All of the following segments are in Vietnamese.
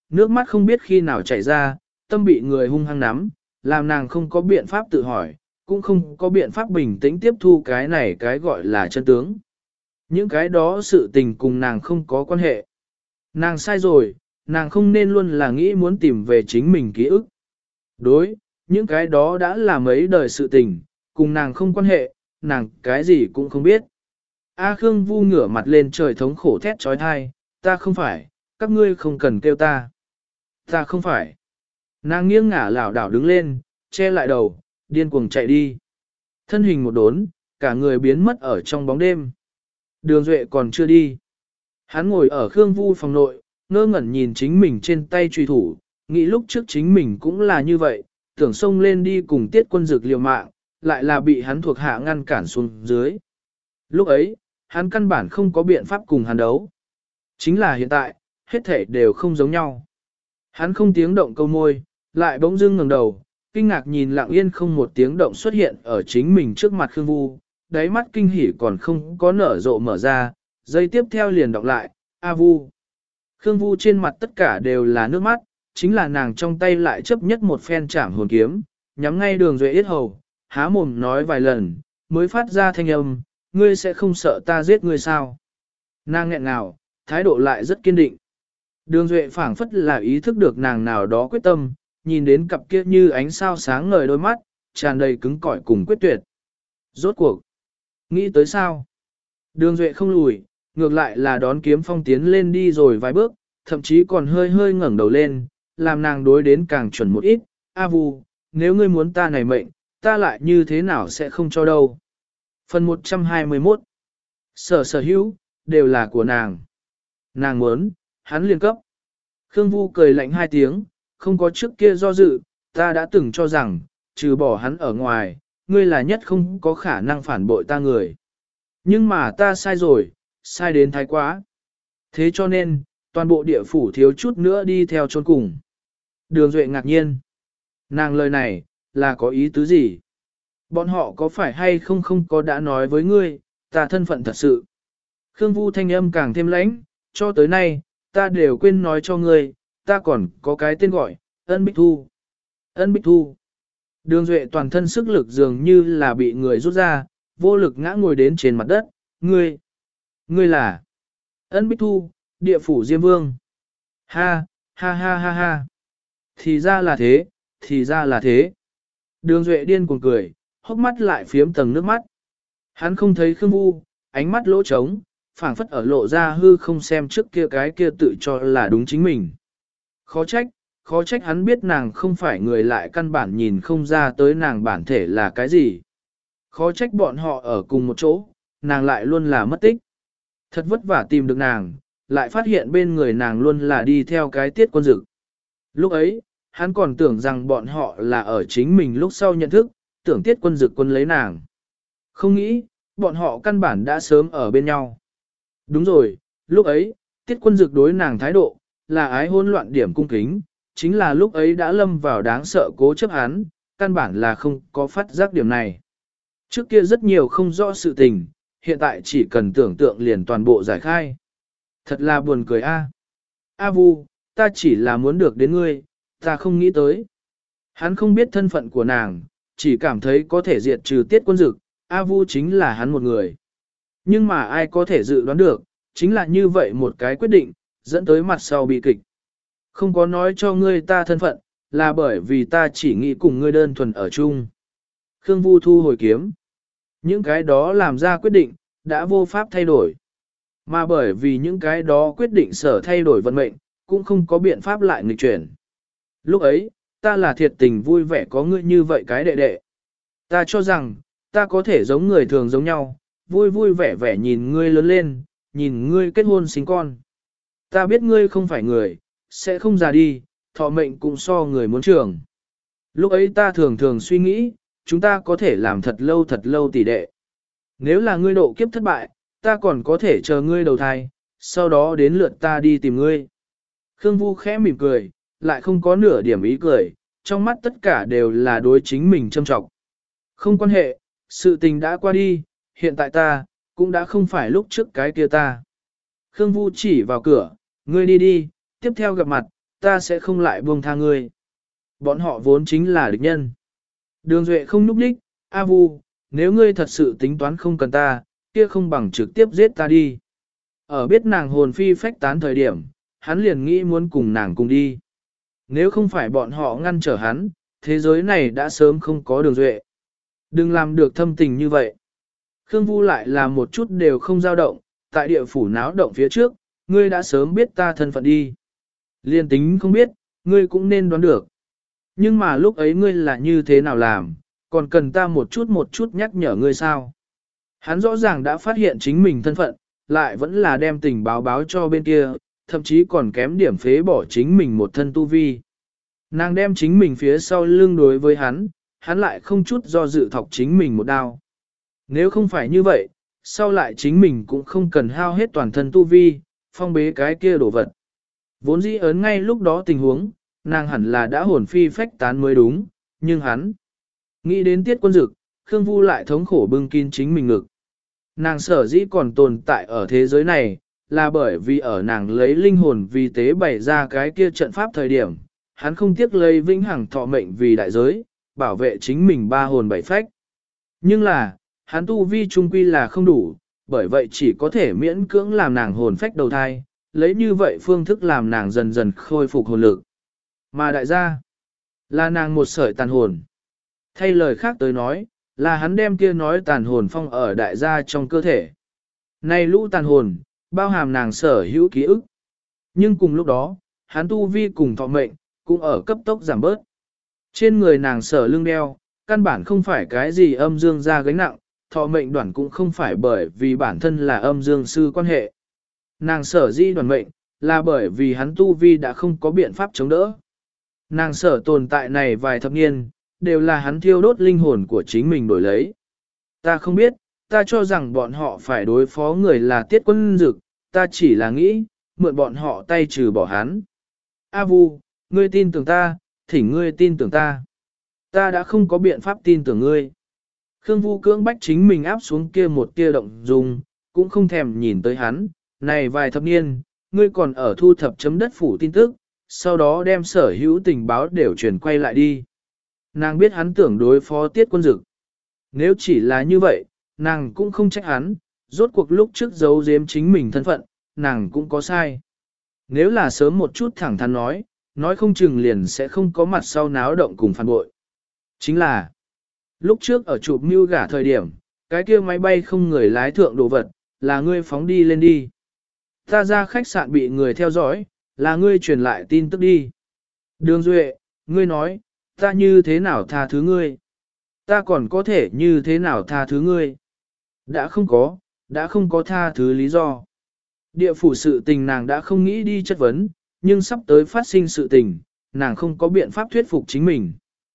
nước mắt không biết khi nào chảy ra, tâm bị người hung hăng nắm, làm nàng không có biện pháp tự hỏi, cũng không có biện pháp bình tĩnh tiếp thu cái này cái gọi là chân tướng. Những cái đó sự tình cùng nàng không có quan hệ. Nàng sai rồi, nàng không nên luôn là nghĩ muốn tìm về chính mình ký ức. Đối, những cái đó đã là mấy đời sự tình, cùng nàng không quan hệ, nàng cái gì cũng không biết. A Khương Vu ngửa mặt lên trời thống khổ thét trói thai, ta không phải, các ngươi không cần kêu ta. Ta không phải. Nàng nghiêng ngả lảo đảo đứng lên, che lại đầu, điên cuồng chạy đi. Thân hình một đốn, cả người biến mất ở trong bóng đêm. Đường Duệ còn chưa đi. Hắn ngồi ở Khương Vu phòng nội, ngơ ngẩn nhìn chính mình trên tay truy thủ, nghĩ lúc trước chính mình cũng là như vậy, tưởng xông lên đi cùng Tiết Quân Dực liều mạng, lại là bị hắn thuộc hạ ngăn cản xuống dưới. Lúc ấy, hắn căn bản không có biện pháp cùng hắn đấu. Chính là hiện tại, hết thể đều không giống nhau. Hắn không tiếng động câu môi, lại bỗng dưng ngẩng đầu, kinh ngạc nhìn lặng yên không một tiếng động xuất hiện ở chính mình trước mặt Khương Vu, đáy mắt kinh hỉ còn không có nở rộ mở ra, giây tiếp theo liền đọc lại, A Vu. Khương Vu trên mặt tất cả đều là nước mắt, chính là nàng trong tay lại chấp nhất một phen chảm hồn kiếm, nhắm ngay Đường Duệ yết hầu, há mồm nói vài lần, mới phát ra thanh âm, ngươi sẽ không sợ ta giết ngươi sao? Nàng nghẹn ngào, thái độ lại rất kiên định. Đường Duệ phảng phất là ý thức được nàng nào đó quyết tâm, nhìn đến cặp kia như ánh sao sáng ngời đôi mắt, tràn đầy cứng cỏi cùng quyết tuyệt. Rốt cuộc, nghĩ tới sao? Đường Duệ không lùi, ngược lại là đón kiếm phong tiến lên đi rồi vài bước, thậm chí còn hơi hơi ngẩng đầu lên, làm nàng đối đến càng chuẩn một ít. A Vu, nếu ngươi muốn ta này mệnh, ta lại như thế nào sẽ không cho đâu. Phần 121 Sở hữu, đều là của nàng. Nàng muốn, hắn liên cấp. Khương Vu cười lạnh hai tiếng, không có trước kia do dự, ta đã từng cho rằng, trừ bỏ hắn ở ngoài, ngươi là nhất không có khả năng phản bội ta người. Nhưng mà ta sai rồi, sai đến thái quá. Thế cho nên, toàn bộ địa phủ thiếu chút nữa đi theo chôn cùng. Đường Duệ ngạc nhiên. Nàng lời này, là có ý tứ gì? Bọn họ có phải hay không có đã nói với ngươi, ta thân phận thật sự. Khương Vu thanh âm càng thêm lãnh, cho tới nay, ta đều quên nói cho ngươi, ta còn có cái tên gọi, Ân Bích Thu. Ân Bích Thu. Đường Duệ toàn thân sức lực dường như là bị người rút ra, vô lực ngã ngồi đến trên mặt đất, ngươi là Ân Bích Thu, địa phủ Diêm Vương. Ha, ha ha ha ha. Thì ra là thế, thì ra là thế. Đường Duệ điên cuồng cười, hốc mắt lại phiếm tầng nước mắt. Hắn không thấy Khương Vu, ánh mắt lỗ trống, phảng phất ở lộ ra hư không xem trước kia cái kia tự cho là đúng chính mình. Khó trách hắn biết nàng không phải người lại căn bản nhìn không ra tới nàng bản thể là cái gì. Khó trách bọn họ ở cùng một chỗ, nàng lại luôn là mất tích. Thật vất vả tìm được nàng, lại phát hiện bên người nàng luôn là đi theo cái Tiết Quân Dực. Lúc ấy, hắn còn tưởng rằng bọn họ là ở chính mình lúc sau nhận thức, tưởng Tiết Quân Dực quân lấy nàng. Không nghĩ, bọn họ căn bản đã sớm ở bên nhau. Đúng rồi, lúc ấy, Tiết Quân Dực đối nàng thái độ, là ái hỗn loạn điểm cung kính, chính là lúc ấy đã lâm vào đáng sợ cố chấp hắn, căn bản là không có phát giác điểm này. Trước kia rất nhiều không rõ sự tình, hiện tại chỉ cần tưởng tượng liền toàn bộ giải khai. Thật là buồn cười a. A Vu, ta chỉ là muốn được đến ngươi, ta không nghĩ tới. Hắn không biết thân phận của nàng, chỉ cảm thấy có thể diệt trừ Tiết Quân Dực, A Vu chính là hắn một người. Nhưng mà ai có thể dự đoán được, chính là như vậy một cái quyết định, dẫn tới mặt sau bị kịch. Không có nói cho ngươi ta thân phận, là bởi vì ta chỉ nghĩ cùng ngươi đơn thuần ở chung. Khương Vu thu hồi kiếm. Những cái đó làm ra quyết định, đã vô pháp thay đổi. Mà bởi vì những cái đó quyết định sở thay đổi vận mệnh, cũng không có biện pháp lại nghịch chuyển. Lúc ấy, ta là thiệt tình vui vẻ có ngươi như vậy cái đệ đệ. Ta cho rằng, ta có thể giống người thường giống nhau, vui vui vẻ vẻ nhìn ngươi lớn lên, nhìn ngươi kết hôn sinh con. Ta biết ngươi không phải người, sẽ không già đi, thọ mệnh cũng so người muốn trưởng. Lúc ấy ta thường thường suy nghĩ, chúng ta có thể làm thật lâu tỷ đệ. Nếu là ngươi độ kiếp thất bại, ta còn có thể chờ ngươi đầu thai, sau đó đến lượt ta đi tìm ngươi. Khương Vu khẽ mỉm cười, lại không có nửa điểm ý cười, trong mắt tất cả đều là đối chính mình châm trọng. Không quan hệ, sự tình đã qua đi, hiện tại ta, cũng đã không phải lúc trước cái kia ta. Khương Vu chỉ vào cửa, ngươi đi đi, tiếp theo gặp mặt, ta sẽ không lại buông tha ngươi. Bọn họ vốn chính là địch nhân. Đường Duệ không núp đích, A Vu, nếu ngươi thật sự tính toán không cần ta, kia không bằng trực tiếp giết ta đi. Ở biết nàng hồn phi phách tán thời điểm, hắn liền nghĩ muốn cùng nàng cùng đi. Nếu không phải bọn họ ngăn trở hắn, thế giới này đã sớm không có Đường Duệ. Đừng làm được thâm tình như vậy. Khương Vu lại là một chút đều không dao động, tại địa phủ náo động phía trước, ngươi đã sớm biết ta thân phận đi. Liên tính không biết, ngươi cũng nên đoán được. Nhưng mà lúc ấy ngươi là như thế nào làm, còn cần ta một chút nhắc nhở ngươi sao. Hắn rõ ràng đã phát hiện chính mình thân phận, lại vẫn là đem tình báo báo cho bên kia, thậm chí còn kém điểm phế bỏ chính mình một thân tu vi. Nàng đem chính mình phía sau lưng đối với hắn, hắn lại không chút do dự thọc chính mình một đao. Nếu không phải như vậy, sau lại chính mình cũng không cần hao hết toàn thân tu vi, phong bế cái kia đổ vật. Vốn dĩ ớn ngay lúc đó tình huống, nàng hẳn là đã hồn phi phách tán mới đúng, nhưng hắn nghĩ đến Tiết Quân Dực, Khương Vu lại thống khổ bưng kín chính mình ngực. Nàng sở dĩ còn tồn tại ở thế giới này, là bởi vì ở nàng lấy linh hồn vì tế bày ra cái kia trận pháp thời điểm, hắn không tiếc lấy vĩnh hằng thọ mệnh vì đại giới, bảo vệ chính mình ba hồn bảy phách. Nhưng là, hắn tu vi trung quy là không đủ, bởi vậy chỉ có thể miễn cưỡng làm nàng hồn phách đầu thai, lấy như vậy phương thức làm nàng dần dần khôi phục hồn lực. Mà đại gia, là nàng một sợi tàn hồn. Thay lời khác tới nói, là hắn đem kia nói tàn hồn phong ở đại gia trong cơ thể. Này lũ tàn hồn, bao hàm nàng sở hữu ký ức. Nhưng cùng lúc đó, hắn tu vi cùng thọ mệnh, cũng ở cấp tốc giảm bớt. Trên người nàng sở lưng đeo, căn bản không phải cái gì âm dương ra gánh nặng, thọ mệnh đoạn cũng không phải bởi vì bản thân là âm dương sư quan hệ. Nàng sở di đoàn mệnh, là bởi vì hắn tu vi đã không có biện pháp chống đỡ. Nàng sở tồn tại này vài thập niên, đều là hắn thiêu đốt linh hồn của chính mình đổi lấy. Ta không biết, ta cho rằng bọn họ phải đối phó người là Tiết Quân Dực, ta chỉ là nghĩ, mượn bọn họ tay trừ bỏ hắn. A Vu, ngươi tin tưởng ta, thỉnh ngươi tin tưởng ta. Ta đã không có biện pháp tin tưởng ngươi. Khương Vu cưỡng bách chính mình áp xuống kia một tia động dung, cũng không thèm nhìn tới hắn. Này vài thập niên, ngươi còn ở thu thập chấm đất phủ tin tức, sau đó đem sở hữu tình báo đều truyền quay lại đi. Nàng biết hắn tưởng đối phó Tiết Quân Dực. Nếu chỉ là như vậy, nàng cũng không trách hắn, rốt cuộc lúc trước giấu giếm chính mình thân phận, nàng cũng có sai. Nếu là sớm một chút thẳng thắn nói không chừng liền sẽ không có mặt sau náo động cùng phản bội. Chính là, lúc trước ở chụp mưu gả thời điểm, cái kia máy bay không người lái thượng đồ vật, là ngươi phóng đi lên đi. Ta ra khách sạn bị người theo dõi, là ngươi truyền lại tin tức đi. Đường Duệ, ngươi nói, ta như thế nào tha thứ ngươi? Ta còn có thể như thế nào tha thứ ngươi? Đã không có tha thứ lý do. Địa phủ sự tình nàng đã không nghĩ đi chất vấn, nhưng sắp tới phát sinh sự tình, nàng không có biện pháp thuyết phục chính mình.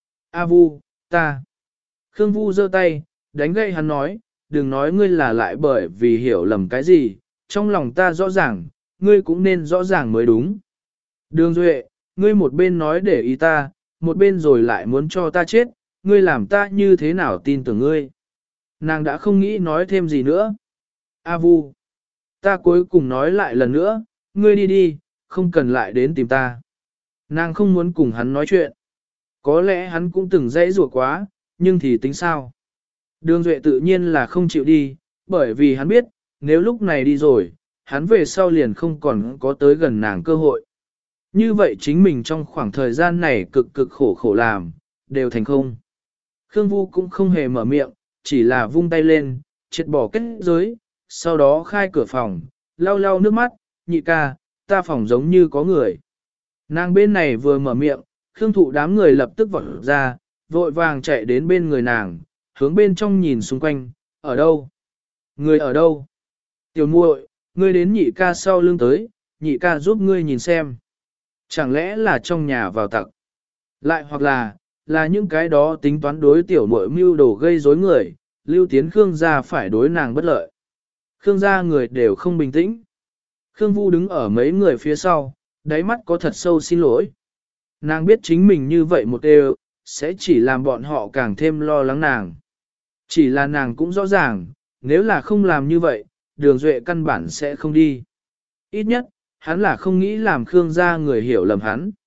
A Vu, ta. Khương Vu giơ tay, đánh gậy hắn nói, đừng nói ngươi là lại bởi vì hiểu lầm cái gì, trong lòng ta rõ ràng, ngươi cũng nên rõ ràng mới đúng. Đường Duệ, ngươi một bên nói để ý ta, một bên rồi lại muốn cho ta chết, ngươi làm ta như thế nào tin tưởng ngươi. Nàng đã không nghĩ nói thêm gì nữa. A Vu, ta cuối cùng nói lại lần nữa, ngươi đi đi, không cần lại đến tìm ta. Nàng không muốn cùng hắn nói chuyện. Có lẽ hắn cũng từng dãy rủa quá, nhưng thì tính sao? Đường Duệ tự nhiên là không chịu đi, bởi vì hắn biết, nếu lúc này đi rồi, hắn về sau liền không còn có tới gần nàng cơ hội. Như vậy chính mình trong khoảng thời gian này cực khổ làm, đều thành không. Khương Vu cũng không hề mở miệng, chỉ là vung tay lên, triệt bỏ kết giới, sau đó khai cửa phòng, lau lau nước mắt, nhị ca, ta phòng giống như có người. Nàng bên này vừa mở miệng, Khương Thụ đám người lập tức vọt ra, vội vàng chạy đến bên người nàng, hướng bên trong nhìn xung quanh, ở đâu? Người ở đâu? Tiểu muội, ngươi đến nhị ca sau lưng tới, nhị ca giúp ngươi nhìn xem. Chẳng lẽ là trong nhà vào tặc? Lại hoặc là những cái đó tính toán đối tiểu muội mưu đồ gây rối người, Lưu Tiến Khương gia phải đối nàng bất lợi. Khương gia người đều không bình tĩnh. Khương Vu đứng ở mấy người phía sau, đáy mắt có thật sâu xin lỗi. Nàng biết chính mình như vậy một đều, sẽ chỉ làm bọn họ càng thêm lo lắng nàng. Chỉ là nàng cũng rõ ràng, nếu là không làm như vậy, Đường Duệ căn bản sẽ không đi. Ít nhất, hắn là không nghĩ làm Khương gia người hiểu lầm hắn.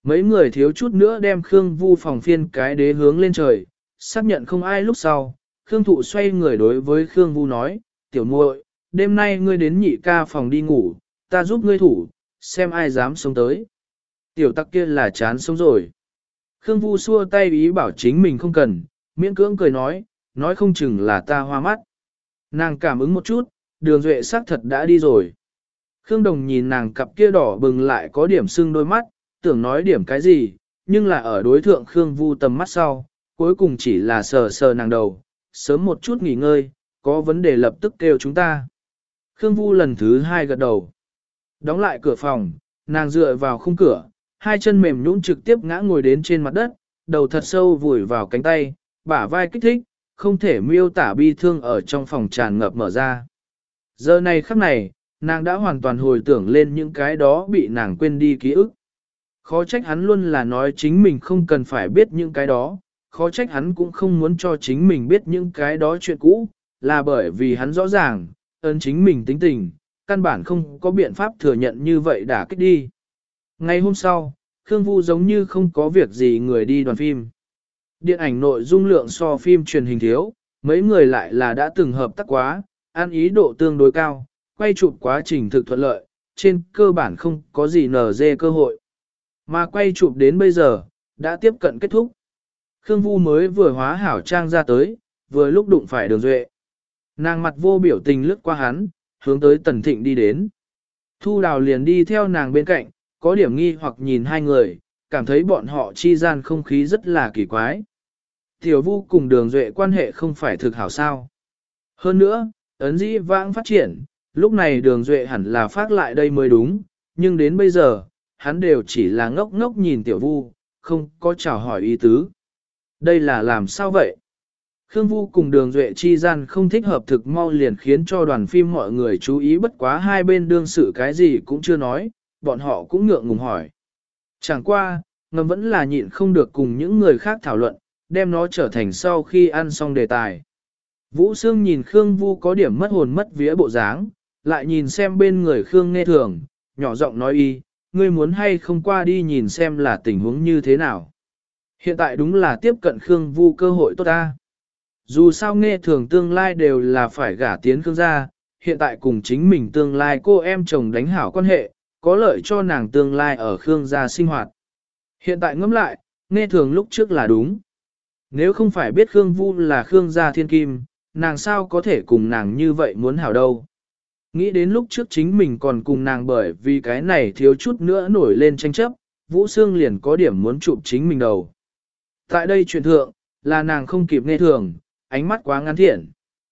Mấy người thiếu chút nữa đem Khương Vu phòng phiên cái đế hướng lên trời, xác nhận không ai lúc sau. Khương Thụ xoay người đối với Khương Vu nói, tiểu muội, đêm nay ngươi đến nhị ca phòng đi ngủ, ta giúp ngươi thủ, xem ai dám sống tới. Tiểu tắc kia là chán sống rồi. Khương Vu xua tay ý bảo chính mình không cần, miễn cưỡng cười nói không chừng là ta hoa mắt. Nàng cảm ứng một chút, Đường Duệ xác thật đã đi rồi. Khương Đồng nhìn nàng cặp kia đỏ bừng lại có điểm sưng đôi mắt, tưởng nói điểm cái gì, nhưng là ở đối thượng Khương Vu tầm mắt sau, cuối cùng chỉ là sờ sờ nàng đầu, sớm một chút nghỉ ngơi, có vấn đề lập tức kêu chúng ta. Khương Vu lần thứ hai gật đầu. Đóng lại cửa phòng, nàng dựa vào khung cửa, hai chân mềm nhũn trực tiếp ngã ngồi đến trên mặt đất, đầu thật sâu vùi vào cánh tay, bả vai kích thích, không thể miêu tả bi thương ở trong phòng tràn ngập mở ra. Giờ này khắc này, nàng đã hoàn toàn hồi tưởng lên những cái đó bị nàng quên đi ký ức. Khó trách hắn luôn là nói chính mình không cần phải biết những cái đó, khó trách hắn cũng không muốn cho chính mình biết những cái đó chuyện cũ, là bởi vì hắn rõ ràng, ơn chính mình tính tình, căn bản không có biện pháp thừa nhận như vậy đã kích đi. Ngày hôm sau, Khương Vu giống như không có việc gì người đi đoàn phim. Điện ảnh nội dung lượng so phim truyền hình thiếu, mấy người lại là đã từng hợp tác quá, ăn ý độ tương đối cao, quay chụp quá trình thực thuận lợi, trên cơ bản không có gì nở dê cơ hội. Mà quay chụp đến bây giờ, đã tiếp cận kết thúc. Khương Vu mới vừa hóa hảo trang ra tới, vừa lúc đụng phải Đường Duệ. Nàng mặt vô biểu tình lướt qua hắn, hướng tới Tần Thịnh đi đến. Thu Đào liền đi theo nàng bên cạnh, có điểm nghi hoặc nhìn hai người, cảm thấy bọn họ chi gian không khí rất là kỳ quái. Tiểu Vu cùng Đường Duệ quan hệ không phải thực hảo sao. Hơn nữa, ấn dĩ vãng phát triển, lúc này Đường Duệ hẳn là phát lại đây mới đúng, nhưng đến bây giờ, hắn đều chỉ là ngốc ngốc nhìn Tiểu Vu, không có chào hỏi ý tứ. Đây là làm sao vậy? Khương Vu cùng Đường Duệ chi gian không thích hợp thực mau liền khiến cho đoàn phim mọi người chú ý, bất quá hai bên đương sự cái gì cũng chưa nói, bọn họ cũng ngượng ngùng hỏi. Chẳng qua, ngầm vẫn là nhịn không được cùng những người khác thảo luận, đem nó trở thành sau khi ăn xong đề tài. Vũ Sương nhìn Khương Vu có điểm mất hồn mất vía bộ dáng, lại nhìn xem bên người Khương Nghe Thường, nhỏ giọng nói y, ngươi muốn hay không qua đi nhìn xem là tình huống như thế nào. Hiện tại đúng là tiếp cận Khương Vu cơ hội tốt ta. Dù sao Nghe Thường tương lai đều là phải gả tiến Khương gia, hiện tại cùng chính mình tương lai cô em chồng đánh hảo quan hệ, có lợi cho nàng tương lai ở Khương gia sinh hoạt. Hiện tại ngẫm lại, Nghe Thường lúc trước là đúng. Nếu không phải biết Khương Vu là Khương gia thiên kim, nàng sao có thể cùng nàng như vậy muốn hảo đâu. Nghĩ đến lúc trước chính mình còn cùng nàng bởi vì cái này thiếu chút nữa nổi lên tranh chấp, Vũ Sương liền có điểm muốn chụp chính mình đầu. Tại đây chuyện thượng, là nàng không kịp Nghe Thường, ánh mắt quá ngắn thiện.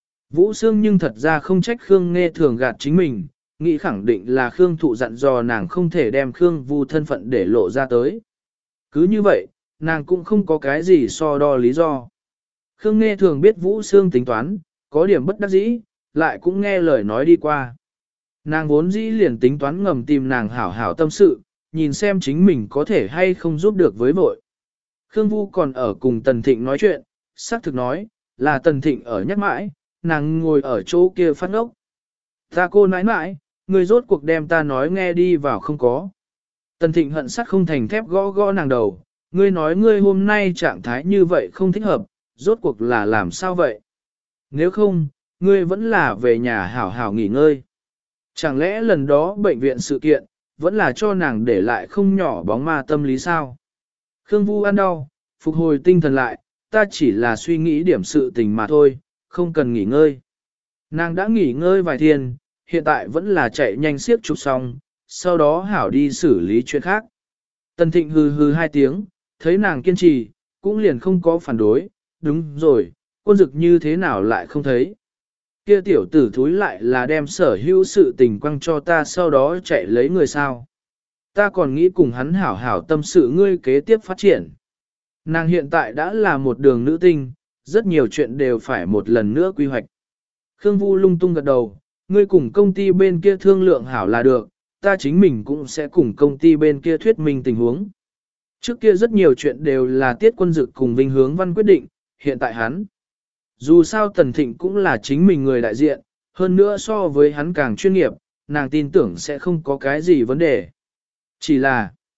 Vũ Sương nhưng thật ra không trách Khương Nghe Thường gạt chính mình, nghĩ khẳng định là Khương Thụ dặn dò nàng không thể đem Khương Vu thân phận để lộ ra tới. Cứ như vậy, nàng cũng không có cái gì so đo lý do. Khương Nghe Thường biết Vũ Sương tính toán, có điểm bất đắc dĩ, lại cũng nghe lời nói đi qua. Nàng vốn dĩ liền tính toán ngầm tìm nàng hảo hảo tâm sự, nhìn xem chính mình có thể hay không giúp được với vội. Khương Vu còn ở cùng Tần Thịnh nói chuyện, xác thực nói, là Tần Thịnh ở nhắc mãi, nàng ngồi ở chỗ kia phát ngốc. Ta cô nãi nãi, người rốt cuộc đem ta nói nghe đi vào không có. Tần Thịnh hận sắt không thành thép gõ gõ nàng đầu, ngươi nói ngươi hôm nay trạng thái như vậy không thích hợp, rốt cuộc là làm sao vậy? Nếu không, ngươi vẫn là về nhà hảo hảo nghỉ ngơi. Chẳng lẽ lần đó bệnh viện sự kiện, vẫn là cho nàng để lại không nhỏ bóng ma tâm lý sao? Khương Vu ăn đau, phục hồi tinh thần lại, ta chỉ là suy nghĩ điểm sự tình mà thôi, không cần nghỉ ngơi. Nàng đã nghỉ ngơi vài thiên, hiện tại vẫn là chạy nhanh siết chụp xong, sau đó hảo đi xử lý chuyện khác. Tần Thịnh hừ hừ hai tiếng, thấy nàng kiên trì, cũng liền không có phản đối, đúng rồi, quân dực như thế nào lại không thấy. Kia tiểu tử thúi lại là đem sở hữu sự tình quăng cho ta sau đó chạy lấy người sao. Ta còn nghĩ cùng hắn hảo hảo tâm sự ngươi kế tiếp phát triển. Nàng hiện tại đã là một đường nữ tinh, rất nhiều chuyện đều phải một lần nữa quy hoạch. Khương Vu lung tung gật đầu, ngươi cùng công ty bên kia thương lượng hảo là được, ta chính mình cũng sẽ cùng công ty bên kia thuyết minh tình huống. Trước kia rất nhiều chuyện đều là Tiết Quân Dực cùng Vinh Hướng Văn quyết định, hiện tại hắn. Dù sao Tần Thịnh cũng là chính mình người đại diện, hơn nữa so với hắn càng chuyên nghiệp, nàng tin tưởng sẽ không có cái gì vấn đề. Chỉ là,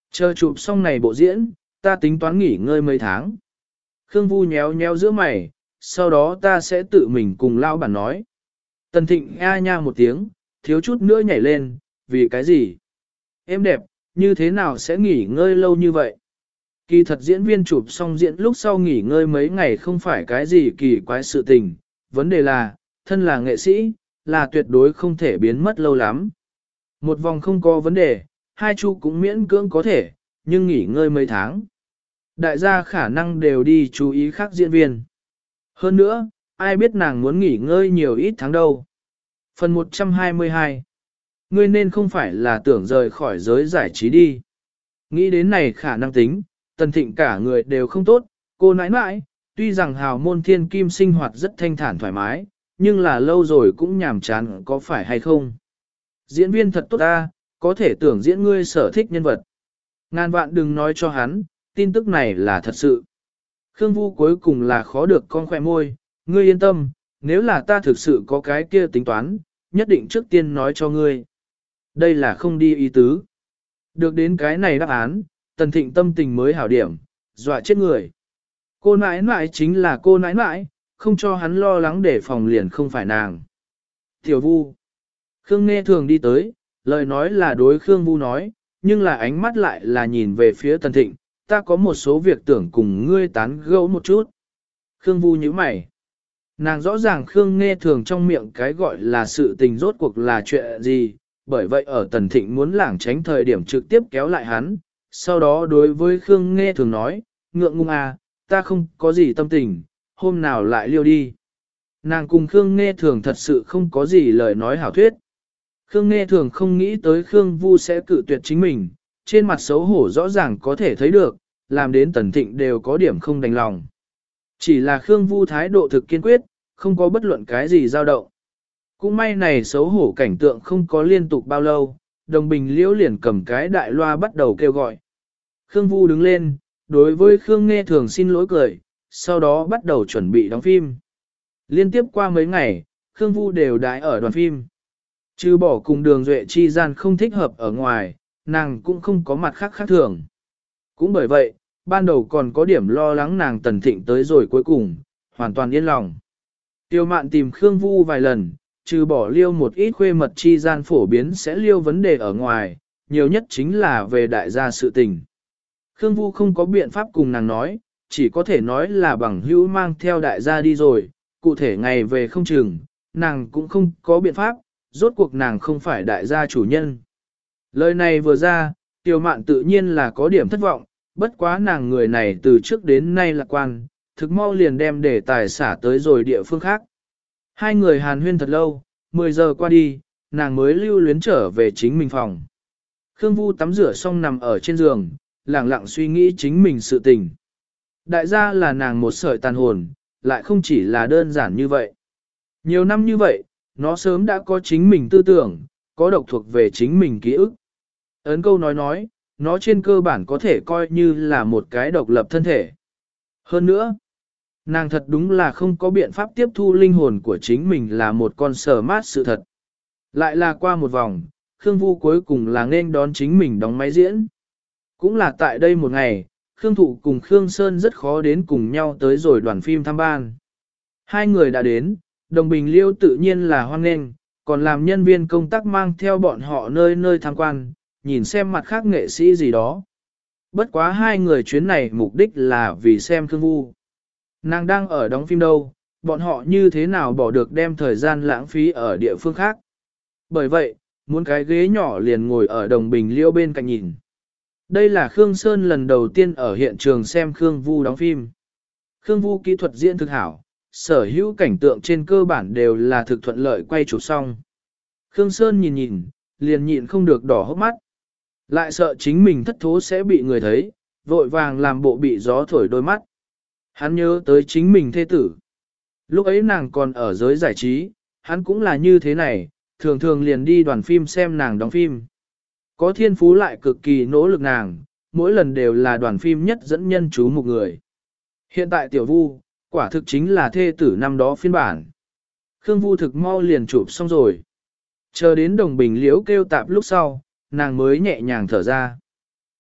Chờ chụp xong này bộ diễn, ta tính toán nghỉ ngơi mấy tháng. Khương Vu nhéo nhéo giữa mày, sau đó ta sẽ tự mình cùng lão bản nói. Tần Thịnh a nha một tiếng, thiếu chút nữa nhảy lên, vì cái gì? Em đẹp, như thế nào sẽ nghỉ ngơi lâu như vậy? Kỳ thật diễn viên chụp xong diễn lúc sau nghỉ ngơi mấy ngày không phải cái gì kỳ quái sự tình, vấn đề là, thân là nghệ sĩ, là tuyệt đối không thể biến mất lâu lắm. Một vòng không có vấn đề, hai chu cũng miễn cưỡng có thể, nhưng nghỉ ngơi mấy tháng. Đại gia khả năng đều đi chú ý khác diễn viên. Hơn nữa, ai biết nàng muốn nghỉ ngơi nhiều ít tháng đâu. Phần 122. Ngươi nên không phải là tưởng rời khỏi giới giải trí đi. Nghĩ đến này khả năng tính, Tần Thịnh cả người đều không tốt, cô nãi nãi, tuy rằng hào môn thiên kim sinh hoạt rất thanh thản thoải mái, nhưng là lâu rồi cũng nhàm chán có phải hay không. Diễn viên thật tốt ta, có thể tưởng diễn ngươi sở thích nhân vật. Ngàn vạn đừng nói cho hắn, tin tức này là thật sự. Khương Vu cuối cùng là khó được con khỏe môi, ngươi yên tâm, nếu là ta thực sự có cái kia tính toán, nhất định trước tiên nói cho ngươi. Đây là không đi ý tứ. Được đến cái này đáp án, Tần Thịnh tâm tình mới hảo điểm, dọa chết người. Cô nãi nãi chính là cô nãi nãi, không cho hắn lo lắng để phòng liền không phải nàng. Tiểu Vu. Khương Nghe Thường đi tới, lời nói là đối Khương Vu nói, nhưng là ánh mắt lại là nhìn về phía Tần Thịnh, ta có một số việc tưởng cùng ngươi tán gẫu một chút. Khương Vu nhíu mày. Nàng rõ ràng Khương Nghe Thường trong miệng cái gọi là sự tình rốt cuộc là chuyện gì, bởi vậy ở Tần Thịnh muốn lảng tránh thời điểm trực tiếp kéo lại hắn, sau đó đối với Khương Nghe Thường nói, ngượng ngùng à, ta không có gì tâm tình, hôm nào lại liêu đi. Nàng cùng Khương Nghe Thường thật sự không có gì lời nói hảo thuyết. Khương Nghe Thường không nghĩ tới Khương Vu sẽ cự tuyệt chính mình, trên mặt xấu hổ rõ ràng có thể thấy được, làm đến Tần Thịnh đều có điểm không đành lòng. Chỉ là Khương Vu thái độ thực kiên quyết, không có bất luận cái gì dao động. Cũng may này xấu hổ cảnh tượng không có liên tục bao lâu, đồng bình liễu liền cầm cái đại loa bắt đầu kêu gọi. Khương Vu đứng lên, đối với Khương Nghe Thường xin lỗi cười, sau đó bắt đầu chuẩn bị đóng phim. Liên tiếp qua mấy ngày, Khương Vu đều đãi ở đoàn phim. Trừ bỏ cùng Đường Duệ chi gian không thích hợp ở ngoài, nàng cũng không có mặt khác khác thường. Cũng bởi vậy, ban đầu còn có điểm lo lắng nàng Tần Thịnh tới rồi cuối cùng, hoàn toàn yên lòng. Tiêu Mạn tìm Khương Vu vài lần, trừ bỏ liêu một ít khuê mật chi gian phổ biến sẽ liêu vấn đề ở ngoài, nhiều nhất chính là về đại gia sự tình. Khương Vu không có biện pháp cùng nàng nói, chỉ có thể nói là bằng hữu mang theo đại gia đi rồi, cụ thể ngày về không chừng, nàng cũng không có biện pháp, rốt cuộc nàng không phải đại gia chủ nhân. Lời này vừa ra, Tiêu Mạn tự nhiên là có điểm thất vọng, bất quá nàng người này từ trước đến nay lạc quan, thực mau liền đem đề tài xả tới rồi địa phương khác. Hai người hàn huyên thật lâu, 10 giờ qua đi, nàng mới lưu luyến trở về chính mình phòng. Khương Vu tắm rửa xong nằm ở trên giường, lặng lặng suy nghĩ chính mình sự tình. Đại gia là nàng một sợi tàn hồn, lại không chỉ là đơn giản như vậy. Nhiều năm như vậy, nó sớm đã có chính mình tư tưởng, có độc thuộc về chính mình ký ức. Ấn câu nói, nó trên cơ bản có thể coi như là một cái độc lập thân thể. Hơn nữa, nàng thật đúng là không có biện pháp tiếp thu linh hồn của chính mình là một con sờ mát sự thật. Lại là qua một vòng, Khương Vu cuối cùng là nên đón chính mình đóng máy diễn. Cũng là tại đây một ngày, Khương Thụ cùng Khương Sơn rất khó đến cùng nhau tới rồi đoàn phim thăm ban. Hai người đã đến, Đồng Bình Liêu tự nhiên là hoan nghênh, còn làm nhân viên công tác mang theo bọn họ nơi nơi tham quan, nhìn xem mặt khác nghệ sĩ gì đó. Bất quá hai người chuyến này mục đích là vì xem Khương Vu. Nàng đang ở đóng phim đâu, bọn họ như thế nào bỏ được đem thời gian lãng phí ở địa phương khác. Bởi vậy, muốn cái ghế nhỏ liền ngồi ở Đồng Bình Liêu bên cạnh nhìn. Đây là Khương Sơn lần đầu tiên ở hiện trường xem Khương Vu đóng phim. Khương Vu kỹ thuật diễn thực hảo, sở hữu cảnh tượng trên cơ bản đều là thực thuận lợi quay chụp xong. Khương Sơn nhìn nhìn, liền nhịn không được đỏ hốc mắt. Lại sợ chính mình thất thố sẽ bị người thấy, vội vàng làm bộ bị gió thổi đôi mắt. Hắn nhớ tới chính mình thê tử. Lúc ấy nàng còn ở giới giải trí, hắn cũng là như thế này, thường thường liền đi đoàn phim xem nàng đóng phim. Có thiên phú lại cực kỳ nỗ lực nàng, mỗi lần đều là đoàn phim nhất dẫn nhân chú một người. Hiện tại Tiểu Vu, quả thực chính là thê tử năm đó phiên bản. Khương Vu thực mau liền chụp xong rồi. Chờ đến Đồng Bình Liễu kêu tạp lúc sau, nàng mới nhẹ nhàng thở ra.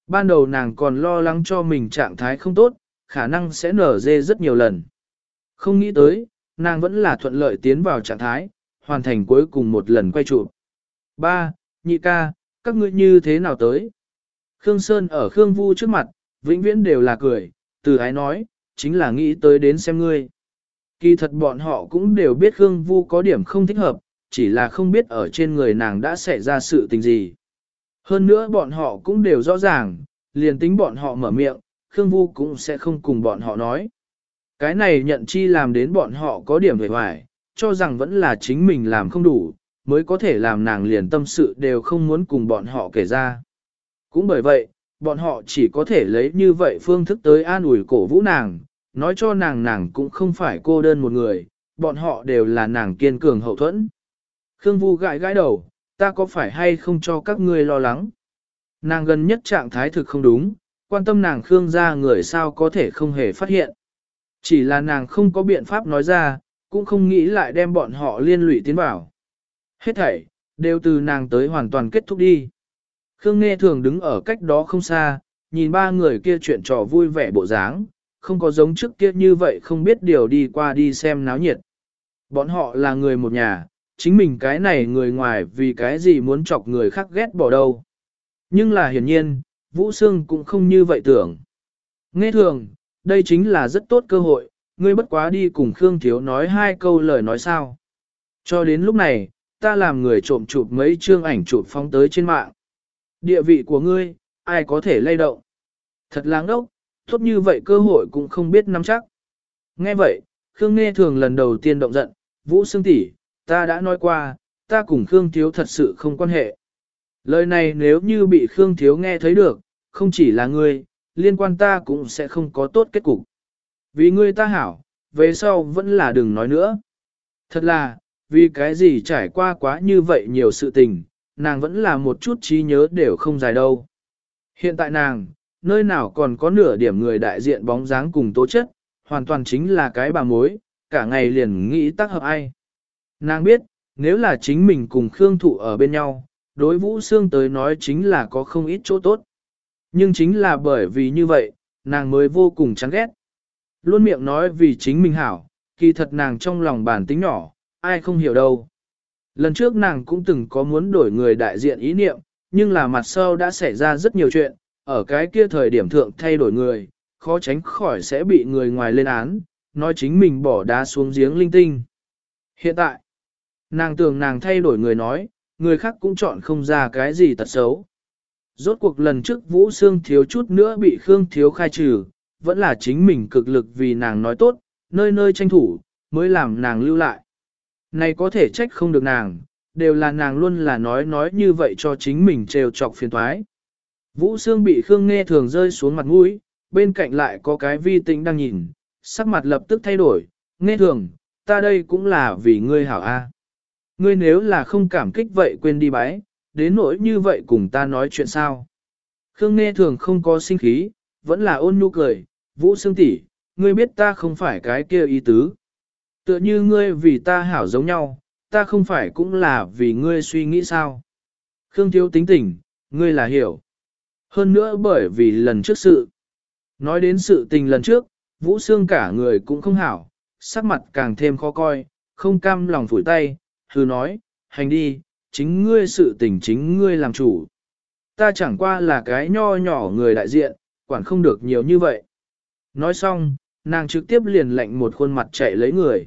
Ban đầu nàng còn lo lắng cho mình trạng thái không tốt, khả năng sẽ nở dê rất nhiều lần. Không nghĩ tới, nàng vẫn là thuận lợi tiến vào trạng thái, hoàn thành cuối cùng một lần quay chụp. Ba, nhị ca, các ngươi như thế nào tới? Khương Sơn ở Khương Vu trước mặt, vĩnh viễn đều là cười, từ ái nói, chính là nghĩ tới đến xem ngươi. Kỳ thật bọn họ cũng đều biết Khương Vu có điểm không thích hợp, chỉ là không biết ở trên người nàng đã xảy ra sự tình gì. Hơn nữa bọn họ cũng đều rõ ràng, liền tính bọn họ mở miệng, Khương Vu cũng sẽ không cùng bọn họ nói. Cái này nhận chi làm đến bọn họ có điểm hề hoài, cho rằng vẫn là chính mình làm không đủ, mới có thể làm nàng liền tâm sự đều không muốn cùng bọn họ kể ra. Cũng bởi vậy, bọn họ chỉ có thể lấy như vậy phương thức tới an ủi cổ vũ nàng, nói cho nàng cũng không phải cô đơn một người, bọn họ đều là nàng kiên cường hậu thuẫn. Khương Vu gãi gãi đầu, ta có phải hay không cho các ngươi lo lắng? Nàng gần nhất trạng thái thực không đúng, quan tâm nàng Khương gia người sao có thể không hề phát hiện. Chỉ là nàng không có biện pháp nói ra, cũng không nghĩ lại đem bọn họ liên lụy tiến vào. Hết thảy, đều từ nàng tới hoàn toàn kết thúc đi. Khương Nghe thường đứng ở cách đó không xa, nhìn ba người kia chuyện trò vui vẻ bộ dáng, không có giống trước kia như vậy không biết điều đi qua đi xem náo nhiệt. Bọn họ là người một nhà, chính mình cái này người ngoài vì cái gì muốn chọc người khác ghét bỏ đâu. Nhưng là hiển nhiên, Vũ Sương cũng không như vậy tưởng. Nghe thường, đây chính là rất tốt cơ hội, ngươi bất quá đi cùng Khương Thiếu nói hai câu lời nói sao. Cho đến lúc này, ta làm người trộm chụp mấy chương ảnh chụp phóng tới trên mạng. Địa vị của ngươi, ai có thể lay động. Thật láng ốc, tốt như vậy cơ hội cũng không biết nắm chắc. Nghe vậy, Khương Nghe thường lần đầu tiên động giận, Vũ Sương tỷ, ta đã nói qua, ta cùng Khương Thiếu thật sự không quan hệ. Lời này nếu như bị Khương Thiếu nghe thấy được, không chỉ là ngươi, liên quan ta cũng sẽ không có tốt kết cục. Vì ngươi ta hảo, về sau vẫn là đừng nói nữa. Thật là, vì cái gì trải qua quá như vậy nhiều sự tình, nàng vẫn là một chút trí nhớ đều không dài đâu. Hiện tại nàng, nơi nào còn có nửa điểm người đại diện bóng dáng cùng tố chất, hoàn toàn chính là cái bà mối, cả ngày liền nghĩ tác hợp ai. Nàng biết, nếu là chính mình cùng Khương Thụ ở bên nhau, đối Vũ Sương tới nói chính là có không ít chỗ tốt. Nhưng chính là bởi vì như vậy, nàng mới vô cùng chán ghét. Luôn miệng nói vì chính mình hảo, kỳ thật nàng trong lòng bản tính nhỏ, ai không hiểu đâu. Lần trước nàng cũng từng có muốn đổi người đại diện ý niệm, nhưng là mặt sau đã xảy ra rất nhiều chuyện, ở cái kia thời điểm thượng thay đổi người, khó tránh khỏi sẽ bị người ngoài lên án, nói chính mình bỏ đá xuống giếng linh tinh. Hiện tại, nàng tưởng nàng thay đổi người nói, người khác cũng chọn không ra cái gì tật xấu. Rốt cuộc lần trước Vũ Sương thiếu chút nữa bị Khương Thiếu khai trừ, vẫn là chính mình cực lực vì nàng nói tốt, nơi nơi tranh thủ, mới làm nàng lưu lại. Này có thể trách không được nàng, đều là nàng luôn là nói như vậy cho chính mình trêu chọc phiền toái. Vũ Sương bị Khương Nghe thường rơi xuống mặt mũi, bên cạnh lại có cái Vi Tĩnh đang nhìn, sắc mặt lập tức thay đổi, Nghe thường, ta đây cũng là vì ngươi hảo a. Ngươi nếu là không cảm kích vậy quên đi bái, đến nỗi như vậy cùng ta nói chuyện sao. Khương Nghe thường không có sinh khí, vẫn là ôn nhu cười, Vũ Sương tỷ, ngươi biết ta không phải cái kia ý tứ. Tựa như ngươi vì ta hảo giống nhau, ta không phải cũng là vì ngươi suy nghĩ sao. Khương Thiếu tính tình, ngươi là hiểu. Hơn nữa bởi vì lần trước sự. Nói đến sự tình lần trước, Vũ Sương cả người cũng không hảo, sắc mặt càng thêm khó coi, không cam lòng phủi tay, hừ nói, hành đi, chính ngươi sự tình chính ngươi làm chủ. Ta chẳng qua là cái nho nhỏ người đại diện, quản không được nhiều như vậy. Nói xong, nàng trực tiếp liền lệnh một khuôn mặt chạy lấy người.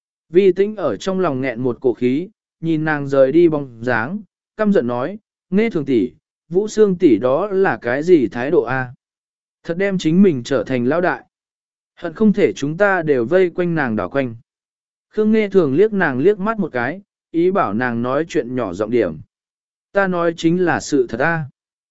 Vi Tĩnh ở trong lòng nghẹn một cổ khí, nhìn nàng rời đi bóng dáng, căm giận nói, Nghe thường tỷ, Vũ Sương tỷ đó là cái gì thái độ a? Thật đem chính mình trở thành lão đại. Hận không thể chúng ta đều vây quanh nàng đảo quanh. Khương Nghe thường liếc nàng liếc mắt một cái, ý bảo nàng nói chuyện nhỏ giọng điểm. Ta nói chính là sự thật a.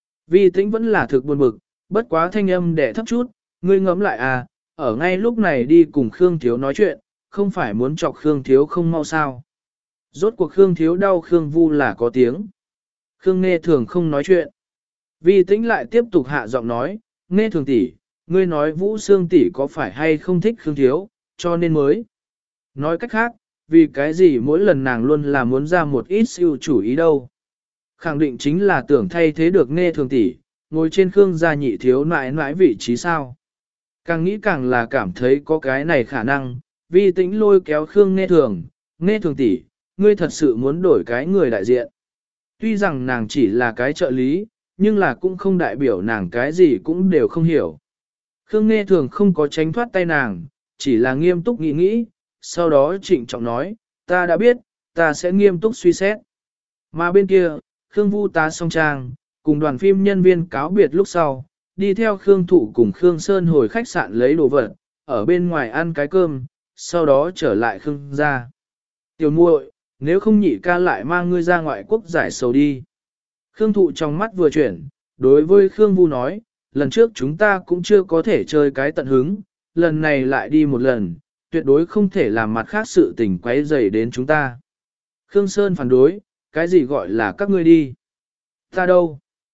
Vi Tĩnh vẫn là thực buồn bực, bất quá thanh âm đẻ thấp chút, ngươi ngẫm lại à, ở ngay lúc này đi cùng Khương Thiếu nói chuyện, không phải muốn chọc Khương Thiếu không mau sao. Rốt cuộc Khương Thiếu đau Khương Vu là có tiếng. Khương Nghe thường không nói chuyện. Vi Tĩnh lại tiếp tục hạ giọng nói, Nghe thường tỷ, ngươi nói Vũ Sương tỷ có phải hay không thích Khương Thiếu, cho nên mới. Nói cách khác, vì cái gì mỗi lần nàng luôn là muốn ra một ít siêu chủ ý đâu. Khẳng định chính là tưởng thay thế được Nghe thường tỷ, ngồi trên Khương gia nhị thiếu nãi nãi vị trí sao. Càng nghĩ càng là cảm thấy có cái này khả năng, Vi Tĩnh lôi kéo Khương Nghe Thường tỷ, ngươi thật sự muốn đổi cái người đại diện. Tuy rằng nàng chỉ là cái trợ lý, nhưng là cũng không đại biểu nàng cái gì cũng đều không hiểu. Khương Nghe Thường không có tránh thoát tay nàng, chỉ là nghiêm túc nghĩ nghĩ, sau đó trịnh trọng nói, ta đã biết, ta sẽ nghiêm túc suy xét. Mà bên kia, Khương Vu tá song trang, cùng đoàn phim nhân viên cáo biệt lúc sau, đi theo Khương Thụ cùng Khương Sơn hồi khách sạn lấy đồ vật, ở bên ngoài ăn cái cơm, sau đó trở lại Khương gia. Tiểu muội, nếu không nhị ca lại mang ngươi ra ngoại quốc giải sầu đi. Khương Thụ trong mắt vừa chuyển, đối với Khương Vu nói, lần trước chúng ta cũng chưa có thể chơi cái tận hứng, lần này lại đi một lần, tuyệt đối không thể làm mặt khác sự tình quấy rầy đến chúng ta. Khương Sơn phản đối, cái gì gọi là các ngươi đi? Ta đâu?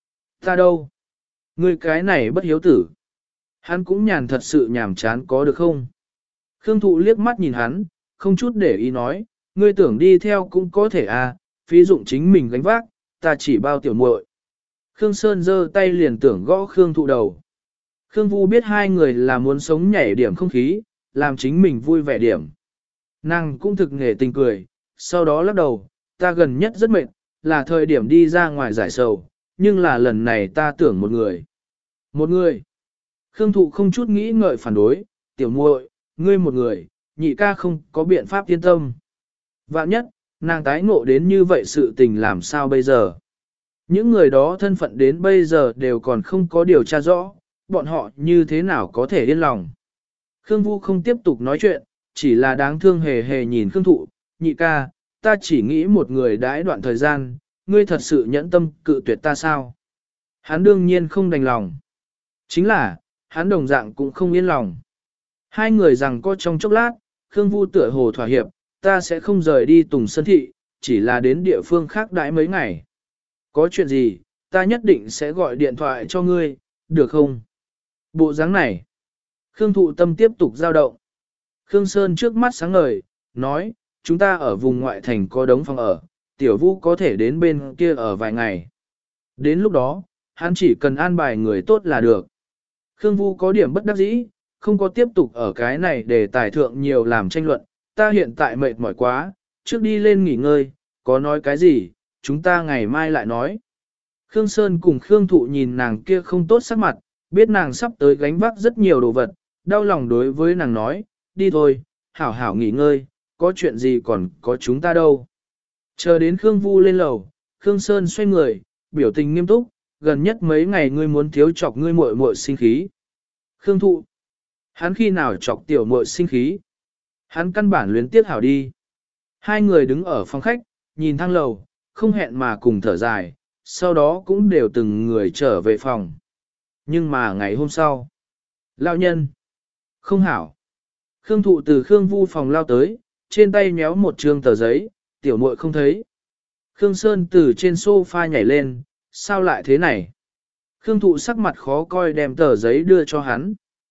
Ta đâu? Ngươi cái này bất hiếu tử. Hắn cũng nhàn thật sự nhàm chán có được không? Khương Thụ liếc mắt nhìn hắn, không chút để ý nói, ngươi tưởng đi theo cũng có thể à, phí dụng chính mình gánh vác, ta chỉ bao tiểu muội. Khương Sơn giơ tay liền tưởng gõ Khương Thụ đầu. Khương Vu biết hai người là muốn sống nhảy điểm không khí, làm chính mình vui vẻ điểm. Nàng cũng thực nghề tình cười, sau đó lắc đầu, ta gần nhất rất mệt, là thời điểm đi ra ngoài giải sầu, nhưng là lần này ta tưởng một người. Một người. Khương Thụ không chút nghĩ ngợi phản đối, tiểu muội, ngươi một người, nhị ca không có biện pháp yên tâm. Vạn nhất, nàng tái ngộ đến như vậy sự tình làm sao bây giờ? Những người đó thân phận đến bây giờ đều còn không có điều tra rõ, bọn họ như thế nào có thể yên lòng. Khương Vu không tiếp tục nói chuyện, chỉ là đáng thương hề hề nhìn Khương Thụ, nhị ca, ta chỉ nghĩ một người đãi đoạn thời gian, ngươi thật sự nhẫn tâm cự tuyệt ta sao? Hắn đương nhiên không đành lòng. Chính là, hắn đồng dạng cũng không yên lòng. Hai người rằng có trong chốc lát, Khương Vu tựa hồ thỏa hiệp, ta sẽ không rời đi Tùng Sơn Thị, chỉ là đến địa phương khác đãi mấy ngày. Có chuyện gì, ta nhất định sẽ gọi điện thoại cho ngươi, được không? Bộ dáng này. Khương Thụ tâm tiếp tục dao động. Khương Sơn trước mắt sáng ngời, nói, chúng ta ở vùng ngoại thành có đống phòng ở, Tiểu Vũ có thể đến bên kia ở vài ngày. Đến lúc đó, hắn chỉ cần an bài người tốt là được. Khương Vu có điểm bất đắc dĩ, không có tiếp tục ở cái này để tài thượng nhiều làm tranh luận, ta hiện tại mệt mỏi quá, trước đi lên nghỉ ngơi, có nói cái gì, chúng ta ngày mai lại nói. Khương Sơn cùng Khương Thụ nhìn nàng kia không tốt sắc mặt, biết nàng sắp tới gánh vác rất nhiều đồ vật, đau lòng đối với nàng nói, đi thôi, hảo hảo nghỉ ngơi, có chuyện gì còn có chúng ta đâu. Chờ đến Khương Vu lên lầu, Khương Sơn xoay người, biểu tình nghiêm túc, gần nhất mấy ngày ngươi muốn thiếu chọc ngươi muội muội sinh khí. Khương Thụ, hắn khi nào chọc tiểu muội sinh khí? Hắn căn bản luyến tiếc hảo đi. Hai người đứng ở phòng khách, nhìn thang lầu, không hẹn mà cùng thở dài, sau đó cũng đều từng người trở về phòng. Nhưng mà ngày hôm sau, lão nhân, không hảo. Khương Thụ từ Khương Vu phòng lao tới, trên tay méo một trương tờ giấy, tiểu muội không thấy. Khương Sơn từ trên sofa nhảy lên, sao lại thế này? Khương Thụ sắc mặt khó coi đem tờ giấy đưa cho hắn.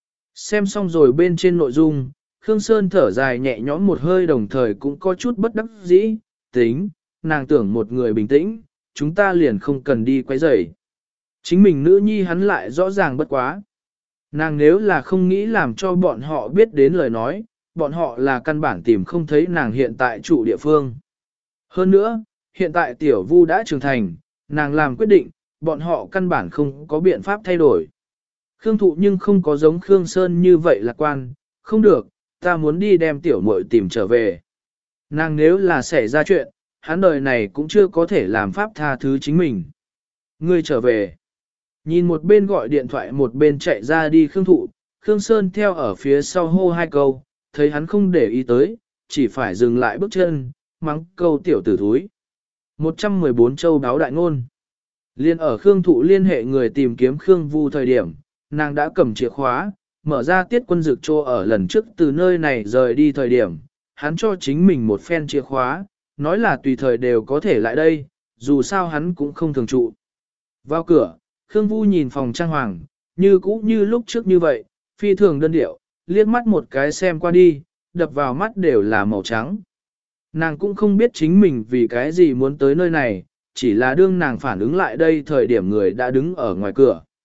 Xem xong rồi bên trên nội dung, Khương Sơn thở dài nhẹ nhõm một hơi đồng thời cũng có chút bất đắc dĩ, tính, nàng tưởng một người bình tĩnh, chúng ta liền không cần đi quấy rầy. Chính mình nữ nhi hắn lại rõ ràng bất quá. Nàng nếu là không nghĩ làm cho bọn họ biết đến lời nói, bọn họ là căn bản tìm không thấy nàng hiện tại trụ địa phương. Hơn nữa, hiện tại Tiểu Vu đã trưởng thành, nàng làm quyết định, bọn họ căn bản không có biện pháp thay đổi. Khương Thụ nhưng không có giống Khương Sơn như vậy lạc quan, không được, ta muốn đi đem tiểu muội tìm trở về. Nàng nếu là xảy ra chuyện, hắn đời này cũng chưa có thể làm pháp tha thứ chính mình. Ngươi trở về. Nhìn một bên gọi điện thoại một bên chạy ra đi Khương Thụ, Khương Sơn theo ở phía sau hô hai câu, thấy hắn không để ý tới, chỉ phải dừng lại bước chân, mắng câu tiểu tử thúi. 114 châu đáo đại ngôn. Liên ở Khương Thụ liên hệ người tìm kiếm Khương Vu thời điểm, nàng đã cầm chìa khóa, mở ra tiết quân dược trô ở lần trước từ nơi này rời đi thời điểm, hắn cho chính mình một phen chìa khóa, nói là tùy thời đều có thể lại đây, dù sao hắn cũng không thường trụ. Vào cửa, Khương Vu nhìn phòng trang hoàng, như cũ như lúc trước như vậy, phi thường đơn điệu, liếc mắt một cái xem qua đi, đập vào mắt đều là màu trắng. Nàng cũng không biết chính mình vì cái gì muốn tới nơi này, chỉ là đương nàng phản ứng lại đây thời điểm người đã đứng ở ngoài cửa,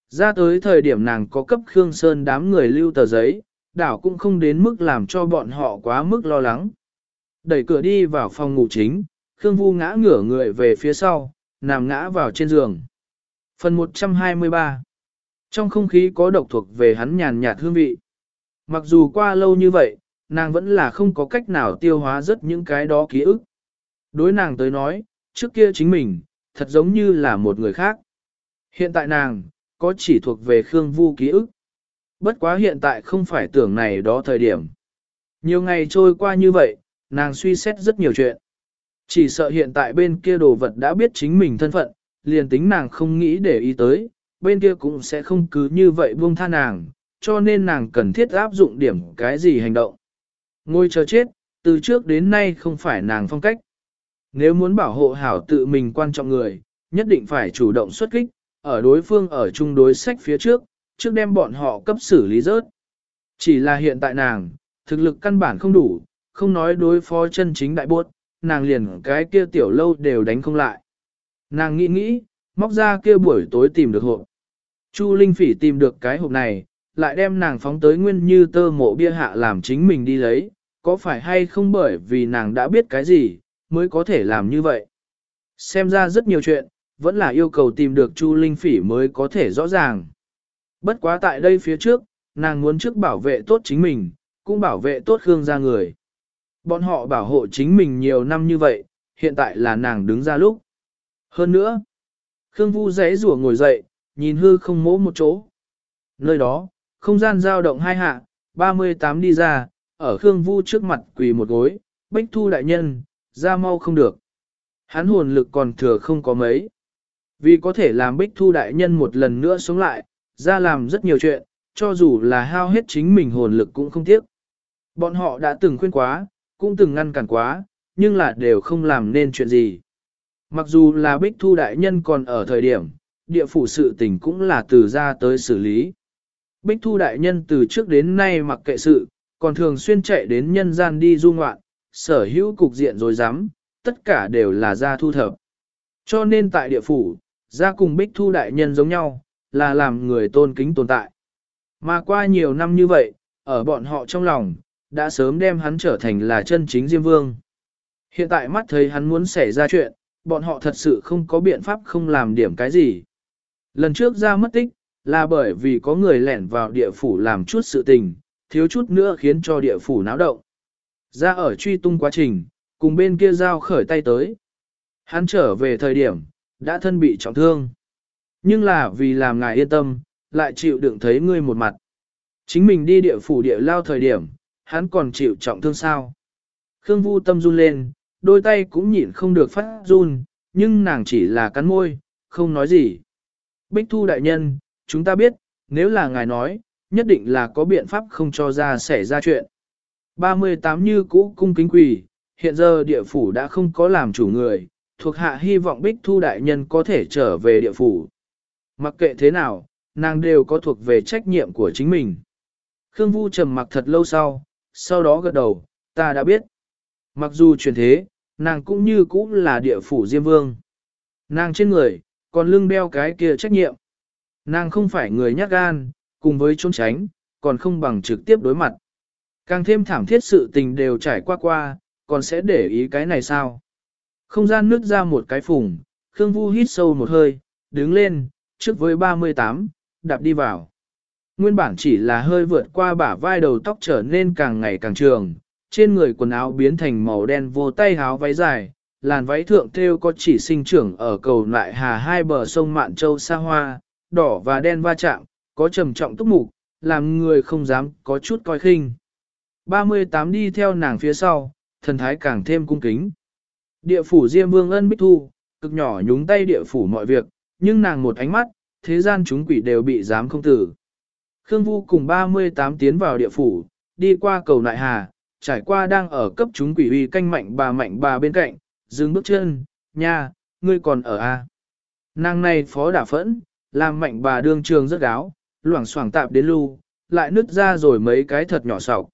Ra tới thời điểm nàng có cấp Khương Sơn đám người lưu tờ giấy, đảo cũng không đến mức làm cho bọn họ quá mức lo lắng. Đẩy cửa đi vào phòng ngủ chính, Khương Vu ngã ngửa người về phía sau, nằm ngã vào trên giường. Phần 123. Trong không khí có độc thuộc về hắn nhàn nhạt hương vị. Mặc dù qua lâu như vậy, nàng vẫn là không có cách nào tiêu hóa rất những cái đó ký ức. Đối nàng tới nói, trước kia chính mình, thật giống như là một người khác. Hiện tại nàng, có chỉ thuộc về Khương Vu ký ức. Bất quá hiện tại không phải tưởng này đó thời điểm. Nhiều ngày trôi qua như vậy, nàng suy xét rất nhiều chuyện. Chỉ sợ hiện tại bên kia đồ vật đã biết chính mình thân phận, liền tính nàng không nghĩ để ý tới, bên kia cũng sẽ không cứ như vậy buông tha nàng, cho nên nàng cần thiết áp dụng điểm cái gì hành động. Ngồi chờ chết, từ trước đến nay không phải nàng phong cách. Nếu muốn bảo hộ hảo tự mình quan trọng người, nhất định phải chủ động xuất kích, ở đối phương ở chung đối sách phía trước, trước đem bọn họ cấp xử lý rớt. Chỉ là hiện tại nàng, thực lực căn bản không đủ, không nói đối phó chân chính đại buốt, nàng liền cái kia tiểu lâu đều đánh không lại. Nàng nghĩ nghĩ, móc ra kia buổi tối tìm được hộp. Chu Linh Phỉ tìm được cái hộp này, lại đem nàng phóng tới nguyên như tơ mộ bia hạ làm chính mình đi lấy, có phải hay không bởi vì nàng đã biết cái gì, mới có thể làm như vậy. Xem ra rất nhiều chuyện, vẫn là yêu cầu tìm được Chu Linh Phỉ mới có thể rõ ràng. Bất quá tại đây phía trước, nàng muốn trước bảo vệ tốt chính mình, cũng bảo vệ tốt Khương gia người. Bọn họ bảo hộ chính mình nhiều năm như vậy, hiện tại là nàng đứng ra lúc. Hơn nữa, Khương Vu giãy rủa ngồi dậy, nhìn hư không mỗ một chỗ. Nơi đó, không gian dao động hai hạ, 38 đi ra, ở Khương Vu trước mặt quỳ một gối, Bích Thu đại nhân, ra mau không được. Hắn hồn lực còn thừa không có mấy. Vì có thể làm Bích Thu đại nhân một lần nữa sống lại, ra làm rất nhiều chuyện, cho dù là hao hết chính mình hồn lực cũng không tiếc. Bọn họ đã từng khuyên quá, cũng từng ngăn cản quá, nhưng là đều không làm nên chuyện gì. Mặc dù là Bích Thu đại nhân còn ở thời điểm, địa phủ sự tình cũng là từ ra tới xử lý. Bích Thu đại nhân từ trước đến nay mặc kệ sự, còn thường xuyên chạy đến nhân gian đi du ngoạn, sở hữu cục diện rồi dám, tất cả đều là ra thu thập. Cho nên tại địa phủ, ra cùng Bích Thu đại nhân giống nhau, là làm người tôn kính tồn tại. Mà qua nhiều năm như vậy, ở bọn họ trong lòng, đã sớm đem hắn trở thành là chân chính Diêm Vương. Hiện tại mắt thấy hắn muốn xảy ra chuyện, bọn họ thật sự không có biện pháp không làm điểm cái gì. Lần trước ra mất tích, là bởi vì có người lẻn vào địa phủ làm chút sự tình, thiếu chút nữa khiến cho địa phủ náo động. Ra ở truy tung quá trình, cùng bên kia giao khởi tay tới. Hắn trở về thời điểm, đã thân bị trọng thương. Nhưng là vì làm ngài yên tâm, lại chịu đựng thấy ngươi một mặt. Chính mình đi địa phủ địa lao thời điểm, hắn còn chịu trọng thương sao. Khương Vu tâm run lên, đôi tay cũng nhịn không được phát run, nhưng nàng chỉ là cắn môi, không nói gì. Bích Thu đại nhân, chúng ta biết, nếu là ngài nói, nhất định là có biện pháp không cho ra xảy ra chuyện. 38 như cũ cung kính quỳ, hiện giờ địa phủ đã không có làm chủ người, thuộc hạ hy vọng Bích Thu đại nhân có thể trở về địa phủ. Mặc kệ thế nào, nàng đều có thuộc về trách nhiệm của chính mình. Khương Vu trầm mặc thật lâu sau đó gật đầu, ta đã biết. Mặc dù chuyển thế, nàng cũng như cũ là địa phủ Diêm Vương. Nàng trên người, còn lưng đeo cái kia trách nhiệm. Nàng không phải người nhát gan, cùng với trốn tránh, còn không bằng trực tiếp đối mặt. Càng thêm thảm thiết sự tình đều trải qua, còn sẽ để ý cái này sao? Không gian nứt ra một cái phùng, Khương Vu hít sâu một hơi, đứng lên, trước với 38, đạp đi vào. Nguyên bản chỉ là hơi vượt qua bả vai đầu tóc trở nên càng ngày càng trường, trên người quần áo biến thành màu đen vô tay áo váy dài, làn váy thượng thêu có chỉ sinh trưởng ở cầu lại hà hai bờ sông Mạn Châu xa hoa, đỏ và đen va chạm, có trầm trọng túc mục, làm người không dám có chút coi khinh. 38 đi theo nàng phía sau, thần thái càng thêm cung kính. Địa phủ Diêm Vương ân Bích Thu, cực nhỏ nhúng tay địa phủ mọi việc, nhưng nàng một ánh mắt, thế gian chúng quỷ đều bị dám không tử. Khương Vu cùng 38 tiến vào địa phủ, đi qua cầu nại hà, trải qua đang ở cấp chúng quỷ uy canh mạnh bà bên cạnh, dừng bước chân, nha, ngươi còn ở a? Nàng này phó đả phẫn, làm mạnh bà đương trường rất gáo, loảng xoảng tạp đến lưu, lại nứt ra rồi mấy cái thật nhỏ sọc,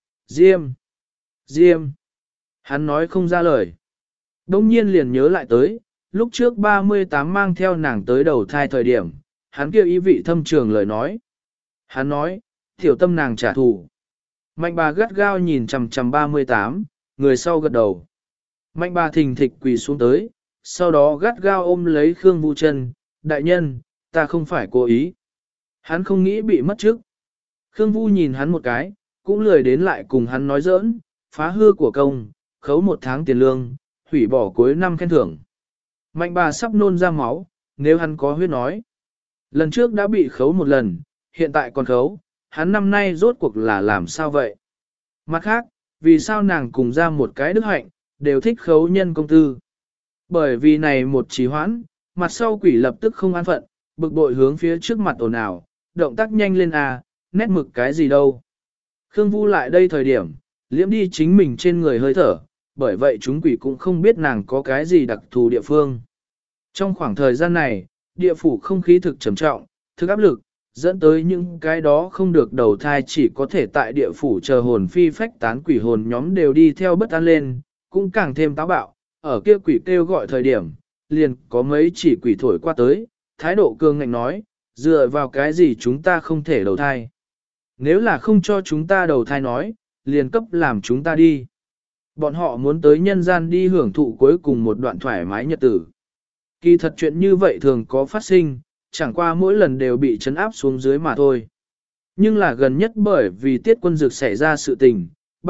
Diêm. Hắn nói không ra lời. Đông nhiên liền nhớ lại tới, lúc trước 38 mang theo nàng tới đầu thai thời điểm, hắn kia ý vị thâm trường lời nói. Hắn nói, tiểu tâm nàng trả thù. Mạnh bà gắt gao nhìn chằm chằm 38, người sau gật đầu. Mạnh bà thình thịch quỳ xuống tới, sau đó gắt gao ôm lấy Khương Vu chân, đại nhân, ta không phải cố ý. Hắn không nghĩ bị mất chức. Khương Vu nhìn hắn một cái, cũng lười đến lại cùng hắn nói giỡn, phá hư của công, khấu 1 tháng tiền lương, hủy bỏ cuối năm khen thưởng. Mạnh bà sắp nôn ra máu, nếu hắn có huyết nói. Lần trước đã bị khấu 1 lần, hiện tại còn khấu, hắn năm nay rốt cuộc là làm sao vậy? Mặt khác, vì sao nàng cùng ra một cái đức hạnh, đều thích khấu nhân công tư? Bởi vì này một trì hoãn, mặt sau quỷ lập tức không an phận, bực bội hướng phía trước mặt ồn ào, động tác nhanh lên à, nét mực cái gì đâu. Khương Vu lại đây thời điểm, liễm đi chính mình trên người hơi thở, bởi vậy chúng quỷ cũng không biết nàng có cái gì đặc thù địa phương. Trong khoảng thời gian này, địa phủ không khí thực trầm trọng, thực áp lực, dẫn tới những cái đó không được đầu thai chỉ có thể tại địa phủ chờ hồn phi phách tán quỷ hồn nhóm đều đi theo bất an lên, cũng càng thêm táo bạo, ở kia quỷ kêu gọi thời điểm, liền có mấy chỉ quỷ thổi qua tới, thái độ cương ngạnh nói, dựa vào cái gì chúng ta không thể đầu thai. Nếu là không cho chúng ta đầu thai nói, liền cấp làm chúng ta đi. Bọn họ muốn tới nhân gian đi hưởng thụ cuối cùng một đoạn thoải mái nhật tử. Kỳ thật chuyện như vậy thường có phát sinh, chẳng qua mỗi lần đều bị trấn áp xuống dưới mà thôi. Nhưng là gần nhất bởi vì tiết quân dược xảy ra sự tình,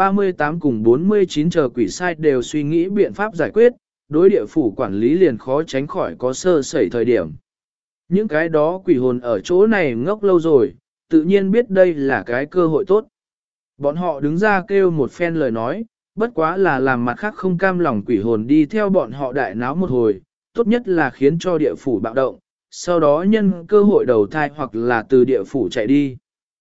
38 cùng 49 chờ quỷ sai đều suy nghĩ biện pháp giải quyết, đối địa phủ quản lý liền khó tránh khỏi có sơ sẩy thời điểm. Những cái đó quỷ hồn ở chỗ này ngốc lâu rồi, tự nhiên biết đây là cái cơ hội tốt. Bọn họ đứng ra kêu một phen lời nói, bất quá là làm mặt khác không cam lòng quỷ hồn đi theo bọn họ đại náo một hồi, tốt nhất là khiến cho địa phủ bạo động, sau đó nhân cơ hội đầu thai hoặc là từ địa phủ chạy đi.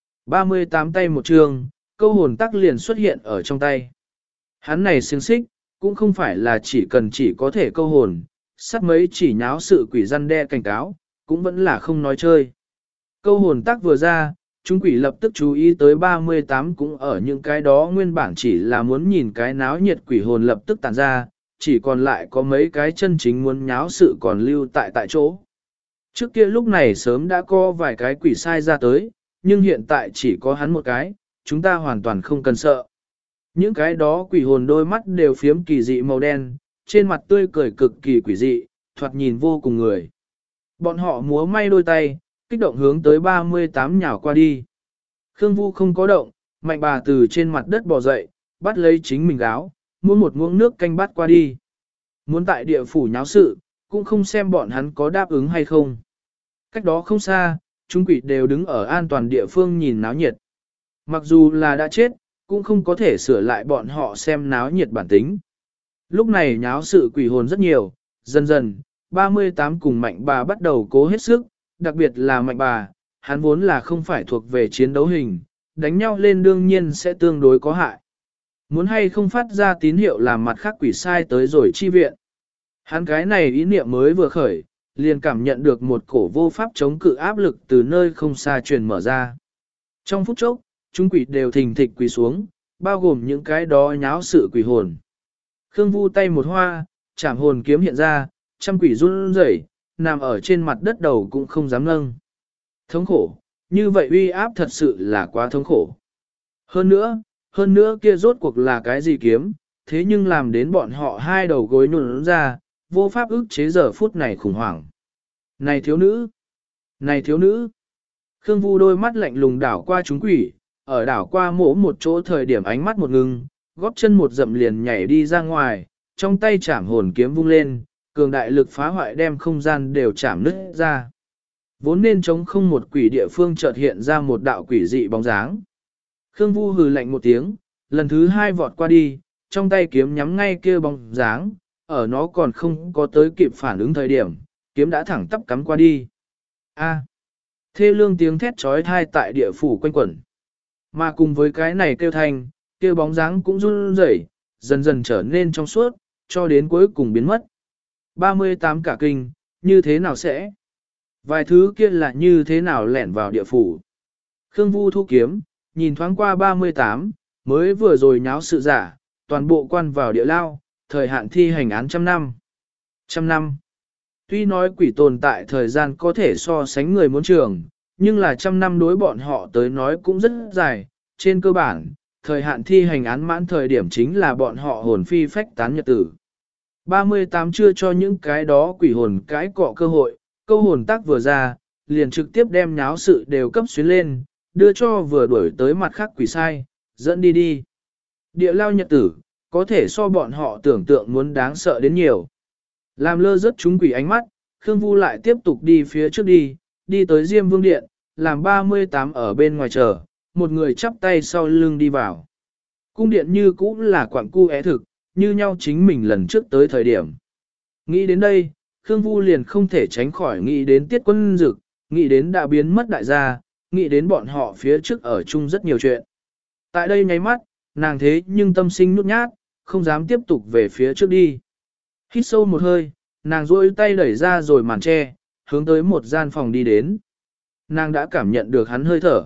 38 tay một trường, câu hồn tắc liền xuất hiện ở trong tay. Hắn này xiềng xích, cũng không phải là chỉ có thể câu hồn, sát mấy chỉ nháo sự quỷ răn đe cảnh cáo, cũng vẫn là không nói chơi. Câu hồn tắc vừa ra, chúng quỷ lập tức chú ý tới 38 cũng ở những cái đó nguyên bản chỉ là muốn nhìn cái náo nhiệt quỷ hồn lập tức tàn ra, chỉ còn lại có mấy cái chân chính muốn nháo sự còn lưu tại chỗ. Trước kia lúc này sớm đã có vài cái quỷ sai ra tới, nhưng hiện tại chỉ có hắn một cái, chúng ta hoàn toàn không cần sợ. Những cái đó quỷ hồn đôi mắt đều phiếm kỳ dị màu đen, trên mặt tươi cười cực kỳ quỷ dị, thoạt nhìn vô cùng người. Bọn họ múa may đôi tay, kích động hướng tới 38 nhào qua đi. Khương Vu không có động, mạnh bà từ trên mặt đất bò dậy, bắt lấy chính mình gáo, muốn một muỗng nước canh bắt qua đi. Muốn tại địa phủ nháo sự, cũng không xem bọn hắn có đáp ứng hay không. Cách đó không xa, chúng quỷ đều đứng ở an toàn địa phương nhìn náo nhiệt. Mặc dù là đã chết, cũng không có thể sửa lại bọn họ xem náo nhiệt bản tính. Lúc này nháo sự quỷ hồn rất nhiều, dần dần, 38 cùng mạnh bà bắt đầu cố hết sức, đặc biệt là mạnh bà, hắn vốn là không phải thuộc về chiến đấu hình, đánh nhau lên đương nhiên sẽ tương đối có hại. Muốn hay không phát ra tín hiệu làm mặt khác quỷ sai tới rồi chi viện. Hắn cái này ý niệm mới vừa khởi, liền cảm nhận được một cổ vô pháp chống cự áp lực từ nơi không xa truyền mở ra. Trong phút chốc, chúng quỷ đều thình thịch quỳ xuống, bao gồm những cái đó nháo sự quỷ hồn. Khương Vu tay một hoa, chảm hồn kiếm hiện ra, trăm quỷ run rẩy, nằm ở trên mặt đất đầu cũng không dám nâng. Thống khổ, như vậy uy áp thật sự là quá thống khổ. Hơn nữa kia rốt cuộc là cái gì kiếm, thế nhưng làm đến bọn họ hai đầu gối nhũn ra, vô pháp ức chế giờ phút này khủng hoảng. Này thiếu nữ! Này thiếu nữ! Khương Vu đôi mắt lạnh lùng đảo qua chúng quỷ, ở đảo qua mỗ một chỗ thời điểm ánh mắt một ngưng, góp chân một dậm liền nhảy đi ra ngoài, trong tay chảm hồn kiếm vung lên, cường đại lực phá hoại đem không gian đều chảm nứt ra. Vốn nên chống không một quỷ địa phương chợt hiện ra một đạo quỷ dị bóng dáng. Khương Vu hừ lạnh một tiếng, lần thứ hai vọt qua đi, trong tay kiếm nhắm ngay kia bóng dáng, ở nó còn không có tới kịp phản ứng thời điểm, kiếm đã thẳng tắp cắm qua đi. A. Thê lương tiếng thét trói thai tại địa phủ quanh quẩn. Mà cùng với cái này kêu thanh, kêu bóng dáng cũng run rẩy, dần dần trở nên trong suốt, cho đến cuối cùng biến mất. 38 cả kinh, như thế nào sẽ? Vài thứ kia là như thế nào lẻn vào địa phủ? Khương Vu thu kiếm, nhìn thoáng qua 38, mới vừa rồi nháo sự giả, toàn bộ quan vào địa lao, thời hạn thi hành án 100 năm. 100 năm. Tuy nói quỷ tồn tại thời gian có thể so sánh người muốn trường, nhưng là trăm năm đối bọn họ tới nói cũng rất dài. Trên cơ bản, thời hạn thi hành án mãn thời điểm chính là bọn họ hồn phi phách tán nhật tử. 38 chưa cho những cái đó quỷ hồn cái cọ cơ hội, câu hồn tác vừa ra, liền trực tiếp đem nháo sự đều cấp xuyến lên, đưa cho vừa đuổi tới mặt khác quỷ sai, dẫn đi đi. Địa lao nhật tử, có thể so bọn họ tưởng tượng muốn đáng sợ đến nhiều. Làm lơ rất chúng quỷ ánh mắt, Khương Vu lại tiếp tục đi phía trước đi tới Diêm Vương Điện, làm 38 ở bên ngoài chờ, một người chắp tay sau lưng đi vào. Cung điện như cũ là quặng cu é thực, như nhau chính mình lần trước tới thời điểm. Nghĩ đến đây, Khương Vu liền không thể tránh khỏi nghĩ đến Tiết Quân Dực, nghĩ đến đã biến mất đại gia, nghĩ đến bọn họ phía trước ở chung rất nhiều chuyện. Tại đây nháy mắt, nàng thế nhưng tâm sinh nhút nhát, không dám tiếp tục về phía trước đi. Hít sâu một hơi, nàng duỗi tay đẩy ra rồi màn che, hướng tới một gian phòng đi đến. Nàng đã cảm nhận được hắn hơi thở.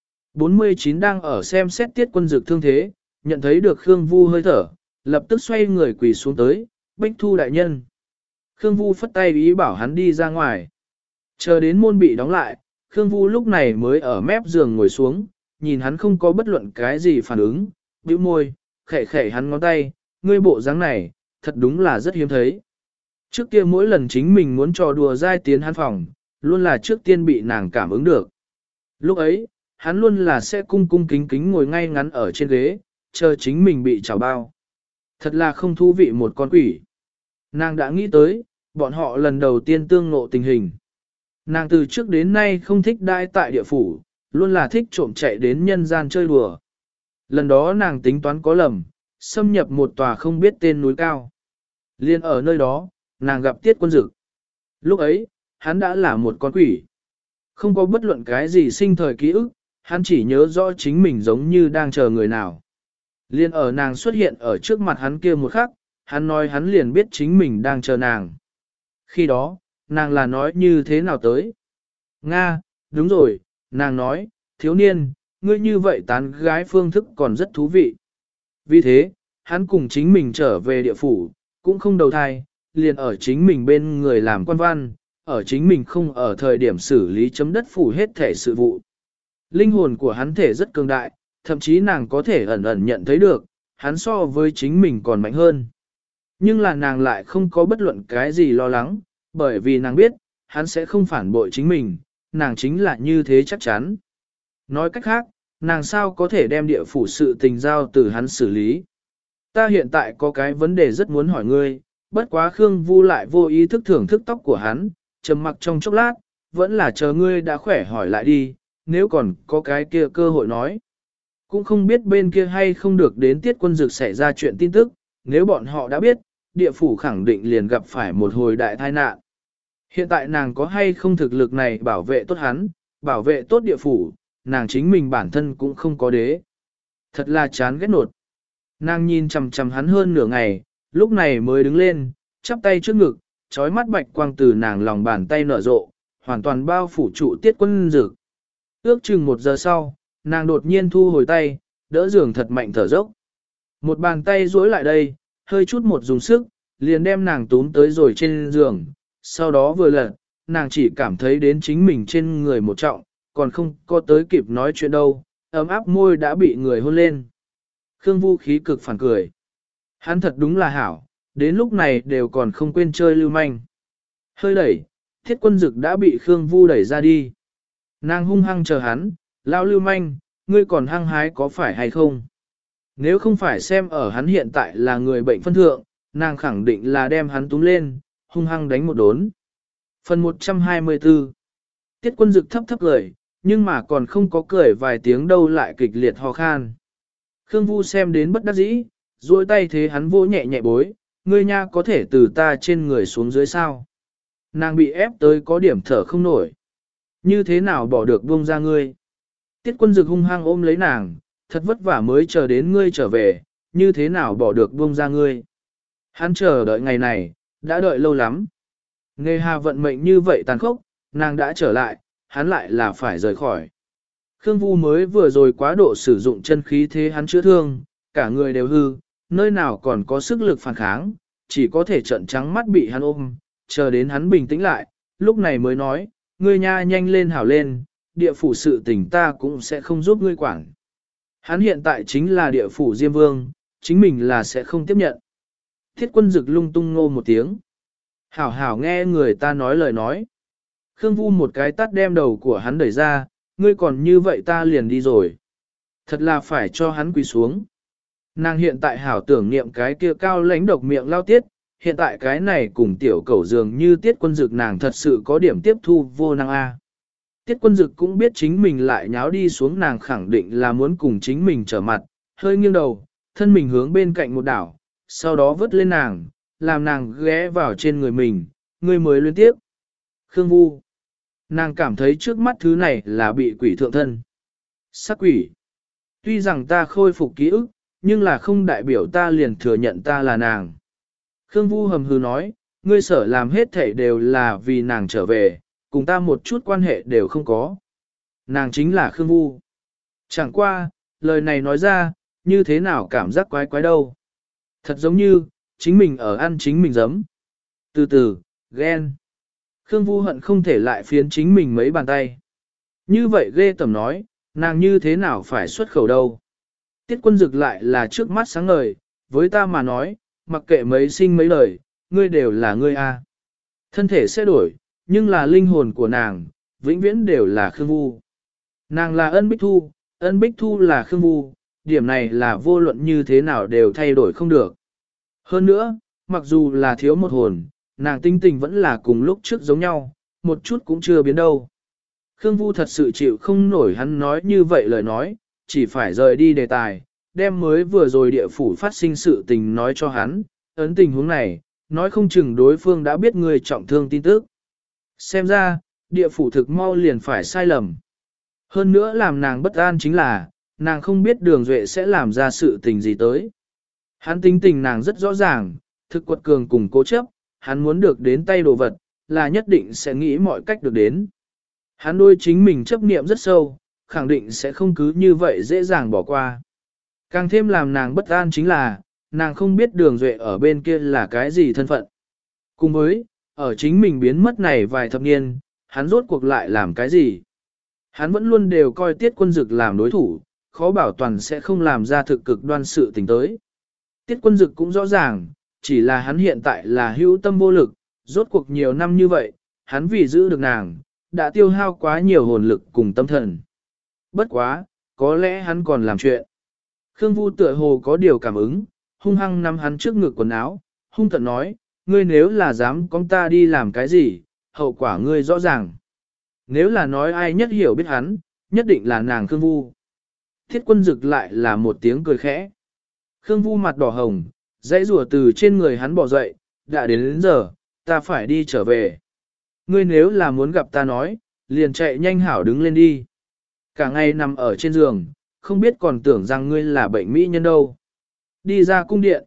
49 đang ở xem xét Tiết Quân Dực thương thế, nhận thấy được Khương Vu hơi thở, lập tức xoay người quỳ xuống tới, Bích Thu đại nhân. Khương Vu phất tay ý bảo hắn đi ra ngoài. Chờ đến môn bị đóng lại, Khương Vu lúc này mới ở mép giường ngồi xuống, nhìn hắn không có bất luận cái gì phản ứng, bĩu môi, khẽ khẽ hắn ngón tay, ngươi bộ dáng này, thật đúng là rất hiếm thấy. Trước kia mỗi lần chính mình muốn trò đùa dai tiến hắn phòng, luôn là trước tiên bị nàng cảm ứng được. Lúc ấy, hắn luôn là sẽ cung cung kính kính ngồi ngay ngắn ở trên ghế, chờ chính mình bị trào bao. Thật là không thú vị một con quỷ. Nàng đã nghĩ tới, bọn họ lần đầu tiên tương ngộ tình hình. Nàng từ trước đến nay không thích đai tại địa phủ, luôn là thích trộm chạy đến nhân gian chơi đùa. Lần đó nàng tính toán có lầm, xâm nhập một tòa không biết tên núi cao. Liên ở nơi đó, nàng gặp Tiết Quân Dực. Lúc ấy, hắn đã là một con quỷ. Không có bất luận cái gì sinh thời ký ức, hắn chỉ nhớ rõ chính mình giống như đang chờ người nào. Liên ở nàng xuất hiện ở trước mặt hắn kia một khắc, hắn nói hắn liền biết chính mình đang chờ nàng. Khi đó, nàng là nói như thế nào tới? Nga, đúng rồi, nàng nói, thiếu niên, ngươi như vậy tán gái phương thức còn rất thú vị. Vì thế, hắn cùng chính mình trở về địa phủ, cũng không đầu thai, liền ở chính mình bên người làm quan văn, ở chính mình không ở thời điểm xử lý chấm đất phủ hết thể sự vụ. Linh hồn của hắn thể rất cường đại, thậm chí nàng có thể ẩn ẩn nhận thấy được, hắn so với chính mình còn mạnh hơn. Nhưng là nàng lại không có bất luận cái gì lo lắng, bởi vì nàng biết, hắn sẽ không phản bội chính mình, nàng chính là như thế chắc chắn. Nói cách khác, nàng sao có thể đem địa phủ sự tình giao từ hắn xử lý. Ta hiện tại có cái vấn đề rất muốn hỏi ngươi, bất quá Khương Vu lại vô ý thức thưởng thức tóc của hắn, trầm mặc trong chốc lát, vẫn là chờ ngươi đã khỏe hỏi lại đi, nếu còn có cái kia cơ hội nói. Cũng không biết bên kia hay không được đến Tiết Quân Dực xảy ra chuyện tin tức, nếu bọn họ đã biết, địa phủ khẳng định liền gặp phải một hồi đại tai nạn. Hiện tại nàng có hay không thực lực này bảo vệ tốt hắn, bảo vệ tốt địa phủ, nàng chính mình bản thân cũng không có đế. Thật là chán ghét nột. Nàng nhìn chằm chằm hắn hơn nửa ngày, lúc này mới đứng lên, chắp tay trước ngực, trói mắt bạch quang từ nàng lòng bàn tay nở rộ, hoàn toàn bao phủ trụ Tiết Quân Dực. Ước chừng 1 giờ sau, nàng đột nhiên thu hồi tay, đỡ giường thật mạnh thở dốc. Một bàn tay duỗi lại đây, hơi chút một dùng sức, liền đem nàng túm tới rồi trên giường, sau đó vừa lật, nàng chỉ cảm thấy đến chính mình trên người một trọng, còn không có tới kịp nói chuyện đâu, ấm áp môi đã bị người hôn lên. Khương Vu khí cực phản cười. Hắn thật đúng là hảo, đến lúc này đều còn không quên chơi lưu manh. Hơi đẩy, Thiết Quân Dực đã bị Khương Vu đẩy ra đi. Nàng hung hăng chờ hắn, lao lưu manh, ngươi còn hăng hái có phải hay không? Nếu không phải xem ở hắn hiện tại là người bệnh phân thượng, nàng khẳng định là đem hắn túm lên, hung hăng đánh một đốn. Phần 124 Tiết Quân Dực thấp thấp cười, nhưng mà còn không có cười vài tiếng đâu lại kịch liệt ho khan. Khương Vu xem đến bất đắc dĩ, duỗi tay thế hắn vô nhẹ nhẹ bối, ngươi nha có thể từ ta trên người xuống dưới sao. Nàng bị ép tới có điểm thở không nổi. Như thế nào bỏ được buông ra ngươi? Tiết Quân Dực hung hăng ôm lấy nàng, thật vất vả mới chờ đến ngươi trở về, như thế nào bỏ được buông ra ngươi? Hắn chờ đợi ngày này, đã đợi lâu lắm. Nghề hà vận mệnh như vậy tàn khốc, nàng đã trở lại, hắn lại là phải rời khỏi. Khương Vu mới vừa rồi quá độ sử dụng chân khí thế hắn chữa thương, cả người đều hư, nơi nào còn có sức lực phản kháng, chỉ có thể trợn trắng mắt bị hắn ôm, chờ đến hắn bình tĩnh lại, lúc này mới nói, ngươi nha nhanh lên hảo lên, địa phủ sự tình ta cũng sẽ không giúp ngươi quản. Hắn hiện tại chính là địa phủ Diêm Vương, chính mình là sẽ không tiếp nhận. Thiết Quân Dực lung tung ngô một tiếng. Hảo hảo nghe người ta nói lời nói. Khương Vu một cái tát đem đầu của hắn đẩy ra, ngươi còn như vậy ta liền đi rồi. Thật là phải cho hắn quỳ xuống. Nàng hiện tại hảo tưởng niệm cái kia cao lãnh độc miệng lao tiết, hiện tại cái này cùng tiểu cẩu dường như Tiết Quân Dực nàng thật sự có điểm tiếp thu vô năng A. Tiết Quân Dực cũng biết chính mình lại nháo đi xuống, nàng khẳng định là muốn cùng chính mình trở mặt, hơi nghiêng đầu, thân mình hướng bên cạnh một đảo, sau đó vớt lên nàng, làm nàng ghé vào trên người mình, người mới liên tiếp. Khương Vu. Nàng cảm thấy trước mắt thứ này là bị quỷ thượng thân. Sắc quỷ. Tuy rằng ta khôi phục ký ức, nhưng là không đại biểu ta liền thừa nhận ta là nàng. Khương Vu hầm hừ nói, ngươi sở làm hết thảy đều là vì nàng trở về, cùng ta một chút quan hệ đều không có. Nàng chính là Khương Vu. Chẳng qua, lời này nói ra, như thế nào cảm giác quái quái đâu. Thật giống như, chính mình ở ăn chính mình giấm. Từ từ, ghen. Khương Vu hận không thể lại phiến chính mình mấy bàn tay. Như vậy ghê tởm nói, nàng như thế nào phải xuất khẩu đâu. Tiết Quân Dực lại là trước mắt sáng ngời, với ta mà nói, mặc kệ mấy sinh mấy lời, ngươi đều là ngươi a. Thân thể sẽ đổi, nhưng là linh hồn của nàng, vĩnh viễn đều là Khương Vu. Nàng là Ân Bích Thu là Khương Vu, điểm này là vô luận như thế nào đều thay đổi không được. Hơn nữa, mặc dù là thiếu một hồn, nàng tinh tình vẫn là cùng lúc trước giống nhau, một chút cũng chưa biến đâu. Khương Vu thật sự chịu không nổi hắn nói như vậy lời nói, chỉ phải rời đi đề tài, đem mới vừa rồi địa phủ phát sinh sự tình nói cho hắn, ấn tình huống này, nói không chừng đối phương đã biết người trọng thương tin tức. Xem ra, địa phủ thực mau liền phải sai lầm. Hơn nữa làm nàng bất an chính là, nàng không biết Đường Duệ sẽ làm ra sự tình gì tới. Hắn tính tình nàng rất rõ ràng, thực quật cường cùng cố chấp, hắn muốn được đến tay đồ vật, là nhất định sẽ nghĩ mọi cách được đến. Hắn đôi chính mình chấp niệm rất sâu, khẳng định sẽ không cứ như vậy dễ dàng bỏ qua. Càng thêm làm nàng bất an chính là, nàng không biết Đường Duệ ở bên kia là cái gì thân phận. Cùng với, ở chính mình biến mất này vài thập niên, hắn rốt cuộc lại làm cái gì. Hắn vẫn luôn đều coi Tiết Quân Dực làm đối thủ, khó bảo toàn sẽ không làm ra thực cực đoan sự tình tới. Tiết Quân Dực cũng rõ ràng, chỉ là hắn hiện tại là hữu tâm vô lực, rốt cuộc nhiều năm như vậy, hắn vì giữ được nàng, đã tiêu hao quá nhiều hồn lực cùng tâm thần. Bất quá, có lẽ hắn còn làm chuyện. Khương Vu tựa hồ có điều cảm ứng, hung hăng nắm hắn trước ngực quần áo, hung tận nói, ngươi nếu là dám con ta đi làm cái gì, hậu quả ngươi rõ ràng. Nếu là nói ai nhất hiểu biết hắn, nhất định là nàng Khương Vu. Thiết Quân Dực lại là một tiếng cười khẽ. Khương Vu mặt đỏ hồng, dãy rùa từ trên người hắn bỏ dậy, đã đến giờ, ta phải đi trở về. Ngươi nếu là muốn gặp ta nói, liền chạy nhanh hảo đứng lên đi. Cả ngày nằm ở trên giường, không biết còn tưởng rằng ngươi là bệnh mỹ nhân đâu. Đi ra cung điện,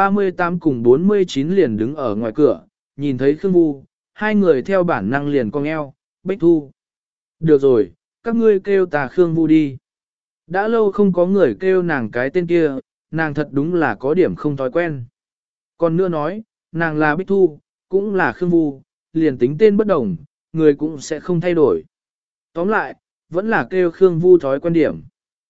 38 cùng 49 liền đứng ở ngoài cửa, nhìn thấy Khương Vu, hai người theo bản năng liền cong eo, Bích Thu. Được rồi, các ngươi kêu ta Khương Vu đi. Đã lâu không có người kêu nàng cái tên kia, nàng thật đúng là có điểm không thói quen. Còn nữa nói, nàng là Bích Thu, cũng là Khương Vu, liền tính tên bất đồng, người cũng sẽ không thay đổi. Tóm lại, vẫn là kêu Khương Vu thói quen điểm.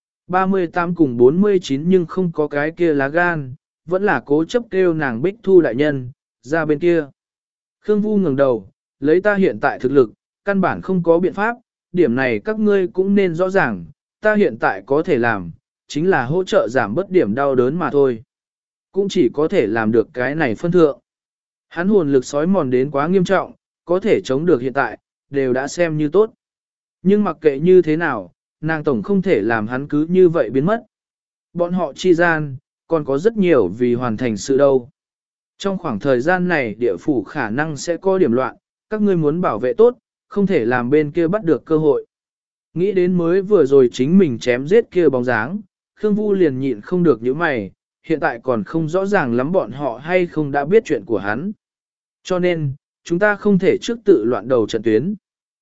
38 cùng 49 nhưng không có cái kia lá gan, vẫn là cố chấp kêu nàng Bích Thu đại nhân, ra bên kia. Khương Vu ngẩng đầu, lấy ta hiện tại thực lực, căn bản không có biện pháp, điểm này các ngươi cũng nên rõ ràng, ta hiện tại có thể làm, chính là hỗ trợ giảm bớt điểm đau đớn mà thôi. Cũng chỉ có thể làm được cái này phân thượng. Hắn hồn lực sói mòn đến quá nghiêm trọng, có thể chống được hiện tại, đều đã xem như tốt. Nhưng mặc kệ như thế nào, nàng tổng không thể làm hắn cứ như vậy biến mất. Bọn họ chi gian, còn có rất nhiều vì hoàn thành sự đâu. Trong khoảng thời gian này địa phủ khả năng sẽ có điểm loạn, các ngươi muốn bảo vệ tốt, không thể làm bên kia bắt được cơ hội. Nghĩ đến mới vừa rồi chính mình chém giết kia bóng dáng, Khương Vu liền nhịn không được những mày, hiện tại còn không rõ ràng lắm bọn họ hay không đã biết chuyện của hắn. Cho nên, chúng ta không thể trước tự loạn đầu trận tuyến.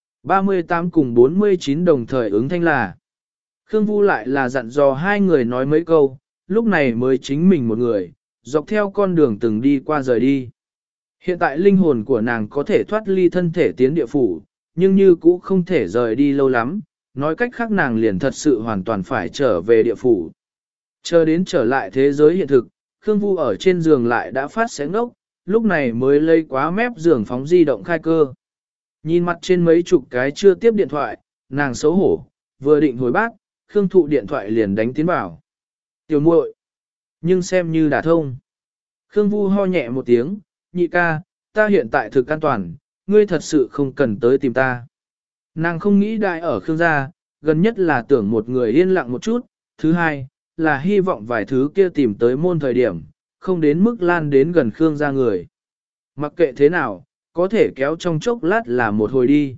38 cùng 49 đồng thời ứng thanh là. Khương Vu lại là dặn dò hai người nói mấy câu, lúc này mới chính mình một người, dọc theo con đường từng đi qua rời đi. Hiện tại linh hồn của nàng có thể thoát ly thân thể tiến địa phủ, nhưng như cũ không thể rời đi lâu lắm, nói cách khác nàng liền thật sự hoàn toàn phải trở về địa phủ. Chờ đến trở lại thế giới hiện thực, Khương Vu ở trên giường lại đã phát sáng ngốc, lúc này mới lấy quá mép giường phóng di động khai cơ. Nhìn mặt trên mấy chục cái chưa tiếp điện thoại, nàng xấu hổ, vừa định hồi bác, Khương Thụ điện thoại liền đánh tiến vào. Tiểu muội, nhưng xem như đã thông. Khương Vu ho nhẹ một tiếng, nhị ca, ta hiện tại thực an toàn, ngươi thật sự không cần tới tìm ta. Nàng không nghĩ đại ở Khương gia, gần nhất là tưởng một người yên lặng một chút, thứ hai, là hy vọng vài thứ kia tìm tới môn thời điểm, không đến mức lan đến gần Khương gia người. Mặc kệ thế nào, có thể kéo trong chốc lát là một hồi đi.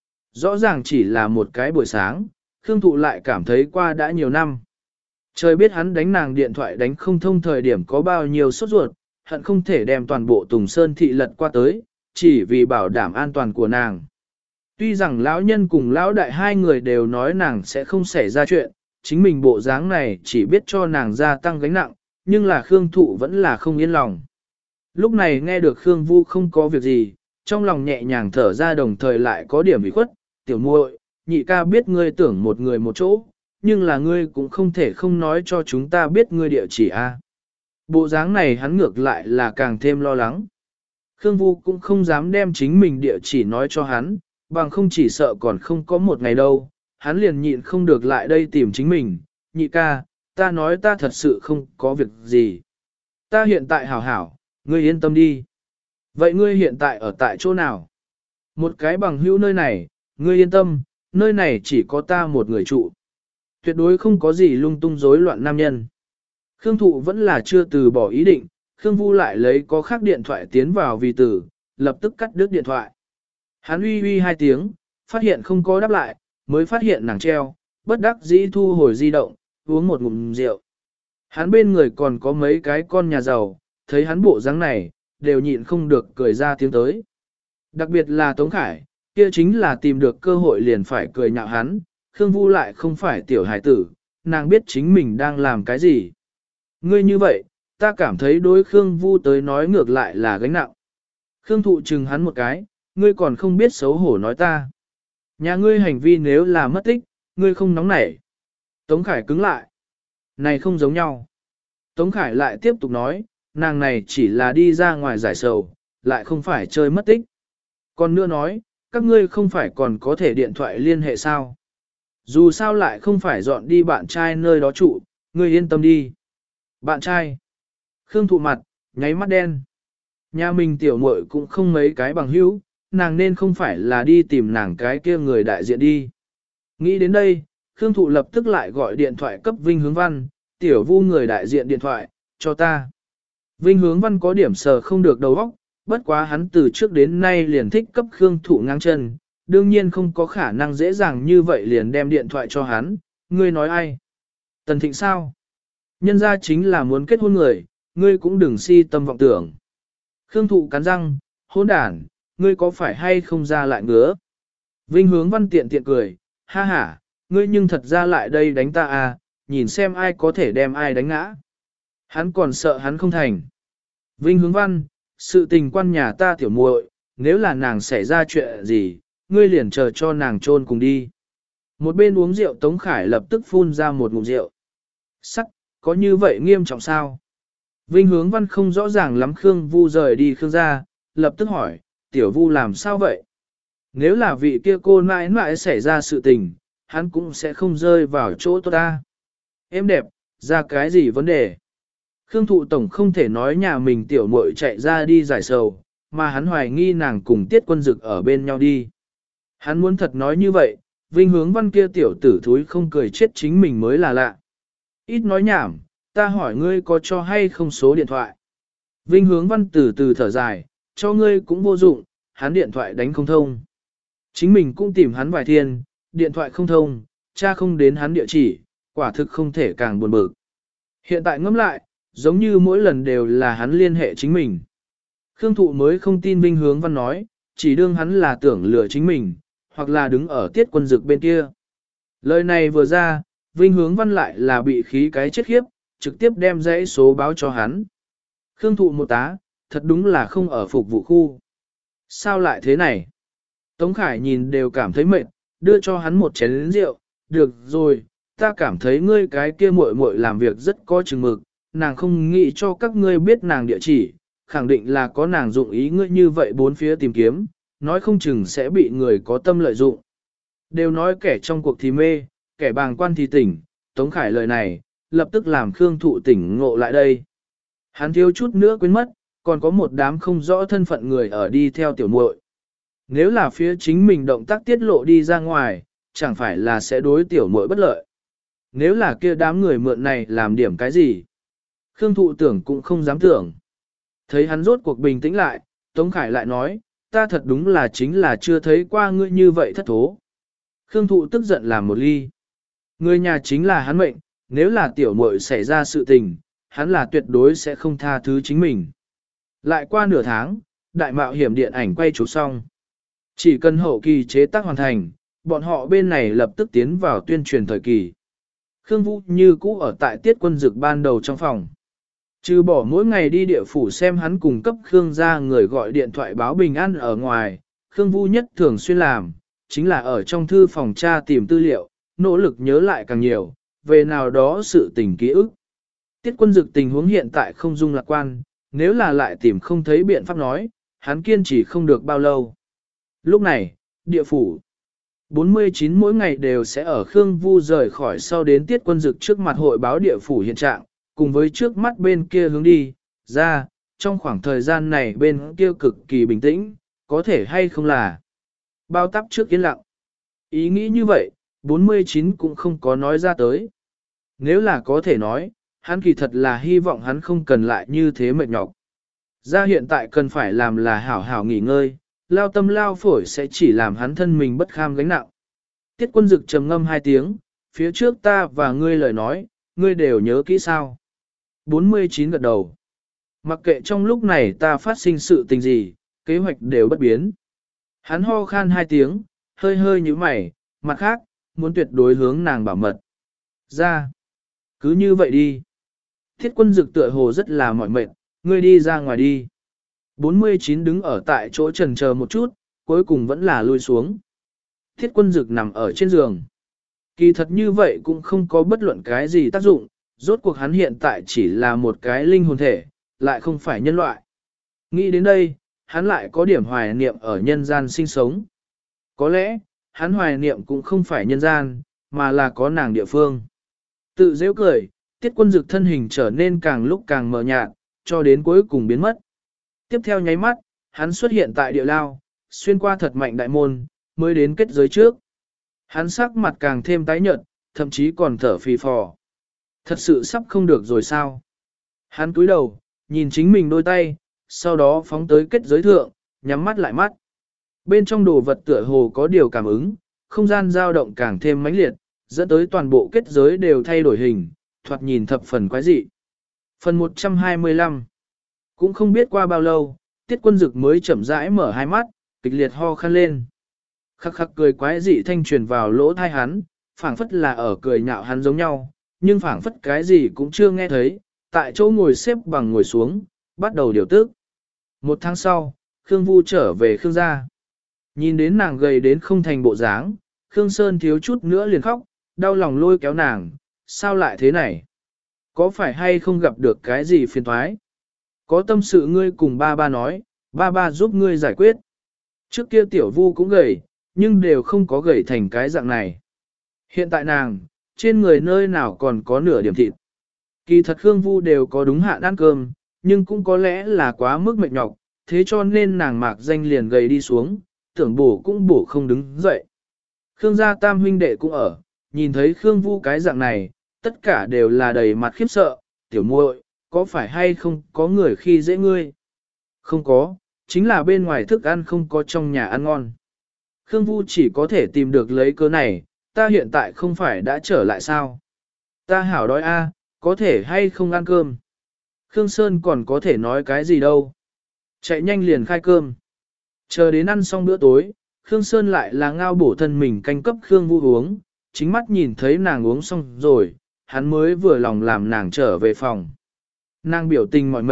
Rõ ràng chỉ là một cái buổi sáng, Khương Thụ lại cảm thấy qua đã nhiều năm. Trời biết hắn đánh nàng điện thoại đánh không thông thời điểm có bao nhiêu sốt ruột, hận không thể đem toàn bộ Tùng Sơn thị lật qua tới, chỉ vì bảo đảm an toàn của nàng. Tuy rằng lão nhân cùng lão đại hai người đều nói nàng sẽ không xảy ra chuyện, chính mình bộ dáng này chỉ biết cho nàng gia tăng gánh nặng, nhưng là Khương Thụ vẫn là không yên lòng. Lúc này nghe được Khương Vu không có việc gì, trong lòng nhẹ nhàng thở ra đồng thời lại có điểm ủy khuất, tiểu muội, nhị ca biết ngươi tưởng một người một chỗ, nhưng là ngươi cũng không thể không nói cho chúng ta biết ngươi địa chỉ a. Bộ dáng này hắn ngược lại là càng thêm lo lắng. Khương Vu cũng không dám đem chính mình địa chỉ nói cho hắn, bằng không chỉ sợ còn không có một ngày đâu, hắn liền nhịn không được lại đây tìm chính mình, nhị ca, ta nói ta thật sự không có việc gì. Ta hiện tại hảo hảo, ngươi yên tâm đi. Vậy ngươi hiện tại ở tại chỗ nào? Một cái bằng hữu nơi này, ngươi yên tâm, nơi này chỉ có ta một người trụ. Tuyệt đối không có gì lung tung rối loạn nam nhân. Khương Thụ vẫn là chưa từ bỏ ý định, Khương Vu lại lấy có khác điện thoại tiến vào vì tử, lập tức cắt đứt điện thoại. Hắn uy uy hai tiếng, phát hiện không có đáp lại, mới phát hiện nàng treo, bất đắc dĩ thu hồi di động, uống một ngụm rượu. Hắn bên người còn có mấy cái con nhà giàu, thấy hắn bộ dáng này, đều nhịn không được cười ra tiếng tới. Đặc biệt là Tống Khải, kia chính là tìm được cơ hội liền phải cười nhạo hắn, Khương Vu lại không phải tiểu hải tử, nàng biết chính mình đang làm cái gì. Ngươi như vậy, ta cảm thấy đối Khương Vu tới nói ngược lại là gánh nặng. Khương Thụ chừng hắn một cái, ngươi còn không biết xấu hổ nói ta. Nhà ngươi hành vi nếu là mất tích, ngươi không nóng nảy. Tống Khải cứng lại. Này không giống nhau. Tống Khải lại tiếp tục nói, nàng này chỉ là đi ra ngoài giải sầu, lại không phải chơi mất tích. Còn nữa nói, các ngươi không phải còn có thể điện thoại liên hệ sao? Dù sao lại không phải dọn đi bạn trai nơi đó trụ, ngươi yên tâm đi. Bạn trai. Khương Thụ mặt, nháy mắt đen. Nhà mình tiểu muội cũng không mấy cái bằng hữu, nàng nên không phải là đi tìm nàng cái kia người đại diện đi. Nghĩ đến đây, Khương Thụ lập tức lại gọi điện thoại cấp Vinh Hướng Văn, tiểu Vu người đại diện điện thoại, cho ta. Vinh Hướng Văn có điểm sờ không được đầu óc, bất quá hắn từ trước đến nay liền thích cấp Khương Thụ ngang chân, đương nhiên không có khả năng dễ dàng như vậy liền đem điện thoại cho hắn, ngươi nói ai? Tần Thịnh sao? Nhân ra chính là muốn kết hôn người, ngươi cũng đừng si tâm vọng tưởng. Khương Thụ cắn răng, hôn đản, ngươi có phải hay không ra lại ngứa? Vinh Hướng Văn tiện tiện cười, ha ha, ngươi nhưng thật ra lại đây đánh ta à, nhìn xem ai có thể đem ai đánh ngã. Hắn còn sợ hắn không thành. Vinh Hướng Văn, sự tình quan nhà ta tiểu muội, nếu là nàng xảy ra chuyện gì, ngươi liền chờ cho nàng chôn cùng đi. Một bên uống rượu Tống Khải lập tức phun ra một ngụm rượu. Sắc, có như vậy nghiêm trọng sao? Vinh Hướng Văn không rõ ràng lắm Khương Vu rời đi Khương gia, lập tức hỏi, tiểu Vu làm sao vậy? Nếu là vị kia cô mãi mãi xảy ra sự tình, hắn cũng sẽ không rơi vào chỗ tốt ta. Em đẹp, ra cái gì vấn đề? Khương Thụ Tổng không thể nói nhà mình tiểu muội chạy ra đi giải sầu, mà hắn hoài nghi nàng cùng Tiết Quân Dực ở bên nhau đi. Hắn muốn thật nói như vậy, Vinh Hướng Văn kia tiểu tử thúi không cười chết chính mình mới là lạ. Ít nói nhảm, ta hỏi ngươi có cho hay không số điện thoại. Vinh Hướng Văn từ từ thở dài, cho ngươi cũng vô dụng, hắn điện thoại đánh không thông. Chính mình cũng tìm hắn vài thiên, điện thoại không thông, cha không đến hắn địa chỉ, quả thực không thể càng buồn bực. Hiện tại ngẫm lại, giống như mỗi lần đều là hắn liên hệ chính mình. Khương Thụ mới không tin Vinh Hướng Văn nói, chỉ đương hắn là tưởng lừa chính mình, hoặc là đứng ở Tiết Quân Dực bên kia. Lời này vừa ra, Vinh Hướng Văn lại là bị khí cái chết khiếp, trực tiếp đem dãy số báo cho hắn. Khương Thụ một tá, thật đúng là không ở phục vụ khu. Sao lại thế này? Tống Khải nhìn đều cảm thấy mệt, đưa cho hắn một chén rượu, được rồi, ta cảm thấy ngươi cái kia muội muội làm việc rất có chừng mực, nàng không nghĩ cho các ngươi biết nàng địa chỉ, khẳng định là có nàng dụng ý ngươi như vậy bốn phía tìm kiếm, nói không chừng sẽ bị người có tâm lợi dụng. Đều nói kẻ trong cuộc thì mê, kẻ bàng quan thì tỉnh, Tống Khải lời này, lập tức làm Khương Thụ tỉnh ngộ lại đây. Hắn thiếu chút nữa quên mất, còn có một đám không rõ thân phận người ở đi theo tiểu muội. Nếu là phía chính mình động tác tiết lộ đi ra ngoài, chẳng phải là sẽ đối tiểu muội bất lợi. Nếu là kia đám người mượn này làm điểm cái gì? Khương Thụ tưởng cũng không dám tưởng. Thấy hắn rốt cuộc bình tĩnh lại, Tống Khải lại nói, ta thật đúng là chính là chưa thấy qua ngươi như vậy thất thố. Khương Thụ tức giận làm một ly. Người nhà chính là hắn mệnh, nếu là tiểu muội xảy ra sự tình, hắn là tuyệt đối sẽ không tha thứ chính mình. Lại qua nửa tháng, đại mạo hiểm điện ảnh quay chụp xong. Chỉ cần hậu kỳ chế tác hoàn thành, bọn họ bên này lập tức tiến vào tuyên truyền thời kỳ. Khương Vũ như cũ ở tại tiết quân dực ban đầu trong phòng. Trừ bỏ mỗi ngày đi địa phủ xem hắn cùng cấp Khương gia người gọi điện thoại báo bình an ở ngoài, Khương Vũ nhất thường xuyên làm, chính là ở trong thư phòng tra tìm tư liệu, nỗ lực nhớ lại càng nhiều, về nào đó sự tình ký ức. Tiết quân dực tình huống hiện tại không dung lạc quan, nếu là lại tìm không thấy biện pháp nói, hắn kiên trì không được bao lâu. Lúc này, địa phủ 49 mỗi ngày đều sẽ ở Khương Vu rời khỏi sau đến tiết quân dực trước mặt hội báo địa phủ hiện trạng, cùng với trước mắt bên kia hướng đi, ra, trong khoảng thời gian này bên kia cực kỳ bình tĩnh, có thể hay không là bao tắp trước yên lặng. Ý nghĩ như vậy, 49 cũng không có nói ra tới. Nếu là có thể nói, hắn kỳ thật là hy vọng hắn không cần lại như thế mệt nhọc. Ra hiện tại cần phải làm là hảo hảo nghỉ ngơi, lao tâm lao phổi sẽ chỉ làm hắn thân mình bất kham gánh nặng. Tiết quân dực trầm ngâm 2 tiếng, phía trước ta và ngươi lời nói, ngươi đều nhớ kỹ sao. 49 gật đầu. Mặc kệ trong lúc này ta phát sinh sự tình gì, kế hoạch đều bất biến. Hắn ho khan 2 tiếng, hơi hơi như mày, mặt khác, muốn tuyệt đối hướng nàng bảo mật. Ra. Cứ như vậy đi. Thiết quân dực tựa hồ rất là mỏi mệt, ngươi đi ra ngoài đi. 49 đứng ở tại chỗ chần chờ một chút, cuối cùng vẫn là lui xuống. Thiết quân dực nằm ở trên giường. Kỳ thật như vậy cũng không có bất luận cái gì tác dụng, rốt cuộc hắn hiện tại chỉ là một cái linh hồn thể, lại không phải nhân loại. Nghĩ đến đây, hắn lại có điểm hoài niệm ở nhân gian sinh sống. Có lẽ, hắn hoài niệm cũng không phải nhân gian, mà là có nàng địa phương. Tự dễ cười, tiết quân dực thân hình trở nên càng lúc càng mờ nhạt, cho đến cuối cùng biến mất. Tiếp theo nháy mắt, hắn xuất hiện tại địa lao, xuyên qua thật mạnh đại môn, mới đến kết giới trước. Hắn sắc mặt càng thêm tái nhợt, thậm chí còn thở phì phò. Thật sự sắp không được rồi sao? Hắn cúi đầu, nhìn chính mình đôi tay, sau đó phóng tới kết giới thượng, nhắm mắt lại mắt. Bên trong đồ vật tựa hồ có điều cảm ứng, không gian dao động càng thêm mãnh liệt, dẫn tới toàn bộ kết giới đều thay đổi hình, thoạt nhìn thập phần quái dị. Phần 125 cũng không biết qua bao lâu, tiết quân dực mới chậm rãi mở hai mắt, kịch liệt ho khan lên. Khắc khắc cười quái dị thanh truyền vào lỗ thai hắn, phảng phất là ở cười nhạo hắn giống nhau, nhưng phảng phất cái gì cũng chưa nghe thấy, tại chỗ ngồi xếp bằng ngồi xuống, bắt đầu điều tức. 1 tháng sau, Khương Vu trở về Khương gia. Nhìn đến nàng gầy đến không thành bộ dáng, Khương Sơn thiếu chút nữa liền khóc, đau lòng lôi kéo nàng, sao lại thế này? Có phải hay không gặp được cái gì phiền toái? Có tâm sự ngươi cùng ba ba nói, ba ba giúp ngươi giải quyết. Trước kia tiểu Vu cũng gầy, nhưng đều không có gầy thành cái dạng này. Hiện tại nàng, trên người nơi nào còn có nửa điểm thịt. Kỳ thật Khương Vu đều có đúng hạn ăn cơm, nhưng cũng có lẽ là quá mức mệt nhọc, thế cho nên nàng mạc danh liền gầy đi xuống, tưởng bổ cũng bổ không đứng dậy. Khương gia tam huynh đệ cũng ở, nhìn thấy Khương Vu cái dạng này, tất cả đều là đầy mặt khiếp sợ, tiểu muội, có phải hay không có người khi dễ ngươi? Không có, chính là bên ngoài thức ăn không có trong nhà ăn ngon. Khương Vu chỉ có thể tìm được lấy cớ này, ta hiện tại không phải đã trở lại sao? Ta hảo đói a, có thể hay không ăn cơm? Khương Sơn còn có thể nói cái gì đâu? Chạy nhanh liền khai cơm. Chờ đến ăn xong bữa tối, Khương Sơn lại là ngao bổ thân mình canh cấp Khương Vu uống, chính mắt nhìn thấy nàng uống xong rồi, hắn mới vừa lòng làm nàng trở về phòng. Nàng biểu tình mỏi mệt,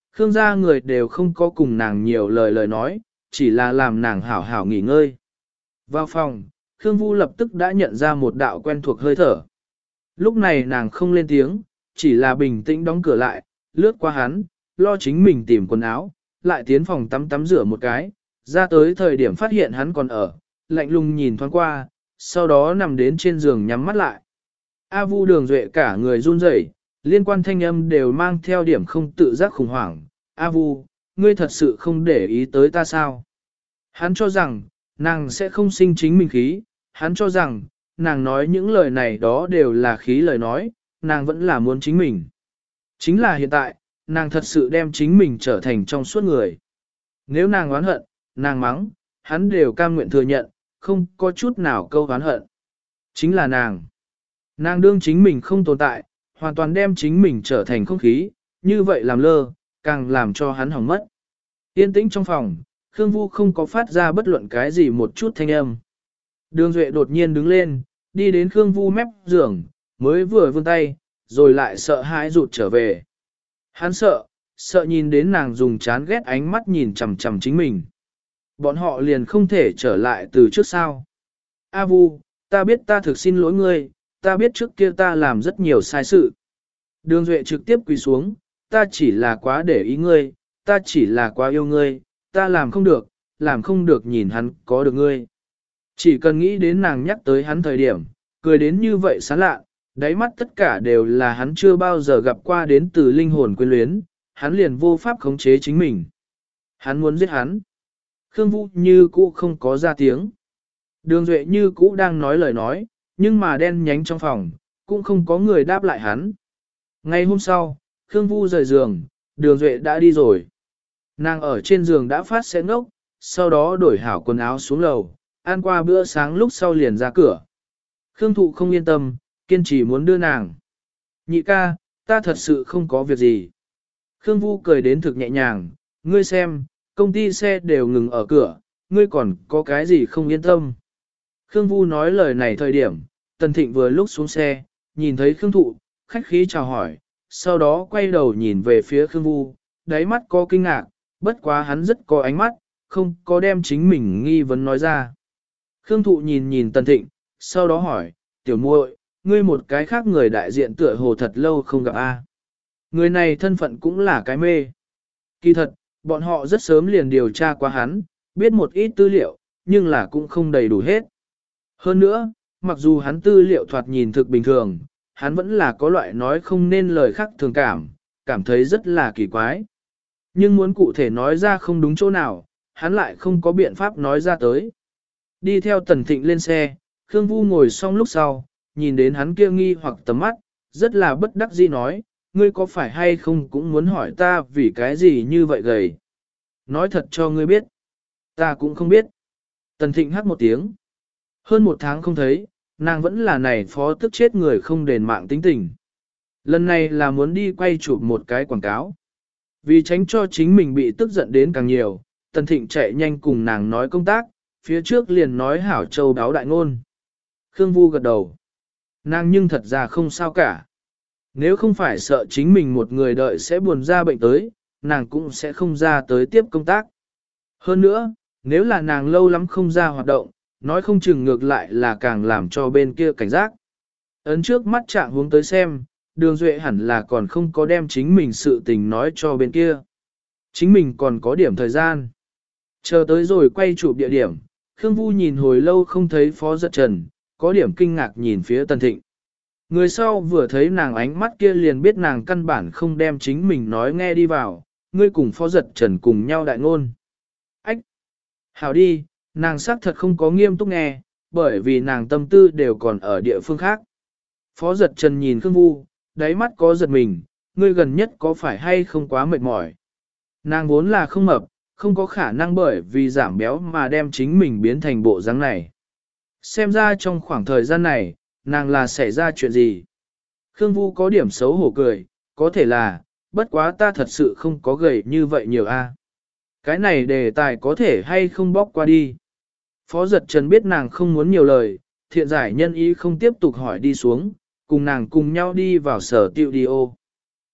Khương gia người đều không có cùng nàng nhiều lời nói, chỉ là làm nàng hảo hảo nghỉ ngơi. Vào phòng, Khương Vu lập tức đã nhận ra một đạo quen thuộc hơi thở. Lúc này nàng không lên tiếng, chỉ là bình tĩnh đóng cửa lại, lướt qua hắn, lo chính mình tìm quần áo, lại tiến phòng tắm rửa một cái, ra tới thời điểm phát hiện hắn còn ở, lạnh lùng nhìn thoáng qua, sau đó nằm đến trên giường nhắm mắt lại. A Vu Đường Duệ cả người run rẩy, liên quan thanh âm đều mang theo điểm không tự giác khủng hoảng. A Vu, ngươi thật sự không để ý tới ta sao? Hắn cho rằng, nàng sẽ không sinh chính mình khí, hắn cho rằng, nàng nói những lời này đó đều là khí lời nói, nàng vẫn là muốn chính mình. Chính là hiện tại, nàng thật sự đem chính mình trở thành trong suốt người. Nếu nàng oán hận, nàng mắng, hắn đều cam nguyện thừa nhận, không có chút nào câu oán hận. Chính là nàng. Nàng đương chính mình không tồn tại, hoàn toàn đem chính mình trở thành không khí, như vậy làm lơ, càng làm cho hắn hỏng mất. Yên tĩnh trong phòng, Khương Vu không có phát ra bất luận cái gì một chút thanh âm. Đường Duệ đột nhiên đứng lên, đi đến Khương Vu mép giường, mới vừa vươn tay, rồi lại sợ hãi rụt trở về. Hắn sợ nhìn đến nàng dùng chán ghét ánh mắt nhìn chằm chằm chính mình. Bọn họ liền không thể trở lại từ trước sao. A Vu, ta biết ta thực xin lỗi ngươi, ta biết trước kia ta làm rất nhiều sai sự. Đường Duệ trực tiếp quỳ xuống, ta chỉ là quá để ý ngươi, ta chỉ là quá yêu ngươi, ta làm không được nhìn hắn có được ngươi. Chỉ cần nghĩ đến nàng nhắc tới hắn thời điểm, cười đến như vậy sán lạ, đáy mắt tất cả đều là hắn chưa bao giờ gặp qua đến từ linh hồn quyến luyến, hắn liền vô pháp khống chế chính mình. Hắn muốn giết hắn. Khương Vũ như cũ không có ra tiếng. Đường Duệ như cũ đang nói lời nói, nhưng mà đen nhánh trong phòng, cũng không có người đáp lại hắn. Ngày hôm sau, Khương Vu rời giường, Đường Duệ đã đi rồi. Nàng ở trên giường đã phát sẽ ngốc, sau đó đổi hảo quần áo xuống lầu, ăn qua bữa sáng lúc sau liền ra cửa. Khương Thụ không yên tâm, kiên trì muốn đưa nàng. Nhị ca, ta thật sự không có việc gì. Khương Vu cười đến thực nhẹ nhàng, ngươi xem, công ty xe đều ngừng ở cửa, ngươi còn có cái gì không yên tâm. Khương Vu nói lời này thời điểm, Tần Thịnh vừa lúc xuống xe, nhìn thấy Khương Thụ, khách khí chào hỏi, sau đó quay đầu nhìn về phía Khương Vu, đáy mắt có kinh ngạc, bất quá hắn rất có ánh mắt, không có đem chính mình nghi vấn nói ra. Khương Thụ nhìn Tần Thịnh, sau đó hỏi, tiểu muội, ngươi một cái khác người đại diện tựa hồ thật lâu không gặp a. Người này thân phận cũng là cái mê. Kỳ thật, bọn họ rất sớm liền điều tra qua hắn, biết một ít tư liệu, nhưng là cũng không đầy đủ hết. Hơn nữa, mặc dù hắn tư liệu thoạt nhìn thực bình thường, hắn vẫn là có loại nói không nên lời khác thường cảm thấy rất là kỳ quái. Nhưng muốn cụ thể nói ra không đúng chỗ nào, hắn lại không có biện pháp nói ra tới. Đi theo Tần Thịnh lên xe, Khương Vu ngồi xong lúc sau, nhìn đến hắn kia nghi hoặc tầm mắt, rất là bất đắc dĩ nói, ngươi có phải hay không cũng muốn hỏi ta vì cái gì như vậy gầy. Nói thật cho ngươi biết, ta cũng không biết. Tần Thịnh hắc một tiếng. Hơn một tháng không thấy, nàng vẫn là này phó tức chết người không đền mạng tính tình. Lần này là muốn đi quay chụp một cái quảng cáo. Vì tránh cho chính mình bị tức giận đến càng nhiều, Tần Thịnh chạy nhanh cùng nàng nói công tác, phía trước liền nói hảo châu đáo đại ngôn. Khương Vu gật đầu. Nàng nhưng thật ra không sao cả. Nếu không phải sợ chính mình một người đợi sẽ buồn ra bệnh tới, nàng cũng sẽ không ra tới tiếp công tác. Hơn nữa, nếu là nàng lâu lắm không ra hoạt động, nói không chừng ngược lại là càng làm cho bên kia cảnh giác. Ấn trước mắt trạng hướng tới xem, Đường Duệ hẳn là còn không có đem chính mình sự tình nói cho bên kia. Chính mình còn có điểm thời gian. Chờ tới rồi quay chụp địa điểm, Khương Vu nhìn hồi lâu không thấy Phó Giật Trần, có điểm kinh ngạc nhìn phía Tần Thịnh. Người sau vừa thấy nàng ánh mắt kia liền biết nàng căn bản không đem chính mình nói nghe đi vào, ngươi cùng Phó Giật Trần cùng nhau đại ngôn. Ách! Hảo đi, nàng xác thật không có nghiêm túc nghe, bởi vì nàng tâm tư đều còn ở địa phương khác. Phó Giật Trần nhìn Khương Vu, đáy mắt có giật mình, ngươi gần nhất có phải hay không quá mệt mỏi. Nàng vốn là không mập, không có khả năng bởi vì giảm béo mà đem chính mình biến thành bộ dáng này. Xem ra trong khoảng thời gian này, nàng là xảy ra chuyện gì. Khương Vu có điểm xấu hổ cười, có thể là, bất quá ta thật sự không có gầy như vậy nhiều a. Cái này đề tài có thể hay không bóc qua đi. Phó Giật Trần biết nàng không muốn nhiều lời, thiện giải nhân ý không tiếp tục hỏi đi xuống, cùng nàng cùng nhau đi vào sở tiệu đi ô.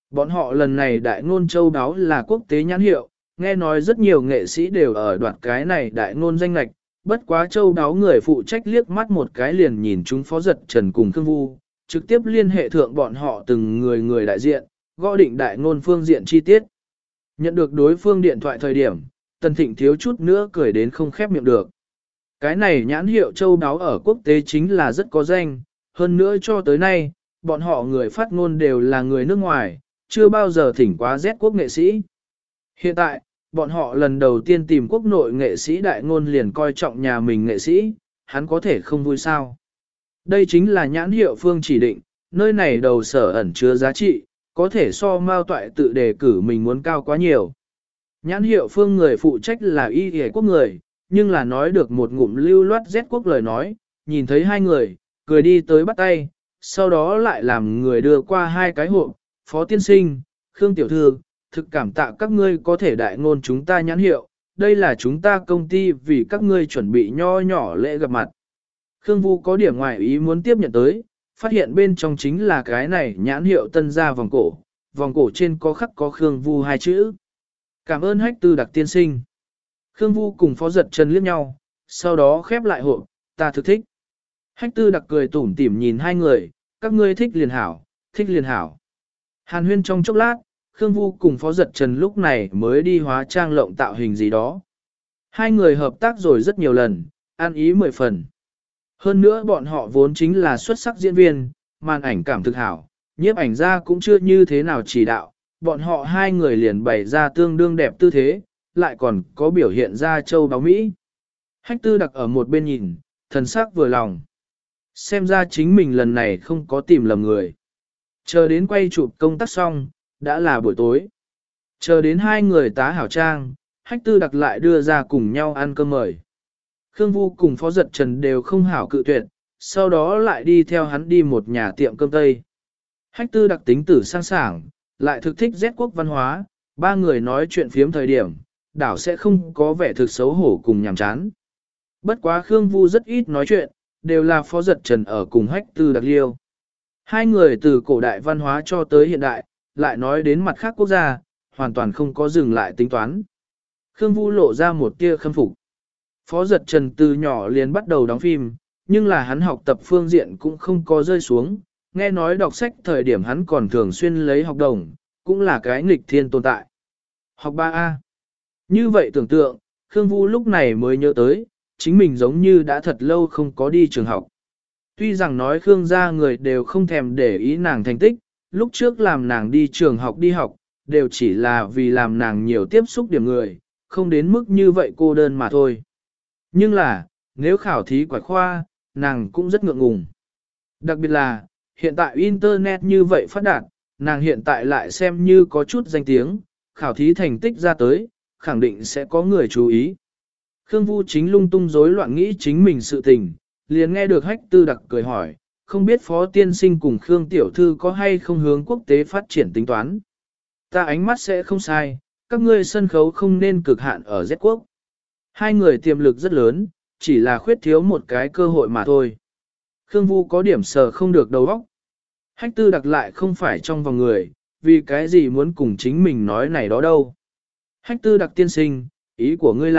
Bọn họ lần này đại ngôn châu đáo là quốc tế nhãn hiệu, nghe nói rất nhiều nghệ sĩ đều ở đoạt cái này đại ngôn danh lạch, bất quá châu đáo người phụ trách liếc mắt một cái liền nhìn chúng Phó Giật Trần cùng Khương Vu, trực tiếp liên hệ thượng bọn họ từng người đại diện, gõ định đại ngôn phương diện chi tiết. Nhận được đối phương điện thoại thời điểm, Tần Thịnh thiếu chút nữa cười đến không khép miệng được. Cái này nhãn hiệu châu đáo ở quốc tế chính là rất có danh, hơn nữa cho tới nay, bọn họ người phát ngôn đều là người nước ngoài, chưa bao giờ thỉnh quá Z quốc nghệ sĩ. Hiện tại, bọn họ lần đầu tiên tìm quốc nội nghệ sĩ đại ngôn liền coi trọng nhà mình nghệ sĩ, hắn có thể không vui sao. Đây chính là nhãn hiệu phương chỉ định, nơi này đầu sở ẩn chứa giá trị, có thể so Mao Toại tự đề cử mình muốn cao quá nhiều. Nhãn hiệu phương người phụ trách là y hề quốc người, nhưng là nói được một ngụm lưu loát Z quốc lời nói, nhìn thấy hai người, cười đi tới bắt tay, sau đó lại làm người đưa qua hai cái hộp, Phó Tiên Sinh, Khương Tiểu Thư, thực cảm tạ các ngươi có thể đại ngôn chúng ta nhãn hiệu, đây là chúng ta công ty vì các ngươi chuẩn bị nho nhỏ lễ gặp mặt. Khương Vu có điểm ngoài ý muốn tiếp nhận tới, phát hiện bên trong chính là cái này nhãn hiệu tân gia vòng cổ trên có khắc có Khương Vu hai chữ. Cảm ơn Hách Tư Đặc tiên sinh. Khương Vu cùng Phó Giật Trần liếc nhau, sau đó khép lại hộp, ta thực thích. Hách Tư Đặc cười tủm tỉm nhìn hai người, các ngươi thích liền hảo, thích liền hảo. Hàn huyên trong chốc lát, Khương Vu cùng Phó Giật Trần lúc này mới đi hóa trang lộng tạo hình gì đó. Hai người hợp tác rồi rất nhiều lần, ăn ý 10 phần. Hơn nữa bọn họ vốn chính là xuất sắc diễn viên, màn ảnh cảm thực hảo, nhiếp ảnh ra cũng chưa như thế nào chỉ đạo, bọn họ hai người liền bày ra tương đương đẹp tư thế, lại còn có biểu hiện ra châu báo Mỹ. Hách Tư Đặc ở một bên nhìn, thần sắc vừa lòng. Xem ra chính mình lần này không có tìm lầm người. Chờ đến quay chụp công tác xong, đã là buổi tối. Chờ đến hai người tá hảo trang, Hách Tư Đặc lại đưa ra cùng nhau ăn cơm mời. Khương Vu cùng Phó Giật Trần đều không hảo cự tuyệt, sau đó lại đi theo hắn đi một nhà tiệm cơm Tây. Hách Tư Đặc tính tử sang sảng, lại thực thích Z quốc văn hóa, ba người nói chuyện phiếm thời điểm, đảo sẽ không có vẻ thực xấu hổ cùng nhàm chán. Bất quá Khương Vu rất ít nói chuyện, đều là Phó Giật Trần ở cùng Hách Tư Đặc liêu. Hai người từ cổ đại văn hóa cho tới hiện đại, lại nói đến mặt khác quốc gia, hoàn toàn không có dừng lại tính toán. Khương Vu lộ ra một tia khâm phục. Phó Giật Trần từ nhỏ liền bắt đầu đóng phim, nhưng là hắn học tập phương diện cũng không có rơi xuống, nghe nói đọc sách thời điểm hắn còn thường xuyên lấy học đồng, cũng là cái nghịch thiên tồn tại. Học 3A. Như vậy tưởng tượng, Khương Vu lúc này mới nhớ tới, chính mình giống như đã thật lâu không có đi trường học. Tuy rằng nói Khương gia người đều không thèm để ý nàng thành tích, lúc trước làm nàng đi trường học đi học, đều chỉ là vì làm nàng nhiều tiếp xúc điểm người, không đến mức như vậy cô đơn mà thôi. Nhưng là, nếu khảo thí quải khoa, nàng cũng rất ngượng ngùng. Đặc biệt là, hiện tại Internet như vậy phát đạt, nàng hiện tại lại xem như có chút danh tiếng, khảo thí thành tích ra tới, khẳng định sẽ có người chú ý. Khương Vu chính lung tung rối loạn nghĩ chính mình sự tình, liền nghe được Hách Tư Đặc cười hỏi, không biết Phó Tiên Sinh cùng Khương Tiểu Thư có hay không hướng quốc tế phát triển tính toán. Ta ánh mắt sẽ không sai, các ngươi sân khấu không nên cực hạn ở Z quốc. Hai người tiềm lực rất lớn, chỉ là khuyết thiếu một cái cơ hội mà thôi. Khương Vu có điểm sờ không được đầu óc. Hách Tư Đặc lại không phải trong vòng người, vì cái gì muốn cùng chính mình nói này đó đâu. Hách Tư Đặc tiên sinh, ý của ngươi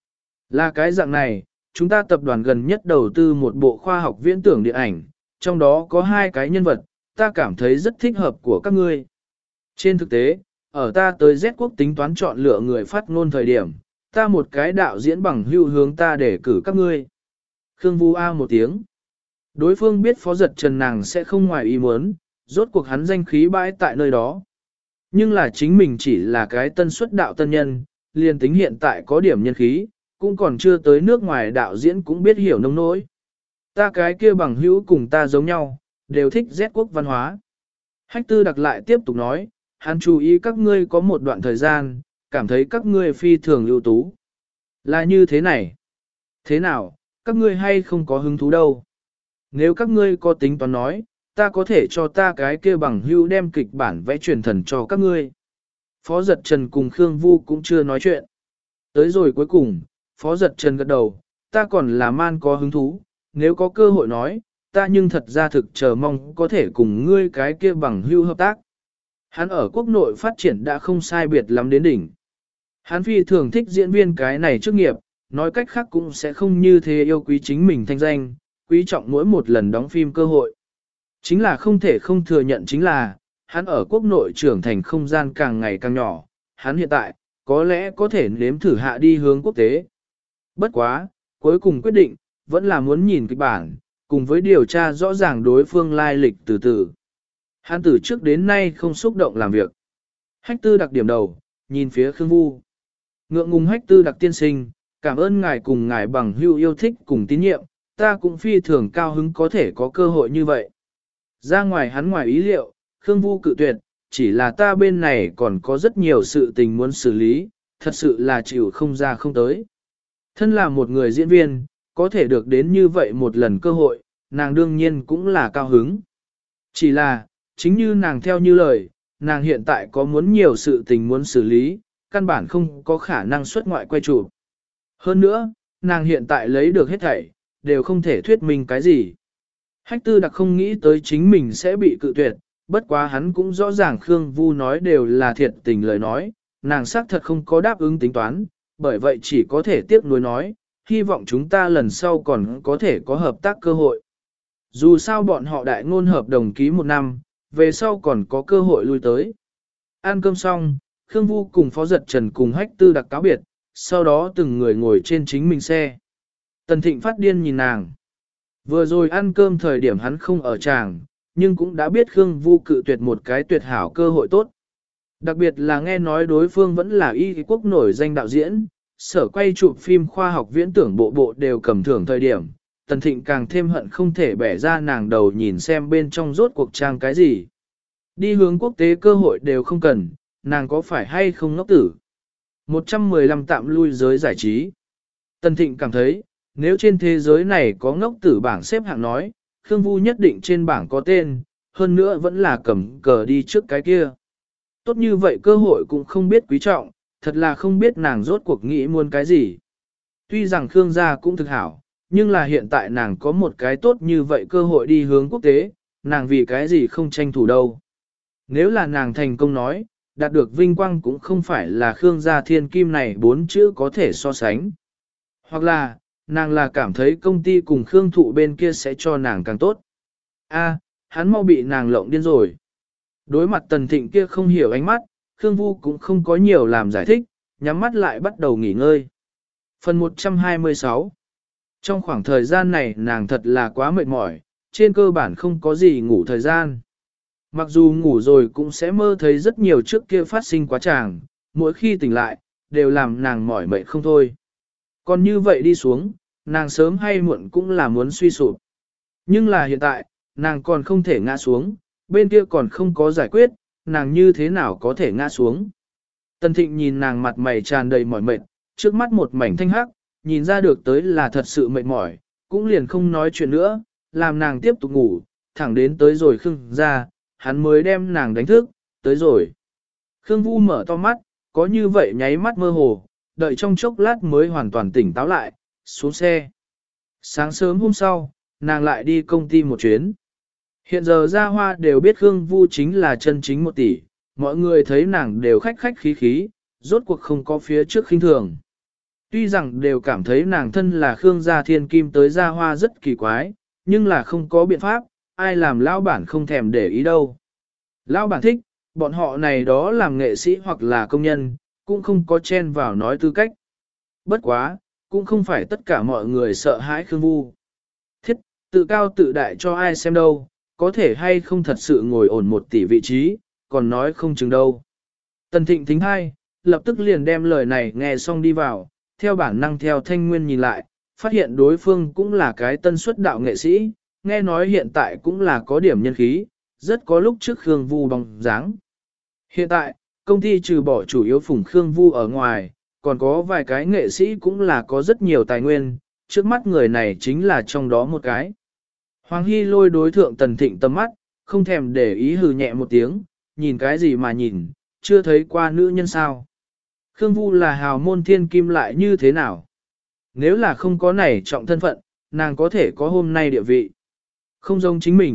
là cái dạng này, chúng ta tập đoàn gần nhất đầu tư một bộ khoa học viễn tưởng điện ảnh, trong đó có hai cái nhân vật, ta cảm thấy rất thích hợp của các ngươi. Trên thực tế, ở ta tới Z quốc tính toán chọn lựa người phát ngôn thời điểm, ta một cái đạo diễn bằng hữu hướng ta để cử các ngươi. Khương Vu A một tiếng. Đối phương biết Phó Giật Trần nàng sẽ không ngoài ý muốn, rốt cuộc hắn danh khí bãi tại nơi đó. Nhưng là chính mình chỉ là cái tân xuất đạo tân nhân, liền tính hiện tại có điểm nhân khí, cũng còn chưa tới nước ngoài đạo diễn cũng biết hiểu nông nỗi. Ta cái kia bằng hữu cùng ta giống nhau, đều thích Z quốc văn hóa. Hách Tư Đặc lại tiếp tục nói, hắn chú ý các ngươi có một đoạn thời gian, cảm thấy các ngươi phi thường ưu tú. Là như thế này. Thế nào, các ngươi hay không có hứng thú đâu? Nếu các ngươi có tính toán nói, ta có thể cho ta cái kia bằng hữu đem kịch bản vẽ truyền thần cho các ngươi. Phó Giật Trần cùng Khương Vu cũng chưa nói chuyện. Tới rồi cuối cùng, Phó Giật Trần gật đầu, ta còn là man có hứng thú, nếu có cơ hội nói, ta nhưng thật ra thực chờ mong có thể cùng ngươi cái kia bằng hữu hợp tác. Hắn ở quốc nội phát triển đã không sai biệt lắm đến đỉnh. Hắn phi thường thích diễn viên cái này chức nghiệp, nói cách khác cũng sẽ không như thế yêu quý chính mình thanh danh, quý trọng mỗi một lần đóng phim cơ hội. Chính là không thể không thừa nhận chính là, hắn ở quốc nội trưởng thành không gian càng ngày càng nhỏ, hắn hiện tại, có lẽ có thể nếm thử hạ đi hướng quốc tế. Bất quá, cuối cùng quyết định, vẫn là muốn nhìn kịch bản, cùng với điều tra rõ ràng đối phương lai lịch từ từ. Hắn từ trước đến nay không xúc động làm việc. Hách Tư Đặc điểm đầu, nhìn phía Khương Vu. Ngượng ngùng Hách Tư Đặc tiên sinh, cảm ơn ngài cùng ngài bằng hữu yêu thích cùng tín nhiệm, ta cũng phi thường cao hứng có thể có cơ hội như vậy. Ra ngoài hắn ngoài ý liệu, Khương Vu cự tuyệt, chỉ là ta bên này còn có rất nhiều sự tình muốn xử lý, thật sự là chịu không ra không tới. Thân là một người diễn viên, có thể được đến như vậy một lần cơ hội, nàng đương nhiên cũng là cao hứng. Chỉ là, chính như nàng theo như lời, nàng hiện tại có muốn nhiều sự tình muốn xử lý, căn bản không có khả năng xuất ngoại quay chụp. Hơn nữa, nàng hiện tại lấy được hết thảy, đều không thể thuyết minh cái gì. Hách Tư Đặc không nghĩ tới chính mình sẽ bị cự tuyệt, bất quá hắn cũng rõ ràng Khương Vu nói đều là thiệt tình lời nói, nàng xác thật không có đáp ứng tính toán, bởi vậy chỉ có thể tiếc nuối nói, hy vọng chúng ta lần sau còn có thể có hợp tác cơ hội. Dù sao bọn họ đại ngôn hợp đồng ký 1 năm, về sau còn có cơ hội lui tới. Ăn cơm xong, Khương Vu cùng Phó Giật Trần cùng Hách Tư Đặc cáo biệt, sau đó từng người ngồi trên chính mình xe. Tần Thịnh phát điên nhìn nàng. Vừa rồi ăn cơm thời điểm hắn không ở tràng, nhưng cũng đã biết Khương Vu cự tuyệt một cái tuyệt hảo cơ hội tốt. Đặc biệt là nghe nói đối phương vẫn là y quốc nổi danh đạo diễn, sở quay chụp phim khoa học viễn tưởng bộ đều cầm thưởng thời điểm. Tần Thịnh càng thêm hận không thể bẻ ra nàng đầu nhìn xem bên trong rốt cuộc trang cái gì. Đi hướng quốc tế cơ hội đều không cần, nàng có phải hay không ngốc tử. 115 tạm lui giới giải trí. Tần Thịnh cảm thấy, nếu trên thế giới này có ngốc tử bảng xếp hạng nói, Khương Vu nhất định trên bảng có tên, hơn nữa vẫn là cầm cờ đi trước cái kia. Tốt như vậy cơ hội cũng không biết quý trọng, thật là không biết nàng rốt cuộc nghĩ muốn cái gì. Tuy rằng Khương gia cũng thực hảo, nhưng là hiện tại nàng có một cái tốt như vậy cơ hội đi hướng quốc tế, nàng vì cái gì không tranh thủ đâu. Nếu là nàng thành công nói, đạt được vinh quang cũng không phải là Khương gia thiên kim này 4 chữ có thể so sánh. Hoặc là, nàng là cảm thấy công ty cùng Khương Thụ bên kia sẽ cho nàng càng tốt. Hắn mau bị nàng lộng điên rồi. Đối mặt Tần Thịnh kia không hiểu ánh mắt, Khương Vu cũng không có nhiều làm giải thích, nhắm mắt lại bắt đầu nghỉ ngơi. Phần 126. Trong khoảng thời gian này nàng thật là quá mệt mỏi, trên cơ bản không có gì ngủ thời gian. Mặc dù ngủ rồi cũng sẽ mơ thấy rất nhiều trước kia phát sinh quá tràng, mỗi khi tỉnh lại, đều làm nàng mỏi mệt không thôi. Còn như vậy đi xuống, nàng sớm hay muộn cũng là muốn suy sụp. Nhưng là hiện tại, nàng còn không thể ngã xuống, bên kia còn không có giải quyết, nàng như thế nào có thể ngã xuống. Tần Thịnh nhìn nàng mặt mày tràn đầy mỏi mệt, trước mắt một mảnh thanh hắc, nhìn ra được tới là thật sự mệt mỏi, cũng liền không nói chuyện nữa, làm nàng tiếp tục ngủ, thẳng đến tới rồi Khương ra, hắn mới đem nàng đánh thức, tới rồi. Khương Vu mở to mắt, có như vậy nháy mắt mơ hồ, đợi trong chốc lát mới hoàn toàn tỉnh táo lại, xuống xe. Sáng sớm hôm sau, nàng lại đi công ty một chuyến. Hiện giờ Gia Hoa đều biết Khương Vu chính là chân chính 1 tỷ, mọi người thấy nàng đều khách khách khí khí, rốt cuộc không có phía trước khinh thường. Tuy rằng đều cảm thấy nàng thân là Khương gia thiên kim tới Gia Hoa rất kỳ quái, nhưng là không có biện pháp, ai làm lão bản không thèm để ý đâu. Lão bản thích, bọn họ này đó làm nghệ sĩ hoặc là công nhân, cũng không có chen vào nói tư cách. Bất quá, cũng không phải tất cả mọi người sợ hãi Khương Vu. Thiết, tự cao tự đại cho ai xem đâu, có thể hay không thật sự ngồi ổn 1 tỷ vị trí, còn nói không chừng đâu. Tần Thịnh thính hai, lập tức liền đem lời này nghe xong đi vào, theo bản năng theo Thanh Nguyên nhìn lại, phát hiện đối phương cũng là cái tân xuất đạo nghệ sĩ, nghe nói hiện tại cũng là có điểm nhân khí, rất có lúc trước Khương Vu bóng dáng. Hiện tại, công ty trừ bỏ chủ yếu phủng Khương Vu ở ngoài, còn có vài cái nghệ sĩ cũng là có rất nhiều tài nguyên, trước mắt người này chính là trong đó một cái. Hoàng Hy Lôi đối thượng Tần Thịnh tầm mắt, không thèm để ý hừ nhẹ một tiếng, nhìn cái gì mà nhìn, chưa thấy qua nữ nhân sao. Khương Vu là hào môn thiên kim lại như thế nào? Nếu là không có này trọng thân phận, nàng có thể có hôm nay địa vị. Không giống chính mình,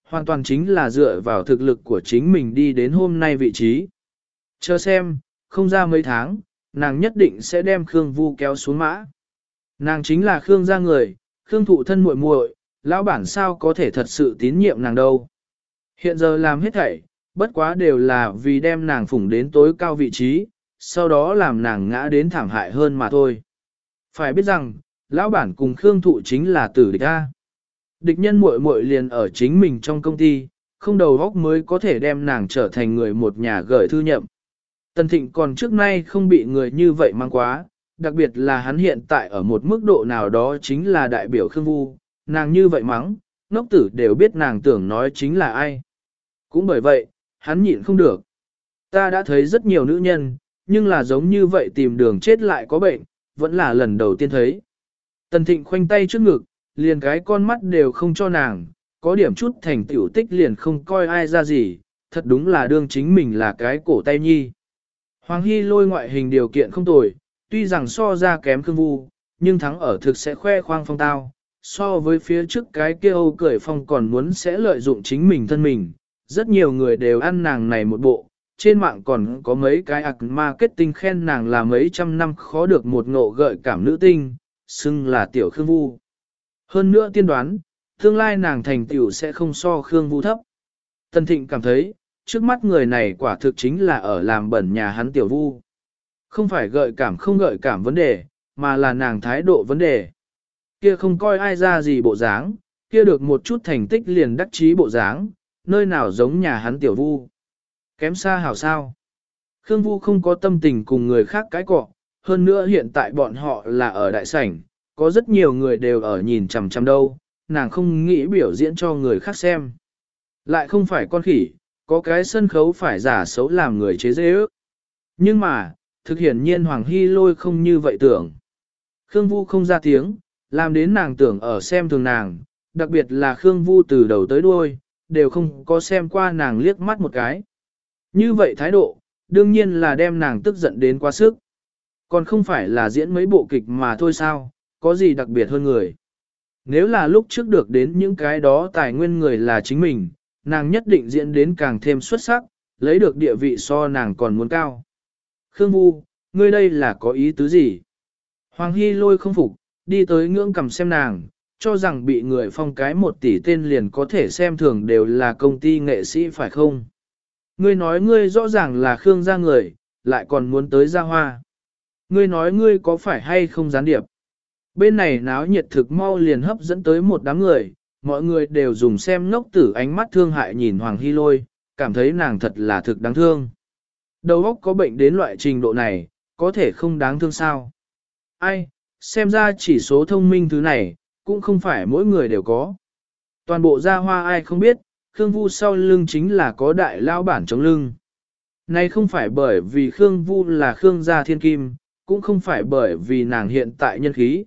hoàn toàn chính là dựa vào thực lực của chính mình đi đến hôm nay vị trí. Chờ xem, không ra mấy tháng, nàng nhất định sẽ đem Khương Vu kéo xuống mã. Nàng chính là Khương gia người, Khương thụ thân muội muội, lão bản sao có thể thật sự tín nhiệm nàng đâu. Hiện giờ làm hết thảy, bất quá đều là vì đem nàng phủng đến tối cao vị trí, sau đó làm nàng ngã đến thảm hại hơn mà thôi. Phải biết rằng, lão bản cùng Khương thụ chính là tử địch A. Địch nhân muội muội liền ở chính mình trong công ty, không đầu óc mới có thể đem nàng trở thành người một nhà gửi thư nhậm. Tần Thịnh còn trước nay không bị người như vậy mang quá, đặc biệt là hắn hiện tại ở một mức độ nào đó chính là đại biểu Khương Vu, nàng như vậy mắng, ngốc tử đều biết nàng tưởng nói chính là ai. Cũng bởi vậy, hắn nhịn không được. Ta đã thấy rất nhiều nữ nhân, nhưng là giống như vậy tìm đường chết lại có bệnh, vẫn là lần đầu tiên thấy. Tần Thịnh khoanh tay trước ngực, liền cái con mắt đều không cho nàng, có điểm chút thành tiểu tích liền không coi ai ra gì, thật đúng là đương chính mình là cái cổ tay nhi. Hoàng Hy Lôi ngoại hình điều kiện không tồi, tuy rằng so ra kém Khương Vu, nhưng thắng ở thực sẽ khoe khoang phong tao, so với phía trước cái kia Âu Cởi Phong còn muốn sẽ lợi dụng chính mình thân mình, rất nhiều người đều ăn nàng này một bộ, trên mạng còn có mấy cái marketing khen nàng là mấy trăm năm khó được một ngộ gợi cảm nữ tinh, xưng là tiểu Khương Vu. Hơn nữa tiên đoán, tương lai nàng thành tiểu sẽ không so Khương Vu thấp. Tần Thịnh cảm thấy, trước mắt người này quả thực chính là ở làm bẩn nhà hắn tiểu Vu. Không phải gợi cảm không gợi cảm vấn đề, mà là nàng thái độ vấn đề. Kia không coi ai ra gì bộ dáng, kia được một chút thành tích liền đắc chí bộ dáng, nơi nào giống nhà hắn tiểu Vu. Kém xa hảo sao. Khương Vu không có tâm tình cùng người khác cãi cọ, hơn nữa hiện tại bọn họ là ở đại sảnh, có rất nhiều người đều ở nhìn chằm chằm đâu, nàng không nghĩ biểu diễn cho người khác xem. Lại không phải con khỉ, có cái sân khấu phải giả xấu làm người chế dễ ước. Nhưng mà, thực hiển nhiên Hoàng Hy Lôi không như vậy tưởng. Khương Vu không ra tiếng, làm đến nàng tưởng ở xem thường nàng, đặc biệt là Khương Vu từ đầu tới đuôi, đều không có xem qua nàng liếc mắt một cái. Như vậy thái độ, đương nhiên là đem nàng tức giận đến quá sức. Còn không phải là diễn mấy bộ kịch mà thôi sao, có gì đặc biệt hơn người. Nếu là lúc trước được đến những cái đó tài nguyên người là chính mình, nàng nhất định diễn đến càng thêm xuất sắc, lấy được địa vị so nàng còn muốn cao. Khương Vu, ngươi đây là có ý tứ gì? Hoàng Hy Lôi không phục, đi tới ngưỡng cầm xem nàng, cho rằng bị người phong cái 1 tỷ tên liền có thể xem thường đều là công ty nghệ sĩ phải không? Ngươi nói ngươi rõ ràng là Khương gia người, lại còn muốn tới Gia Hoa. Ngươi nói ngươi có phải hay không gián điệp? Bên này náo nhiệt thực mau liền hấp dẫn tới một đám người, mọi người đều dùng xem ngốc tử ánh mắt thương hại nhìn Hoàng Hy Lôi, cảm thấy nàng thật là thực đáng thương. Đầu óc có bệnh đến loại trình độ này, có thể không đáng thương sao? Ai, xem ra chỉ số thông minh thứ này, cũng không phải mỗi người đều có. Toàn bộ Gia Hoa ai không biết, Khương Vu sau lưng chính là có đại lao bản chống lưng. Này không phải bởi vì Khương Vu là Khương gia thiên kim, cũng không phải bởi vì nàng hiện tại nhân khí,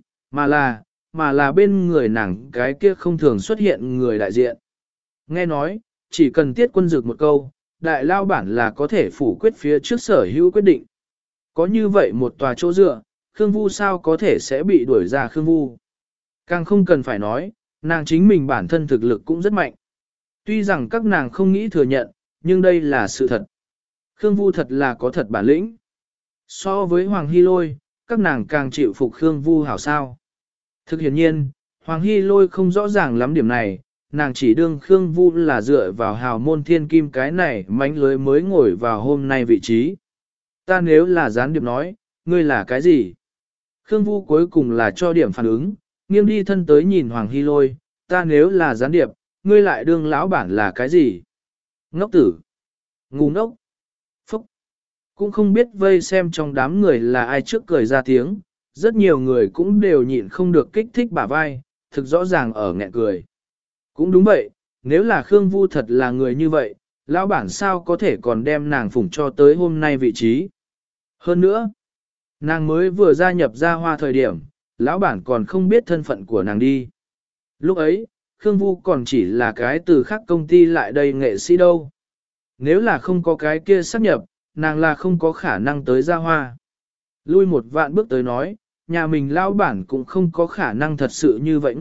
mà là bên người nàng cái kia không thường xuất hiện người đại diện. Nghe nói, chỉ cần Tiết Quân Dực một câu, đại lao bản là có thể phủ quyết phía trước sở hữu quyết định. Có như vậy một tòa chỗ dựa, Khương Vu sao có thể sẽ bị đuổi ra Khương Vu. Càng không cần phải nói, nàng chính mình bản thân thực lực cũng rất mạnh. Tuy rằng các nàng không nghĩ thừa nhận, nhưng đây là sự thật. Khương Vu thật là có thật bản lĩnh. So với Hoàng Hy Lôi, các nàng càng chịu phục Khương Vu hảo sao. Thực hiện nhiên, Hoàng Hy Lôi không rõ ràng lắm điểm này, nàng chỉ đương Khương Vu là dựa vào hào môn thiên kim cái này mánh lưới mới ngồi vào hôm nay vị trí. Ta nếu là gián điệp nói, ngươi là cái gì? Khương Vu cuối cùng là cho điểm phản ứng, nghiêng đi thân tới nhìn Hoàng Hy Lôi, ta nếu là gián điệp, ngươi lại đương lão bản là cái gì? Ngốc tử! Ngu ngốc! Phúc! Cũng không biết vây xem trong đám người là ai trước cười ra tiếng, rất nhiều người cũng đều nhịn không được kích thích bả vai, thực rõ ràng ở nghẹn cười. Cũng đúng vậy, nếu là Khương Vu thật là người như vậy, lão bản sao có thể còn đem nàng phủng cho tới hôm nay vị trí. Hơn nữa, nàng mới vừa gia nhập Gia Hoa thời điểm, lão bản còn không biết thân phận của nàng đi. Lúc ấy, Khương Vu còn chỉ là cái từ khác công ty lại đây nghệ sĩ đâu. Nếu là không có cái kia sáp nhập, nàng là không có khả năng tới Gia Hoa. Lui một vạn bước tới nói, nhà mình lão bản cũng không có khả năng thật sự như vậy ngốc,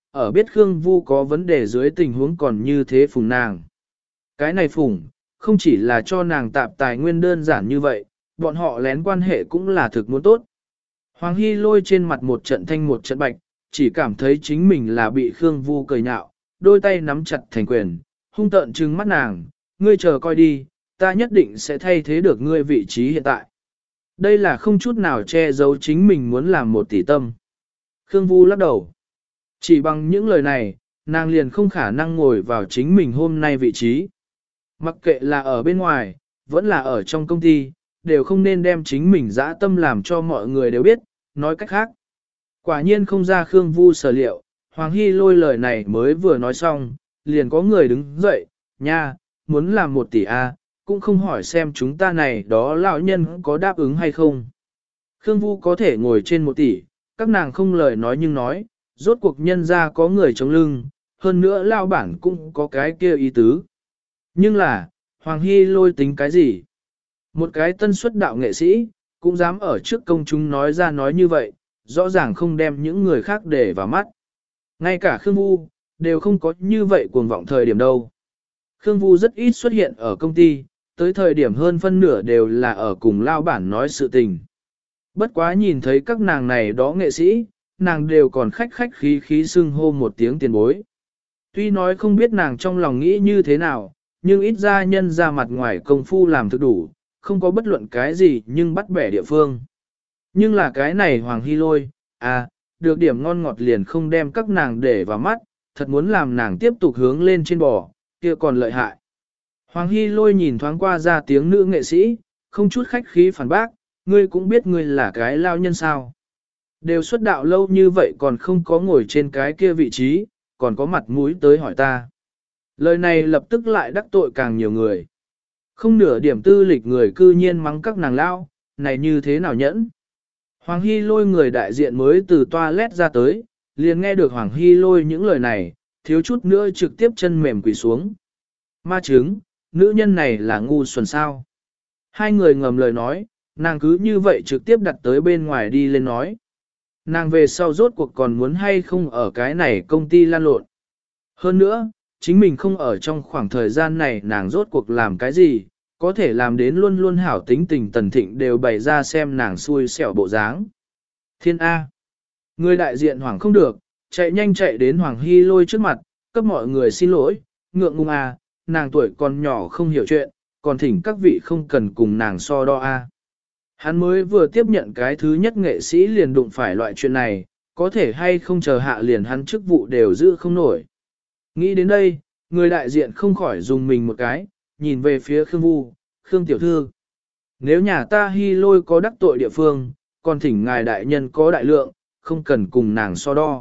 ở biết Khương Vu có vấn đề dưới tình huống còn như thế phùng nàng. Cái này phùng, không chỉ là cho nàng tạp tài nguyên đơn giản như vậy, bọn họ lén quan hệ cũng là thực muốn tốt. Hoàng Hy Lôi trên mặt một trận thanh một trận bạch, chỉ cảm thấy chính mình là bị Khương Vu cười nhạo, đôi tay nắm chặt thành quyền, hung tợn trừng mắt nàng, ngươi chờ coi đi, ta nhất định sẽ thay thế được ngươi vị trí hiện tại. Đây là không chút nào che giấu chính mình muốn làm một tỷ tâm. Khương Vu lắc đầu. Chỉ bằng những lời này, nàng liền không khả năng ngồi vào chính mình hôm nay vị trí. Mặc kệ là ở bên ngoài, vẫn là ở trong công ty, đều không nên đem chính mình dã tâm làm cho mọi người đều biết, nói cách khác. Quả nhiên không ra Khương Vu sở liệu, Hoàng Hy Lôi lời này mới vừa nói xong, liền có người đứng dậy, nha, muốn làm 1 tỷ A, cũng không hỏi xem chúng ta này đó lão nhân có đáp ứng hay không. Khương Vu có thể ngồi trên 1 tỷ, các nàng không lời nói nhưng nói, rốt cuộc nhân ra có người chống lưng, hơn nữa lao bản cũng có cái kia ý tứ. Nhưng là, Hoàng Hy Lôi tính cái gì? Một cái tân xuất đạo nghệ sĩ, cũng dám ở trước công chúng nói ra nói như vậy, rõ ràng không đem những người khác để vào mắt. Ngay cả Khương Vu, đều không có như vậy cuồng vọng thời điểm đâu. Khương Vu rất ít xuất hiện ở công ty, tới thời điểm hơn phân nửa đều là ở cùng lao bản nói sự tình. Bất quá nhìn thấy các nàng này đó nghệ sĩ, nàng đều còn khách khách khí khí xưng hô một tiếng tiền bối. Tuy nói không biết nàng trong lòng nghĩ như thế nào, nhưng ít ra nhân ra mặt ngoài công phu làm thực đủ, không có bất luận cái gì nhưng bắt bẻ địa phương. Nhưng là cái này Hoàng Hy Lôi, được điểm ngon ngọt liền không đem các nàng để vào mắt, thật muốn làm nàng tiếp tục hướng lên trên bò, kia còn lợi hại. Hoàng Hy Lôi nhìn thoáng qua ra tiếng nữ nghệ sĩ, không chút khách khí phản bác, ngươi cũng biết ngươi là cái lao nhân sao. Đều xuất đạo lâu như vậy còn không có ngồi trên cái kia vị trí, còn có mặt mũi tới hỏi ta. Lời này lập tức lại đắc tội càng nhiều người. Không nửa điểm tư lịch người cư nhiên mắng các nàng lao, này như thế nào nhẫn. Hoàng Hy Lôi người đại diện mới từ toilet ra tới, liền nghe được Hoàng Hy Lôi những lời này, thiếu chút nữa trực tiếp chân mềm quỳ xuống. Ma chứng, nữ nhân này là ngu xuẩn sao. Hai người ngầm lời nói, nàng cứ như vậy trực tiếp đặt tới bên ngoài đi lên nói. Nàng về sau rốt cuộc còn muốn hay không ở cái này công ty lan lộn. Hơn nữa, chính mình không ở trong khoảng thời gian này nàng rốt cuộc làm cái gì, có thể làm đến luôn luôn hảo tính tình Tần Thịnh đều bày ra xem nàng xui xẻo bộ dáng. Thiên A. Người đại diện Hoàng không được, chạy nhanh chạy đến Hoàng Hy Lôi trước mặt, cấp mọi người xin lỗi, ngượng ngùng A, nàng tuổi còn nhỏ không hiểu chuyện, còn thỉnh các vị không cần cùng nàng so đo A. Hắn mới vừa tiếp nhận cái thứ nhất nghệ sĩ liền đụng phải loại chuyện này, có thể hay không chờ hạ liền hắn chức vụ đều giữ không nổi. Nghĩ đến đây, người đại diện không khỏi dùng mình một cái, nhìn về phía Khương Vu, Khương tiểu thư. Nếu nhà ta Hy Lôi có đắc tội địa phương, còn thỉnh ngài đại nhân có đại lượng, không cần cùng nàng so đo.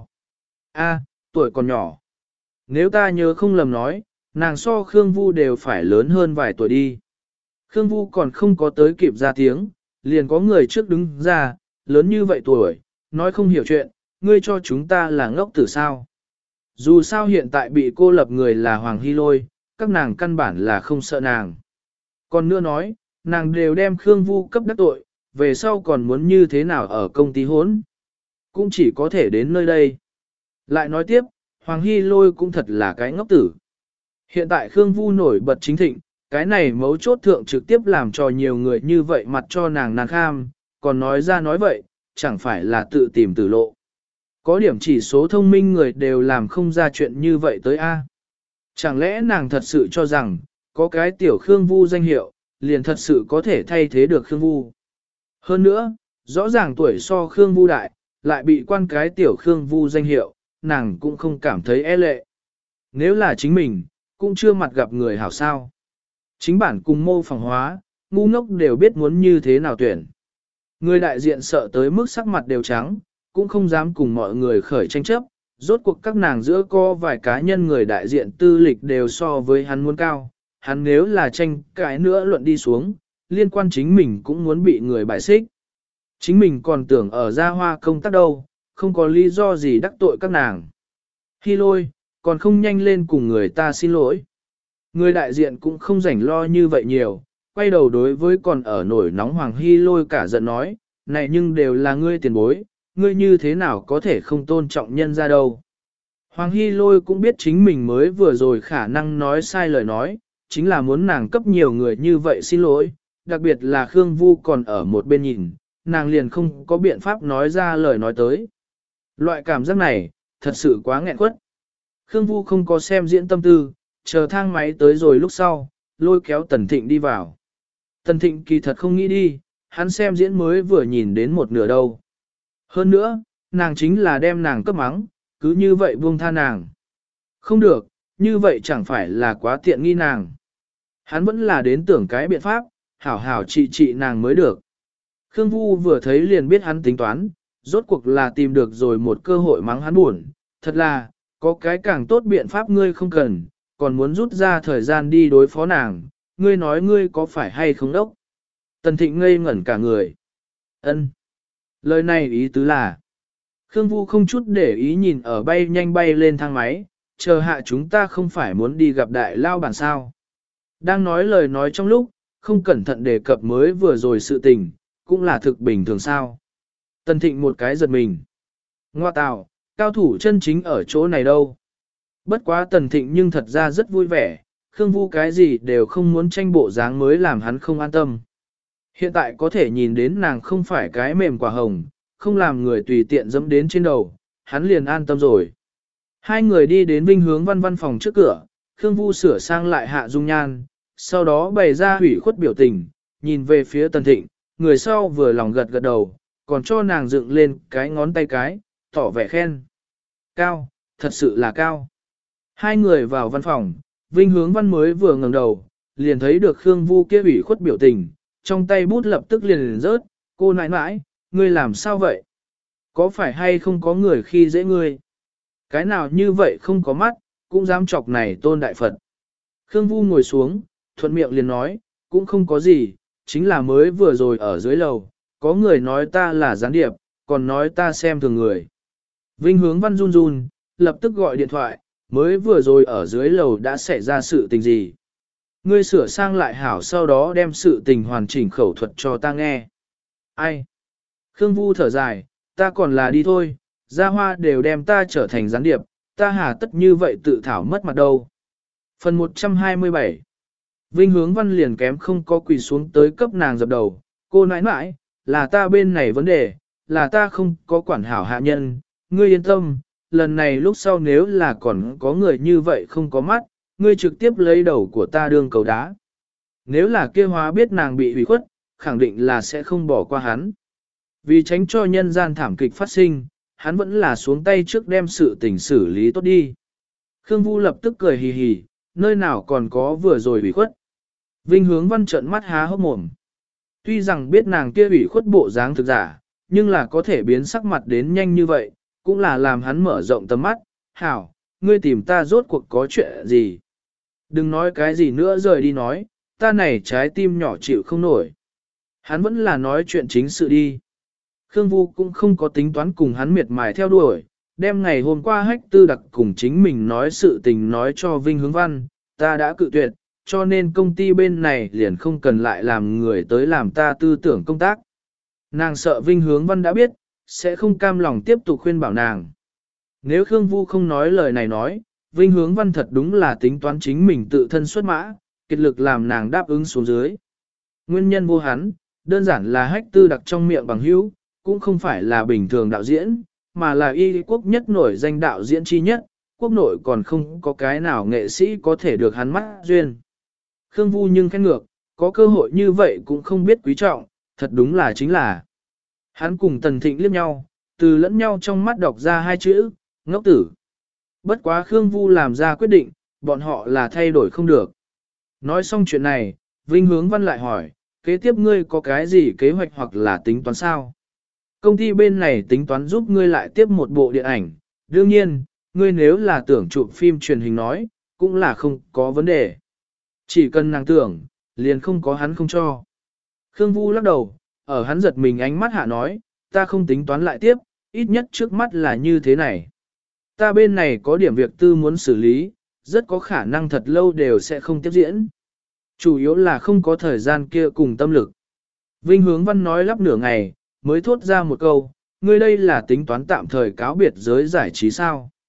A, tuổi còn nhỏ. Nếu ta nhớ không lầm nói, nàng so Khương Vu đều phải lớn hơn vài tuổi đi. Khương Vu còn không có tới kịp ra tiếng, liền có người trước đứng ra, lớn như vậy tuổi, nói không hiểu chuyện, ngươi cho chúng ta là ngốc tử sao. Dù sao hiện tại bị cô lập người là Hoàng Hy Lôi, các nàng căn bản là không sợ nàng. Còn nữa nói, nàng đều đem Khương Vu cấp đắc tội, về sau còn muốn như thế nào ở công ty hốn. Cũng chỉ có thể đến nơi đây. Lại nói tiếp, Hoàng Hy Lôi cũng thật là cái ngốc tử. Hiện tại Khương Vu nổi bật chính thịnh, cái này mấu chốt thượng trực tiếp làm cho nhiều người như vậy mặt cho nàng nàng kham, còn nói ra nói vậy, chẳng phải là tự tìm tử lộ. Có điểm chỉ số thông minh người đều làm không ra chuyện như vậy tới A. Chẳng lẽ nàng thật sự cho rằng, có cái tiểu Khương Vu danh hiệu, liền thật sự có thể thay thế được Khương Vu. Hơn nữa, rõ ràng tuổi so Khương Vu đại, lại bị quan cái tiểu Khương Vu danh hiệu, nàng cũng không cảm thấy e lệ. Nếu là chính mình, cũng chưa mặt gặp người hảo sao. Chính bản cùng mô phỏng hóa, ngu ngốc đều biết muốn như thế nào tuyển. Người đại diện sợ tới mức sắc mặt đều trắng, cũng không dám cùng mọi người khởi tranh chấp, rốt cuộc các nàng giữa có vài cá nhân người đại diện tư lịch đều so với hắn muốn cao, hắn nếu là tranh cãi nữa luận đi xuống, liên quan chính mình cũng muốn bị người bài xích. Chính mình còn tưởng ở gia hoa công tác đâu, không có lý do gì đắc tội các nàng. Hy Lôi, còn không nhanh lên cùng người ta xin lỗi. Người đại diện cũng không rảnh lo như vậy nhiều, quay đầu đối với còn ở nổi nóng Hoàng Hy Lôi cả giận nói, này nhưng đều là ngươi tiền bối, ngươi như thế nào có thể không tôn trọng nhân ra đâu. Hoàng Hy Lôi cũng biết chính mình mới vừa rồi khả năng nói sai lời nói, chính là muốn nàng cấp nhiều người như vậy xin lỗi, đặc biệt là Khương Vu còn ở một bên nhìn, nàng liền không có biện pháp nói ra lời nói tới. Loại cảm giác này, thật sự quá nghẹn quất. Khương Vu không có xem diễn tâm tư, chờ thang máy tới rồi lúc sau, lôi kéo Tần Thịnh đi vào. Tần Thịnh kỳ thật không nghĩ đi, hắn xem diễn mới vừa nhìn đến một nửa đâu. Hơn nữa, nàng chính là đem nàng cấp mắng, cứ như vậy buông tha nàng. Không được, như vậy chẳng phải là quá tiện nghi nàng. Hắn vẫn là đến tưởng cái biện pháp, hảo hảo trị nàng mới được. Khương Vu vừa thấy liền biết hắn tính toán, rốt cuộc là tìm được rồi một cơ hội mắng hắn buồn. Thật là, có cái càng tốt biện pháp ngươi không cần, còn muốn rút ra thời gian đi đối phó nàng, ngươi nói ngươi có phải hay không đốc. Tần Thịnh ngây ngẩn cả người. Ân. Lời này ý tứ là, Khương Vu không chút để ý nhìn ở bay nhanh bay lên thang máy, chờ hạ chúng ta không phải muốn đi gặp đại lao bản sao. Đang nói lời nói trong lúc, không cẩn thận đề cập mới vừa rồi sự tình, cũng là thực bình thường sao. Tần Thịnh một cái giật mình. Ngoa tào, cao thủ chân chính ở chỗ này đâu. Bất quá Tần Thịnh nhưng thật ra rất vui vẻ, Khương Vu cái gì đều không muốn tranh bộ dáng mới làm hắn không an tâm. Hiện tại có thể nhìn đến nàng không phải cái mềm quả hồng, không làm người tùy tiện dẫm đến trên đầu, hắn liền an tâm rồi. Hai người đi đến Vinh Hướng Văn văn phòng trước cửa, Khương Vu sửa sang lại hạ dung nhan, sau đó bày ra hủy khuất biểu tình, nhìn về phía Tần Thịnh, người sau vừa lòng gật gật đầu, còn cho nàng dựng lên cái ngón tay cái, tỏ vẻ khen. Cao, thật sự là cao. Hai người vào văn phòng, Vinh Hướng Văn mới vừa ngẩng đầu, liền thấy được Khương Vu kia ủy khuất biểu tình, trong tay bút lập tức liền rớt, cô nãi nãi, ngươi làm sao vậy? Có phải hay không có người khi dễ ngươi? Cái nào như vậy không có mắt, cũng dám chọc này tôn đại Phật. Khương Vu ngồi xuống, thuận miệng liền nói, cũng không có gì, chính là mới vừa rồi ở dưới lầu, có người nói ta là gián điệp, còn nói ta xem thường người. Vinh Hướng Văn run run, lập tức gọi điện thoại, mới vừa rồi ở dưới lầu đã xảy ra sự tình gì. Ngươi sửa sang lại hảo sau đó đem sự tình hoàn chỉnh khẩu thuật cho ta nghe. Ai? Khương Vu thở dài, ta còn là đi thôi, gia hoa đều đem ta trở thành gián điệp, ta hà tất như vậy tự thảo mất mặt đâu. Phần 127 Vinh Hướng Văn liền kém không có quỳ xuống tới cấp nàng dập đầu, cô nãi nãi, là ta bên này vấn đề, là ta không có quản hảo hạ nhân, ngươi yên tâm, lần này lúc sau nếu là còn có người như vậy không có mắt, ngươi trực tiếp lấy đầu của ta đương cầu đá. Nếu là kia hóa biết nàng bị hủy khuất, khẳng định là sẽ không bỏ qua hắn. Vì tránh cho nhân gian thảm kịch phát sinh, hắn vẫn là xuống tay trước đem sự tình xử lý tốt đi. Khương Vu lập tức cười hì hì, nơi nào còn có vừa rồi hủy khuất. Vinh Hướng Văn trợn mắt há hốc mồm. Tuy rằng biết nàng kia hủy khuất bộ dáng thực giả, nhưng là có thể biến sắc mặt đến nhanh như vậy, cũng là làm hắn mở rộng tầm mắt. Hảo, ngươi tìm ta rốt cuộc có chuyện gì? Đừng nói cái gì nữa rời đi nói, ta này trái tim nhỏ chịu không nổi. Hắn vẫn là nói chuyện chính sự đi. Khương Vu cũng không có tính toán cùng hắn miệt mài theo đuổi, đem ngày hôm qua Hách Tư Đặc cùng chính mình nói sự tình nói cho Vinh Hướng Văn, ta đã cự tuyệt, cho nên công ty bên này liền không cần lại làm người tới làm ta tư tưởng công tác. Nàng sợ Vinh Hướng Văn đã biết, sẽ không cam lòng tiếp tục khuyên bảo nàng. Nếu Khương Vu không nói lời này nói, Vinh Hướng Văn thật đúng là tính toán chính mình tự thân xuất mã, kiệt lực làm nàng đáp ứng xuống dưới. Nguyên nhân vô hắn, đơn giản là Hách Tư Đặc trong miệng bằng hữu, cũng không phải là bình thường đạo diễn, mà là y quốc nhất nổi danh đạo diễn chi nhất, quốc nội còn không có cái nào nghệ sĩ có thể được hắn mắt duyên. Khương Vu nhưng khen ngược, có cơ hội như vậy cũng không biết quý trọng, thật đúng là chính là. Hắn cùng Tần Thịnh liếc nhau, từ lẫn nhau trong mắt đọc ra hai chữ, ngốc tử. Bất quá Khương Vu làm ra quyết định, bọn họ là thay đổi không được. Nói xong chuyện này, Vinh Hướng Văn lại hỏi, kế tiếp ngươi có cái gì kế hoạch hoặc là tính toán sao? Công ty bên này tính toán giúp ngươi lại tiếp một bộ điện ảnh, đương nhiên, ngươi nếu là tưởng chụp phim truyền hình nói, cũng là không có vấn đề. Chỉ cần nàng tưởng, liền không có hắn không cho. Khương Vu lắc đầu, ở hắn giật mình ánh mắt hạ nói, ta không tính toán lại tiếp, ít nhất trước mắt là như thế này. Ta bên này có điểm việc tư muốn xử lý, rất có khả năng thật lâu đều sẽ không tiếp diễn. Chủ yếu là không có thời gian kia cùng tâm lực. Vinh Hướng Văn nói lắp nửa ngày, mới thốt ra một câu, ngươi đây là tính toán tạm thời cáo biệt giới giải trí sao.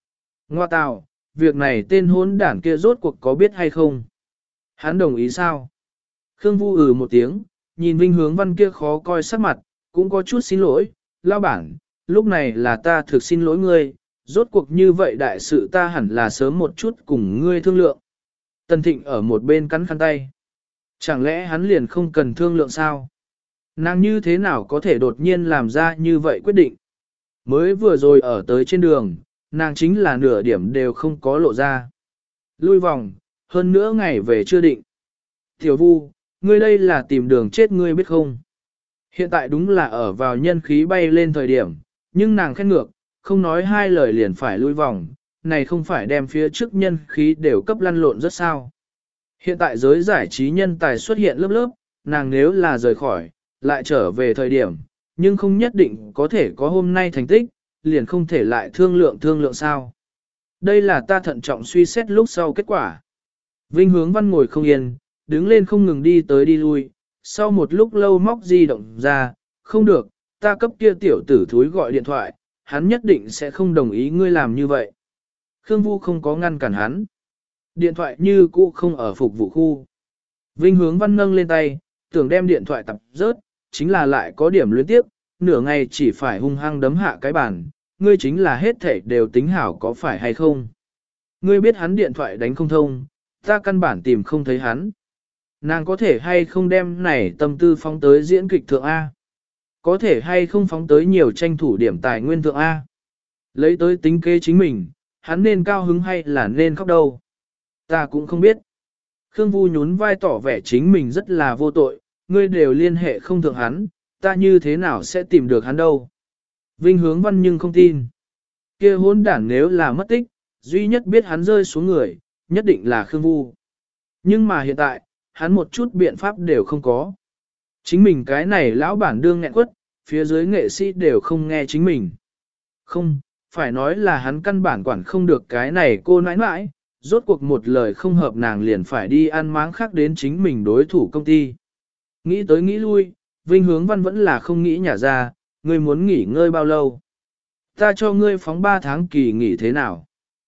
Ngoa tào, việc này tên hỗn đản kia rốt cuộc có biết hay không? Hắn đồng ý sao? Khương Vu một tiếng, nhìn Vinh Hướng Văn kia khó coi sắc mặt, cũng có chút xin lỗi, lao bản, lúc này là ta thực xin lỗi ngươi, rốt cuộc như vậy đại sự ta hẳn là sớm một chút cùng ngươi thương lượng. Tần Thịnh ở một bên cắn khăn tay. Chẳng lẽ hắn liền không cần thương lượng sao? Nàng như thế nào có thể đột nhiên làm ra như vậy quyết định? Mới vừa rồi ở tới trên đường, nàng chính là nửa điểm đều không có lộ ra. Lui vòng, hơn nữa ngày về chưa định. Tiểu Vu, ngươi đây là tìm đường chết ngươi biết không? Hiện tại đúng là ở vào nhân khí bay lên thời điểm, nhưng nàng khen ngược, không nói hai lời liền phải lui vòng, này không phải đem phía trước nhân khí đều cấp lăn lộn rất sao. Hiện tại giới giải trí nhân tài xuất hiện lớp lớp, nàng nếu là rời khỏi, lại trở về thời điểm, nhưng không nhất định có thể có hôm nay thành tích, liền không thể lại thương lượng sao. Đây là ta thận trọng suy xét lúc sau kết quả. Vinh Hướng Văn ngồi không yên, đứng lên không ngừng đi tới đi lui, sau một lúc lâu móc di động ra, không được, ta cấp kia tiểu tử thúi gọi điện thoại, hắn nhất định sẽ không đồng ý ngươi làm như vậy. Khương Vu không có ngăn cản hắn. Điện thoại như cũ không ở phục vụ khu. Vinh Hướng Văn nâng lên tay, tưởng đem điện thoại tập rớt, chính là lại có điểm luyến tiếp, nửa ngày chỉ phải hung hăng đấm hạ cái bàn, ngươi chính là hết thảy đều tính hảo có phải hay không. Ngươi biết hắn điện thoại đánh không thông, ta căn bản tìm không thấy hắn. Nàng có thể hay không đem này tâm tư phóng tới diễn kịch thượng A. Có thể hay không phóng tới nhiều tranh thủ điểm tài nguyên thượng A. Lấy tới tính kế chính mình, hắn nên cao hứng hay là nên khóc đâu. Ta cũng không biết. Khương Vu nhún vai tỏ vẻ chính mình rất là vô tội, ngươi đều liên hệ không thượng hắn, ta như thế nào sẽ tìm được hắn đâu. Vinh Hướng Văn nhưng không tin. Kia hỗn đản nếu là mất tích, duy nhất biết hắn rơi xuống người, nhất định là Khương Vu. Nhưng mà hiện tại, hắn một chút biện pháp đều không có. Chính mình cái này lão bản đương nghẹn quất, phía dưới nghệ sĩ đều không nghe chính mình. Không, phải nói là hắn căn bản quản không được cái này cô nãi nãi, rốt cuộc một lời không hợp nàng liền phải đi ăn máng khác đến chính mình đối thủ công ty. Nghĩ tới nghĩ lui, Vinh Hướng Văn vẫn là không nghĩ nhả ra, ngươi muốn nghỉ ngơi bao lâu. Ta cho ngươi phóng 3 tháng kỳ nghỉ thế nào?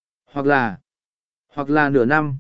Hoặc là nửa năm.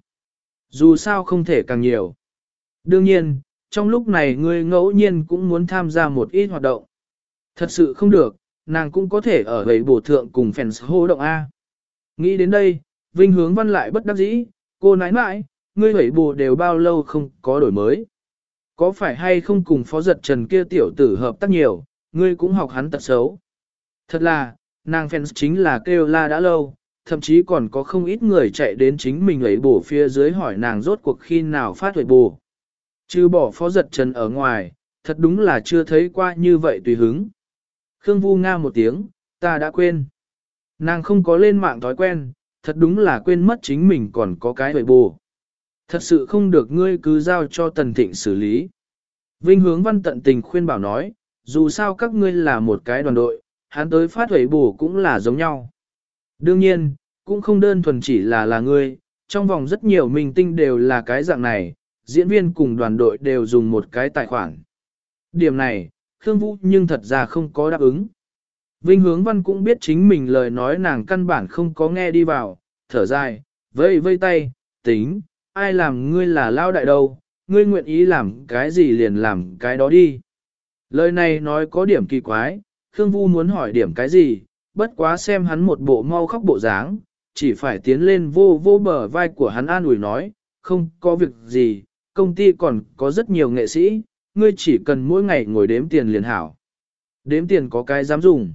Dù sao không thể càng nhiều. Đương nhiên, trong lúc này ngươi ngẫu nhiên cũng muốn tham gia một ít hoạt động. Thật sự không được, nàng cũng có thể ở gầy bổ thượng cùng fans hô động A. Nghĩ đến đây, Vinh Hướng Văn lại bất đắc dĩ, cô nãi nãi, ngươi gầy bổ đều bao lâu không có đổi mới. Có phải hay không cùng phó giật trần kia tiểu tử hợp tác nhiều, ngươi cũng học hắn tật xấu. Thật là, nàng fans chính là kêu la đã lâu, thậm chí còn có không ít người chạy đến chính mình ấy bổ phía dưới hỏi nàng rốt cuộc khi nào phát huệ bổ. Chứ bỏ phó giật trần ở ngoài, thật đúng là chưa thấy qua như vậy tùy hứng. Khương Vu nga một tiếng, ta đã quên. Nàng không có lên mạng thói quen, thật đúng là quên mất chính mình còn có cái huệ bổ. Thật sự không được ngươi cứ giao cho Tần Thịnh xử lý. Vinh Hướng Văn tận tình khuyên bảo nói, dù sao các ngươi là một cái đoàn đội, hắn tới phát huệ bổ cũng là giống nhau. Đương nhiên, cũng không đơn thuần chỉ là ngươi, trong vòng rất nhiều minh tinh đều là cái dạng này, diễn viên cùng đoàn đội đều dùng một cái tài khoản. Điểm này, Khương Vũ nhưng thật ra không có đáp ứng. Vinh Hướng Văn cũng biết chính mình lời nói nàng căn bản không có nghe đi vào, thở dài, vây vây tay, tính, ai làm ngươi là lao đại đâu, ngươi nguyện ý làm cái gì liền làm cái đó đi. Lời này nói có điểm kỳ quái, Khương Vu muốn hỏi điểm cái gì, bất quá xem hắn một bộ mau khóc bộ dáng, chỉ phải tiến lên vô vô bờ vai của hắn an ủi nói, không có việc gì, công ty còn có rất nhiều nghệ sĩ, ngươi chỉ cần mỗi ngày ngồi đếm tiền liền hảo. Đếm tiền có cái dám dùng.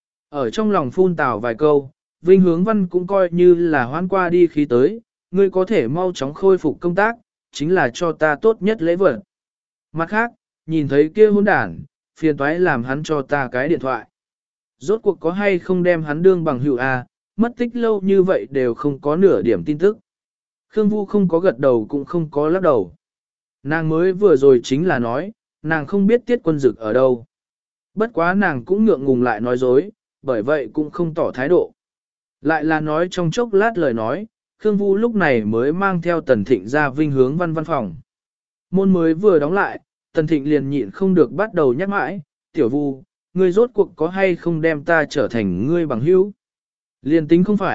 Ở trong lòng phun tào vài câu, Vinh Hướng Văn cũng coi như là hoán qua đi khí tới, ngươi có thể mau chóng khôi phục công tác, chính là cho ta tốt nhất lễ vật. Mặt khác, nhìn thấy kia hỗn đản, phiền toái làm hắn cho ta cái điện thoại. Rốt cuộc có hay không đem hắn đương bằng hữu A, mất tích lâu như vậy đều không có nửa điểm tin tức. Khương Vu không có gật đầu cũng không có lắc đầu. Nàng mới vừa rồi chính là nói, nàng không biết Tiết Quân Dực ở đâu. Bất quá nàng cũng ngượng ngùng lại nói dối, bởi vậy cũng không tỏ thái độ. Lại là nói trong chốc lát lời nói, Khương Vu lúc này mới mang theo Tần Thịnh ra Vinh Hướng Văn văn phòng. Môn mới vừa đóng lại, Tần Thịnh liền nhịn không được bắt đầu nhắc mãi, tiểu Vu, ngươi rốt cuộc có hay không đem ta trở thành ngươi bằng hữu? Liền tính không phải,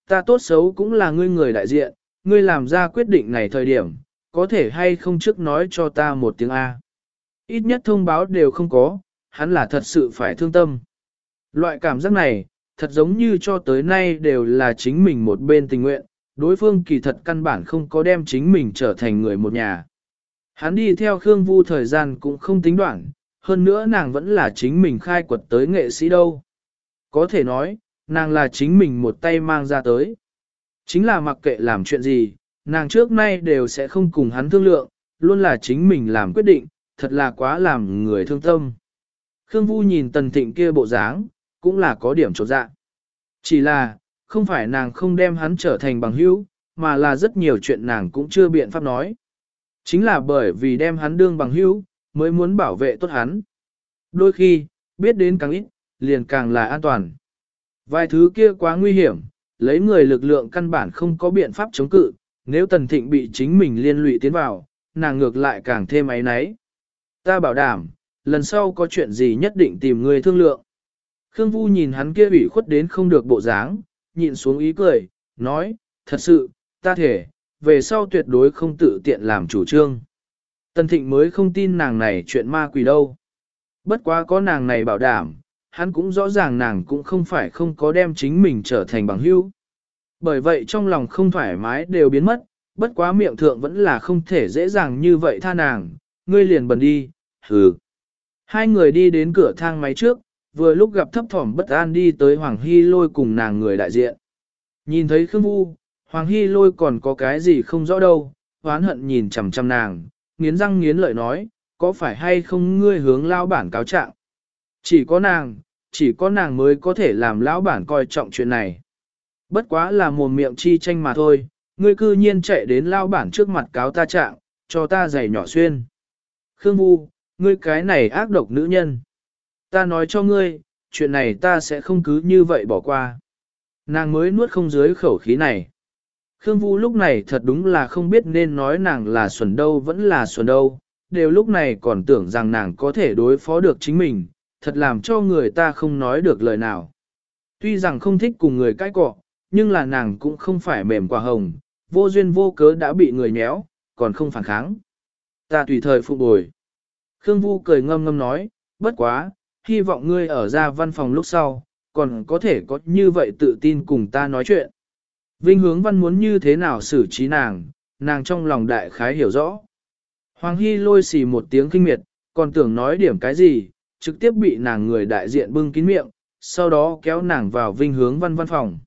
ta tốt xấu cũng là ngươi người đại diện, ngươi làm ra quyết định này thời điểm, có thể hay không trước nói cho ta một tiếng A. Ít nhất thông báo đều không có, hắn là thật sự phải thương tâm. Loại cảm giác này, thật giống như cho tới nay đều là chính mình một bên tình nguyện, đối phương kỳ thật căn bản không có đem chính mình trở thành người một nhà. Hắn đi theo Khương Vu thời gian cũng không tính đoạn, hơn nữa nàng vẫn là chính mình khai quật tới nghệ sĩ đâu. Có thể nói, nàng là chính mình một tay mang ra tới. Chính là mặc kệ làm chuyện gì, nàng trước nay đều sẽ không cùng hắn thương lượng, luôn là chính mình làm quyết định, thật là quá làm người thương tâm. Khương Vu nhìn Tần Thịnh kia bộ dáng, cũng là có điểm chột dạ. Chỉ là, không phải nàng không đem hắn trở thành bằng hữu, mà là rất nhiều chuyện nàng cũng chưa biện pháp nói. Chính là bởi vì đem hắn đương bằng hữu, mới muốn bảo vệ tốt hắn. Đôi khi, biết đến càng ít, liền càng là an toàn. Vài thứ kia quá nguy hiểm, lấy người lực lượng căn bản không có biện pháp chống cự, nếu Tần Thịnh bị chính mình liên lụy tiến vào, nàng ngược lại càng thêm áy náy. Ta bảo đảm, lần sau có chuyện gì nhất định tìm người thương lượng. Khương Vu nhìn hắn kia ủy khuất đến không được bộ dáng, nhịn xuống ý cười, nói, thật sự, ta thể, về sau tuyệt đối không tự tiện làm chủ trương. Tần Thịnh mới không tin nàng này chuyện ma quỷ đâu. Bất quá có nàng này bảo đảm, hắn cũng rõ ràng nàng cũng không phải không có đem chính mình trở thành bằng hữu. Bởi vậy trong lòng không thoải mái đều biến mất, bất quá miệng thượng vẫn là không thể dễ dàng như vậy tha nàng, ngươi liền bần đi, hừ. Hai người đi đến cửa thang máy trước, vừa lúc gặp thấp thỏm bất an đi tới Hoàng Hy Lôi cùng nàng người đại diện. Nhìn thấy Khương Vu, Hoàng Hy Lôi còn có cái gì không rõ đâu, hoán hận nhìn chằm chằm nàng, nghiến răng nghiến lợi nói, có phải hay không ngươi hướng lao bản cáo trạng? Chỉ có nàng mới có thể làm lão bản coi trọng chuyện này. Bất quá là mồm miệng chi tranh mà thôi, ngươi cư nhiên chạy đến lao bản trước mặt cáo ta trạng, cho ta giày nhỏ xuyên. Khương Vu, ngươi cái này ác độc nữ nhân. Ta nói cho ngươi, chuyện này ta sẽ không cứ như vậy bỏ qua. Nàng mới nuốt không dưới khẩu khí này. Khương Vu lúc này thật đúng là không biết nên nói nàng là xuẩn đâu vẫn là xuẩn đâu, đều lúc này còn tưởng rằng nàng có thể đối phó được chính mình, thật làm cho người ta không nói được lời nào. Tuy rằng không thích cùng người cãi cọ, nhưng là nàng cũng không phải mềm quả hồng, vô duyên vô cớ đã bị người nhéo, còn không phản kháng. Ta tùy thời phục bồi. Khương Vu cười ngâm ngâm nói, bất quá, hy vọng ngươi ở ra văn phòng lúc sau, còn có thể có như vậy tự tin cùng ta nói chuyện. Vinh Hướng Văn muốn như thế nào xử trí nàng, nàng trong lòng đại khái hiểu rõ. Hoàng Hy Lôi xì một tiếng kinh miệt, còn tưởng nói điểm cái gì, trực tiếp bị nàng người đại diện bưng kín miệng, sau đó kéo nàng vào Vinh Hướng Văn văn phòng.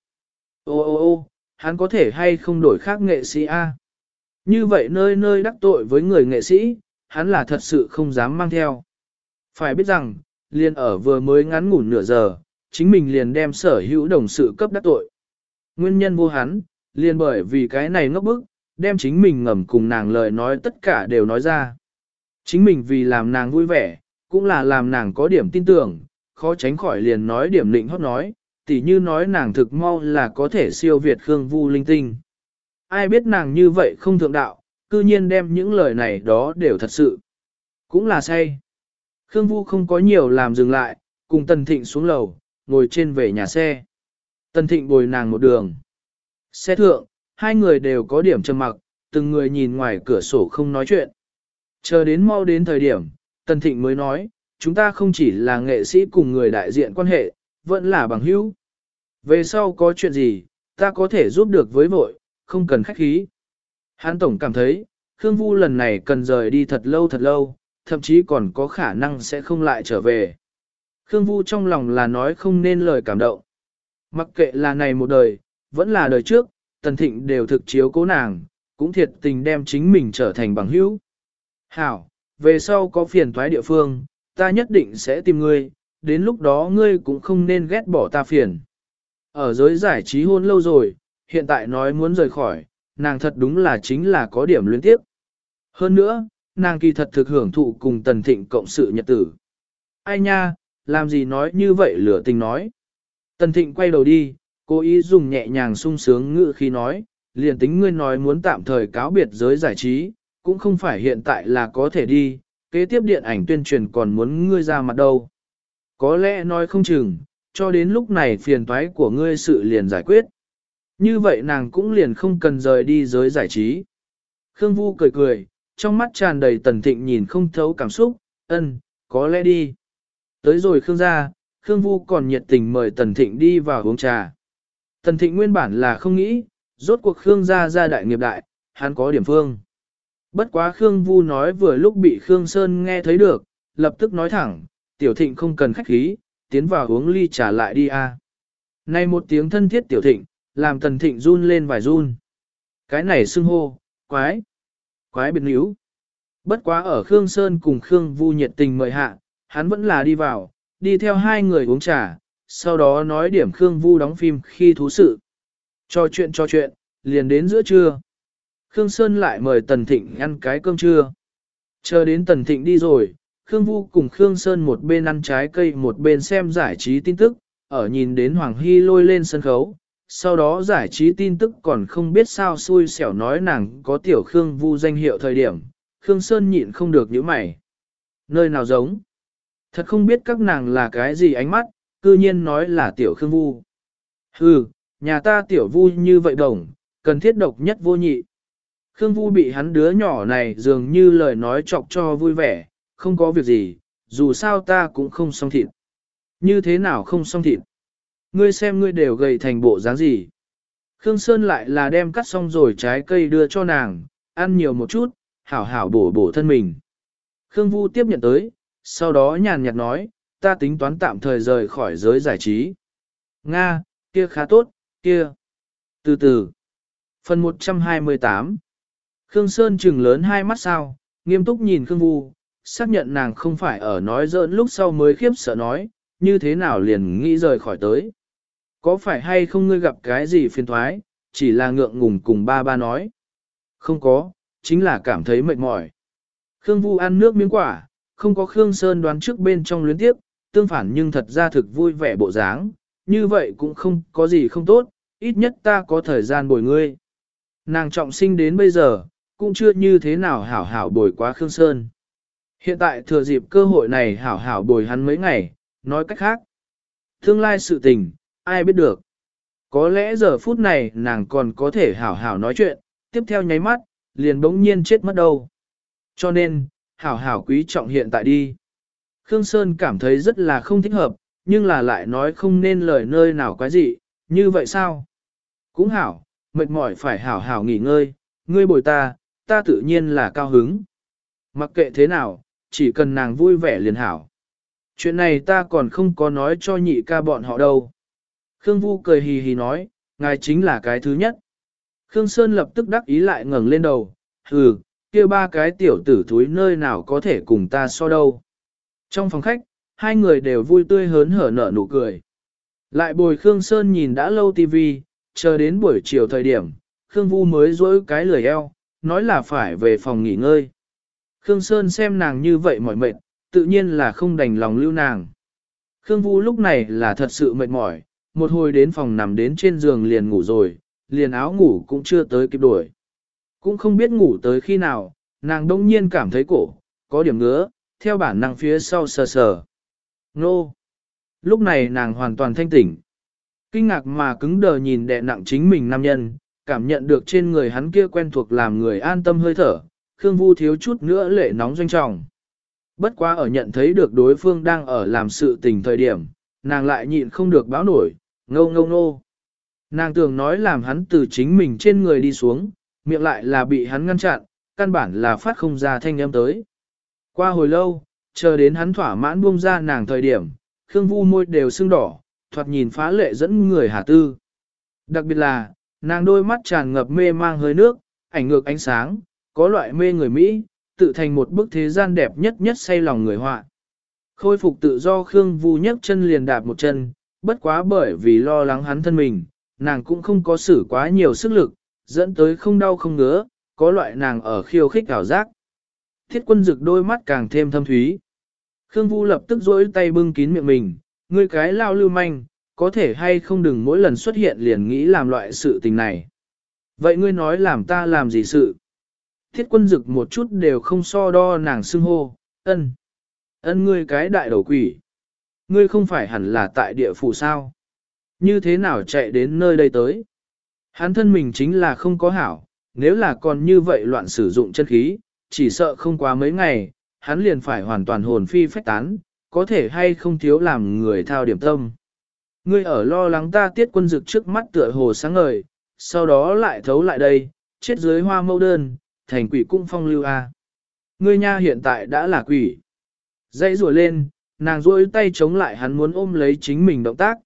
Ô, hắn có thể hay không đổi khác nghệ sĩ A. Như vậy nơi nơi đắc tội với người nghệ sĩ, hắn là thật sự không dám mang theo. Phải biết rằng, liền ở vừa mới ngắn ngủn nửa giờ, chính mình liền đem sở hữu đồng sự cấp đắc tội. Nguyên nhân vô hắn, liền bởi vì cái này ngốc bức, đem chính mình ngầm cùng nàng lời nói tất cả đều nói ra. Chính mình vì làm nàng vui vẻ, cũng là làm nàng có điểm tin tưởng, khó tránh khỏi liền nói điểm lĩnh hót nói, tỉ như nói nàng thực mau là có thể siêu việt Khương Vu linh tinh. Ai biết nàng như vậy không thượng đạo, cư nhiên đem những lời này đó đều thật sự. Cũng là say. Khương Vu không có nhiều làm dừng lại, cùng Tần Thịnh xuống lầu, ngồi trên về nhà xe. Tần Thịnh bồi nàng một đường. Xe thượng, hai người đều có điểm trầm mặc, từng người nhìn ngoài cửa sổ không nói chuyện. Chờ đến mau đến thời điểm, Tần Thịnh mới nói, chúng ta không chỉ là nghệ sĩ cùng người đại diện quan hệ, vẫn là bằng hữu. Về sau có chuyện gì, ta có thể giúp được với vội, không cần khách khí. Hán Tổng cảm thấy, Khương Vu lần này cần rời đi thật lâu, thậm chí còn có khả năng sẽ không lại trở về. Khương Vu trong lòng là nói không nên lời cảm động. Mặc kệ là này một đời, vẫn là đời trước, Tần Thịnh đều thực chiếu cố nàng, cũng thiệt tình đem chính mình trở thành bằng hữu. Hảo, về sau có phiền toái địa phương, ta nhất định sẽ tìm ngươi, đến lúc đó ngươi cũng không nên ghét bỏ ta phiền. Ở giới giải trí hôn lâu rồi, hiện tại nói muốn rời khỏi, nàng thật đúng là chính là có điểm luyến tiếp. Hơn nữa, nàng kỳ thật thực hưởng thụ cùng Tần Thịnh cộng sự nhật tử. Ai nha, làm gì nói như vậy lửa tình nói. Tần Thịnh quay đầu đi, cố ý dùng nhẹ nhàng sung sướng ngữ khi nói, liền tính ngươi nói muốn tạm thời cáo biệt giới giải trí, cũng không phải hiện tại là có thể đi, kế tiếp điện ảnh tuyên truyền còn muốn ngươi ra mặt đâu. Có lẽ nói không chừng, cho đến lúc này phiền toái của ngươi sự liền giải quyết. Như vậy nàng cũng liền không cần rời đi giới giải trí. Khương Vu cười cười, trong mắt tràn đầy Tần Thịnh nhìn không thấu cảm xúc, có lẽ đi. Tới rồi Khương gia, Khương Vu còn nhiệt tình mời Tần Thịnh đi vào uống trà. Tần Thịnh nguyên bản là không nghĩ, rốt cuộc Khương gia gia đại nghiệp đại, hắn có điểm phương. Bất quá Khương Vu nói vừa lúc bị Khương Sơn nghe thấy được, lập tức nói thẳng, Tiểu Thịnh không cần khách khí, tiến vào uống ly trà lại đi a. Này một tiếng thân thiết Tiểu Thịnh, làm Tần Thịnh run lên vài run. Cái này xưng hô, quái biệt níu. Bất quá ở Khương Sơn cùng Khương Vu nhiệt tình mời hạ, hắn vẫn là đi vào, đi theo hai người uống trà, sau đó nói điểm Khương Vu đóng phim khi thú sự. Cho chuyện, liền đến giữa trưa. Khương Sơn lại mời Tần Thịnh ăn cái cơm trưa. Chờ đến Tần Thịnh đi rồi, Khương Vu cùng Khương Sơn một bên ăn trái cây một bên xem giải trí tin tức, ở nhìn đến Hoàng Hy lôi lên sân khấu. Sau đó giải trí tin tức còn không biết sao xui xẻo nói nàng có tiểu Khương Vu danh hiệu thời điểm, Khương Sơn nhịn không được nhíu mày. Nơi nào giống? Thật không biết các nàng là cái gì ánh mắt, cư nhiên nói là tiểu Khương Vu. Hừ, nhà ta tiểu Vu như vậy đồng, cần thiết độc nhất vô nhị. Khương Vu bị hắn đứa nhỏ này dường như lời nói chọc cho vui vẻ, không có việc gì, dù sao ta cũng không xong thịt. Như thế nào không xong thịt? Ngươi xem ngươi đều gầy thành bộ dáng gì. Khương Sơn lại là đem cắt xong rồi trái cây đưa cho nàng, ăn nhiều một chút, hảo hảo bổ thân mình. Khương Vu tiếp nhận tới, sau đó nhàn nhạt nói, ta tính toán tạm thời rời khỏi giới giải trí. Nga, kia khá tốt, kia. Từ từ. Phần 128. Khương Sơn trừng lớn hai mắt sao, nghiêm túc nhìn Khương Vu, xác nhận nàng không phải ở nói giỡn lúc sau mới khiếp sợ nói, như thế nào liền nghĩ rời khỏi tới. Có phải hay không ngươi gặp cái gì phiền thoái, chỉ là ngượng ngùng cùng ba nói. Không có, chính là cảm thấy mệt mỏi. Khương Vu ăn nước miếng quả, không có Khương Sơn đoán trước bên trong luyến tiếp, tương phản nhưng thật ra thực vui vẻ bộ dáng, như vậy cũng không có gì không tốt, ít nhất ta có thời gian bồi ngươi. Nàng trọng sinh đến bây giờ, cũng chưa như thế nào hảo hảo bồi quá Khương Sơn. Hiện tại thừa dịp cơ hội này hảo hảo bồi hắn mấy ngày, nói cách khác. Tương lai sự tình, ai biết được. Có lẽ giờ phút này nàng còn có thể hảo hảo nói chuyện, tiếp theo nháy mắt, liền bỗng nhiên chết mất đâu. Cho nên, hảo hảo quý trọng hiện tại đi. Khương Sơn cảm thấy rất là không thích hợp, nhưng là lại nói không nên lời nơi nào quái gì, như vậy sao? Cũng hảo, mệt mỏi phải hảo hảo nghỉ ngơi, ngươi bồi ta tự nhiên là cao hứng. Mặc kệ thế nào, chỉ cần nàng vui vẻ liền hảo. Chuyện này ta còn không có nói cho nhị ca bọn họ đâu. Khương Vu cười hì hì nói, ngài chính là cái thứ nhất. Khương Sơn lập tức đắc ý lại ngẩng lên đầu, hừ, kia ba cái tiểu tử thúi nơi nào có thể cùng ta so đâu. Trong phòng khách, hai người đều vui tươi hớn hở nở nụ cười. Lại bồi Khương Sơn nhìn đã lâu tivi, chờ đến buổi chiều thời điểm, Khương Vu mới dỗi cái lười eo, nói là phải về phòng nghỉ ngơi. Khương Sơn xem nàng như vậy mỏi mệt, tự nhiên là không đành lòng lưu nàng. Khương Vu lúc này là thật sự mệt mỏi, một hồi đến phòng nằm đến trên giường liền ngủ rồi, liền áo ngủ cũng chưa tới kịp đổi. Cũng không biết ngủ tới khi nào, nàng đông nhiên cảm thấy cổ, có điểm ngứa, theo bản năng phía sau sờ sờ. Nô! Lúc này nàng hoàn toàn thanh tỉnh. Kinh ngạc mà cứng đờ nhìn đè nặng chính mình nam nhân, cảm nhận được trên người hắn kia quen thuộc làm người an tâm hơi thở, Khương Vu thiếu chút nữa lệ nóng doanh trọng. Bất quá ở nhận thấy được đối phương đang ở làm sự tình thời điểm, nàng lại nhịn không được báo nổi, ngô. Nàng tưởng nói làm hắn từ chính mình trên người đi xuống, miệng lại là bị hắn ngăn chặn, căn bản là phát không ra thanh âm tới. Qua hồi lâu, chờ đến hắn thỏa mãn buông ra nàng thời điểm, Khương Vu môi đều sưng đỏ, thoạt nhìn phá lệ dẫn người hà tư. Đặc biệt là, nàng đôi mắt tràn ngập mê mang hơi nước, ảnh ngược ánh sáng, có loại mê người Mỹ, tự thành một bức thế gian đẹp nhất nhất say lòng người họa. Khôi phục tự do Khương Vu nhấc chân liền đạp một chân, bất quá bởi vì lo lắng hắn thân mình, nàng cũng không có sử quá nhiều sức lực, dẫn tới không đau không ngứa, có loại nàng ở khiêu khích ảo giác. Thiết Quân Dực đôi mắt càng thêm thâm thúy. Khương Vu lập tức duỗi tay bưng kín miệng mình, ngươi cái lao lưu manh, có thể hay không đừng mỗi lần xuất hiện liền nghĩ làm loại sự tình này. Vậy ngươi nói làm ta làm gì sự? Thiết Quân Dực một chút đều không so đo nàng xưng hô, ân ngươi cái đại đầu quỷ. Ngươi không phải hẳn là tại địa phủ sao? Như thế nào chạy đến nơi đây tới? Hắn thân mình chính là không có hảo, nếu là còn như vậy loạn sử dụng chân khí, chỉ sợ không quá mấy ngày, hắn liền phải hoàn toàn hồn phi phách tán, có thể hay không thiếu làm người thao điểm tâm. Ngươi ở lo lắng ta Tiết Quân Dực trước mắt tựa hồ sáng ngời, sau đó lại thấu lại đây, chết dưới hoa mẫu đơn, thành quỷ cung phong lưu a. Ngươi nha hiện tại đã là quỷ. Dãy rùa lên, nàng duỗi tay chống lại hắn muốn ôm lấy chính mình động tác,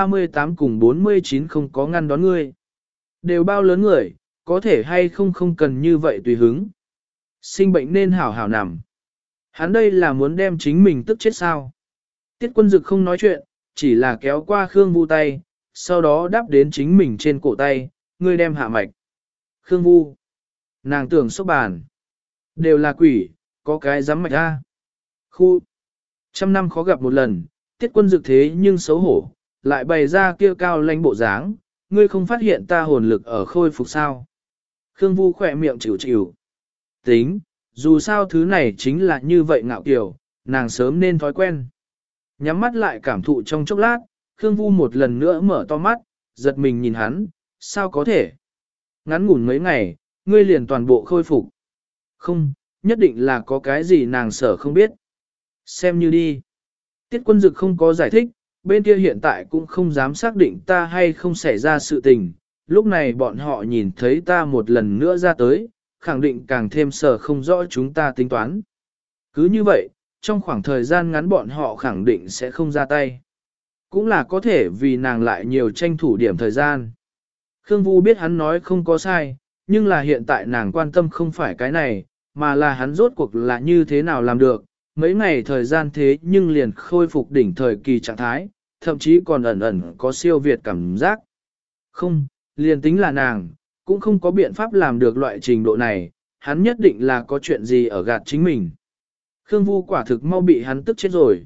38 cùng 49 không có ngăn đón ngươi. Đều bao lớn người, có thể hay không không cần như vậy tùy hứng. Sinh bệnh nên hảo hảo nằm. Hắn đây là muốn đem chính mình tức chết sao. Tiết Quân Dực không nói chuyện, chỉ là kéo qua Khương Vu tay, sau đó đáp đến chính mình trên cổ tay, ngươi đem hạ mạch. Khương Vu. Nàng tưởng sốc bàn. Đều là quỷ, có cái dám mạch ra. Khu. 100 năm khó gặp một lần, Tiết Quân Dực thế nhưng xấu hổ, lại bày ra kia cao lãnh bộ dáng, ngươi không phát hiện ta hồn lực ở khôi phục sao. Khương Vu khỏe miệng chịu chịu. Tính, dù sao thứ này chính là như vậy ngạo kiểu, nàng sớm nên thói quen. Nhắm mắt lại cảm thụ trong chốc lát, Khương Vu một lần nữa mở to mắt, giật mình nhìn hắn, sao có thể? Ngắn ngủn mấy ngày, ngươi liền toàn bộ khôi phục. Không, nhất định là có cái gì nàng sở không biết. Xem như đi. Tiết Quân Dực không có giải thích, bên kia hiện tại cũng không dám xác định ta hay không xảy ra sự tình. Lúc này bọn họ nhìn thấy ta một lần nữa ra tới, khẳng định càng thêm sở không rõ chúng ta tính toán. Cứ như vậy, trong khoảng thời gian ngắn bọn họ khẳng định sẽ không ra tay. Cũng là có thể vì nàng lại nhiều tranh thủ điểm thời gian. Khương Vu biết hắn nói không có sai, nhưng là hiện tại nàng quan tâm không phải cái này, mà là hắn rốt cuộc là như thế nào làm được. Mấy ngày thời gian thế nhưng liền khôi phục đỉnh thời kỳ trạng thái, thậm chí còn ẩn ẩn có siêu việt cảm giác. Không, liền tính là nàng, cũng không có biện pháp làm được loại trình độ này, hắn nhất định là có chuyện gì ở gạt chính mình. Khương Vu quả thực mau bị hắn tức chết rồi.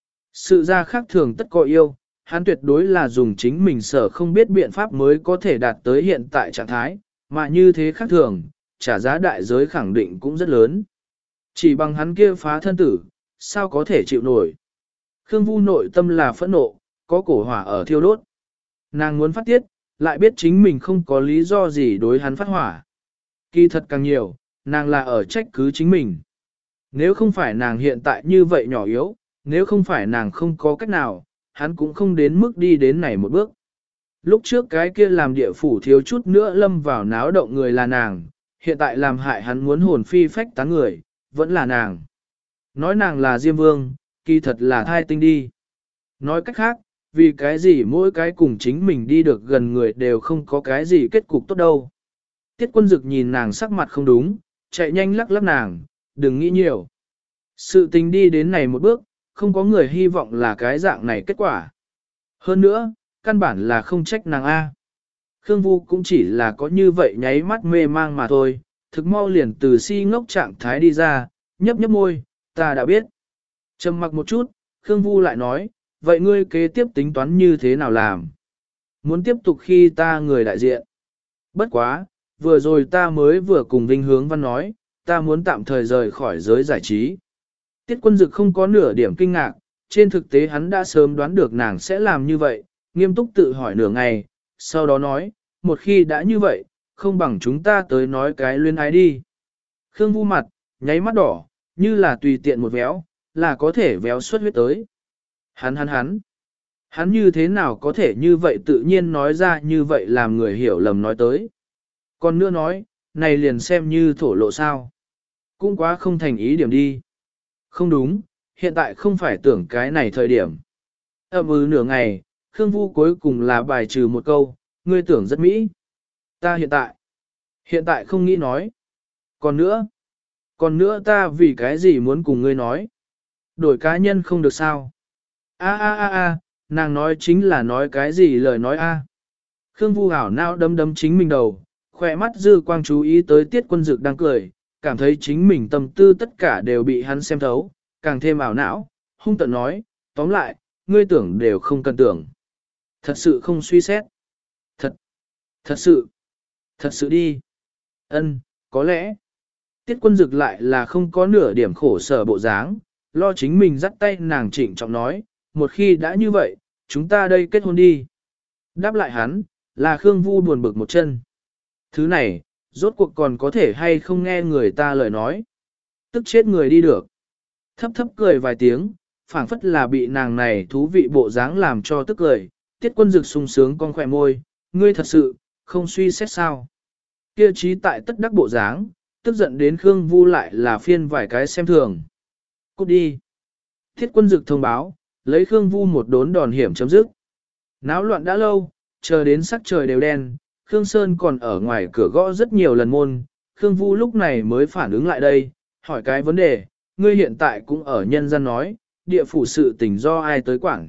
Sự ra khác thường tất có yêu, hắn tuyệt đối là dùng chính mình sở không biết biện pháp mới có thể đạt tới hiện tại trạng thái, mà như thế khác thường, trả giá đại giới khẳng định cũng rất lớn. Chỉ bằng hắn kia phá thân tử, sao có thể chịu nổi. Khương Vu nội tâm là phẫn nộ, có cổ hỏa ở thiêu đốt. Nàng muốn phát tiết, lại biết chính mình không có lý do gì đối hắn phát hỏa. Kỳ thật càng nhiều, nàng là ở trách cứ chính mình. Nếu không phải nàng hiện tại như vậy nhỏ yếu, nếu không phải nàng không có cách nào, hắn cũng không đến mức đi đến này một bước. Lúc trước cái kia làm địa phủ thiếu chút nữa lâm vào náo động người là nàng, hiện tại làm hại hắn muốn hồn phi phách tán người, vẫn là nàng. Nói nàng là Diêm Vương, kỳ thật là thai tinh đi. Nói cách khác, vì cái gì mỗi cái cùng chính mình đi được gần người đều không có cái gì kết cục tốt đâu. Tiết Quân Dực nhìn nàng sắc mặt không đúng, chạy nhanh lắc lắc nàng, đừng nghĩ nhiều. Sự tình đi đến này một bước, không có người hy vọng là cái dạng này kết quả. Hơn nữa, căn bản là không trách nàng A. Khương Vu cũng chỉ là có như vậy nháy mắt mê mang mà thôi, thực mau liền từ si ngốc trạng thái đi ra, nhấp nhấp môi, ta đã biết. Trầm mặc một chút, Khương Vu lại nói, vậy ngươi kế tiếp tính toán như thế nào làm? Muốn tiếp tục khi ta người đại diện. Bất quá, vừa rồi ta mới vừa cùng Vinh Hướng Văn nói, ta muốn tạm thời rời khỏi giới giải trí. Tiết Quân Dực không có nửa điểm kinh ngạc, trên thực tế hắn đã sớm đoán được nàng sẽ làm như vậy, nghiêm túc tự hỏi nửa ngày, sau đó nói, một khi đã như vậy, không bằng chúng ta tới nói cái luyến ái đi. Khương Vu mặt, nháy mắt đỏ, như là tùy tiện một véo, là có thể véo xuất huyết tới. Hắn như thế nào có thể như vậy tự nhiên nói ra như vậy làm người hiểu lầm nói tới. Còn nữa nói, này liền xem như thổ lộ sao. Cũng quá không thành ý điểm đi. Không đúng, hiện tại không phải tưởng cái này thời điểm. Nửa ngày, Khương Vu cuối cùng là bài trừ một câu, ngươi tưởng rất mỹ. Ta hiện tại không nghĩ nói. Còn nữa ta vì cái gì muốn cùng ngươi nói. Đổi cá nhân không được sao. Nàng nói chính là nói cái gì lời nói a. Khương Vu hảo não đấm đấm chính mình đầu, khỏe mắt dư quang chú ý tới Tiết Quân Dực đang cười, cảm thấy chính mình tâm tư tất cả đều bị hắn xem thấu, càng thêm ảo não, hung tợn nói, tóm lại, ngươi tưởng đều không cần tưởng. Thật sự không suy xét. Thật sự đi. Có lẽ. Tiết Quân Dực lại là không có nửa điểm khổ sở bộ dáng, lo chính mình dắt tay nàng trịnh trọng nói, một khi đã như vậy, chúng ta đây kết hôn đi. Đáp lại hắn, là Khương Vu buồn bực một chân. Thứ này, rốt cuộc còn có thể hay không nghe người ta lời nói. Tức chết người đi được. Thấp thấp cười vài tiếng, phảng phất là bị nàng này thú vị bộ dáng làm cho tức cười. Tiết Quân Dực sung sướng con khỏe môi, ngươi thật sự, không suy xét sao. Kia trí tại tất đắc bộ dáng, tức giận đến Khương Vu lại là phiên vài cái xem thường. Cút đi. Thiết Quân Dực thông báo, lấy Khương Vu một đốn đòn hiểm chấm dứt. Náo loạn đã lâu, chờ đến sắc trời đều đen, Khương Sơn còn ở ngoài cửa gõ rất nhiều lần môn. Khương Vu lúc này mới phản ứng lại đây, hỏi cái vấn đề, ngươi hiện tại cũng ở nhân dân nói, địa phủ sự tình do ai tới quản.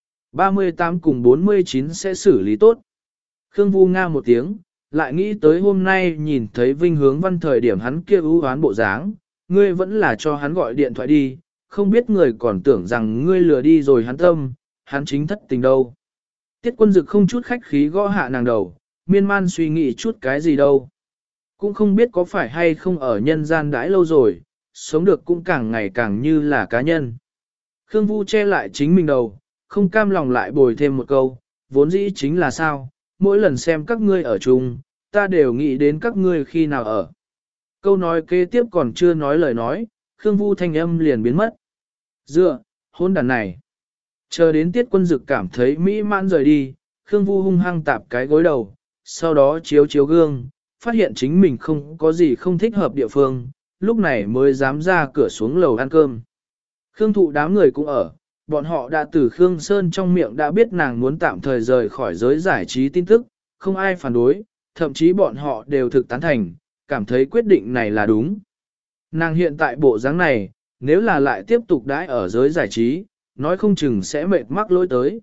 38 cùng 49 sẽ xử lý tốt. Khương Vu nga một tiếng, lại nghĩ tới hôm nay nhìn thấy Vinh Hướng Văn thời điểm hắn kia ưu hoán bộ dáng, ngươi vẫn là cho hắn gọi điện thoại đi, không biết người còn tưởng rằng ngươi lừa đi rồi hắn tâm, hắn chính thất tình đâu. Tiết Quân Dực không chút khách khí gõ hạ nàng đầu, miên man suy nghĩ chút cái gì đâu. Cũng không biết có phải hay không ở nhân gian đãi lâu rồi, sống được cũng càng ngày càng như là cá nhân. Khương Vu che lại chính mình đầu, không cam lòng lại bồi thêm một câu, vốn dĩ chính là sao, mỗi lần xem các ngươi ở chung, ta đều nghĩ đến các ngươi khi nào ở. Câu nói kế tiếp còn chưa nói lời nói, Khương Vu thanh âm liền biến mất. Dựa, hôn đàn này. Chờ đến Tiết Quân Dực cảm thấy mỹ mãn rời đi, Khương Vu hung hăng tạp cái gối đầu, sau đó chiếu chiếu gương, phát hiện chính mình không có gì không thích hợp địa phương, lúc này mới dám ra cửa xuống lầu ăn cơm. Khương Thụ đám người cũng ở, bọn họ đã từ Khương Sơn trong miệng đã biết nàng muốn tạm thời rời khỏi giới giải trí tin tức, không ai phản đối, thậm chí bọn họ đều thực tán thành, cảm thấy quyết định này là đúng. Nàng hiện tại bộ dáng này, nếu là lại tiếp tục đãi ở giới giải trí, nói không chừng sẽ mệt mắc lối tới.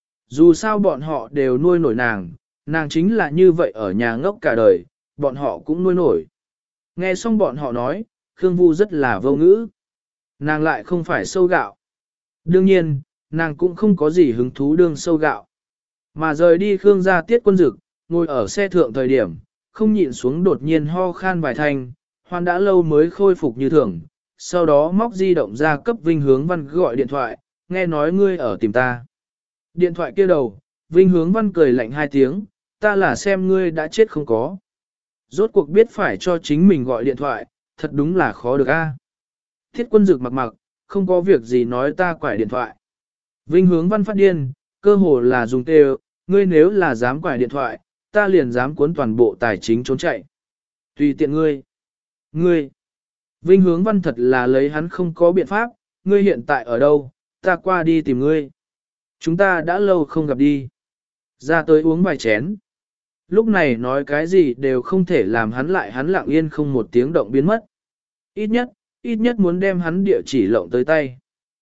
Dù sao bọn họ đều nuôi nổi nàng, nàng chính là như vậy ở nhà ngốc cả đời, bọn họ cũng nuôi nổi. Nghe xong bọn họ nói, Khương Vu rất là vô ngữ. Nàng lại không phải sâu gạo. Đương nhiên, nàng cũng không có gì hứng thú đương sâu gạo. Mà rời đi Khương gia Tiết Quân Dực, ngồi ở xe thượng thời điểm, không nhịn xuống đột nhiên ho khan vài thanh, hoan đã lâu mới khôi phục như thường. Sau đó móc di động ra cấp Vinh Hướng Văn gọi điện thoại, nghe nói ngươi ở tìm ta. Điện thoại kia đầu, Vinh Hướng Văn cười lạnh hai tiếng, ta là xem ngươi đã chết không có. Rốt cuộc biết phải cho chính mình gọi điện thoại, thật đúng là khó được a. Thiết Quân Dực mặc mặc, không có việc gì nói ta quải điện thoại. Vinh Hướng Văn phát điên, cơ hồ là dùng tê, ngươi nếu là dám quải điện thoại, ta liền dám cuốn toàn bộ tài chính trốn chạy. Tùy tiện ngươi. Ngươi. Vinh Hướng Văn thật là lấy hắn không có biện pháp, ngươi hiện tại ở đâu, ta qua đi tìm ngươi. Chúng ta đã lâu không gặp đi. Ra tới uống vài chén. Lúc này nói cái gì đều không thể làm hắn lại hắn lặng yên không một tiếng động biến mất. Ít nhất muốn đem hắn địa chỉ lộng tới tay.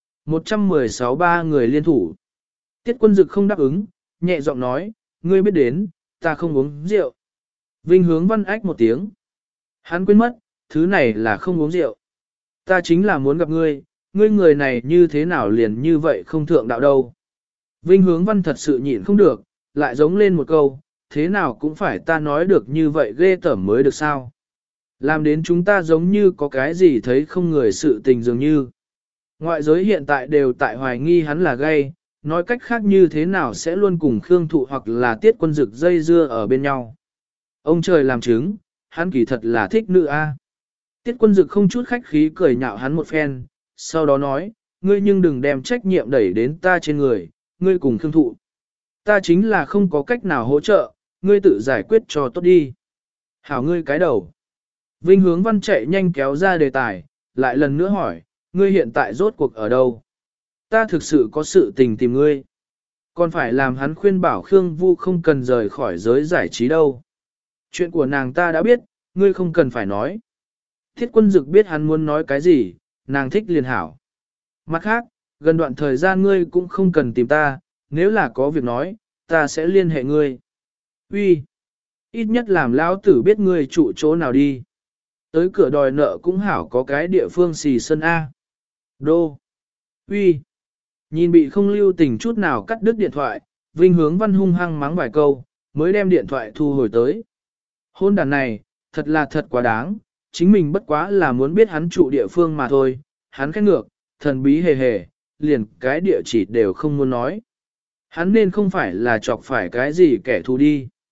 116 ba người liên thủ. Tiết Quân Dực không đáp ứng, nhẹ giọng nói, ngươi biết đến, ta không uống rượu. Vinh Hướng Văn ách một tiếng. Hắn quên mất, thứ này là không uống rượu. Ta chính là muốn gặp ngươi, ngươi người này như thế nào liền như vậy không thượng đạo đâu. Vinh Hướng Văn thật sự nhịn không được, lại giống lên một câu, thế nào cũng phải ta nói được như vậy ghê tởm mới được sao. Làm đến chúng ta giống như có cái gì thấy không người sự tình dường như. Ngoại giới hiện tại đều tại hoài nghi hắn là gay, nói cách khác như thế nào sẽ luôn cùng Khương Thụ hoặc là Tiết Quân Dực dây dưa ở bên nhau. Ông trời làm chứng, hắn kỳ thật là thích nữ a. Tiết Quân Dực không chút khách khí cười nhạo hắn một phen, sau đó nói, ngươi nhưng đừng đem trách nhiệm đẩy đến ta trên người, ngươi cùng Khương Thụ. Ta chính là không có cách nào hỗ trợ, ngươi tự giải quyết cho tốt đi. Hảo ngươi cái đầu. Vinh Hướng Văn chạy nhanh kéo ra đề tài, lại lần nữa hỏi, ngươi hiện tại rốt cuộc ở đâu? Ta thực sự có sự tình tìm ngươi. Còn phải làm hắn khuyên bảo Khương Vu không cần rời khỏi giới giải trí đâu. Chuyện của nàng ta đã biết, ngươi không cần phải nói. Thiết Quân Dực biết hắn muốn nói cái gì, nàng thích liền hảo. Mặt khác, gần đoạn thời gian ngươi cũng không cần tìm ta, nếu là có việc nói, ta sẽ liên hệ ngươi. Uy, ít nhất làm lão tử biết ngươi trụ chỗ nào đi. Tới cửa đòi nợ cũng hảo có cái địa phương xì sân A. Đô. Uy. Nhìn bị không lưu tình chút nào cắt đứt điện thoại, Vinh Hướng Văn hung hăng mắng vài câu, mới đem điện thoại thu hồi tới. Hôn đàn này, thật là thật quá đáng, chính mình bất quá là muốn biết hắn trụ địa phương mà thôi, hắn khét ngược, thần bí hề hề, liền cái địa chỉ đều không muốn nói. Hắn nên không phải là chọc phải cái gì kẻ thù đi.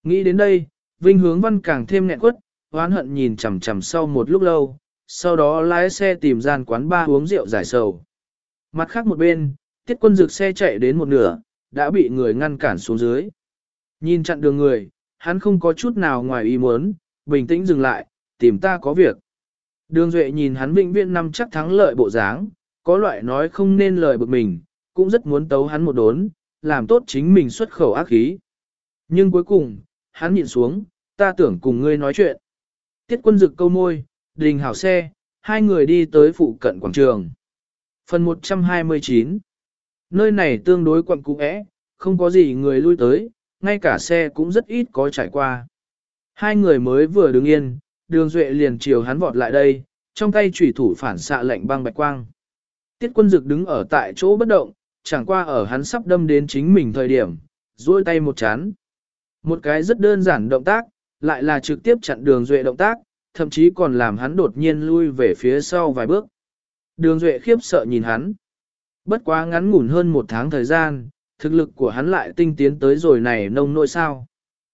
Nghĩ đến đây, Vinh Hướng Văn càng thêm nghẹn quất, oán hận nhìn chằm chằm sau một lúc lâu, sau đó lái xe tìm gian quán bar uống rượu giải sầu. Mặt khác một bên, Tiết Quân Dực xe chạy đến một nửa, đã bị người ngăn cản xuống dưới. Nhìn chặn đường người, hắn không có chút nào ngoài ý muốn, bình tĩnh dừng lại, tìm ta có việc. Đường Duệ nhìn hắn vĩnh viễn năm chắc thắng lợi bộ dáng, có loại nói không nên lời bực mình, cũng rất muốn tấu hắn một đốn, làm tốt chính mình xuất khẩu ác khí. Nhưng cuối cùng, hắn nhịn xuống, ta tưởng cùng ngươi nói chuyện. Tiết Quân Dực câu môi, đình hảo xe, hai người đi tới phụ cận quảng trường. Phần 129. Nơi này tương đối quận cũ é, không có gì người lui tới, ngay cả xe cũng rất ít có trải qua. Hai người mới vừa đứng yên, Đường Duệ liền chiều hắn vọt lại đây, trong tay chủy thủ phản xạ lệnh băng bạch quang. Tiết Quân Dực đứng ở tại chỗ bất động, chẳng qua ở hắn sắp đâm đến chính mình thời điểm, duỗi tay một chán. Một cái rất đơn giản động tác, lại là trực tiếp chặn Đường Duệ động tác, thậm chí còn làm hắn đột nhiên lui về phía sau vài bước. Đường Duệ khiếp sợ nhìn hắn. Bất quá ngắn ngủn hơn một tháng thời gian, thực lực của hắn lại tinh tiến tới rồi này nông nỗi sao.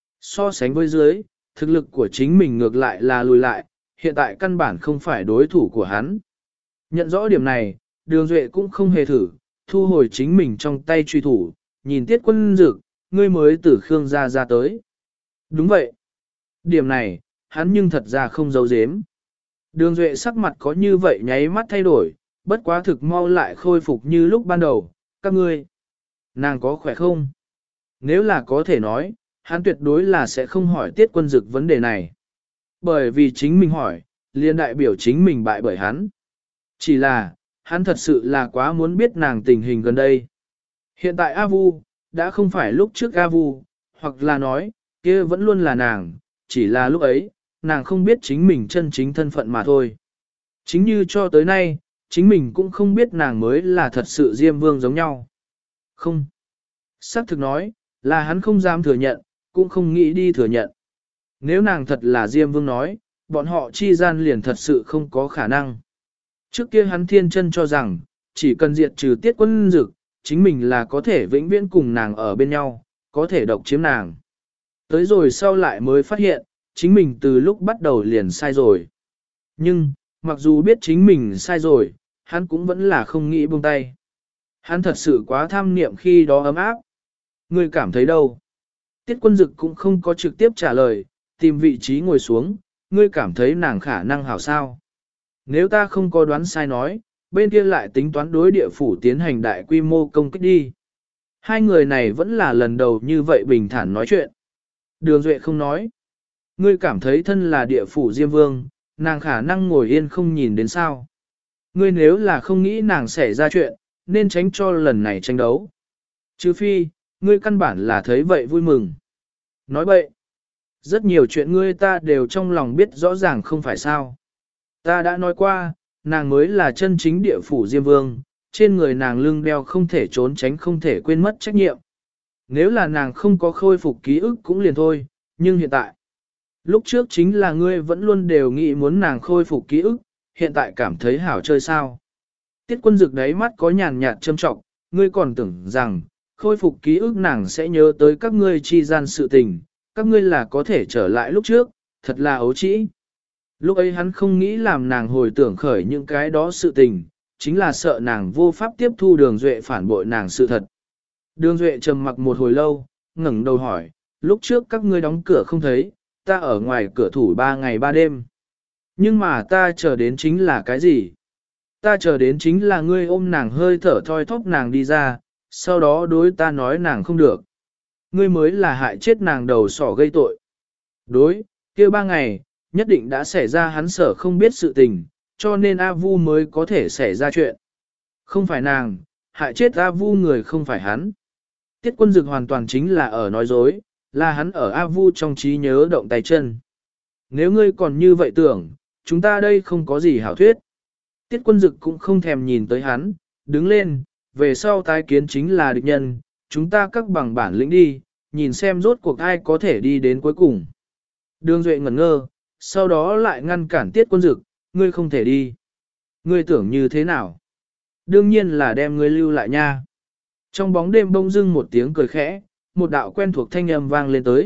So sánh với dưới, thực lực của chính mình ngược lại là lùi lại, hiện tại căn bản không phải đối thủ của hắn. Nhận rõ điểm này, Đường Duệ cũng không hề thử, thu hồi chính mình trong tay truy thủ, nhìn Tiết Quân Dực, ngươi mới từ Khương gia ra tới. Đúng vậy. Điểm này, hắn nhưng thật ra không giấu giếm. Đường Duệ sắc mặt có như vậy nháy mắt thay đổi, bất quá thực mau lại khôi phục như lúc ban đầu, các ngươi. Nàng có khỏe không? Nếu là có thể nói, hắn tuyệt đối là sẽ không hỏi Tiết Quân Dực vấn đề này. Bởi vì chính mình hỏi, liền đại biểu chính mình bại bởi hắn. Chỉ là, hắn thật sự là quá muốn biết nàng tình hình gần đây. Hiện tại A Vu, đã không phải lúc trước A Vu, hoặc là nói, kia vẫn luôn là nàng, chỉ là lúc ấy, nàng không biết chính mình chân chính thân phận mà thôi. Chính như cho tới nay, chính mình cũng không biết nàng mới là thật sự Diêm Vương giống nhau. Không. Sắc thực nói, là hắn không dám thừa nhận, cũng không nghĩ đi thừa nhận. Nếu nàng thật là Diêm Vương nói, bọn họ chi gian liền thật sự không có khả năng. Trước kia hắn thiên chân cho rằng, chỉ cần diệt trừ Tiết Quân Dực, chính mình là có thể vĩnh viễn cùng nàng ở bên nhau, có thể độc chiếm nàng. Tới rồi sau lại mới phát hiện, chính mình từ lúc bắt đầu liền sai rồi. Nhưng, mặc dù biết chính mình sai rồi, hắn cũng vẫn là không nghĩ buông tay. Hắn thật sự quá tham niệm khi đó ấm áp. Ngươi cảm thấy đâu? Tiết Quân Dực cũng không có trực tiếp trả lời, tìm vị trí ngồi xuống, ngươi cảm thấy nàng khả năng hảo sao? Nếu ta không có đoán sai nói, bên kia lại tính toán đối địa phủ tiến hành đại quy mô công kích đi. Hai người này vẫn là lần đầu như vậy bình thản nói chuyện. Đường Duệ không nói. Ngươi cảm thấy thân là địa phủ Diêm Vương, nàng khả năng ngồi yên không nhìn đến sao. Ngươi nếu là không nghĩ nàng xảy ra chuyện, nên tránh cho lần này tranh đấu. Chứ phi, ngươi căn bản là thấy vậy vui mừng. Nói bậy. Rất nhiều chuyện ngươi ta đều trong lòng biết rõ ràng không phải sao. Ta đã nói qua, nàng mới là chân chính địa phủ Diêm Vương, trên người nàng lưng đeo không thể trốn tránh không thể quên mất trách nhiệm. Nếu là nàng không có khôi phục ký ức cũng liền thôi, nhưng hiện tại, lúc trước chính là ngươi vẫn luôn đều nghĩ muốn nàng khôi phục ký ức, hiện tại cảm thấy hảo chơi sao. Tiết Quân Dực đáy mắt có nhàn nhạt châm trọng, ngươi còn tưởng rằng, khôi phục ký ức nàng sẽ nhớ tới các ngươi chi gian sự tình, các ngươi là có thể trở lại lúc trước, thật là ấu trĩ. Lúc ấy hắn không nghĩ làm nàng hồi tưởng khởi những cái đó sự tình, chính là sợ nàng vô pháp tiếp thu Đường Duệ phản bội nàng sự thật. Đường Duệ trầm mặc một hồi lâu, ngẩng đầu hỏi, lúc trước các ngươi đóng cửa không thấy, ta ở ngoài cửa thủ 3 ngày 3 đêm. Nhưng mà ta chờ đến chính là cái gì? Ta chờ đến chính là ngươi ôm nàng hơi thở thoi thóp nàng đi ra, sau đó đối ta nói nàng không được. Ngươi mới là hại chết nàng đầu sỏ gây tội. Đối, kia 3 ngày, nhất định đã xảy ra hắn sở không biết sự tình, cho nên A Vu mới có thể xảy ra chuyện. Không phải nàng, hại chết A Vu người không phải hắn. Tiết Quân Dực hoàn toàn chính là ở nói dối, là hắn ở A Vu trong trí nhớ động tay chân. Nếu ngươi còn như vậy tưởng, chúng ta đây không có gì hảo thuyết. Tiết Quân Dực cũng không thèm nhìn tới hắn, đứng lên, về sau tái kiến chính là địch nhân, chúng ta các bằng bản lĩnh đi, nhìn xem rốt cuộc ai có thể đi đến cuối cùng. Đường Duệ ngẩn ngơ, sau đó lại ngăn cản Tiết Quân Dực, ngươi không thể đi. Ngươi tưởng như thế nào? Đương nhiên là đem ngươi lưu lại nha. Trong bóng đêm bông dưng một tiếng cười khẽ, một đạo quen thuộc thanh âm vang lên tới,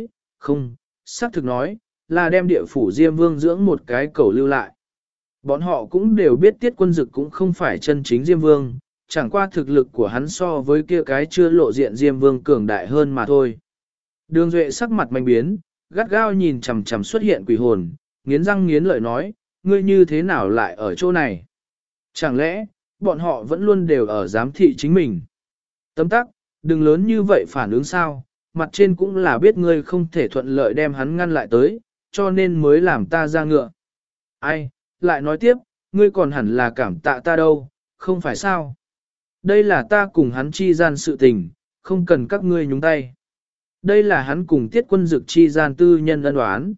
không, xác thực nói, là đem địa phủ Diêm Vương dưỡng một cái cầu lưu lại. Bọn họ cũng đều biết Tiết Quân Dực cũng không phải chân chính Diêm Vương, chẳng qua thực lực của hắn so với kia cái chưa lộ diện Diêm Vương cường đại hơn mà thôi. Đường Duệ sắc mặt mạnh biến, gắt gao nhìn chằm chằm xuất hiện quỷ hồn, nghiến răng nghiến lợi nói, ngươi như thế nào lại ở chỗ này? Chẳng lẽ, bọn họ vẫn luôn đều ở giám thị chính mình? Tấm tắc, đừng lớn như vậy phản ứng sao, mặt trên cũng là biết ngươi không thể thuận lợi đem hắn ngăn lại tới, cho nên mới làm ta ra ngựa. Ai, lại nói tiếp, ngươi còn hẳn là cảm tạ ta đâu, không phải sao? Đây là ta cùng hắn chi gian sự tình, không cần các ngươi nhúng tay. Đây là hắn cùng Tiết Quân Dực chi gian tư nhân ân oán.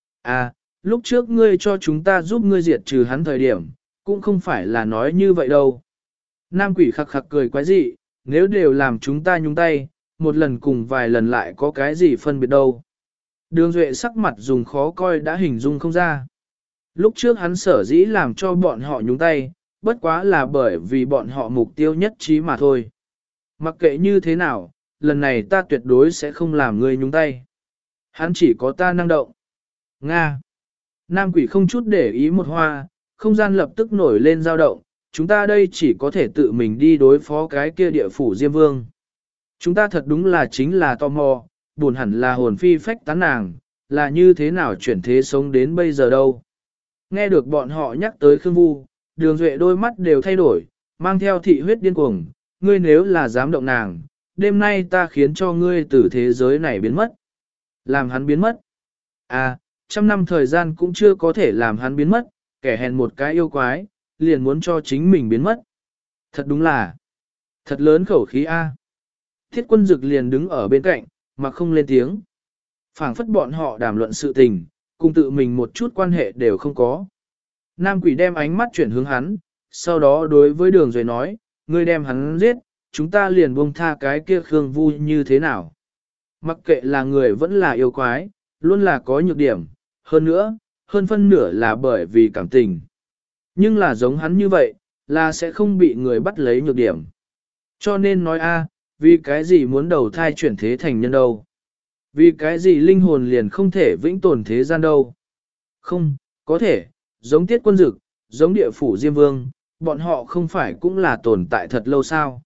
À, lúc trước ngươi cho chúng ta giúp ngươi diệt trừ hắn thời điểm, cũng không phải là nói như vậy đâu. Nam quỷ khặc khặc cười quái dị, nếu đều làm chúng ta nhúng tay, một lần cùng vài lần lại có cái gì phân biệt đâu. Đường Duệ sắc mặt dùng khó coi đã hình dung không ra. Lúc trước hắn sở dĩ làm cho bọn họ nhúng tay, bất quá là bởi vì bọn họ mục tiêu nhất trí mà thôi. Mặc kệ như thế nào, lần này ta tuyệt đối sẽ không làm ngươi nhúng tay. Hắn chỉ có ta năng động. Nga. Nam quỷ không chút để ý một hoa, không gian lập tức nổi lên dao động, chúng ta đây chỉ có thể tự mình đi đối phó cái kia địa phủ Diêm Vương. Chúng ta thật đúng là chính là tò mò, buồn hẳn là hồn phi phách tán nàng, là như thế nào chuyển thế sống đến bây giờ đâu. Nghe được bọn họ nhắc tới Khương Vu, Đường Duệ đôi mắt đều thay đổi, mang theo thị huyết điên cuồng, ngươi nếu là dám động nàng, đêm nay ta khiến cho ngươi từ thế giới này biến mất. Làm hắn biến mất. À, 100 năm thời gian cũng chưa có thể làm hắn biến mất, kẻ hèn một cái yêu quái, liền muốn cho chính mình biến mất. Thật đúng là, thật lớn khẩu khí A. Thiết Quân Dực liền đứng ở bên cạnh, mà không lên tiếng. Phảng phất bọn họ đàm luận sự tình, cùng tự mình một chút quan hệ đều không có. Nam quỷ đem ánh mắt chuyển hướng hắn, sau đó đối với Đường Duệ nói, ngươi đem hắn giết, chúng ta liền buông tha cái kia Khương Vu như thế nào. Mặc kệ là người vẫn là yêu quái, luôn là có nhược điểm, hơn nữa, hơn phân nửa là bởi vì cảm tình. Nhưng là giống hắn như vậy, là sẽ không bị người bắt lấy nhược điểm. Cho nên nói a, vì cái gì muốn đầu thai chuyển thế thành nhân đâu? Vì cái gì linh hồn liền không thể vĩnh tồn thế gian đâu? Không, có thể, giống Tiết Quân Dực, giống địa phủ Diêm Vương, bọn họ không phải cũng là tồn tại thật lâu sao?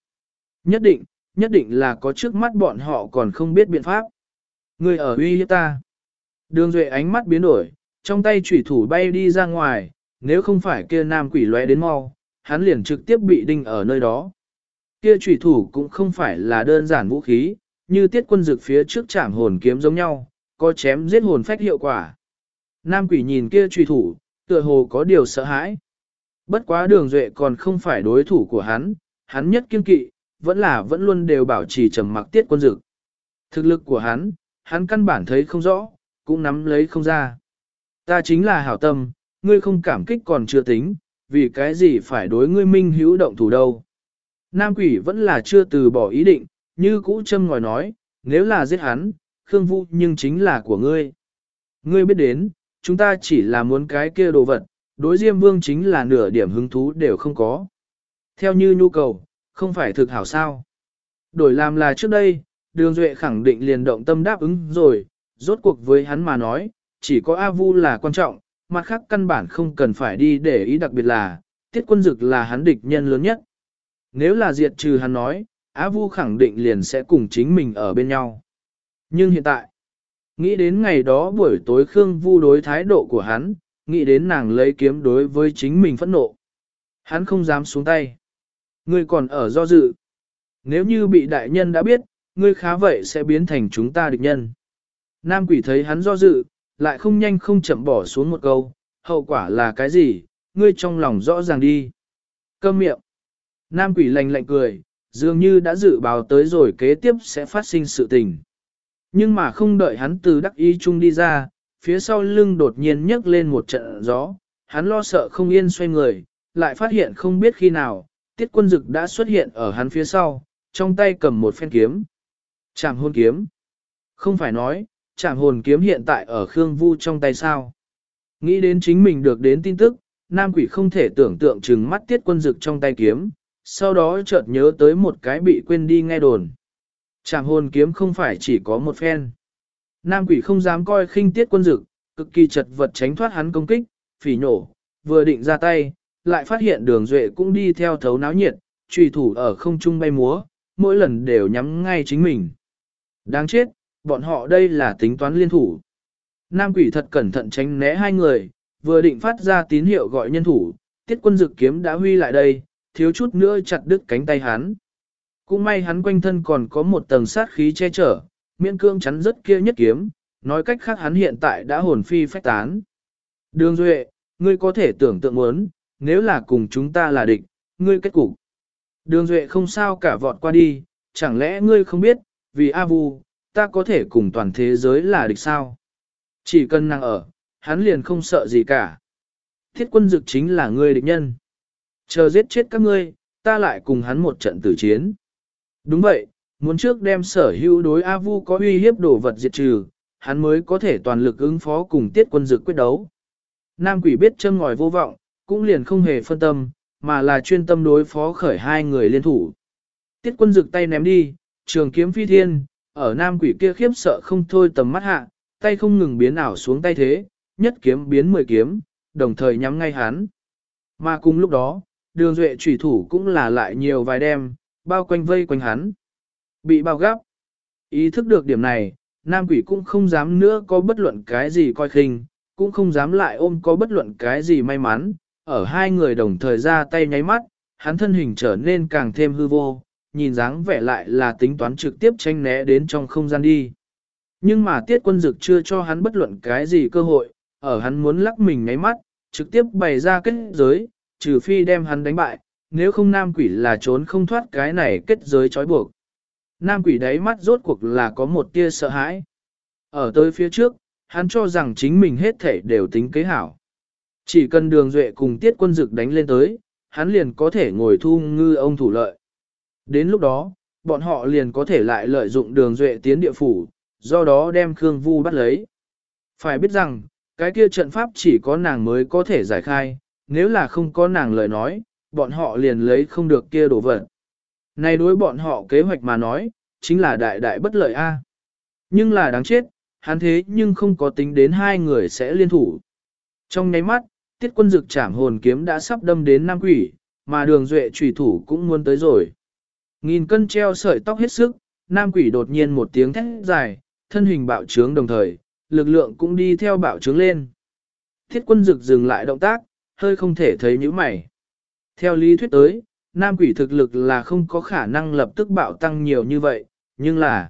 Nhất định là có trước mắt bọn họ còn không biết biện pháp. Người ở uy hiếp ta. Đường Duệ ánh mắt biến đổi, trong tay chủy thủ bay đi ra ngoài, nếu không phải kia nam quỷ lóe đến mau, hắn liền trực tiếp bị đinh ở nơi đó. Kia chủy thủ cũng không phải là đơn giản vũ khí, như Tiết Quân Dực phía trước chạm hồn kiếm giống nhau, có chém giết hồn phách hiệu quả. Nam quỷ nhìn kia chủy thủ, tựa hồ có điều sợ hãi. Bất quá Đường Duệ còn không phải đối thủ của hắn nhất kiên kỵ, vẫn luôn đều bảo trì trầm mặc Tiết Quân Dực. Thực lực của hắn căn bản thấy không rõ, cũng nắm lấy không ra. Ta chính là hảo tâm, ngươi không cảm kích còn chưa tính, vì cái gì phải đối ngươi minh hữu động thủ đâu. Nam quỷ vẫn là chưa từ bỏ ý định, như cũ châm ngòi nói, nếu là giết hắn, Khương Vu nhưng chính là của ngươi. Ngươi biết đến, chúng ta chỉ là muốn cái kia đồ vật, đối Diêm Vương chính là nửa điểm hứng thú đều không có. Theo như nhu cầu, không phải thực hảo sao. Đổi làm là trước đây, Đường Duệ khẳng định liền động tâm đáp ứng rồi, rốt cuộc với hắn mà nói, chỉ có A Vu là quan trọng, mặt khác căn bản không cần phải đi để ý, đặc biệt là, Tiết Quân Dực là hắn địch nhân lớn nhất. Nếu là diệt trừ hắn nói, A Vu khẳng định liền sẽ cùng chính mình ở bên nhau. Nhưng hiện tại, nghĩ đến ngày đó buổi tối Khương Vu đối thái độ của hắn, nghĩ đến nàng lấy kiếm đối với chính mình phẫn nộ. Hắn không dám xuống tay. Ngươi còn ở do dự. Nếu như bị đại nhân đã biết, ngươi khá vậy sẽ biến thành chúng ta địch nhân. Nam quỷ thấy hắn do dự, lại không nhanh không chậm bỏ xuống một câu, hậu quả là cái gì, ngươi trong lòng rõ ràng đi. Câm miệng. Nam quỷ lạnh lạnh cười, dường như đã dự báo tới rồi kế tiếp sẽ phát sinh sự tình. Nhưng mà không đợi hắn từ đắc ý chung đi ra, phía sau lưng đột nhiên nhấc lên một trận gió, hắn lo sợ không yên xoay người, lại phát hiện không biết khi nào, Tiết Quân Dực đã xuất hiện ở hắn phía sau, trong tay cầm một phen kiếm. Trảm hồn kiếm. Không phải nói, trảm hồn kiếm hiện tại ở Khương Vu trong tay sao. Nghĩ đến chính mình được đến tin tức, nam quỷ không thể tưởng tượng chừng mắt Tiết Quân Dực trong tay kiếm, sau đó chợt nhớ tới một cái bị quên đi nghe đồn. Trảm hồn kiếm không phải chỉ có một phen. Nam quỷ không dám coi khinh Tiết Quân Dực, cực kỳ chật vật tránh thoát hắn công kích, phỉ nổ, vừa định ra tay, lại phát hiện Đường Duệ cũng đi theo thấu náo nhiệt, chùy thủ ở không trung bay múa, mỗi lần đều nhắm ngay chính mình. Đáng chết, bọn họ đây là tính toán liên thủ. Nam quỷ thật cẩn thận tránh né hai người, vừa định phát ra tín hiệu gọi nhân thủ, Tiết Quân Dực kiếm đã huy lại đây, thiếu chút nữa chặt đứt cánh tay hắn. Cũng may hắn quanh thân còn có một tầng sát khí che chở, miễn cương chắn rất kia nhất kiếm, nói cách khác hắn hiện tại đã hồn phi phách tán. Đường Duệ, ngươi có thể tưởng tượng muốn, nếu là cùng chúng ta là địch, ngươi kết cục. Đường Duệ không sao cả vọt qua đi, chẳng lẽ ngươi không biết, vì A Vu, ta có thể cùng toàn thế giới là địch sao? Chỉ cần nàng ở, hắn liền không sợ gì cả. Thiết Quân Dực chính là ngươi địch nhân. Chờ giết chết các ngươi, ta lại cùng hắn một trận tử chiến. Đúng vậy, muốn trước đem sở hữu đối A Vu có uy hiếp đổ vật diệt trừ, hắn mới có thể toàn lực ứng phó cùng Tiết Quân Dực quyết đấu. Nam quỷ biết châm ngòi vô vọng, cũng liền không hề phân tâm, mà là chuyên tâm đối phó khởi hai người liên thủ. Tiết Quân Dực tay ném đi, trường kiếm phi thiên, ở nam quỷ kia khiếp sợ không thôi tầm mắt hạ, tay không ngừng biến ảo xuống tay thế, nhất kiếm biến 10 kiếm, đồng thời nhắm ngay hắn. Mà cùng lúc đó, Đường Duệ chủy thủ cũng là lại nhiều vài đem, bao quanh vây quanh hắn. Bị bao gấp. Ý thức được điểm này, nam quỷ cũng không dám nữa có bất luận cái gì coi khinh, cũng không dám lại ôm có bất luận cái gì may mắn. Ở hai người đồng thời ra tay nháy mắt, hắn thân hình trở nên càng thêm hư vô, nhìn dáng vẻ lại là tính toán trực tiếp tranh né đến trong không gian đi. Nhưng mà Tiết Quân Dực chưa cho hắn bất luận cái gì cơ hội, ở hắn muốn lắc mình nháy mắt, trực tiếp bày ra kết giới, trừ phi đem hắn đánh bại, nếu không nam quỷ là trốn không thoát cái này kết giới trói buộc. Nam quỷ đáy mắt rốt cuộc là có một tia sợ hãi. Ở tới phía trước, hắn cho rằng chính mình hết thể đều tính kế hảo. Chỉ cần Đường Duệ cùng Tiết Quân Dực đánh lên tới, hắn liền có thể ngồi thu ngư ông thủ lợi. Đến lúc đó, bọn họ liền có thể lại lợi dụng Đường Duệ tiến địa phủ, do đó đem Khương Vu bắt lấy. Phải biết rằng, cái kia trận pháp chỉ có nàng mới có thể giải khai, nếu là không có nàng lời nói, bọn họ liền lấy không được kia đồ vật. Này đối bọn họ kế hoạch mà nói, chính là đại đại bất lợi a. Nhưng là đáng chết, hắn thế nhưng không có tính đến hai người sẽ liên thủ. Trong nháy mắt, Tiết Quân Dực chảm hồn kiếm đã sắp đâm đến nam quỷ, mà Đường Duệ chủy thủ cũng muốn tới rồi. Nghìn cân treo sợi tóc hết sức, nam quỷ đột nhiên một tiếng thét dài, thân hình bạo trướng đồng thời, lực lượng cũng đi theo bạo trướng lên. Tiết Quân Dực dừng lại động tác, hơi không thể thấy nhíu mày. Theo lý thuyết tới, nam quỷ thực lực là không có khả năng lập tức bạo tăng nhiều như vậy, nhưng là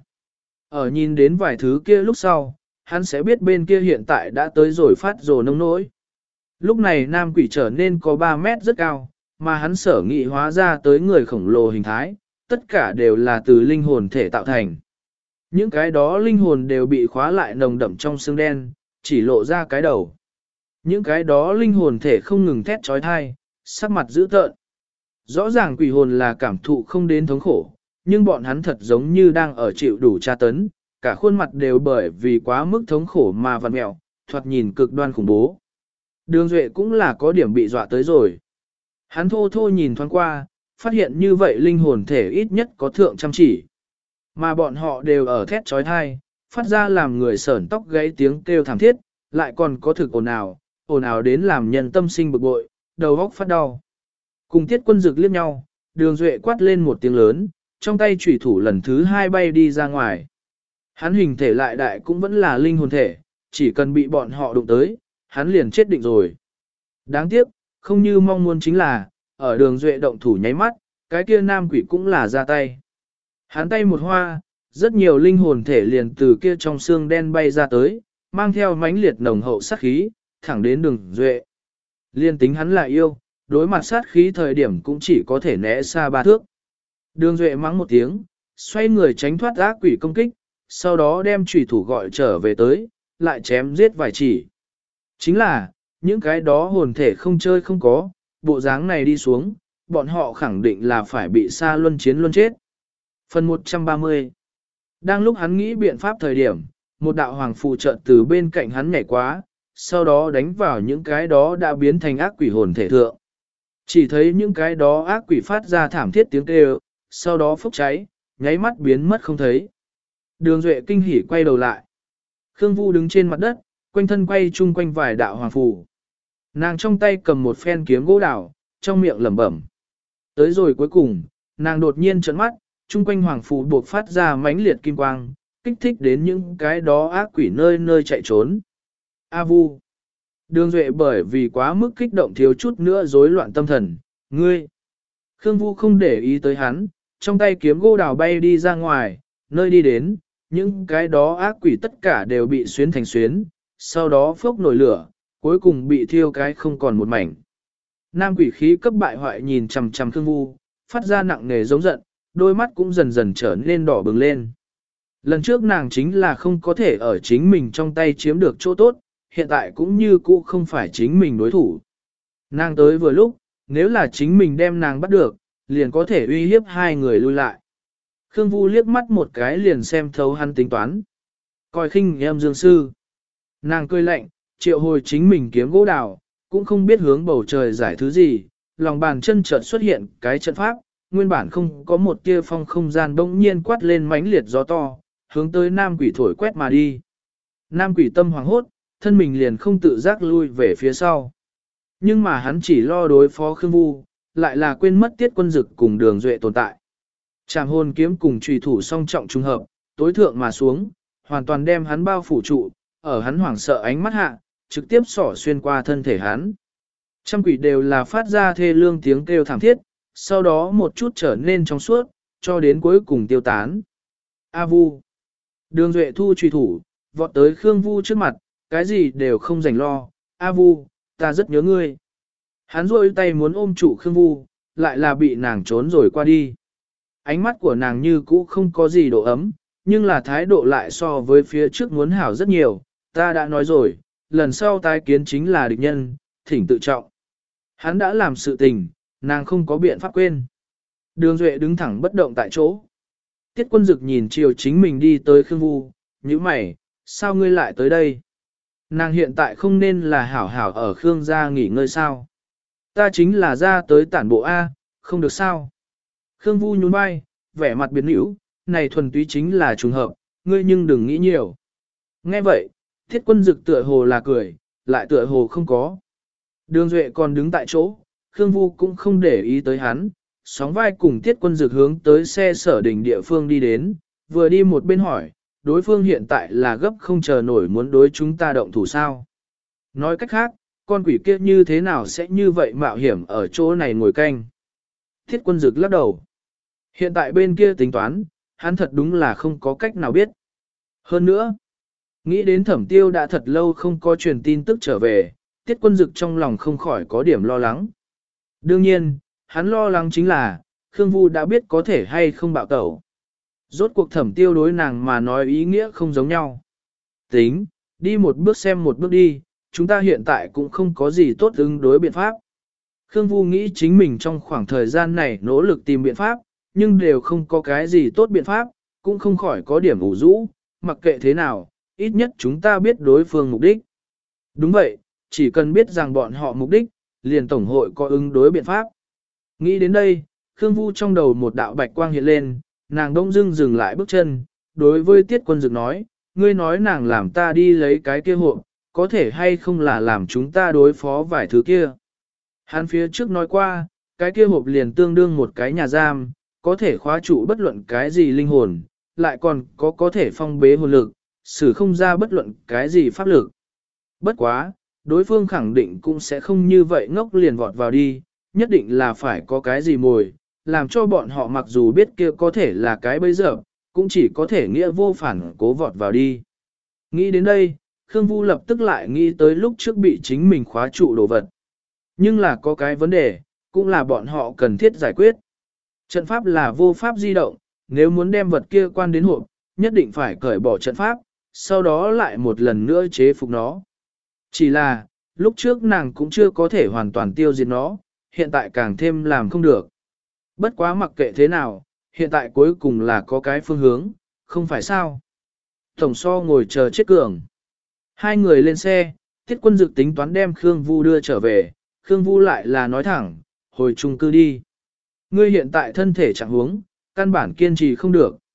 ở nhìn đến vài thứ kia lúc sau, hắn sẽ biết bên kia hiện tại đã tới rồi phát rồ nông nỗi. Lúc này nam quỷ trở nên có 3 mét rất cao, mà hắn sở nghị hóa ra tới người khổng lồ hình thái, tất cả đều là từ linh hồn thể tạo thành. Những cái đó linh hồn đều bị khóa lại nồng đậm trong xương đen, chỉ lộ ra cái đầu. Những cái đó linh hồn thể không ngừng thét trói thai, sắc mặt dữ tợn. Rõ ràng quỷ hồn là cảm thụ không đến thống khổ, nhưng bọn hắn thật giống như đang ở chịu đủ tra tấn, cả khuôn mặt đều bởi vì quá mức thống khổ mà vặn mẹo, thoạt nhìn cực đoan khủng bố. Đường Duệ cũng là có điểm bị dọa tới rồi. Hắn thô thô nhìn thoáng qua, phát hiện như vậy linh hồn thể ít nhất có thượng trăm chỉ. Mà bọn họ đều ở thét trói thai, phát ra làm người sởn tóc gáy tiếng kêu thảm thiết, lại còn có thực ồn ào đến làm nhân tâm sinh bực bội, đầu óc phát đau. Cùng Tiết Quân Dực liếc nhau, Đường Duệ quát lên một tiếng lớn, trong tay chủy thủ lần thứ 2 bay đi ra ngoài. Hắn hình thể lại đại cũng vẫn là linh hồn thể, chỉ cần bị bọn họ đụng tới, hắn liền chết định rồi. Đáng tiếc, không như mong muốn chính là, ở Đường Duệ động thủ nháy mắt, cái kia nam quỷ cũng là ra tay. Hắn tay một hoa, rất nhiều linh hồn thể liền từ kia trong xương đen bay ra tới, mang theo mãnh liệt nồng hậu sát khí, thẳng đến Đường Duệ. Liên tính hắn là yêu, đối mặt sát khí thời điểm cũng chỉ có thể né xa 3 thước. Đường Duệ mắng một tiếng, xoay người tránh thoát ác quỷ công kích, sau đó đem chủy thủ gọi trở về tới, lại chém giết vài chỉ. Chính là, những cái đó hồn thể không chơi không có, bộ dáng này đi xuống, bọn họ khẳng định là phải bị xa luân chiến luân chết. Phần 130. Đang lúc hắn nghĩ biện pháp thời điểm, một đạo hoàng phù chợt từ bên cạnh hắn nhảy quá, sau đó đánh vào những cái đó đã biến thành ác quỷ hồn thể thượng. Chỉ thấy những cái đó ác quỷ phát ra thảm thiết tiếng kêu, sau đó phốc cháy, nháy mắt biến mất không thấy. Đường Duệ kinh hỉ quay đầu lại. Khương Vu đứng trên mặt đất, quanh thân quay chung quanh vài đạo hoàng phù. Nàng trong tay cầm một phen kiếm gỗ đào, trong miệng lẩm bẩm. Tới rồi cuối cùng, nàng đột nhiên trợn mắt, chung quanh hoàng phù buộc phát ra mãnh liệt kim quang, kích thích đến những cái đó ác quỷ nơi nơi chạy trốn. A Vu. Đường Duệ bởi vì quá mức kích động thiếu chút nữa rối loạn tâm thần, ngươi. Khương Vu không để ý tới hắn, trong tay kiếm gỗ đào bay đi ra ngoài, nơi đi đến, những cái đó ác quỷ tất cả đều bị xuyến thành xuyến, sau đó phốc nổi lửa, cuối cùng bị thiêu cái không còn một mảnh. Nam quỷ khí cấp bại hoại nhìn chằm chằm Khương Vu, phát ra nặng nề giống giận, đôi mắt cũng dần dần trở nên đỏ bừng lên. Lần trước nàng chính là không có thể ở chính mình trong tay chiếm được chỗ tốt, hiện tại cũng như cũ không phải chính mình đối thủ. Nàng tới vừa lúc, nếu là chính mình đem nàng bắt được, liền có thể uy hiếp hai người lui lại. Khương Vu liếc mắt một cái liền xem thấu hắn tính toán. Coi khinh em dương sư. Nàng cười lạnh, triệu hồi chính mình kiếm gỗ đào, cũng không biết hướng bầu trời giải thứ gì, lòng bàn chân chợt xuất hiện cái trận pháp, nguyên bản không có một tia phong không gian bỗng nhiên quát lên mãnh liệt gió to, hướng tới nam quỷ thổi quét mà đi. Nam quỷ tâm hoàng hốt, thân mình liền không tự giác lui về phía sau. Nhưng mà hắn chỉ lo đối phó Khương Vu, lại là quên mất Tiết Quân Dực cùng Đường Duệ tồn tại. Trảm hồn kiếm cùng chùy thủ song trọng trùng hợp, tối thượng mà xuống, hoàn toàn đem hắn bao phủ trụ, ở hắn hoảng sợ ánh mắt hạ, trực tiếp xỏ xuyên qua thân thể hắn. Trăm quỷ đều là phát ra thê lương tiếng kêu thảm thiết, sau đó một chút trở nên trong suốt, cho đến cuối cùng tiêu tán. A Vu. Đường Duệ thu chùy thủ, vọt tới Khương Vu trước mặt, cái gì đều không rảnh lo. A Vu, ta rất nhớ ngươi. Hắn rôi tay muốn ôm trụ Khương Vu, lại là bị nàng trốn rồi qua đi. Ánh mắt của nàng như cũ không có gì độ ấm, nhưng là thái độ lại so với phía trước muốn hảo rất nhiều. Ta đã nói rồi, lần sau tái kiến chính là địch nhân, thỉnh tự trọng. Hắn đã làm sự tình, nàng không có biện pháp quên. Đường Duệ đứng thẳng bất động tại chỗ. Tiết Quân Dực nhìn chiều chính mình đi tới Khương Vu, như mày, sao ngươi lại tới đây? Nàng hiện tại không nên là hảo hảo ở Khương gia nghỉ ngơi sao? Ta chính là ra tới tản bộ A, không được sao? Khương Vu nhún vai, vẻ mặt biến hữu, này thuần túy chính là trùng hợp, ngươi nhưng đừng nghĩ nhiều. Nghe vậy, Thiết Quân Dực tựa hồ là cười, lại tựa hồ không có. Đường Duệ còn đứng tại chỗ, Khương Vu cũng không để ý tới hắn, sóng vai cùng Tiết Quân Dực hướng tới xe sở đỉnh địa phương đi đến, vừa đi một bên hỏi, đối phương hiện tại là gấp không chờ nổi muốn đối chúng ta động thủ sao. Nói cách khác, con quỷ kia như thế nào sẽ như vậy mạo hiểm ở chỗ này ngồi canh. Thiết Quân Dực lắc đầu. Hiện tại bên kia tính toán, hắn thật đúng là không có cách nào biết. Hơn nữa, nghĩ đến Thẩm Tiêu đã thật lâu không có truyền tin tức trở về, Tiết Quân Dực trong lòng không khỏi có điểm lo lắng. Đương nhiên, hắn lo lắng chính là, Khương Vu đã biết có thể hay không bạo tẩu. Rốt cuộc Thẩm Tiêu đối nàng mà nói ý nghĩa không giống nhau. Tính, đi một bước xem một bước đi, chúng ta hiện tại cũng không có gì tốt ứng đối biện pháp. Khương Vu nghĩ chính mình trong khoảng thời gian này nỗ lực tìm biện pháp, nhưng đều không có cái gì tốt biện pháp, cũng không khỏi có điểm ủ rũ, mặc kệ thế nào, ít nhất chúng ta biết đối phương mục đích. Đúng vậy, chỉ cần biết rằng bọn họ mục đích, liền tổng hội có ứng đối biện pháp. Nghĩ đến đây, Khương Vu trong đầu một đạo bạch quang hiện lên, nàng đông dưng dừng lại bước chân, đối với Tiết Quân Dực nói, ngươi nói nàng làm ta đi lấy cái kia hộp, có thể hay không là làm chúng ta đối phó vài thứ kia. Hắn phía trước nói qua, cái kia hộp liền tương đương một cái nhà giam, có thể khóa trụ bất luận cái gì linh hồn, lại còn có thể phong bế hồn lực, xử không ra bất luận cái gì pháp lực. Bất quá, đối phương khẳng định cũng sẽ không như vậy ngốc liền vọt vào đi, nhất định là phải có cái gì mồi, làm cho bọn họ mặc dù biết kia có thể là cái bấy giờ, cũng chỉ có thể nghĩa vô phản cố vọt vào đi. Nghĩ đến đây, Khương Vu lập tức lại nghĩ tới lúc trước bị chính mình khóa trụ đồ vật. Nhưng là có cái vấn đề, cũng là bọn họ cần thiết giải quyết. Trận pháp là vô pháp di động, nếu muốn đem vật kia quan đến hộp, nhất định phải cởi bỏ trận pháp, sau đó lại một lần nữa chế phục nó. Chỉ là, lúc trước nàng cũng chưa có thể hoàn toàn tiêu diệt nó, hiện tại càng thêm làm không được. Bất quá mặc kệ thế nào, hiện tại cuối cùng là có cái phương hướng, không phải sao. Tổng so ngồi chờ chết cường. Hai người lên xe, Tiết Quân Dực tính toán đem Khương Vu đưa trở về, Khương Vu lại là nói thẳng, hồi chung cư đi. Ngươi hiện tại thân thể chẳng huống, căn bản kiên trì không được.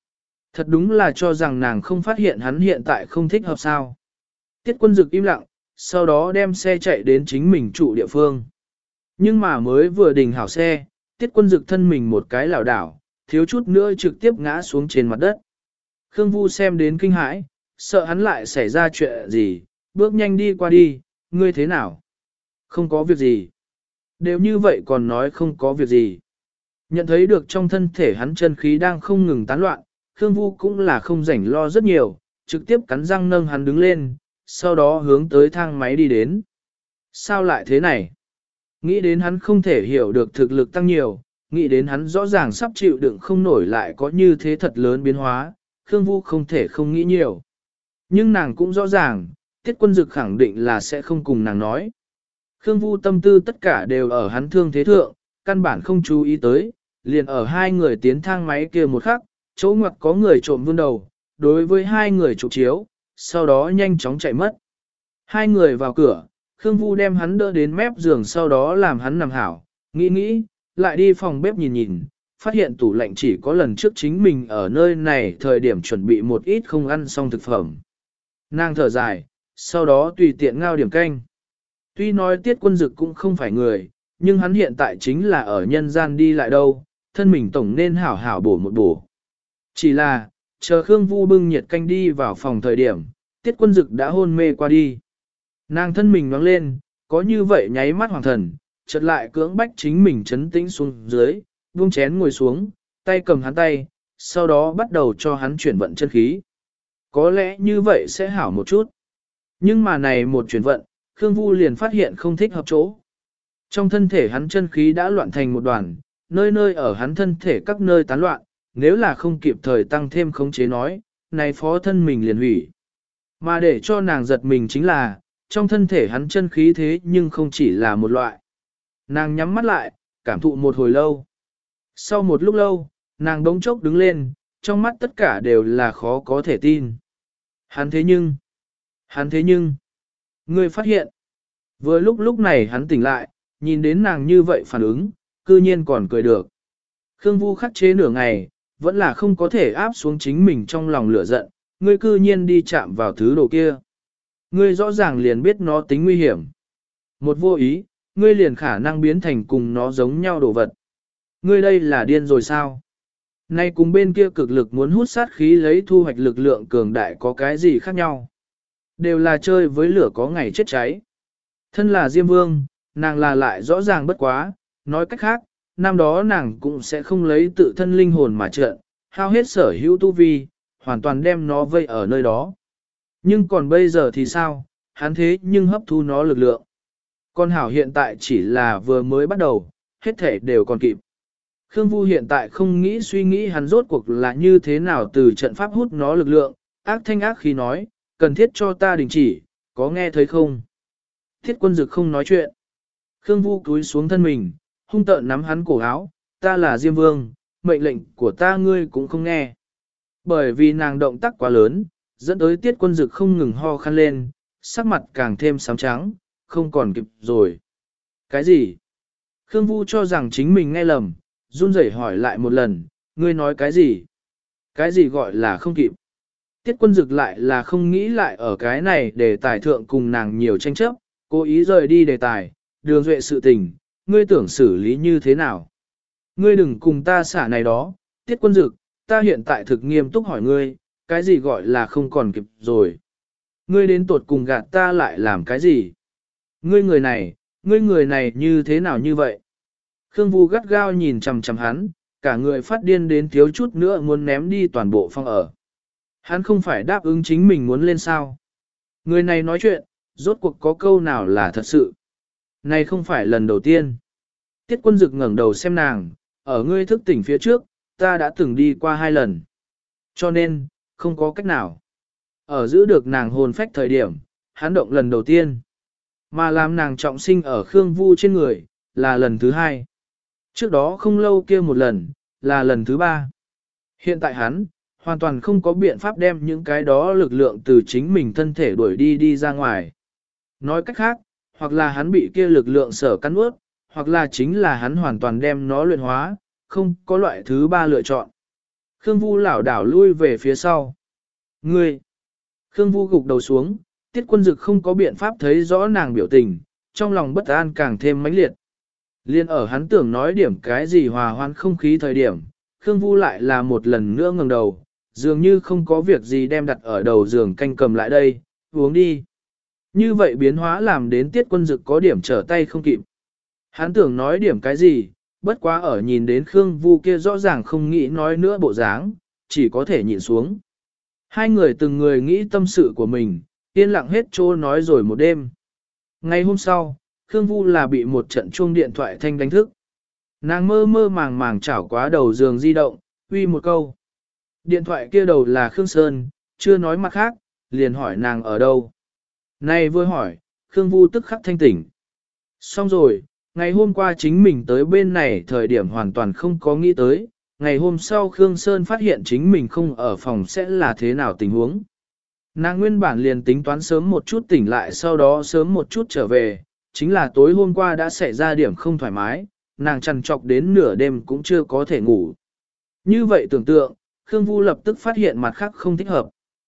Thật đúng là cho rằng nàng không phát hiện hắn hiện tại không thích hợp sao. Tiết Quân Dực im lặng, sau đó đem xe chạy đến chính mình trụ địa phương. Nhưng mà mới vừa đình hảo xe, Tiết Quân Dực thân mình một cái lảo đảo, thiếu chút nữa trực tiếp ngã xuống trên mặt đất. Khương Vu xem đến kinh hãi, sợ hắn lại xảy ra chuyện gì, bước nhanh đi qua đi, ngươi thế nào? Không có việc gì. Đều như vậy còn nói không có việc gì. Nhận thấy được trong thân thể hắn chân khí đang không ngừng tán loạn, Khương Vu cũng là không rảnh lo rất nhiều, trực tiếp cắn răng nâng hắn đứng lên, sau đó hướng tới thang máy đi đến. Sao lại thế này? Nghĩ đến hắn không thể hiểu được thực lực tăng nhiều, nghĩ đến hắn rõ ràng sắp chịu đựng không nổi lại có như thế thật lớn biến hóa, Khương Vu không thể không nghĩ nhiều. Nhưng nàng cũng rõ ràng, Tiết Quân Dực khẳng định là sẽ không cùng nàng nói. Khương Vu tâm tư tất cả đều ở hắn thương thế thượng, căn bản không chú ý tới, liền ở hai người tiến thang máy kia một khắc, chỗ ngoặt có người trộm vươn đầu, đối với hai người chụp chiếu, sau đó nhanh chóng chạy mất. Hai người vào cửa, Khương Vu đem hắn đỡ đến mép giường sau đó làm hắn nằm hảo, nghĩ, lại đi phòng bếp nhìn, phát hiện tủ lạnh chỉ có lần trước chính mình ở nơi này thời điểm chuẩn bị một ít không ăn xong thực phẩm. Nàng thở dài, sau đó tùy tiện ngao điểm canh. Tuy nói Tiết Quân Dực cũng không phải người, nhưng hắn hiện tại chính là ở nhân gian đi lại đâu, thân mình tổng nên hảo hảo bổ một bổ. Chỉ là, chờ Khương Vu bưng nhiệt canh đi vào phòng thời điểm, Tiết Quân Dực đã hôn mê qua đi. Nàng thân mình nhoáng lên, có như vậy nháy mắt hoàng thần, chợt lại cưỡng bách chính mình chấn tĩnh xuống dưới, buông chén ngồi xuống, tay cầm hắn tay, sau đó bắt đầu cho hắn chuyển vận chân khí. Có lẽ như vậy sẽ hảo một chút. Nhưng mà này một chuyển vận, Khương Vu liền phát hiện không thích hợp chỗ. Trong thân thể hắn chân khí đã loạn thành một đoàn, nơi nơi ở hắn thân thể các nơi tán loạn, nếu là không kịp thời tăng thêm khống chế nói, này phó thân mình liền hủy. Mà để cho nàng giật mình chính là, trong thân thể hắn chân khí thế nhưng không chỉ là một loại. Nàng nhắm mắt lại, cảm thụ một hồi lâu. Sau một lúc lâu, nàng bỗng chốc đứng lên, trong mắt tất cả đều là khó có thể tin. Hắn thế nhưng, ngươi phát hiện. Vừa lúc này hắn tỉnh lại, nhìn đến nàng như vậy phản ứng, cư nhiên còn cười được. Khương Vu khắc chế nửa ngày, vẫn là không có thể áp xuống chính mình trong lòng lửa giận, ngươi cư nhiên đi chạm vào thứ đồ kia. Ngươi rõ ràng liền biết nó tính nguy hiểm. Một vô ý, ngươi liền khả năng biến thành cùng nó giống nhau đồ vật. Ngươi đây là điên rồi sao? Nay cùng bên kia cực lực muốn hút sát khí lấy thu hoạch lực lượng cường đại có cái gì khác nhau? Đều là chơi với lửa có ngày chết cháy. Thân là Diêm Vương, nàng là lại rõ ràng bất quá, nói cách khác, năm đó nàng cũng sẽ không lấy tự thân linh hồn mà trợn, hao hết sở hữu tu vi, hoàn toàn đem nó vây ở nơi đó. Nhưng còn bây giờ thì sao, hắn thế nhưng hấp thu nó lực lượng. Con hảo hiện tại chỉ là vừa mới bắt đầu, hết thể đều còn kịp. Khương Vu hiện tại không nghĩ suy nghĩ hắn rốt cuộc là như thế nào từ trận pháp hút nó lực lượng, ác thanh ác khi nói, cần thiết cho ta đình chỉ, có nghe thấy không? Thiết Quân Dực không nói chuyện. Khương Vu cúi xuống thân mình, hung tợn nắm hắn cổ áo, ta là Diêm Vương, mệnh lệnh của ta ngươi cũng không nghe. Bởi vì nàng động tác quá lớn, dẫn tới Tiết Quân Dực không ngừng ho khăn lên, sắc mặt càng thêm xám trắng, không còn kịp rồi. Cái gì? Khương Vu cho rằng chính mình nghe lầm, run rẩy hỏi lại một lần, ngươi nói cái gì? Cái gì gọi là không kịp? Tiết Quân Dực lại là không nghĩ lại ở cái này để tài thượng cùng nàng nhiều tranh chấp, cố ý rời đi đề tài, đường duệ sự tình, ngươi tưởng xử lý như thế nào? Ngươi đừng cùng ta xả này đó, Tiết Quân Dực, ta hiện tại thực nghiêm túc hỏi ngươi, cái gì gọi là không còn kịp rồi? Ngươi đến tột cùng gạt ta lại làm cái gì? Ngươi người này như thế nào như vậy? Khương Vu gắt gao nhìn chằm chằm hắn, cả người phát điên đến thiếu chút nữa muốn ném đi toàn bộ phòng ở. Hắn không phải đáp ứng chính mình muốn lên sao? Người này nói chuyện, rốt cuộc có câu nào là thật sự? Này không phải lần đầu tiên. Tiết Quân Dực ngẩng đầu xem nàng, ở ngươi thức tỉnh phía trước, ta đã từng đi qua 2 lần. Cho nên, không có cách nào. Ở giữ được nàng hồn phách thời điểm, hắn động lần đầu tiên. Mà làm nàng trọng sinh ở Khương Vu trên người, là lần thứ 2. Trước đó không lâu kia một lần, là lần thứ 3. Hiện tại hắn, hoàn toàn không có biện pháp đem những cái đó lực lượng từ chính mình thân thể đuổi đi ra ngoài. Nói cách khác, hoặc là hắn bị kia lực lượng sở cắn ướt, hoặc là chính là hắn hoàn toàn đem nó luyện hóa, không có loại thứ 3 lựa chọn. Khương Vu lảo đảo lui về phía sau. Ngươi! Khương Vu gục đầu xuống, Tiết Quân Dực không có biện pháp thấy rõ nàng biểu tình, trong lòng bất an càng thêm mãnh liệt. Liên ở hắn tưởng nói điểm cái gì hòa hoãn không khí thời điểm, Khương Vu lại là một lần nữa ngẩng đầu, dường như không có việc gì đem đặt ở đầu giường canh cầm lại đây, uống đi. Như vậy biến hóa làm đến Tiết Quân Dực có điểm trở tay không kịp. Hắn tưởng nói điểm cái gì, bất quá ở nhìn đến Khương Vu kia rõ ràng không nghĩ nói nữa bộ dáng, chỉ có thể nhìn xuống. Hai người từng người nghĩ tâm sự của mình, yên lặng hết trô nói rồi một đêm. Ngày hôm sau, Khương Vu là bị một trận chuông điện thoại thanh đánh thức. Nàng mơ mơ màng màng chảo quá đầu giường di động, uy một câu. Điện thoại kia đầu là Khương Sơn, chưa nói mặt khác, liền hỏi nàng ở đâu. Này vừa hỏi, Khương Vu tức khắc thanh tỉnh. Xong rồi, ngày hôm qua chính mình tới bên này thời điểm hoàn toàn không có nghĩ tới, ngày hôm sau Khương Sơn phát hiện chính mình không ở phòng sẽ là thế nào tình huống. Nàng nguyên bản liền tính toán sớm một chút tỉnh lại sau đó sớm một chút trở về, chính là tối hôm qua đã xảy ra điểm không thoải mái, nàng trằn trọc đến nửa đêm cũng chưa có thể ngủ. Như vậy tưởng tượng, Khương Vu lập tức phát hiện mặt khác không thích hợp.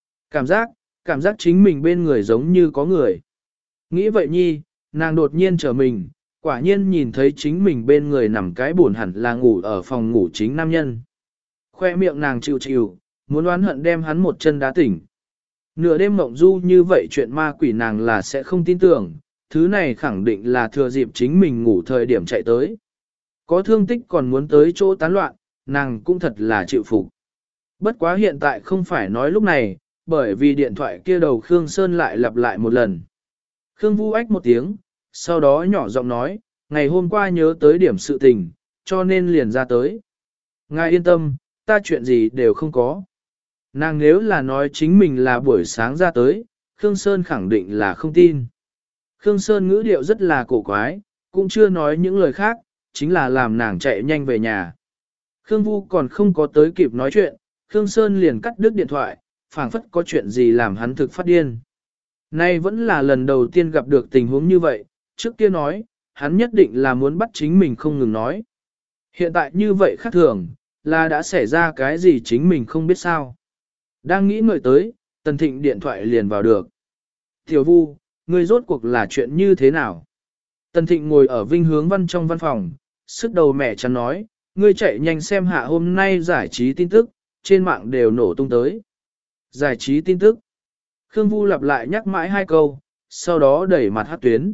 Cảm giác chính mình bên người giống như có người. Nghĩ vậy nhi, nàng đột nhiên trở mình, quả nhiên nhìn thấy chính mình bên người nằm cái buồn hẳn là ngủ ở phòng ngủ chính nam nhân. Khoe miệng nàng chịu chịu, muốn oán hận đem hắn một chân đá tỉnh. Nửa đêm mộng du như vậy chuyện ma quỷ nàng là sẽ không tin tưởng, thứ này khẳng định là thừa dịp chính mình ngủ thời điểm chạy tới. Có thương tích còn muốn tới chỗ tán loạn, nàng cũng thật là chịu phục. Bất quá hiện tại không phải nói lúc này, bởi vì điện thoại kia đầu Khương Sơn lại lặp lại một lần. Khương Vu ách một tiếng, sau đó nhỏ giọng nói, ngày hôm qua nhớ tới điểm sự tình, cho nên liền ra tới. Ngài yên tâm, ta chuyện gì đều không có. Nàng nếu là nói chính mình là buổi sáng ra tới, Khương Sơn khẳng định là không tin. Khương Sơn ngữ điệu rất là cổ quái, cũng chưa nói những lời khác, chính là làm nàng chạy nhanh về nhà. Khương Vu còn không có tới kịp nói chuyện, Khương Sơn liền cắt đứt điện thoại, phảng phất có chuyện gì làm hắn thực phát điên. Nay vẫn là lần đầu tiên gặp được tình huống như vậy, trước kia nói, hắn nhất định là muốn bắt chính mình không ngừng nói. Hiện tại như vậy khác thường, là đã xảy ra cái gì chính mình không biết sao. Đang nghĩ ngợi tới, Tần Thịnh điện thoại liền vào được. Tiểu Vu, ngươi rốt cuộc là chuyện như thế nào? Tần Thịnh ngồi ở Vinh Hướng Văn trong văn phòng, sức đầu mẹ chắn nói, ngươi chạy nhanh xem hạ hôm nay giải trí tin tức, trên mạng đều nổ tung tới. Giải trí tin tức. Khương Vu lặp lại nhắc mãi hai câu, sau đó đẩy mặt hát tuyến.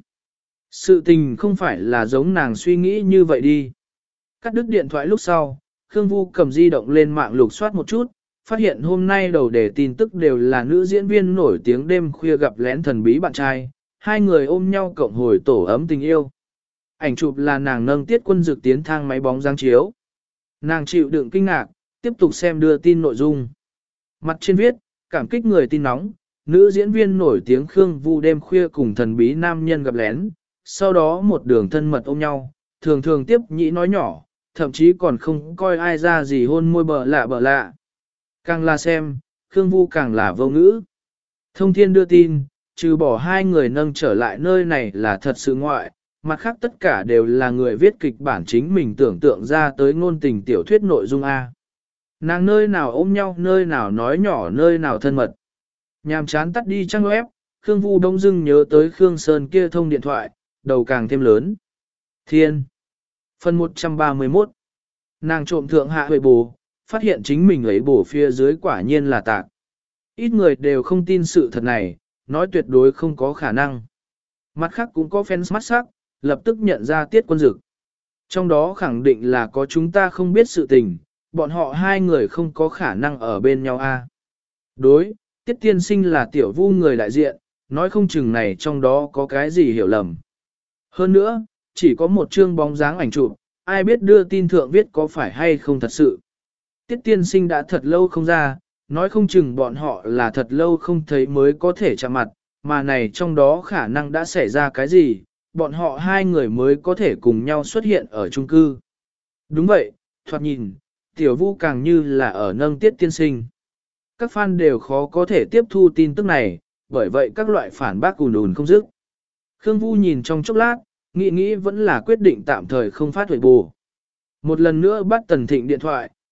Sự tình không phải là giống nàng suy nghĩ như vậy đi. Cắt đứt điện thoại lúc sau, Khương Vu cầm di động lên mạng lục soát một chút, phát hiện hôm nay đầu đề tin tức đều là nữ diễn viên nổi tiếng đêm khuya gặp lén thần bí bạn trai, hai người ôm nhau cộng hồi tổ ấm tình yêu. Ảnh chụp là nàng nâng Tiết Quân Dực tiến thang máy bóng dáng chiếu. Nàng chịu đựng kinh ngạc, tiếp tục xem đưa tin nội dung. Mặt trên viết, cảm kích người tin nóng, nữ diễn viên nổi tiếng Khương Vu đêm khuya cùng thần bí nam nhân gặp lén, sau đó một đường thân mật ôm nhau, thường thường tiếp nhĩ nói nhỏ, thậm chí còn không coi ai ra gì hôn môi bờ lạ. Càng là xem, Khương Vu càng là vô ngữ. Thông thiên đưa tin, trừ bỏ hai người nâng trở lại nơi này là thật sự ngoại, mặt khác tất cả đều là người viết kịch bản chính mình tưởng tượng ra tới ngôn tình tiểu thuyết nội dung A. Nàng nơi nào ôm nhau, nơi nào nói nhỏ, nơi nào thân mật. Nhàm chán tắt đi trang web, Khương Vu đông dưng nhớ tới Khương Sơn kia thông điện thoại, đầu càng thêm lớn. Thiên. Phần 131. Nàng trộm thượng hạ huệ bù, phát hiện chính mình ấy bổ phía dưới quả nhiên là tạc. Ít người đều không tin sự thật này, nói tuyệt đối không có khả năng. Mặt khác cũng có fans mắt sắc, lập tức nhận ra Tiết Quân Dực. Trong đó khẳng định là có chúng ta không biết sự tình, bọn họ hai người không có khả năng ở bên nhau a. Đối, Tiết tiên sinh là Tiểu Vu người đại diện, nói không chừng này trong đó có cái gì hiểu lầm. Hơn nữa, chỉ có một chương bóng dáng ảnh chụp, ai biết đưa tin thượng viết có phải hay không thật sự. Tiết tiên sinh đã thật lâu không ra, nói không chừng bọn họ là thật lâu không thấy mới có thể chạm mặt, mà này trong đó khả năng đã xảy ra cái gì, bọn họ hai người mới có thể cùng nhau xuất hiện ở chung cư. Đúng vậy, thoạt nhìn, Tiểu Vu càng như là ở nâng Tiết tiên sinh. Các fan đều khó có thể tiếp thu tin tức này, bởi vậy các loại phản bác ùn ùn không dứt. Khương Vu nhìn trong chốc lát, nghĩ vẫn là quyết định tạm thời không phát huệ bù. Một lần nữa bắt Tần Thịnh điện thoại,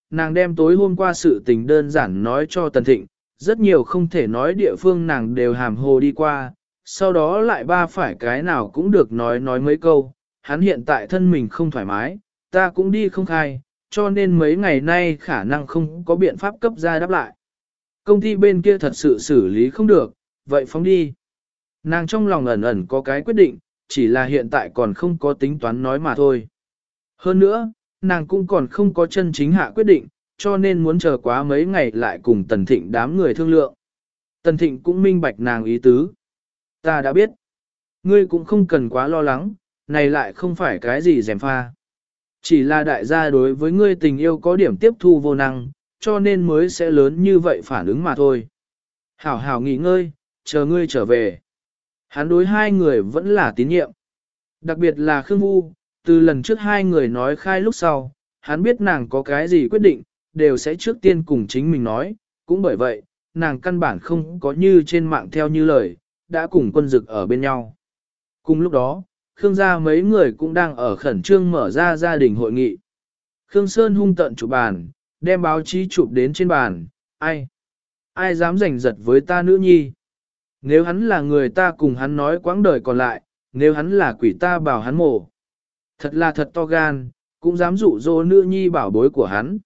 nàng đem tối hôm qua sự tình đơn giản nói cho Tần Thịnh, rất nhiều không thể nói địa phương nàng đều hàm hồ đi qua, sau đó lại ba phải cái nào cũng được nói mấy câu, hắn hiện tại thân mình không thoải mái, ta cũng đi không khai, cho nên mấy ngày nay khả năng không có biện pháp cấp ra đáp lại. Công ty bên kia thật sự xử lý không được, vậy phóng đi. Nàng trong lòng ẩn ẩn có cái quyết định, chỉ là hiện tại còn không có tính toán nói mà thôi. Hơn nữa, nàng cũng còn không có chân chính hạ quyết định, cho nên muốn chờ quá mấy ngày lại cùng Tần Thịnh đám người thương lượng. Tần Thịnh cũng minh bạch nàng ý tứ. Ta đã biết. Ngươi cũng không cần quá lo lắng, này lại không phải cái gì gièm pha. Chỉ là đại gia đối với ngươi tình yêu có điểm tiếp thu vô năng, cho nên mới sẽ lớn như vậy phản ứng mà thôi. Hảo hảo nghỉ ngơi, chờ ngươi trở về. Hắn đối hai người vẫn là tín nhiệm. Đặc biệt là Khương Vu, từ lần trước hai người nói khai lúc sau, hắn biết nàng có cái gì quyết định, đều sẽ trước tiên cùng chính mình nói, cũng bởi vậy, nàng căn bản không có như trên mạng theo như lời, đã cùng quân dực ở bên nhau. Cùng lúc đó, Khương gia mấy người cũng đang ở khẩn trương mở ra gia đình hội nghị. Khương Sơn hung tận chụp bàn, đem báo chí chụp đến trên bàn, ai dám giành giật với ta nữ nhi. Nếu hắn là người ta cùng hắn nói quãng đời còn lại, nếu hắn là quỷ ta bảo hắn mổ. Thật là thật to gan, cũng dám dụ dỗ nữ nhi bảo bối của hắn.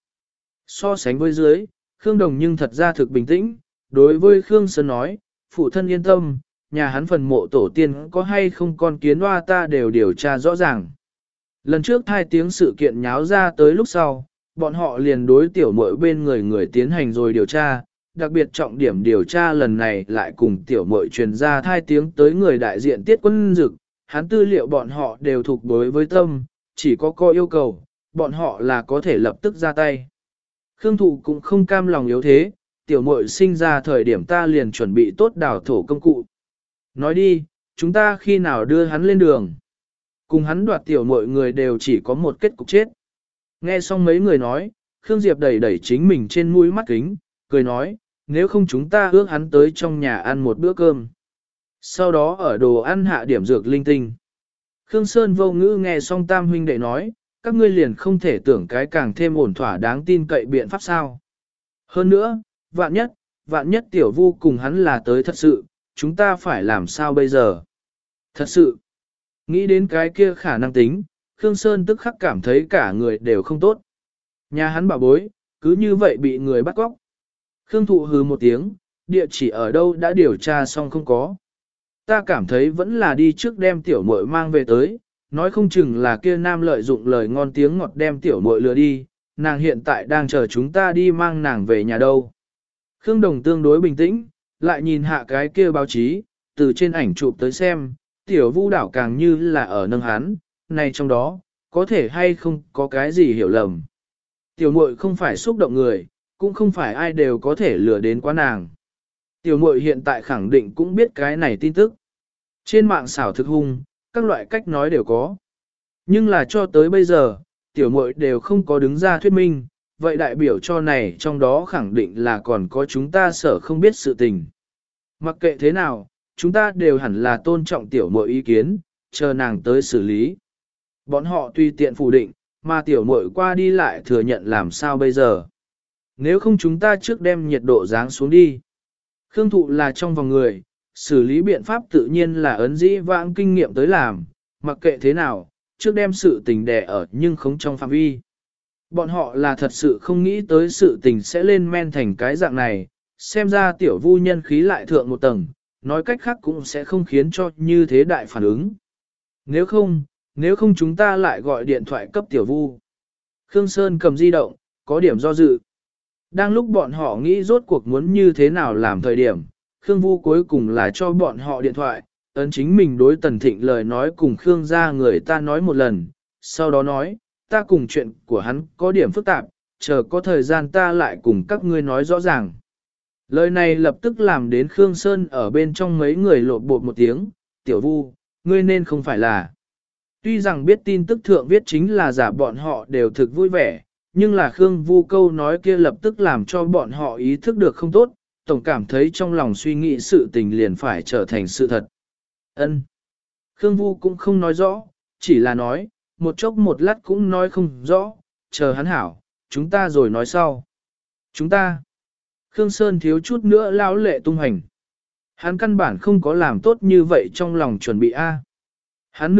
So sánh với dưới, Khương Đồng nhưng thật ra thực bình tĩnh, đối với Khương Sơn nói, phụ thân yên tâm, nhà hắn phần mộ tổ tiên có hay không con kiến hoa ta đều điều tra rõ ràng. Lần trước hai tiếng sự kiện nháo ra tới lúc sau, bọn họ liền đối tiểu muội bên người tiến hành rồi điều tra, đặc biệt trọng điểm điều tra lần này lại cùng tiểu muội truyền ra thai tiếng tới người đại diện Tiết Quân Dực, hắn tư liệu bọn họ đều thuộc đối với tâm, chỉ có yêu cầu, bọn họ là có thể lập tức ra tay. Khương Thụ cũng không cam lòng yếu thế, tiểu muội sinh ra thời điểm ta liền chuẩn bị tốt đào thổ công cụ. Nói đi, chúng ta khi nào đưa hắn lên đường? Cùng hắn đoạt tiểu muội người đều chỉ có một kết cục chết. Nghe xong mấy người nói, Khương Diệp đẩy đẩy chính mình trên mũi mắt kính, cười nói, nếu không chúng ta ước hắn tới trong nhà ăn một bữa cơm. Sau đó ở đồ ăn hạ điểm dược linh tinh. Khương Sơn vô ngữ nghe xong tam huynh đệ nói, các ngươi liền không thể tưởng cái càng thêm ổn thỏa đáng tin cậy biện pháp sao. Hơn nữa, vạn nhất tiểu vu cùng hắn là tới thật sự, chúng ta phải làm sao bây giờ? Thật sự, nghĩ đến cái kia khả năng tính, Khương Sơn tức khắc cảm thấy cả người đều không tốt. Nhà hắn bảo bối, cứ như vậy bị người bắt cóc. Khương Thụ hừ một tiếng, địa chỉ ở đâu đã điều tra xong không có. Ta cảm thấy vẫn là đi trước đem tiểu muội mang về tới, nói không chừng là kia nam lợi dụng lời ngon tiếng ngọt đem tiểu muội lừa đi, nàng hiện tại đang chờ chúng ta đi mang nàng về nhà đâu. Khương Đồng tương đối bình tĩnh, lại nhìn hạ cái kia báo chí, từ trên ảnh chụp tới xem, tiểu vu đảo càng như là ở nâng hắn, này trong đó, có thể hay không có cái gì hiểu lầm. Tiểu muội không phải xúc động người, cũng không phải ai đều có thể lừa đến quá nàng. Tiểu muội hiện tại khẳng định cũng biết cái này tin tức. Trên mạng xảo thực hung, các loại cách nói đều có. Nhưng là cho tới bây giờ, tiểu muội đều không có đứng ra thuyết minh, vậy đại biểu cho này trong đó khẳng định là còn có chúng ta sợ không biết sự tình. Mặc kệ thế nào, chúng ta đều hẳn là tôn trọng tiểu muội ý kiến, chờ nàng tới xử lý. Bọn họ tùy tiện phủ định, mà tiểu muội qua đi lại thừa nhận làm sao bây giờ. Nếu không chúng ta trước đem nhiệt độ giáng xuống đi. Khương Thụ là trong vòng người, xử lý biện pháp tự nhiên là ấn dĩ vãng kinh nghiệm tới làm, mặc kệ thế nào, trước đem sự tình đè ở nhưng không trong phạm vi. Bọn họ là thật sự không nghĩ tới sự tình sẽ lên men thành cái dạng này, xem ra tiểu vu nhân khí lại thượng một tầng, nói cách khác cũng sẽ không khiến cho như thế đại phản ứng. Nếu không chúng ta lại gọi điện thoại cấp tiểu vu. Khương Sơn cầm di động, có điểm do dự. Đang lúc bọn họ nghĩ rốt cuộc muốn như thế nào làm thời điểm, Khương Vu cuối cùng là cho bọn họ điện thoại, ấn chính mình đối Tần Thịnh lời nói cùng Khương gia người ta nói một lần, sau đó nói, ta cùng chuyện của hắn có điểm phức tạp, chờ có thời gian ta lại cùng các ngươi nói rõ ràng. Lời này lập tức làm đến Khương Sơn ở bên trong mấy người lột bột một tiếng, tiểu Vu, ngươi nên không phải là. Tuy rằng biết tin tức thượng viết chính là giả bọn họ đều thực vui vẻ, nhưng là Khương Vu câu nói kia lập tức làm cho bọn họ ý thức được không tốt, tổng cảm thấy trong lòng suy nghĩ sự tình liền phải trở thành sự thật. Ân. Khương Vu cũng không nói rõ, chỉ là nói, một chốc một lát cũng nói không rõ, chờ hắn hảo, chúng ta rồi nói sau. Chúng ta. Khương Sơn thiếu chút nữa lão lệ tung hành. Hắn căn bản không có làm tốt như vậy trong lòng chuẩn bị A. Hắn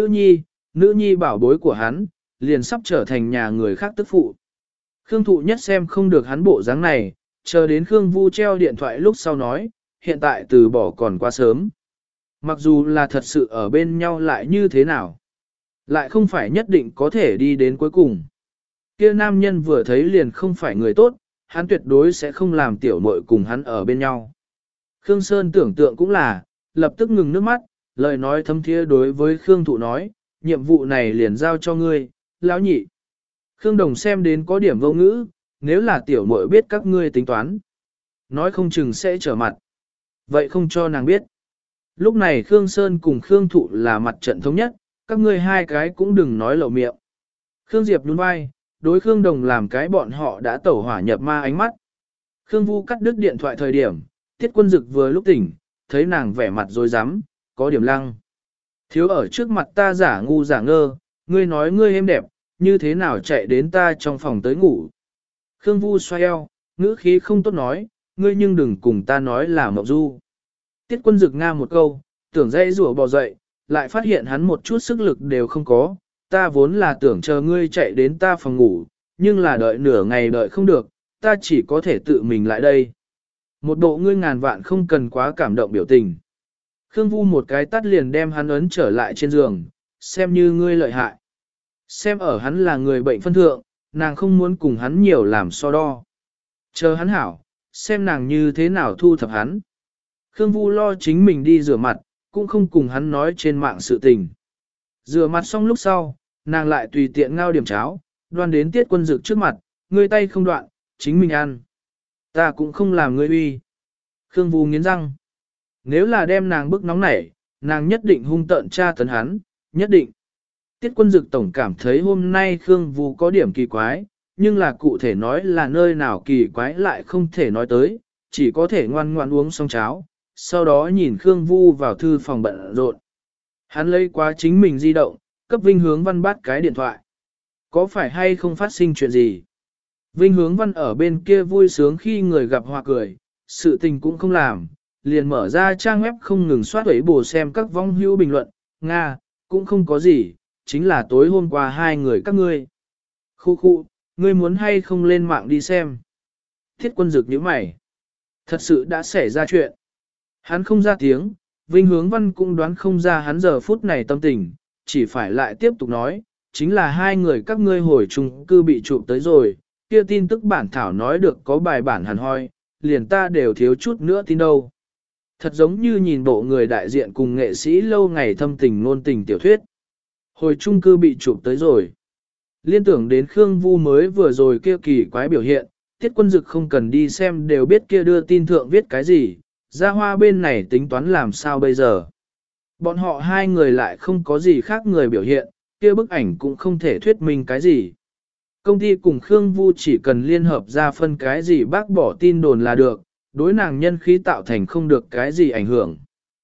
nữ nhi bảo bối của hắn, liền sắp trở thành nhà người khác tức phụ. Khương Thụ Nhất xem không được hắn bộ dáng này, chờ đến Khương Vu treo điện thoại lúc sau nói, hiện tại từ bỏ còn quá sớm. Mặc dù là thật sự ở bên nhau lại như thế nào, lại không phải nhất định có thể đi đến cuối cùng. Kia nam nhân vừa thấy liền không phải người tốt, hắn tuyệt đối sẽ không làm tiểu muội cùng hắn ở bên nhau. Khương Sơn tưởng tượng cũng là, lập tức ngừng nước mắt, lời nói thâm thiế đối với Khương Thụ nói, nhiệm vụ này liền giao cho ngươi, lão nhị. Khương Đồng xem đến có điểm vô ngữ, nếu là tiểu muội biết các ngươi tính toán, nói không chừng sẽ trở mặt. Vậy không cho nàng biết. Lúc này Khương Sơn cùng Khương Thụ là mặt trận thống nhất, các ngươi hai cái cũng đừng nói lậu miệng. Khương Diệp nhún vai, đối Khương Đồng làm cái bọn họ đã tẩu hỏa nhập ma ánh mắt. Khương Vu cắt đứt điện thoại thời điểm, Tiết Quân Dực vừa lúc tỉnh, thấy nàng vẻ mặt rối rắm, có điểm lăng. Thiếu ở trước mặt ta giả ngu giả ngơ, ngươi nói ngươi êm đẹp, như thế nào chạy đến ta trong phòng tới ngủ. Khương Vu xoay eo, ngữ khí không tốt nói, ngươi nhưng đừng cùng ta nói là mộng du. Tiết Quân Dực nga một câu, tưởng dây rủa bò dậy, lại phát hiện hắn một chút sức lực đều không có, ta vốn là tưởng chờ ngươi chạy đến ta phòng ngủ, nhưng là đợi nửa ngày đợi không được, ta chỉ có thể tự mình lại đây. Một bộ ngươi ngàn vạn không cần quá cảm động biểu tình. Khương Vu một cái tắt liền đem hắn ấn trở lại trên giường, xem như ngươi lợi hại. Xem ở hắn là người bệnh phân thượng, nàng không muốn cùng hắn nhiều làm so đo. Chờ hắn hảo, xem nàng như thế nào thu thập hắn. Khương Vu lo chính mình đi rửa mặt, cũng không cùng hắn nói trên mạng sự tình. Rửa mặt xong lúc sau, nàng lại tùy tiện ngao điểm cháo, đoan đến Tiết Quân Dực trước mặt, ngươi tay không đoạn, chính mình ăn. Ta cũng không làm ngươi uy. Khương Vu nghiến răng. Nếu là đem nàng bức nóng nảy, nàng nhất định hung tợn tra tấn hắn, nhất định. Tiết Quân Dực tổng cảm thấy hôm nay Khương Vu có điểm kỳ quái, nhưng là cụ thể nói là nơi nào kỳ quái lại không thể nói tới, chỉ có thể ngoan ngoãn uống xong cháo, sau đó nhìn Khương Vu vào thư phòng bận rộn. Hắn lấy quá chính mình di động, cấp Vinh Hướng Văn bắt cái điện thoại. Có phải hay không phát sinh chuyện gì? Vinh Hướng Văn ở bên kia vui sướng khi người gặp hoa cười, sự tình cũng không làm, liền mở ra trang web không ngừng soát ấy bổ xem các vong hữu bình luận, Nga, cũng không có gì, chính là tối hôm qua hai người các ngươi. Khu, ngươi muốn hay không lên mạng đi xem. Thiết Quân Dực nhíu mày. Thật sự đã xảy ra chuyện. Hắn không ra tiếng, Vinh Hướng Văn cũng đoán không ra hắn giờ phút này tâm tình, chỉ phải lại tiếp tục nói, chính là hai người các ngươi hồi chung cư bị chụp tới rồi, kia tin tức bản thảo nói được có bài bản hẳn hoi, liền ta đều thiếu chút nữa tin đâu. Thật giống như nhìn bộ người đại diện cùng nghệ sĩ lâu ngày thâm tình ngôn tình tiểu thuyết. Hồi chung cư bị chụp tới rồi. Liên tưởng đến Khương Vu mới vừa rồi kia kỳ quái biểu hiện, Tiết Quân Dực không cần đi xem đều biết kia đưa tin thượng viết cái gì, Gia Hoa bên này tính toán làm sao bây giờ. Bọn họ hai người lại không có gì khác người biểu hiện, kia bức ảnh cũng không thể thuyết minh cái gì. Công ty cùng Khương Vu chỉ cần liên hợp ra phân cái gì bác bỏ tin đồn là được, đối nàng nhân khí tạo thành không được cái gì ảnh hưởng.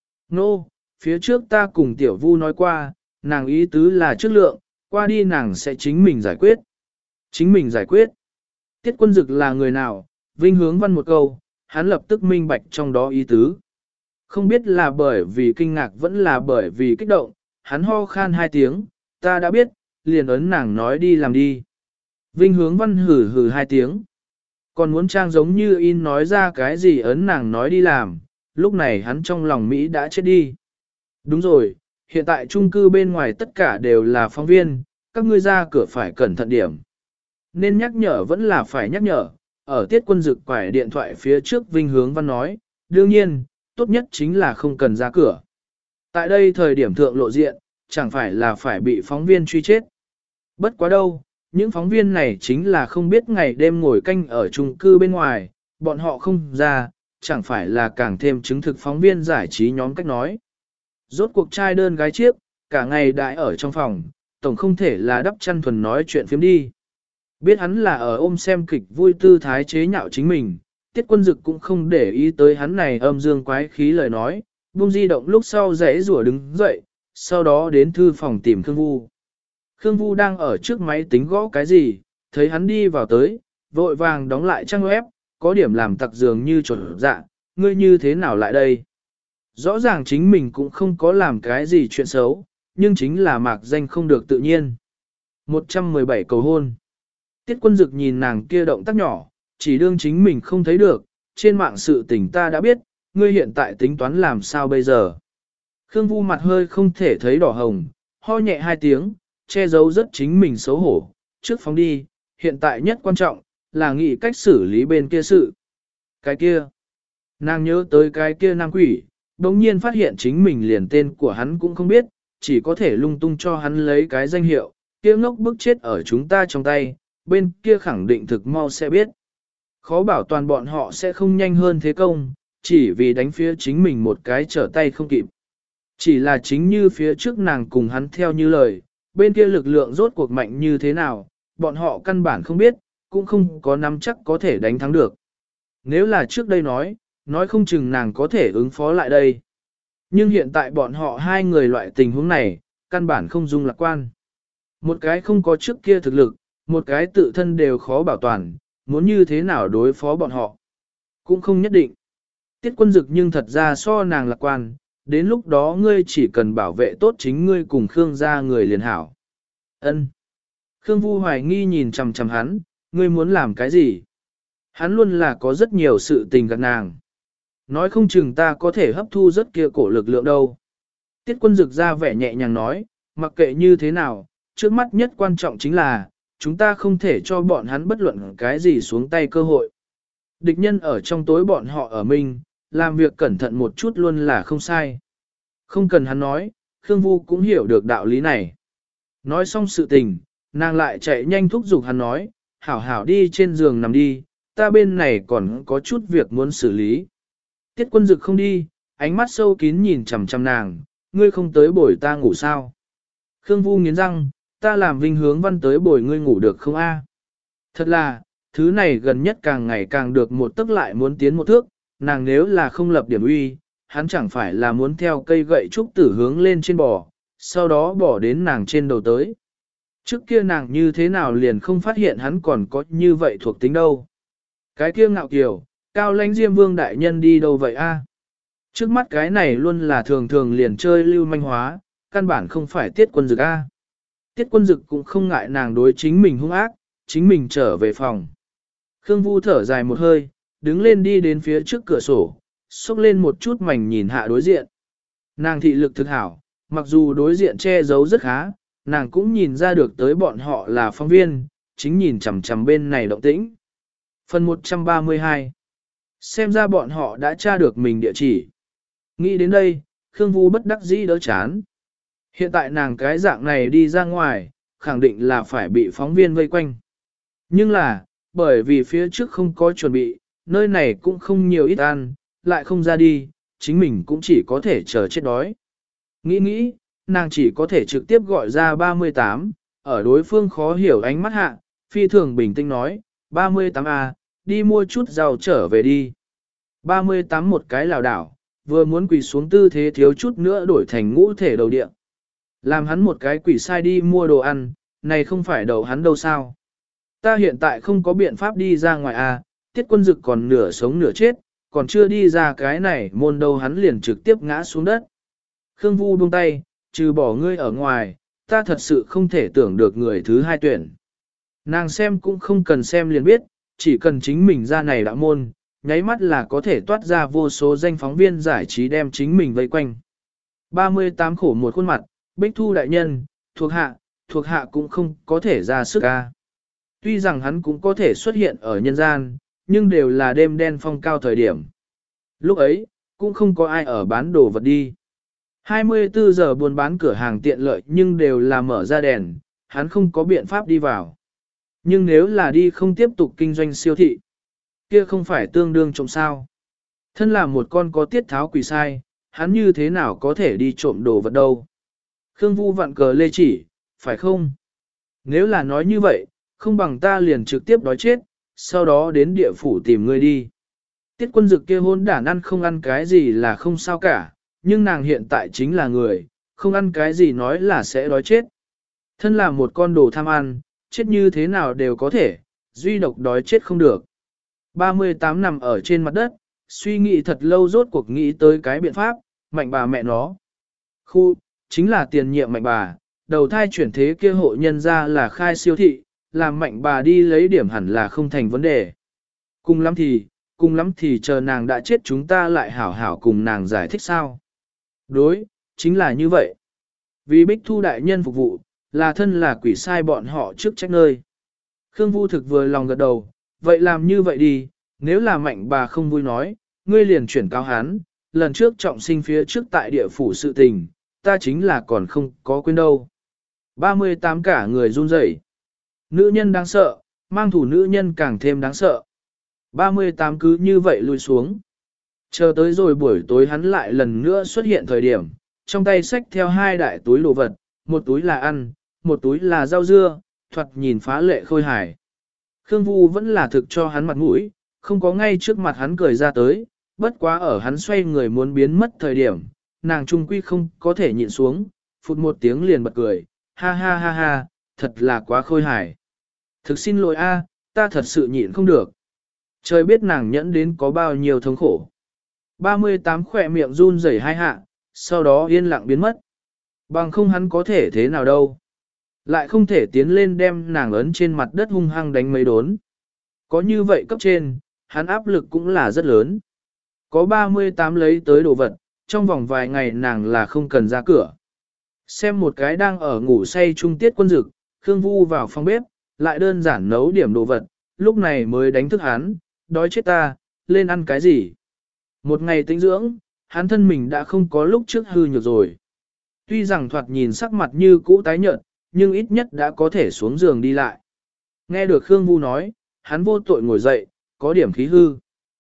Nô, phía trước ta cùng Tiểu Vu nói qua, nàng ý tứ là chất lượng, qua đi nàng sẽ chính mình giải quyết. Chính mình giải quyết. Tiết Quân Dực là người nào? Vinh Hướng Văn một câu, hắn lập tức minh bạch trong đó ý tứ. Không biết là bởi vì kinh ngạc vẫn là bởi vì kích động, hắn ho khan hai tiếng, ta đã biết, liền ấn nàng nói đi làm đi. Vinh Hướng Văn hừ hai tiếng. Còn muốn trang giống như in nói ra cái gì ấn nàng nói đi làm, lúc này hắn trong lòng Mỹ đã chết đi. Đúng rồi, hiện tại chung cư bên ngoài tất cả đều là phóng viên, các ngươi ra cửa phải cẩn thận điểm. Nên nhắc nhở vẫn là phải nhắc nhở, ở Tiết Quân Dực quải điện thoại phía trước Vinh Hướng Văn nói, đương nhiên, tốt nhất chính là không cần ra cửa. Tại đây thời điểm thượng lộ diện, chẳng phải là phải bị phóng viên truy chết. Bất quá đâu, những phóng viên này chính là không biết ngày đêm ngồi canh ở chung cư bên ngoài, bọn họ không ra, chẳng phải là càng thêm chứng thực phóng viên giải trí nhóm cách nói. Rốt cuộc trai đơn gái chiếc, cả ngày đại ở trong phòng, tổng không thể là đắp chăn thuần nói chuyện phiếm đi. Biết hắn là ở ôm xem kịch vui tư thái chế nhạo chính mình, Tiết Quân Dực cũng không để ý tới hắn này âm dương quái khí lời nói, buông di động lúc sau rẽ rủa đứng dậy, sau đó đến thư phòng tìm Khương Vu. Khương Vu đang ở trước máy tính gõ cái gì, thấy hắn đi vào tới, vội vàng đóng lại trang web, có điểm làm tặc dường như trột dạ, ngươi như thế nào lại đây? Rõ ràng chính mình cũng không có làm cái gì chuyện xấu, nhưng chính là mạc danh không được tự nhiên. 117 cầu hôn. Tiết Quân Dực nhìn nàng kia động tác nhỏ, chỉ đương chính mình không thấy được, trên mạng sự tình ta đã biết, ngươi hiện tại tính toán làm sao bây giờ. Khương Vu mặt hơi không thể thấy đỏ hồng, ho nhẹ hai tiếng, che giấu rất chính mình xấu hổ, trước phóng đi, hiện tại nhất quan trọng, là nghĩ cách xử lý bên kia sự. Cái kia, nàng nhớ tới cái kia nam quỷ, đồng nhiên phát hiện chính mình liền tên của hắn cũng không biết, chỉ có thể lung tung cho hắn lấy cái danh hiệu, kia ngốc bức chết ở chúng ta trong tay, bên kia khẳng định thực mau sẽ biết. Khó bảo toàn bọn họ sẽ không nhanh hơn thế công, chỉ vì đánh phía chính mình một cái trở tay không kịp. Chỉ là chính như phía trước nàng cùng hắn theo như lời, bên kia lực lượng rốt cuộc mạnh như thế nào, bọn họ căn bản không biết, cũng không có nắm chắc có thể đánh thắng được. Nếu là trước đây nói không chừng nàng có thể ứng phó lại đây. Nhưng hiện tại bọn họ hai người loại tình huống này, căn bản không dung lạc quan. Một cái không có trước kia thực lực, một cái tự thân đều khó bảo toàn, muốn như thế nào đối phó bọn họ. Cũng không nhất định. Tiết Quân Dực nhưng thật ra so nàng lạc quan, đến lúc đó ngươi chỉ cần bảo vệ tốt chính ngươi cùng Khương gia người liền hảo. Ân. Khương Vu hoài nghi nhìn chằm chằm hắn, ngươi muốn làm cái gì? Hắn luôn là có rất nhiều sự tình gạt nàng. Nói không chừng ta có thể hấp thu rất kia cổ lực lượng đâu. Tiết Quân Dực ra vẻ nhẹ nhàng nói, mặc kệ như thế nào, trước mắt nhất quan trọng chính là, chúng ta không thể cho bọn hắn bất luận cái gì xuống tay cơ hội. Địch nhân ở trong tối bọn họ ở mình, làm việc cẩn thận một chút luôn là không sai. Không cần hắn nói, Khương Vu cũng hiểu được đạo lý này. Nói xong sự tình, nàng lại chạy nhanh thúc giục hắn nói, hảo hảo đi trên giường nằm đi, ta bên này còn có chút việc muốn xử lý. Tiết Quân Dực không đi, ánh mắt sâu kín nhìn chằm chằm nàng, ngươi không tới bồi ta ngủ sao? Khương Vu nghiến răng, ta làm Vinh Hướng Văn tới bồi ngươi ngủ được không a? Thật là, thứ này gần nhất càng ngày càng được một tức lại muốn tiến một thước, nàng nếu là không lập điểm uy, hắn chẳng phải là muốn theo cây gậy trúc tử hướng lên trên bò, sau đó bỏ đến nàng trên đầu tới. Trước kia nàng như thế nào liền không phát hiện hắn còn có như vậy thuộc tính đâu. Cái kia ngạo kiều, cao lãnh Diêm Vương đại nhân đi đâu vậy a? Trước mắt cái này luôn là thường thường liền chơi lưu manh hóa, căn bản không phải Tiết Quân Dực a. Tiết Quân Dực cũng không ngại nàng đối chính mình hung ác, chính mình trở về phòng. Khương Vu thở dài một hơi, đứng lên đi đến phía trước cửa sổ, xúc lên một chút mảnh nhìn hạ đối diện. Nàng thị lực thực hảo, mặc dù đối diện che giấu rất khá, nàng cũng nhìn ra được tới bọn họ là phóng viên, chính nhìn chằm chằm bên này động tĩnh. Phần 132. Xem ra bọn họ đã tra được mình địa chỉ. Nghĩ đến đây, Khương Vu bất đắc dĩ đỡ chán. Hiện tại nàng cái dạng này đi ra ngoài, khẳng định là phải bị phóng viên vây quanh. Nhưng là, bởi vì phía trước không có chuẩn bị, nơi này cũng không nhiều ít ăn, lại không ra đi, chính mình cũng chỉ có thể chờ chết đói. Nghĩ, nàng chỉ có thể trực tiếp gọi ra 38, ở đối phương khó hiểu ánh mắt hạ, phi thường bình tĩnh nói, 38A, đi mua chút rau trở về đi. 38 một cái lảo đảo, vừa muốn quỳ xuống tư thế thiếu chút nữa đổi thành ngũ thể đầu địa. Làm hắn một cái quỷ sai đi mua đồ ăn, này không phải đầu hắn đâu sao. Ta hiện tại không có biện pháp đi ra ngoài à, Tiết Quân Dực còn nửa sống nửa chết, còn chưa đi ra cái này môn đâu hắn liền trực tiếp ngã xuống đất. Khương Vu buông tay, trừ bỏ ngươi ở ngoài, ta thật sự không thể tưởng được người thứ hai tuyển. Nàng xem cũng không cần xem liền biết, chỉ cần chính mình ra này đã môn, nháy mắt là có thể toát ra vô số danh phóng viên giải trí đem chính mình vây quanh. 38 khổ một khuôn mặt, Bích Thu đại nhân, thuộc hạ cũng không có thể ra sức ca. Tuy rằng hắn cũng có thể xuất hiện ở nhân gian, nhưng đều là đêm đen phong cao thời điểm. Lúc ấy, cũng không có ai ở bán đồ vật đi. 24 giờ buôn bán cửa hàng tiện lợi nhưng đều là mở ra đèn, hắn không có biện pháp đi vào. Nhưng nếu là đi không tiếp tục kinh doanh siêu thị, kia không phải tương đương trộm sao. Thân là một con có tiết tháo quỷ sai, hắn như thế nào có thể đi trộm đồ vật đâu. Khương Vu vặn cờ lê chỉ, phải không? Nếu là nói như vậy, không bằng ta liền trực tiếp đói chết, sau đó đến địa phủ tìm ngươi đi. Tiết Quân Dực kia hôn đản ăn không ăn cái gì là không sao cả, nhưng nàng hiện tại chính là người, không ăn cái gì nói là sẽ đói chết. Thân là một con đồ tham ăn, chết như thế nào đều có thể, duy độc đói chết không được. 38 nằm ở trên mặt đất, suy nghĩ thật lâu rốt cuộc nghĩ tới cái biện pháp, mạnh bà mẹ nó. Khu, chính là tiền nhiệm mạnh bà, đầu thai chuyển thế kia hộ nhân ra là khai siêu thị, làm mạnh bà đi lấy điểm hẳn là không thành vấn đề. Cùng lắm thì chờ nàng đã chết chúng ta lại hảo hảo cùng nàng giải thích sao. Đối, chính là như vậy. Vì Bích Thu đại nhân phục vụ, là thân là quỷ sai bọn họ trước trách nơi. Khương Vu thực vừa lòng gật đầu, vậy làm như vậy đi, nếu là mạnh bà không vui nói, ngươi liền chuyển cáo hắn, lần trước trọng sinh phía trước tại địa phủ sự tình, ta chính là còn không có quên đâu. 38 cả người run rẩy. Nữ nhân đáng sợ, mang thủ nữ nhân càng thêm đáng sợ. 38 cứ như vậy lùi xuống. Chờ tới rồi buổi tối hắn lại lần nữa xuất hiện thời điểm, trong tay xách theo hai đại túi đồ vật, một túi là ăn, một túi là rau dưa, thoạt nhìn phá lệ khôi hài. Khương Vu vẫn là thực cho hắn mặt mũi, không có ngay trước mặt hắn cười ra tới, bất quá ở hắn xoay người muốn biến mất thời điểm, nàng trung quy không có thể nhịn xuống, phụt một tiếng liền bật cười, ha ha ha ha, thật là quá khôi hài. Thực xin lỗi a, ta thật sự nhịn không được. Trời biết nàng nhẫn đến có bao nhiêu thống khổ. 38 khỏe miệng run rẩy hai hạ, sau đó yên lặng biến mất. Bằng không hắn có thể thế nào đâu. Lại không thể tiến lên đem nàng ấn trên mặt đất hung hăng đánh mấy đốn. Có như vậy cấp trên, hắn áp lực cũng là rất lớn. Có 38 lấy tới đồ vật, trong vòng vài ngày nàng là không cần ra cửa. Xem một cái đang ở ngủ say trung tiết quân dực, Khương Vu vào phòng bếp, lại đơn giản nấu điểm đồ vật, lúc này mới đánh thức hắn, đói chết ta, lên ăn cái gì. Một ngày tĩnh dưỡng, hắn thân mình đã không có lúc trước hư nhược rồi. Tuy rằng thoạt nhìn sắc mặt như cũ tái nhợt, nhưng ít nhất đã có thể xuống giường đi lại. Nghe được Khương Vu nói, hắn vô tội ngồi dậy, có điểm khí hư.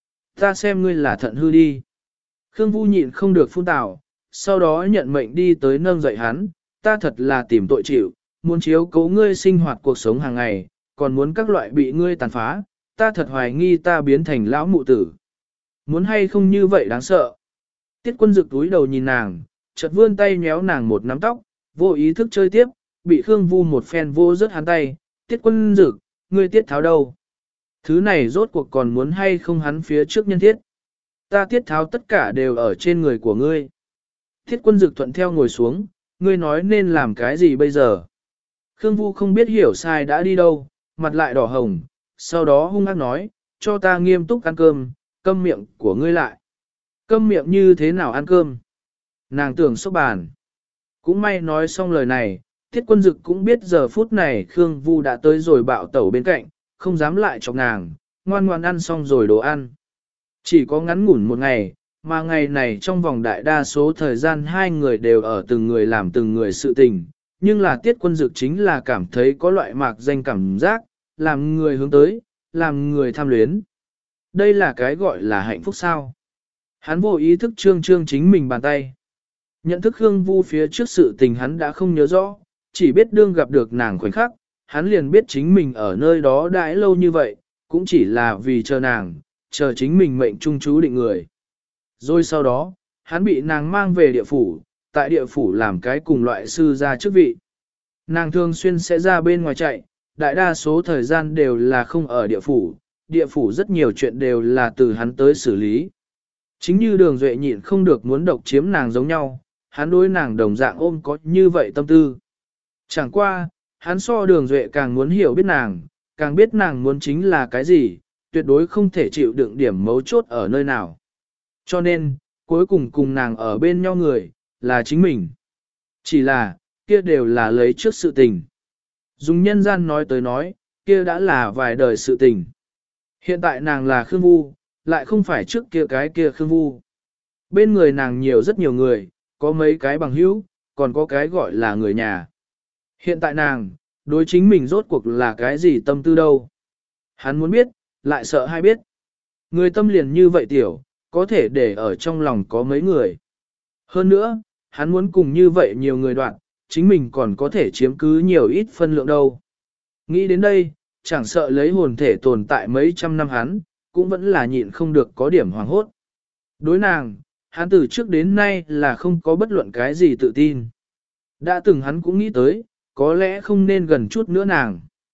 Ta xem ngươi là thận hư đi. Khương Vu nhịn không được phun tào, sau đó nhận mệnh đi tới nâng dậy hắn, ta thật là tìm tội chịu, muốn chiếu cố ngươi sinh hoạt cuộc sống hàng ngày, còn muốn các loại bị ngươi tàn phá, ta thật hoài nghi ta biến thành lão mụ tử. Muốn hay không như vậy đáng sợ. Tiết quân dực túi đầu nhìn nàng, chợt vươn tay nhéo nàng một nắm tóc, vô ý thức chơi tiếp, bị Khương Vu một phen vô rớt hắn tay, tiết quân dực, ngươi tiết tháo đâu. Thứ này rốt cuộc còn muốn hay không hắn phía trước nhân thiết. Ta tiết tháo tất cả đều ở trên người của ngươi. Tiết quân dực thuận theo ngồi xuống, ngươi nói nên làm cái gì bây giờ. Khương Vu không biết hiểu sai đã đi đâu, mặt lại đỏ hồng, sau đó hung ác nói, cho ta nghiêm túc ăn cơm, câm miệng của ngươi lại. Câm miệng như thế nào ăn cơm? Nàng tưởng sốc bàn. Cũng may nói xong lời này, Thiết quân dực cũng biết giờ phút này Khương Vu đã tới rồi bạo tẩu bên cạnh, không dám lại chọc nàng, ngoan ngoan ăn xong rồi đồ ăn. Chỉ có ngắn ngủn một ngày, mà ngày này trong vòng đại đa số thời gian hai người đều ở từng người làm từng người sự tình, nhưng là Tiết quân dực chính là cảm thấy có loại mạc danh cảm giác, làm người hướng tới, làm người tham luyến. Đây là cái gọi là hạnh phúc sao? Hắn vô ý thức trương trương chính mình bàn tay. Nhận thức Khương Vu phía trước sự tình hắn đã không nhớ rõ, chỉ biết đương gặp được nàng khoảnh khắc, hắn liền biết chính mình ở nơi đó đãi lâu như vậy, cũng chỉ là vì chờ nàng, chờ chính mình mệnh trung chú định người. Rồi sau đó, hắn bị nàng mang về địa phủ, tại địa phủ làm cái cùng loại sư gia chức vị. Nàng thường xuyên sẽ ra bên ngoài chạy, đại đa số thời gian đều là không ở địa phủ rất nhiều chuyện đều là từ hắn tới xử lý. Chính như Đường Duệ nhịn không được muốn độc chiếm nàng giống nhau, hắn đối nàng đồng dạng ôm có như vậy tâm tư. Chẳng qua, hắn so Đường Duệ càng muốn hiểu biết nàng, càng biết nàng muốn chính là cái gì, tuyệt đối không thể chịu đựng điểm mấu chốt ở nơi nào. Cho nên, cuối cùng cùng nàng ở bên nhau người, là chính mình. Chỉ là, kia đều là lấy trước sự tình. Dùng nhân gian nói tới nói, kia đã là vài đời sự tình. Hiện tại nàng là Khương Vu, lại không phải trước kia cái kia Khương Vu. Bên người nàng nhiều rất nhiều người, có mấy cái bằng hữu, còn có cái gọi là người nhà. Hiện tại nàng, đối chính mình rốt cuộc là cái gì tâm tư đâu. Hắn muốn biết, lại sợ hay biết. Người tâm liền như vậy tiểu, có thể để ở trong lòng có mấy người. Hơn nữa, hắn muốn cùng như vậy nhiều người đoạn, chính mình còn có thể chiếm cứ nhiều ít phân lượng đâu. Nghĩ đến đây, chẳng sợ lấy hồn thể tồn tại mấy trăm năm hắn, cũng vẫn là nhịn không được có điểm hoàng hốt. Đối nàng, hắn từ trước đến nay là không có bất luận cái gì tự tin. Đã từng hắn cũng nghĩ tới, có lẽ không nên gần chút nữa nàng.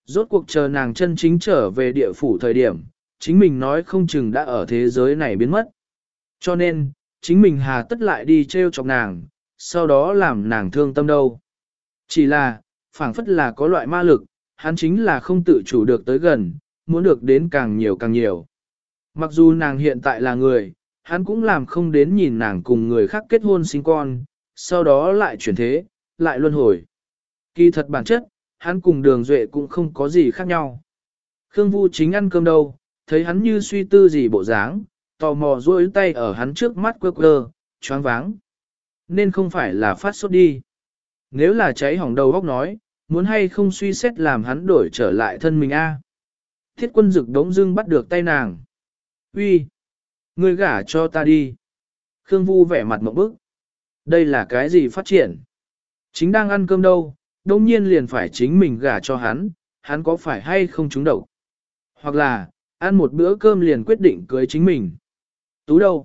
Rốt cuộc chờ nàng chân chính trở về địa phủ thời điểm, chính mình nói không chừng đã ở thế giới này biến mất. Cho nên, chính mình hà tất lại đi treo chọc nàng, sau đó làm nàng thương tâm đâu. Chỉ là, phảng phất là có loại ma lực, hắn chính là không tự chủ được tới gần, muốn được đến càng nhiều càng nhiều. Mặc dù nàng hiện tại là người, hắn cũng làm không đến nhìn nàng cùng người khác kết hôn sinh con, sau đó lại chuyển thế, lại luân hồi. Kỳ thật bản chất, hắn cùng Đường Duệ cũng không có gì khác nhau. Khương Vu chính ăn cơm đâu, thấy hắn như suy tư gì bộ dáng, tò mò duỗi tay ở hắn trước mắt quơ quơ, choáng váng. Nên không phải là phát sốt đi. Nếu là cháy hỏng đầu óc nói, muốn hay không suy xét làm hắn đổi trở lại thân mình a. Thiết Quân Dực đống dưng bắt được tay nàng. Uy, ngươi gả cho ta đi. Khương Vu vẻ mặt mộng bức. Đây là cái gì phát triển? Chính đang ăn cơm đâu, đông nhiên liền phải chính mình gả cho hắn có phải hay không trúng độc? Hoặc là, ăn một bữa cơm liền quyết định cưới chính mình. Tú đâu?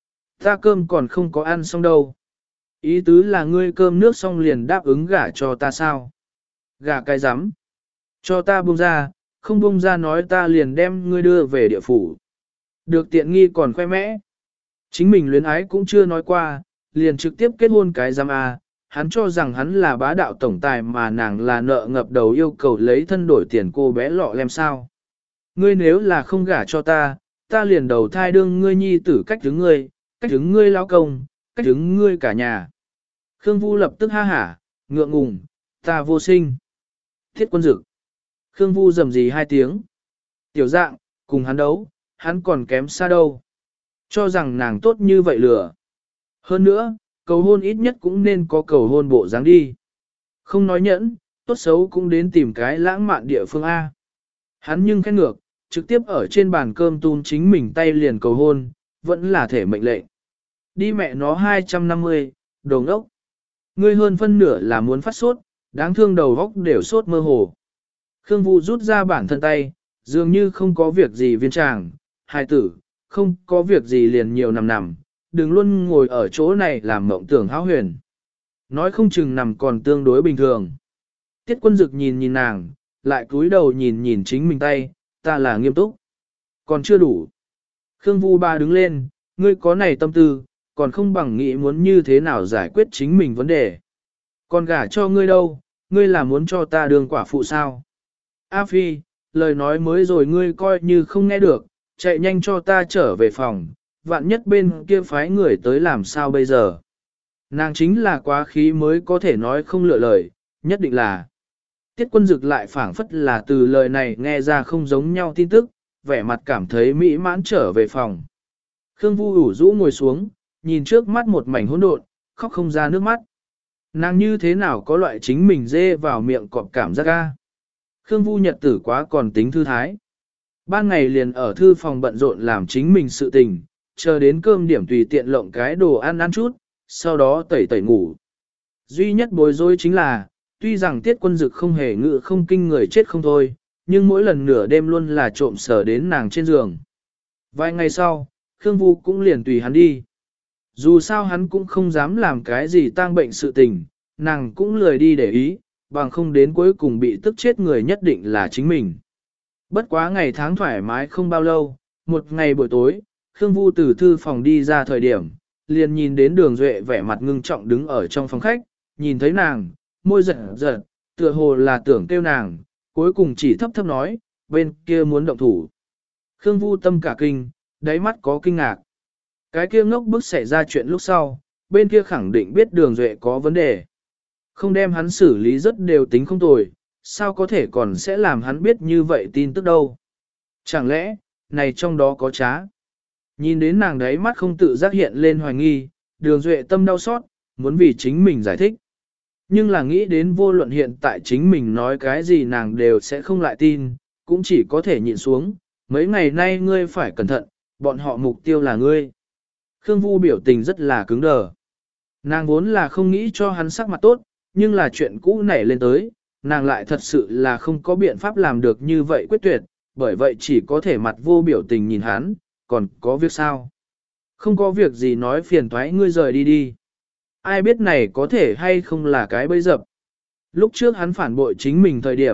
Ta cơm còn không có ăn xong đâu. Ý tứ là ngươi cơm nước xong liền đáp ứng gả cho ta sao? Gả cái rắm Cho ta buông ra, không buông ra nói ta liền đem ngươi đưa về địa phủ. Được tiện nghi còn khoe mẽ. Chính mình luyến ái cũng chưa nói qua, liền trực tiếp kết hôn cái giam A, hắn cho rằng hắn là bá đạo tổng tài mà nàng là nợ ngập đầu yêu cầu lấy thân đổi tiền cô bé lọ lem sao. Ngươi nếu là không gả cho ta, ta liền đầu thai đương ngươi nhi tử cách đứng ngươi lao công, cách đứng ngươi cả nhà. Khương Vu lập tức ha hả, ngượng ngùng, ta vô sinh. Thiết Quân Dực. Khương Vu rầm rì 2 tiếng. Tiểu dạng, cùng hắn đấu, hắn còn kém xa đâu. Cho rằng nàng tốt như vậy lừa. Hơn nữa, cầu hôn ít nhất cũng nên có cầu hôn bộ dáng đi. Không nói nhẫn, tốt xấu cũng đến tìm cái lãng mạn địa phương A. Hắn nhưng khen ngược, trực tiếp ở trên bàn cơm tun chính mình tay liền cầu hôn, vẫn là thể mệnh lệnh. Đi mẹ nó 250, đồ ngốc. Ngươi hơn phân nửa là muốn phát sốt, đáng thương đầu góc đều sốt mơ hồ. Khương Vu rút ra bản thân tay, dường như không có việc gì viên tràng, hài tử, không có việc gì liền nhiều nằm, đừng luôn ngồi ở chỗ này làm mộng tưởng hão huyền. Nói không chừng nằm còn tương đối bình thường. Tiết Quân Dực nhìn nhìn nàng, lại cúi đầu nhìn nhìn chính mình tay, ta là nghiêm túc. Còn chưa đủ. Khương Vu Ba đứng lên, ngươi có này tâm tư, còn không bằng nghĩ muốn như thế nào giải quyết chính mình vấn đề. Còn gả cho ngươi đâu, ngươi là muốn cho ta đường quả phụ sao? A Phi, lời nói mới rồi ngươi coi như không nghe được, chạy nhanh cho ta trở về phòng, vạn nhất bên kia phái người tới làm sao bây giờ. Nàng chính là quá khí mới có thể nói không lựa lời, nhất định là. Tiết Quân Dực lại phảng phất là từ lời này nghe ra không giống nhau tin tức, vẻ mặt cảm thấy mỹ mãn trở về phòng. Khương Vu ủ rũ ngồi xuống, nhìn trước mắt một mảnh hỗn độn, khóc không ra nước mắt. Nàng như thế nào có loại chính mình dê vào miệng cọp cảm giác ga. Khương Vu nhật tử quá còn tính thư thái. Ban ngày liền ở thư phòng bận rộn làm chính mình sự tình, chờ đến cơm điểm tùy tiện lộng cái đồ ăn ăn chút, sau đó tẩy tẩy ngủ. Duy nhất bối rối chính là, tuy rằng Tiết Quân Dực không hề ngự không kinh người chết không thôi, nhưng mỗi lần nửa đêm luôn là trộm sở đến nàng trên giường. Vài ngày sau, Khương Vu cũng liền tùy hắn đi. Dù sao hắn cũng không dám làm cái gì tang bệnh sự tình, nàng cũng lười đi để ý, bằng không đến cuối cùng bị tức chết người nhất định là chính mình. Bất quá ngày tháng thoải mái không bao lâu, một ngày buổi tối, Khương Vu từ thư phòng đi ra thời điểm, liền nhìn đến Đường Duệ vẻ mặt ngưng trọng đứng ở trong phòng khách, nhìn thấy nàng, môi giật giật, tựa hồ là tưởng kêu nàng, cuối cùng chỉ thấp thấp nói, bên kia muốn động thủ. Khương Vu tâm cả kinh, đáy mắt có kinh ngạc. Cái kia ngốc bức xảy ra chuyện lúc sau, bên kia khẳng định biết Đường Duệ có vấn đề. Không đem hắn xử lý rất đều tính không tồi, sao có thể còn sẽ làm hắn biết như vậy tin tức đâu. Chẳng lẽ, này trong đó có trá. Nhìn đến nàng đấy mắt không tự giác hiện lên hoài nghi, Đường Duệ tâm đau xót, muốn vì chính mình giải thích. Nhưng là nghĩ đến vô luận hiện tại chính mình nói cái gì nàng đều sẽ không lại tin, cũng chỉ có thể nhịn xuống, mấy ngày nay ngươi phải cẩn thận, bọn họ mục tiêu là ngươi. Khương Vu biểu tình rất là cứng đờ. Nàng vốn là không nghĩ cho hắn sắc mặt tốt, nhưng là chuyện cũ nảy lên tới, nàng lại thật sự là không có biện pháp làm được như vậy quyết tuyệt, bởi vậy chỉ có thể mặt vô biểu tình nhìn hắn, còn có việc sao? Không có việc gì nói phiền thoái ngươi rời đi đi. Ai biết này có thể hay không là cái bẫy dập. Lúc trước hắn phản bội chính mình thời điểm,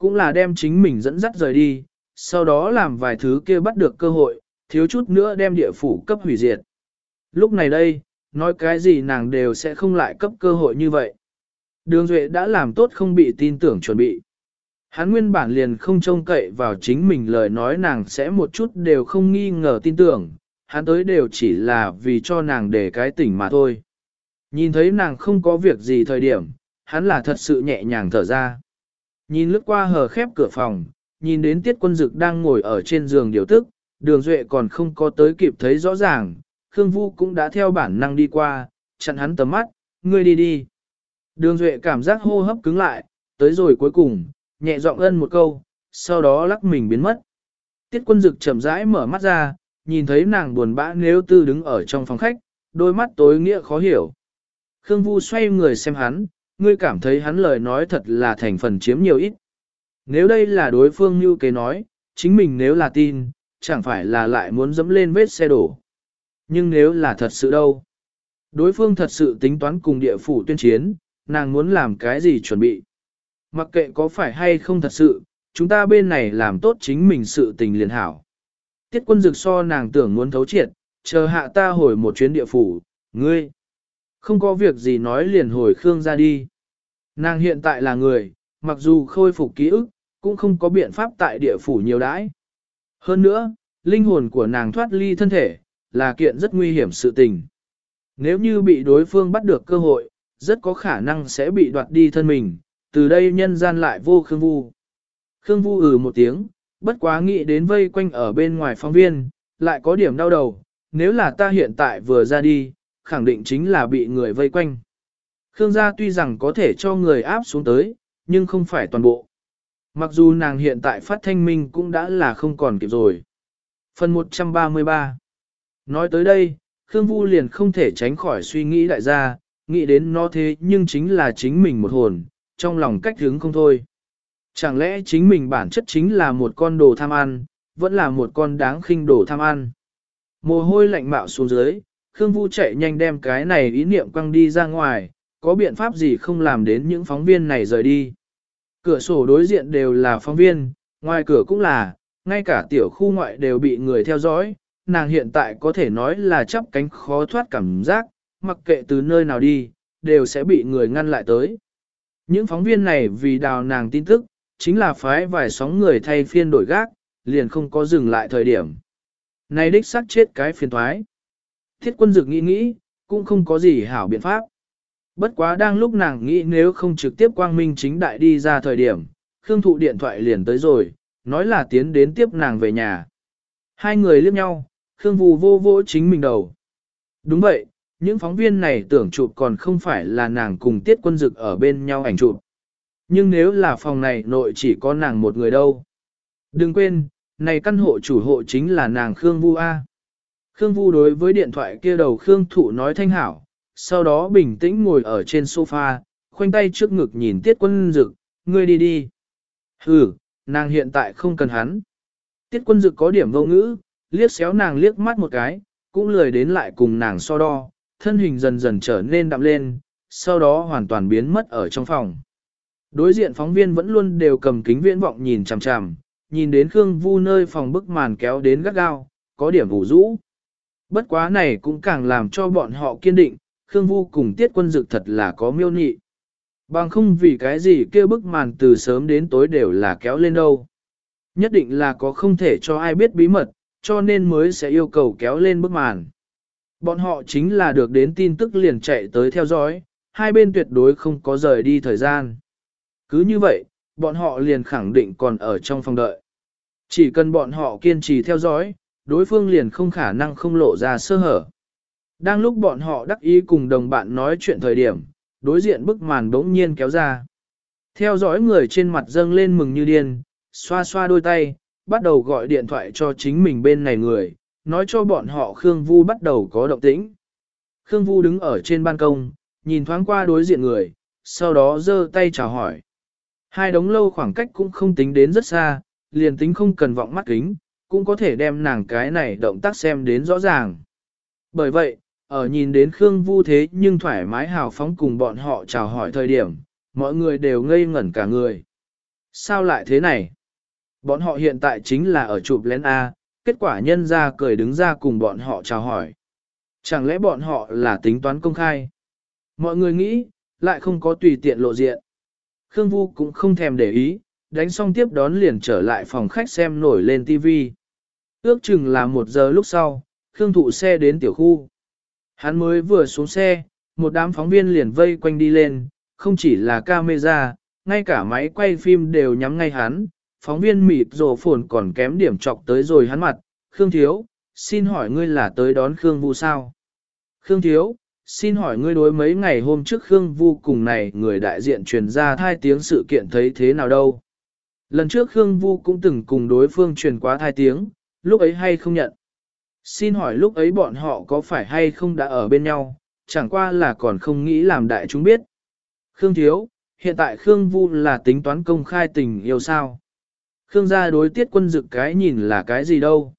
cũng là đem chính mình dẫn dắt rời đi, sau đó làm vài thứ kia bắt được cơ hội, thiếu chút nữa đem địa phủ cấp hủy diệt. Lúc này đây, nói cái gì nàng đều sẽ không lại cấp cơ hội như vậy. Đường Duệ đã làm tốt không bị tin tưởng chuẩn bị. Hắn nguyên bản liền không trông cậy vào chính mình lời nói nàng sẽ một chút đều không nghi ngờ tin tưởng, hắn tới đều chỉ là vì cho nàng để cái tỉnh mà thôi. Nhìn thấy nàng không có việc gì thời điểm, hắn là thật sự nhẹ nhàng thở ra. Nhìn lướt qua hờ khép cửa phòng, nhìn đến Tiết Quân Dực đang ngồi ở trên giường điều tức, Đường Duệ còn không có tới kịp thấy rõ ràng, Khương Vu cũng đã theo bản năng đi qua, chặn hắn tầm mắt, ngươi đi đi. Đường Duệ cảm giác hô hấp cứng lại, tới rồi cuối cùng, nhẹ giọng ân một câu, sau đó lắc mình biến mất. Tiết Quân Dực chậm rãi mở mắt ra, nhìn thấy nàng buồn bã nếu tư đứng ở trong phòng khách, đôi mắt tối nghĩa khó hiểu. Khương Vu xoay người xem hắn, ngươi cảm thấy hắn lời nói thật là thành phần chiếm nhiều ít. Nếu đây là đối phương như kế nói, chính mình nếu là tin, chẳng phải là lại muốn dẫm lên vết xe đổ. Nhưng nếu là thật sự đâu? Đối phương thật sự tính toán cùng địa phủ tuyên chiến, nàng muốn làm cái gì chuẩn bị? Mặc kệ có phải hay không thật sự, chúng ta bên này làm tốt chính mình sự tình liền hảo. Tiết Quân Dực so nàng tưởng muốn thấu triệt, chờ hạ ta hồi một chuyến địa phủ, ngươi. Không có việc gì nói liền hồi Khương ra đi. Nàng hiện tại là người, mặc dù khôi phục ký ức, cũng không có biện pháp tại địa phủ nhiều đãi. Hơn nữa, linh hồn của nàng thoát ly thân thể, là kiện rất nguy hiểm sự tình. Nếu như bị đối phương bắt được cơ hội, rất có khả năng sẽ bị đoạt đi thân mình, từ đây nhân gian lại vô Khương Vu. Khương Vu một tiếng, bất quá nghĩ đến vây quanh ở bên ngoài phóng viên, lại có điểm đau đầu, nếu là ta hiện tại vừa ra đi, khẳng định chính là bị người vây quanh. Khương gia tuy rằng có thể cho người áp xuống tới, nhưng không phải toàn bộ. Mặc dù nàng hiện tại phát thanh minh cũng đã là không còn kịp rồi. Phần 133. Nói tới đây, Khương Vu liền không thể tránh khỏi suy nghĩ đại gia, nghĩ đến nó thế nhưng chính là chính mình một hồn, trong lòng cách hướng không thôi. Chẳng lẽ chính mình bản chất chính là một con đồ tham ăn, vẫn là một con đáng khinh đồ tham ăn. Mồ hôi lạnh mạo xuống dưới, Khương Vu chạy nhanh đem cái này ý niệm quăng đi ra ngoài, có biện pháp gì không làm đến những phóng viên này rời đi. Cửa sổ đối diện đều là phóng viên, ngoài cửa cũng là, ngay cả tiểu khu ngoại đều bị người theo dõi, nàng hiện tại có thể nói là chắp cánh khó thoát cảm giác, mặc kệ từ nơi nào đi, đều sẽ bị người ngăn lại tới. Những phóng viên này vì đào nàng tin tức, chính là phái vài sóng người thay phiên đổi gác, liền không có dừng lại thời điểm. Này đích xác chết cái phiền thoái. Thiết Quân Dực nghĩ, cũng không có gì hảo biện pháp. Bất quá đang lúc nàng nghĩ nếu không trực tiếp quang minh chính đại đi ra thời điểm, Khương Thụ điện thoại liền tới rồi, nói là tiến đến tiếp nàng về nhà. Hai người liếc nhau, Khương Vu vô vỗ chính mình đầu. Đúng vậy, những phóng viên này tưởng chụp còn không phải là nàng cùng Tiết Quân Dực ở bên nhau ảnh chụp. Nhưng nếu là phòng này nội chỉ có nàng một người đâu. Đừng quên, này căn hộ chủ hộ chính là nàng Khương Vu A. Khương Vu đối với điện thoại kia đầu Khương Thụ nói thanh hảo, sau đó bình tĩnh ngồi ở trên sofa, khoanh tay trước ngực nhìn Tiết Quân Dực, ngươi đi đi. Nàng hiện tại không cần hắn. Tiết Quân Dực có điểm vô ngữ, liếc xéo nàng liếc mắt một cái, cũng lười đến lại cùng nàng so đo, thân hình dần dần trở nên đậm lên, sau đó hoàn toàn biến mất ở trong phòng. Đối diện phóng viên vẫn luôn đều cầm kính viễn vọng nhìn chằm chằm, nhìn đến Khương Vu nơi phòng bức màn kéo đến gắt gao, có điểm ủ rũ. Bất quá này cũng càng làm cho bọn họ kiên định, Khương Vu cùng Tiết Quân Dực thật là có miêu nị. Bằng không vì cái gì kêu bức màn từ sớm đến tối đều là kéo lên đâu. Nhất định là có không thể cho ai biết bí mật, cho nên mới sẽ yêu cầu kéo lên bức màn. Bọn họ chính là được đến tin tức liền chạy tới theo dõi, hai bên tuyệt đối không có rời đi thời gian. Cứ như vậy, bọn họ liền khẳng định còn ở trong phòng đợi. Chỉ cần bọn họ kiên trì theo dõi, đối phương liền không khả năng không lộ ra sơ hở. Đang lúc bọn họ đắc ý cùng đồng bạn nói chuyện thời điểm, đối diện bức màn bỗng nhiên kéo ra. Theo dõi người trên mặt dâng lên mừng như điên, xoa xoa đôi tay, bắt đầu gọi điện thoại cho chính mình bên này người, nói cho bọn họ Khương Vu bắt đầu có động tĩnh. Khương Vu đứng ở trên ban công, nhìn thoáng qua đối diện người, sau đó giơ tay chào hỏi. Hai đống lâu khoảng cách cũng không tính đến rất xa, liền tính không cần vọng mắt kính, cũng có thể đem nàng cái này động tác xem đến rõ ràng. Bởi vậy, ở nhìn đến Khương Vu thế nhưng thoải mái hào phóng cùng bọn họ chào hỏi thời điểm, mọi người đều ngây ngẩn cả người. Sao lại thế này? Bọn họ hiện tại chính là ở chụp lén A, kết quả nhân ra cười đứng ra cùng bọn họ chào hỏi. Chẳng lẽ bọn họ là tính toán công khai? Mọi người nghĩ, lại không có tùy tiện lộ diện. Khương Vu cũng không thèm để ý, đánh xong tiếp đón liền trở lại phòng khách xem nổi lên TV. Ước chừng là 1 giờ lúc sau, Khương Thụ xe đến tiểu khu. Hắn mới vừa xuống xe, một đám phóng viên liền vây quanh đi lên, không chỉ là camera, ngay cả máy quay phim đều nhắm ngay hắn. Phóng viên mịt rồ phồn còn kém điểm chọc tới rồi hắn mặt. Khương Thiếu, xin hỏi ngươi là tới đón Khương Vu sao? Khương Thiếu, xin hỏi ngươi đối mấy ngày hôm trước Khương Vu cùng này người đại diện truyền ra 2 tiếng sự kiện thấy thế nào đâu? Lần trước Khương Vu cũng từng cùng đối phương truyền quá 2 tiếng, lúc ấy hay không nhận? Xin hỏi lúc ấy bọn họ có phải hay không đã ở bên nhau, chẳng qua là còn không nghĩ làm đại chúng biết. Khương Thiếu, hiện tại Khương Vu là tính toán công khai tình yêu sao? Khương gia đối Tiết Quân Dực cái nhìn là cái gì đâu?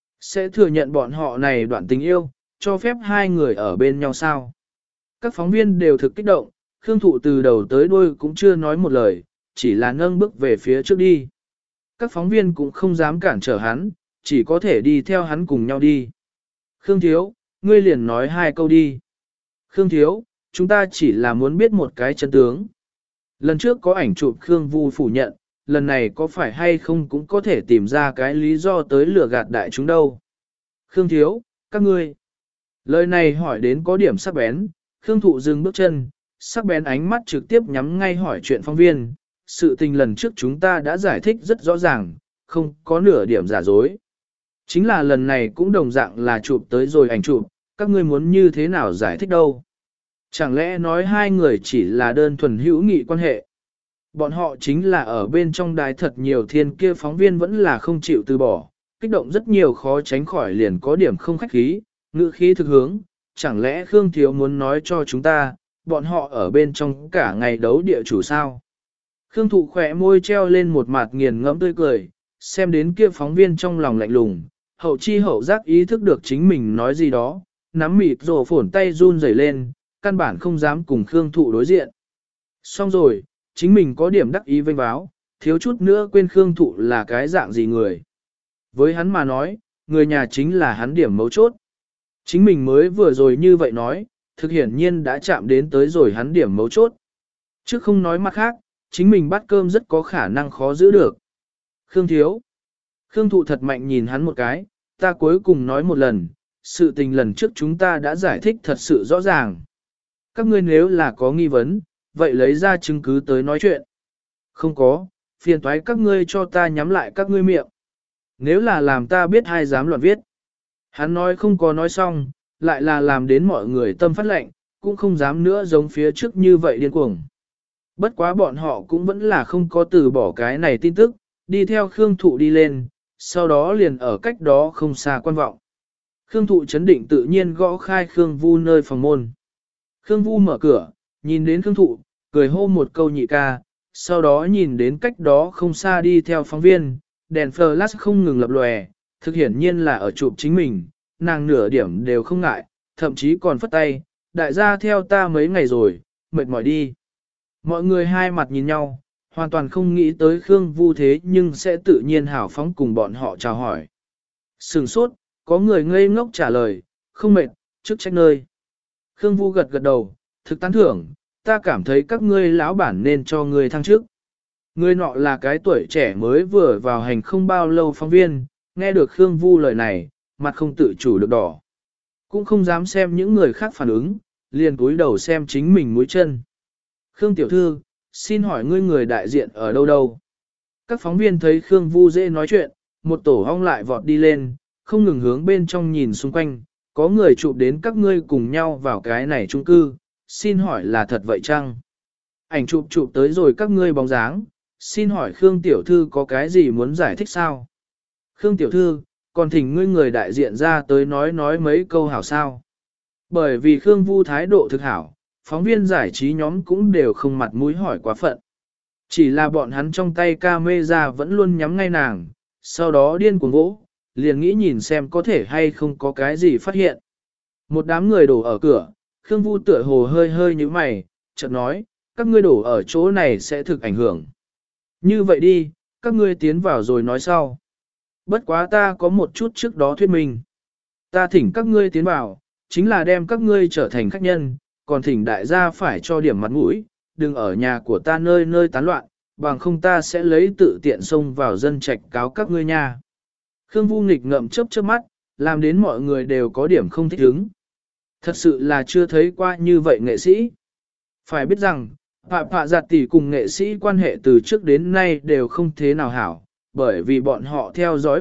Sẽ thừa nhận bọn họ này đoạn tình yêu, cho phép 2 người ở bên nhau sao? Các phóng viên đều thực kích động, Khương Thụ từ đầu tới đuôi cũng chưa nói một lời, chỉ là nâng bước về phía trước đi. Các phóng viên cũng không dám cản trở hắn, chỉ có thể đi theo hắn cùng nhau đi. Khương Thiếu, ngươi liền nói 2 câu đi. Khương Thiếu, chúng ta chỉ là muốn biết một cái chân tướng. Lần trước có ảnh chụp Khương Vu phủ nhận, lần này có phải hay không cũng có thể tìm ra cái lý do tới lừa gạt đại chúng đâu. Khương Thiếu, các ngươi. Lời này hỏi đến có điểm sắc bén, Khương Thụ dừng bước chân, sắc bén ánh mắt trực tiếp nhắm ngay hỏi chuyện phóng viên. Sự tình lần trước chúng ta đã giải thích rất rõ ràng, không có nửa điểm giả dối. Chính là lần này cũng đồng dạng là chụp tới rồi ảnh chụp, các ngươi muốn như thế nào giải thích đâu. Chẳng lẽ nói 2 người chỉ là đơn thuần hữu nghị quan hệ. Bọn họ chính là ở bên trong đài thật nhiều thiên kia phóng viên vẫn là không chịu từ bỏ, kích động rất nhiều khó tránh khỏi liền có điểm không khách khí, ngữ khí thực hướng, chẳng lẽ Khương Thiếu muốn nói cho chúng ta, bọn họ ở bên trong cả ngày đấu địa chủ sao? Khương Thụ khỏe môi treo lên một mặt nghiền ngẫm tươi cười, xem đến kia phóng viên trong lòng lạnh lùng, hậu chi hậu giác ý thức được chính mình nói gì đó, nắm mịt rồ phổn tay run rẩy lên, căn bản không dám cùng Khương Thụ đối diện. Xong rồi, chính mình có điểm đắc ý vênh váo, thiếu chút nữa quên Khương Thụ là cái dạng gì người. Với hắn mà nói, người nhà chính là hắn điểm mấu chốt. Chính mình mới vừa rồi như vậy nói, thực hiển nhiên đã chạm đến tới rồi hắn điểm mấu chốt. Chứ không nói mặt khác, chính mình bắt cơm rất có khả năng khó giữ được. Khương Thiếu. Khương Thụ thật mạnh nhìn hắn một cái, ta cuối cùng nói một lần, sự tình lần trước chúng ta đã giải thích thật sự rõ ràng. Các ngươi nếu là có nghi vấn, vậy lấy ra chứng cứ tới nói chuyện. Không có, phiền toái các ngươi cho ta nhắm lại các ngươi miệng. Nếu là làm ta biết hay dám loạn viết. Hắn nói không có nói xong, lại là làm đến mọi người tâm phát lệnh, cũng không dám nữa giống phía trước như vậy điên cuồng. Bất quá bọn họ cũng vẫn là không có từ bỏ cái này tin tức, đi theo Khương Thụ đi lên, sau đó liền ở cách đó không xa quan vọng. Khương Thụ chấn định tự nhiên gõ khai Khương Vu nơi phòng môn. Khương Vu mở cửa, nhìn đến Khương Thụ, cười hô một câu nhị ca, sau đó nhìn đến cách đó không xa đi theo phóng viên, đèn flash không ngừng lập lòe, thực hiển nhiên là ở chụp chính mình, nàng nửa điểm đều không ngại, thậm chí còn phất tay, đại gia theo ta mấy ngày rồi, mệt mỏi đi. Mọi người hai mặt nhìn nhau, hoàn toàn không nghĩ tới Khương Vu thế nhưng sẽ tự nhiên hào phóng cùng bọn họ chào hỏi. Sừng sốt, có người ngây ngốc trả lời, không mệt, chức trách nơi. Khương Vu gật gật đầu, thực tán thưởng, ta cảm thấy các ngươi lão bản nên cho ngươi thăng chức. Người nọ là cái tuổi trẻ mới vừa vào hành không bao lâu phóng viên, nghe được Khương Vu lời này, mặt không tự chủ được đỏ. Cũng không dám xem những người khác phản ứng, liền cúi đầu xem chính mình mũi chân. Khương tiểu thư, xin hỏi ngươi người đại diện ở đâu đâu? Các phóng viên thấy Khương Vu dễ nói chuyện, một tổ hong lại vọt đi lên, không ngừng hướng bên trong nhìn xung quanh, có người chụp đến các ngươi cùng nhau vào cái này chung cư, xin hỏi là thật vậy chăng? Ảnh chụp chụp tới rồi các ngươi bóng dáng, xin hỏi Khương tiểu thư có cái gì muốn giải thích sao? Khương tiểu thư, còn thỉnh ngươi người đại diện ra tới nói mấy câu hảo sao? Bởi vì Khương Vu thái độ thực hảo, phóng viên giải trí nhóm cũng đều không mặt mũi hỏi quá phận. Chỉ là bọn hắn trong tay camera vẫn luôn nhắm ngay nàng, sau đó điên cuồng vỗ, liền nghĩ nhìn xem có thể hay không có cái gì phát hiện. Một đám người đổ ở cửa, Khương Vu tựa hồ hơi hơi như mày, chợt nói, các ngươi đổ ở chỗ này sẽ thực ảnh hưởng. Như vậy đi, các ngươi tiến vào rồi nói sau. Bất quá ta có một chút trước đó thuyết minh. Ta thỉnh các ngươi tiến vào, chính là đem các ngươi trở thành khách nhân, còn thỉnh đại gia phải cho điểm mặt mũi, đừng ở nhà của ta nơi nơi tán loạn, bằng không ta sẽ lấy tự tiện xông vào dân trạch cáo các ngươi nha. Khương Vu nghịch ngậm chớp chớp mắt, làm đến mọi người đều có điểm không thích ứng. Thật sự là chưa thấy qua như vậy nghệ sĩ. Phải biết rằng, Phạ Giặt Tỷ cùng nghệ sĩ quan hệ từ trước đến nay đều không thế nào hảo, bởi vì bọn họ theo dõi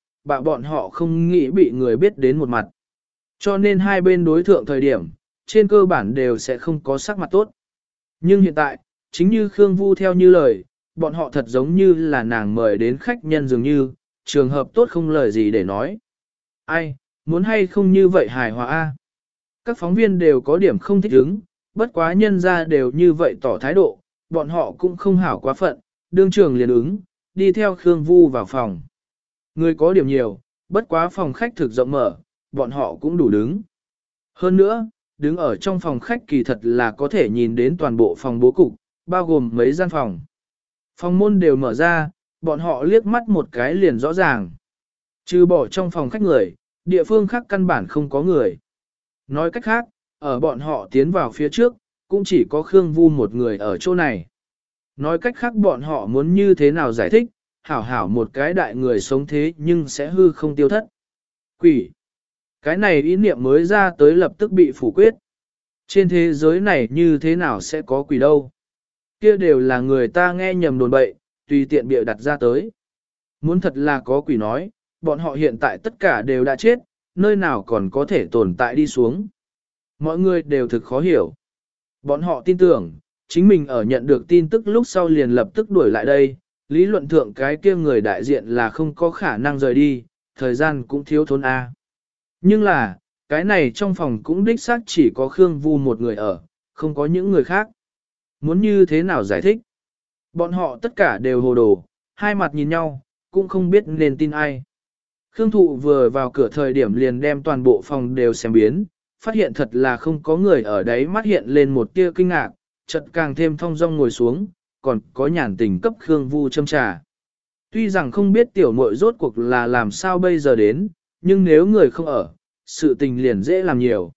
bọn họ không nghĩ bị người biết đến một mặt. Cho nên hai bên đối thượng thời điểm, trên cơ bản đều sẽ không có sắc mặt tốt. Nhưng hiện tại, chính như Khương Vu theo như lời, bọn họ thật giống như là nàng mời đến khách nhân dường như, trường hợp tốt không lời gì để nói. Ai, muốn hay không như vậy hài hòa a? Các phóng viên đều có điểm không thích ứng, bất quá nhân ra đều như vậy tỏ thái độ, bọn họ cũng không hảo quá phận, đương trường liền ứng, đi theo Khương Vu vào phòng. Người có điểm nhiều, bất quá phòng khách thực rộng mở, bọn họ cũng đủ đứng. Hơn nữa, đứng ở trong phòng khách kỳ thật là có thể nhìn đến toàn bộ phòng bố cục, bao gồm mấy gian phòng. Phòng môn đều mở ra, bọn họ liếc mắt một cái liền rõ ràng. Trừ bỏ trong phòng khách người, địa phương khác căn bản không có người. Nói cách khác, ở bọn họ tiến vào phía trước, cũng chỉ có Khương Vu một người ở chỗ này. Nói cách khác bọn họ muốn như thế nào giải thích, hảo hảo một cái đại người sống thế nhưng sẽ hư không tiêu thất. Quỷ! Cái này ý niệm mới ra tới lập tức bị phủ quyết. Trên thế giới này như thế nào sẽ có quỷ đâu? Kia đều là người ta nghe nhầm đồn bậy, tùy tiện bịa đặt ra tới. Muốn thật là có quỷ nói, bọn họ hiện tại tất cả đều đã chết, nơi nào còn có thể tồn tại đi xuống. Mọi người đều thực khó hiểu. Bọn họ tin tưởng, chính mình ở nhận được tin tức lúc sau liền lập tức đuổi lại đây, lý luận thượng cái kia người đại diện là không có khả năng rời đi, thời gian cũng thiếu thốn A. Nhưng là, cái này trong phòng cũng đích xác chỉ có Khương Vu một người ở, không có những người khác. Muốn như thế nào giải thích? Bọn họ tất cả đều hồ đồ, hai mặt nhìn nhau, cũng không biết nên tin ai. Khương Thụ vừa vào cửa thời điểm liền đem toàn bộ phòng đều xem biến, phát hiện thật là không có người ở đấy, mắt hiện lên một tia kinh ngạc, chợt càng thêm thong dong ngồi xuống, còn có nhàn tình cấp Khương Vu châm trà. Tuy rằng không biết tiểu muội rốt cuộc là làm sao bây giờ đến, nhưng nếu người không ở, sự tình liền dễ làm nhiều.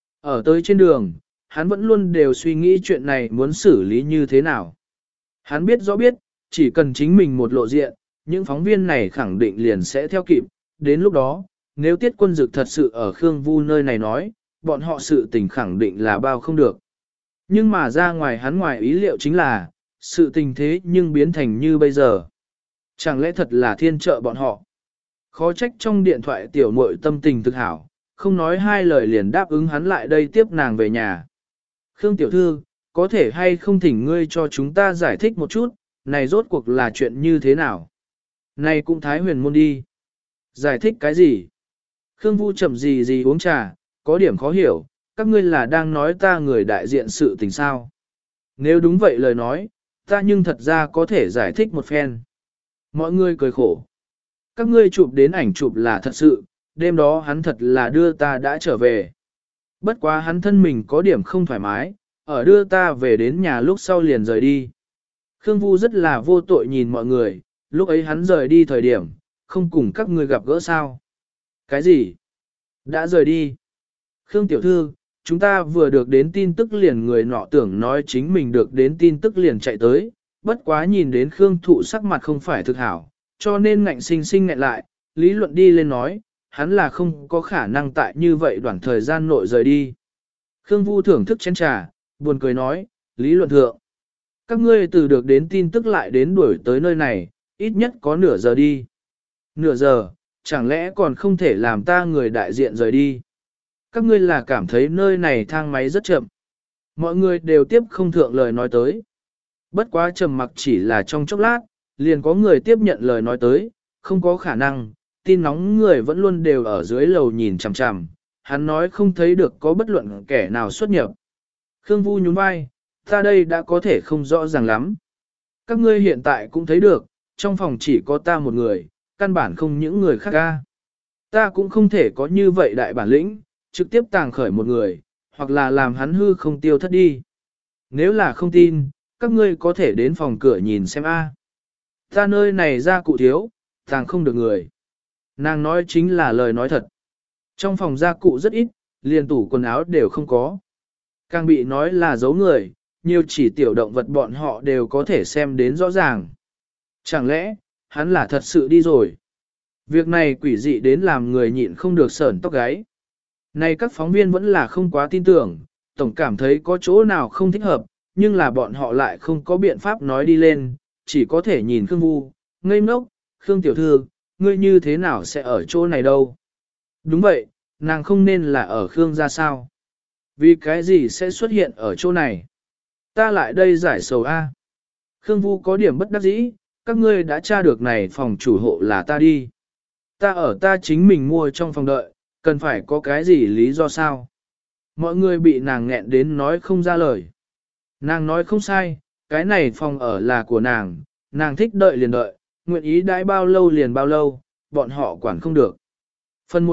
Ở tới trên đường, hắn vẫn luôn đều suy nghĩ chuyện này muốn xử lý như thế nào. Hắn biết rõ biết, chỉ cần chính mình một lộ diện, những phóng viên này khẳng định liền sẽ theo kịp. Đến lúc đó, nếu Tiết Quân Dực thật sự ở Khương Vu nơi này nói, bọn họ sự tình khẳng định là bao không được. Nhưng mà ra ngoài hắn ngoài ý liệu chính là, sự tình thế nhưng biến thành như bây giờ. Chẳng lẽ thật là thiên trợ bọn họ? Khó trách trong điện thoại tiểu muội tâm tình thực hảo, không nói hai lời liền đáp ứng hắn lại đây tiếp nàng về nhà. Khương tiểu thư, có thể hay không thỉnh ngươi cho chúng ta giải thích một chút, này rốt cuộc là chuyện như thế nào? Này cũng thái huyền môn đi. Giải thích cái gì? Khương Vu chậm gì uống trà, có điểm khó hiểu, các ngươi là đang nói ta người đại diện sự tình sao? Nếu đúng vậy lời nói, ta nhưng thật ra có thể giải thích một phen. Mọi người cười khổ. Các ngươi chụp đến ảnh chụp là thật sự, đêm đó hắn thật là đưa ta đã trở về. Bất quá hắn thân mình có điểm không thoải mái, ở đưa ta về đến nhà lúc sau liền rời đi. Khương Vu rất là vô tội nhìn mọi người, lúc ấy hắn rời đi thời điểm, không cùng các ngươi gặp gỡ sao. Cái gì? Đã rời đi. Khương tiểu thư, chúng ta vừa được đến tin tức liền người nọ tưởng nói chính mình được đến tin tức liền chạy tới, bất quá nhìn đến Khương Thụ sắc mặt không phải thực hảo, cho nên ngạnh sinh ngạnh lại, lý luận đi lên nói, hắn là không có khả năng tại như vậy đoạn thời gian nội rời đi. Khương Vu thưởng thức chén trà, buồn cười nói, lý luận thượng. Các ngươi từ được đến tin tức lại đến đuổi tới nơi này, ít nhất có nửa giờ đi. Nửa giờ, chẳng lẽ còn không thể làm ta người đại diện rời đi. Các ngươi là cảm thấy nơi này thang máy rất chậm. Mọi người đều tiếp không thượng lời nói tới. Bất quá trầm mặc chỉ là trong chốc lát, liền có người tiếp nhận lời nói tới, không có khả năng, tin nóng người vẫn luôn đều ở dưới lầu nhìn chằm chằm, hắn nói không thấy được có bất luận kẻ nào xuất nhập. Khương Vu nhún vai, ta đây đã có thể không rõ ràng lắm. Các ngươi hiện tại cũng thấy được, trong phòng chỉ có ta một người, căn bản không những người khác ca. Ta cũng không thể có như vậy đại bản lĩnh, trực tiếp tàng khởi một người, hoặc là làm hắn hư không tiêu thất đi. Nếu là không tin, các ngươi có thể đến phòng cửa nhìn xem a. Ta nơi này gia cụ thiếu, tàng không được người. Nàng nói chính là lời nói thật. Trong phòng gia cụ rất ít, liền tủ quần áo đều không có. Càng bị nói là giấu người, nhiều chỉ tiểu động vật bọn họ đều có thể xem đến rõ ràng. Chẳng lẽ, hắn là thật sự đi rồi? Việc này quỷ dị đến làm người nhịn không được sởn tóc gáy. Này các phóng viên vẫn là không quá tin tưởng, tổng cảm thấy có chỗ nào không thích hợp, nhưng là bọn họ lại không có biện pháp nói đi lên, chỉ có thể nhìn Khương Vu, ngây ngốc, Khương tiểu thư, ngươi như thế nào sẽ ở chỗ này đâu? Đúng vậy, nàng không nên là ở Khương gia sao? Vì cái gì sẽ xuất hiện ở chỗ này? Ta lại đây giải sầu A. Khương Vu có điểm bất đắc dĩ, các ngươi đã tra được này phòng chủ hộ là ta đi. Ta ở ta chính mình mua trong phòng đợi, cần phải có cái gì lý do sao? Mọi người bị nàng nghẹn đến nói không ra lời. Nàng nói không sai, cái này phòng ở là của nàng thích đợi liền đợi, nguyện ý đãi bao lâu liền bao lâu, bọn họ quản không được. Phần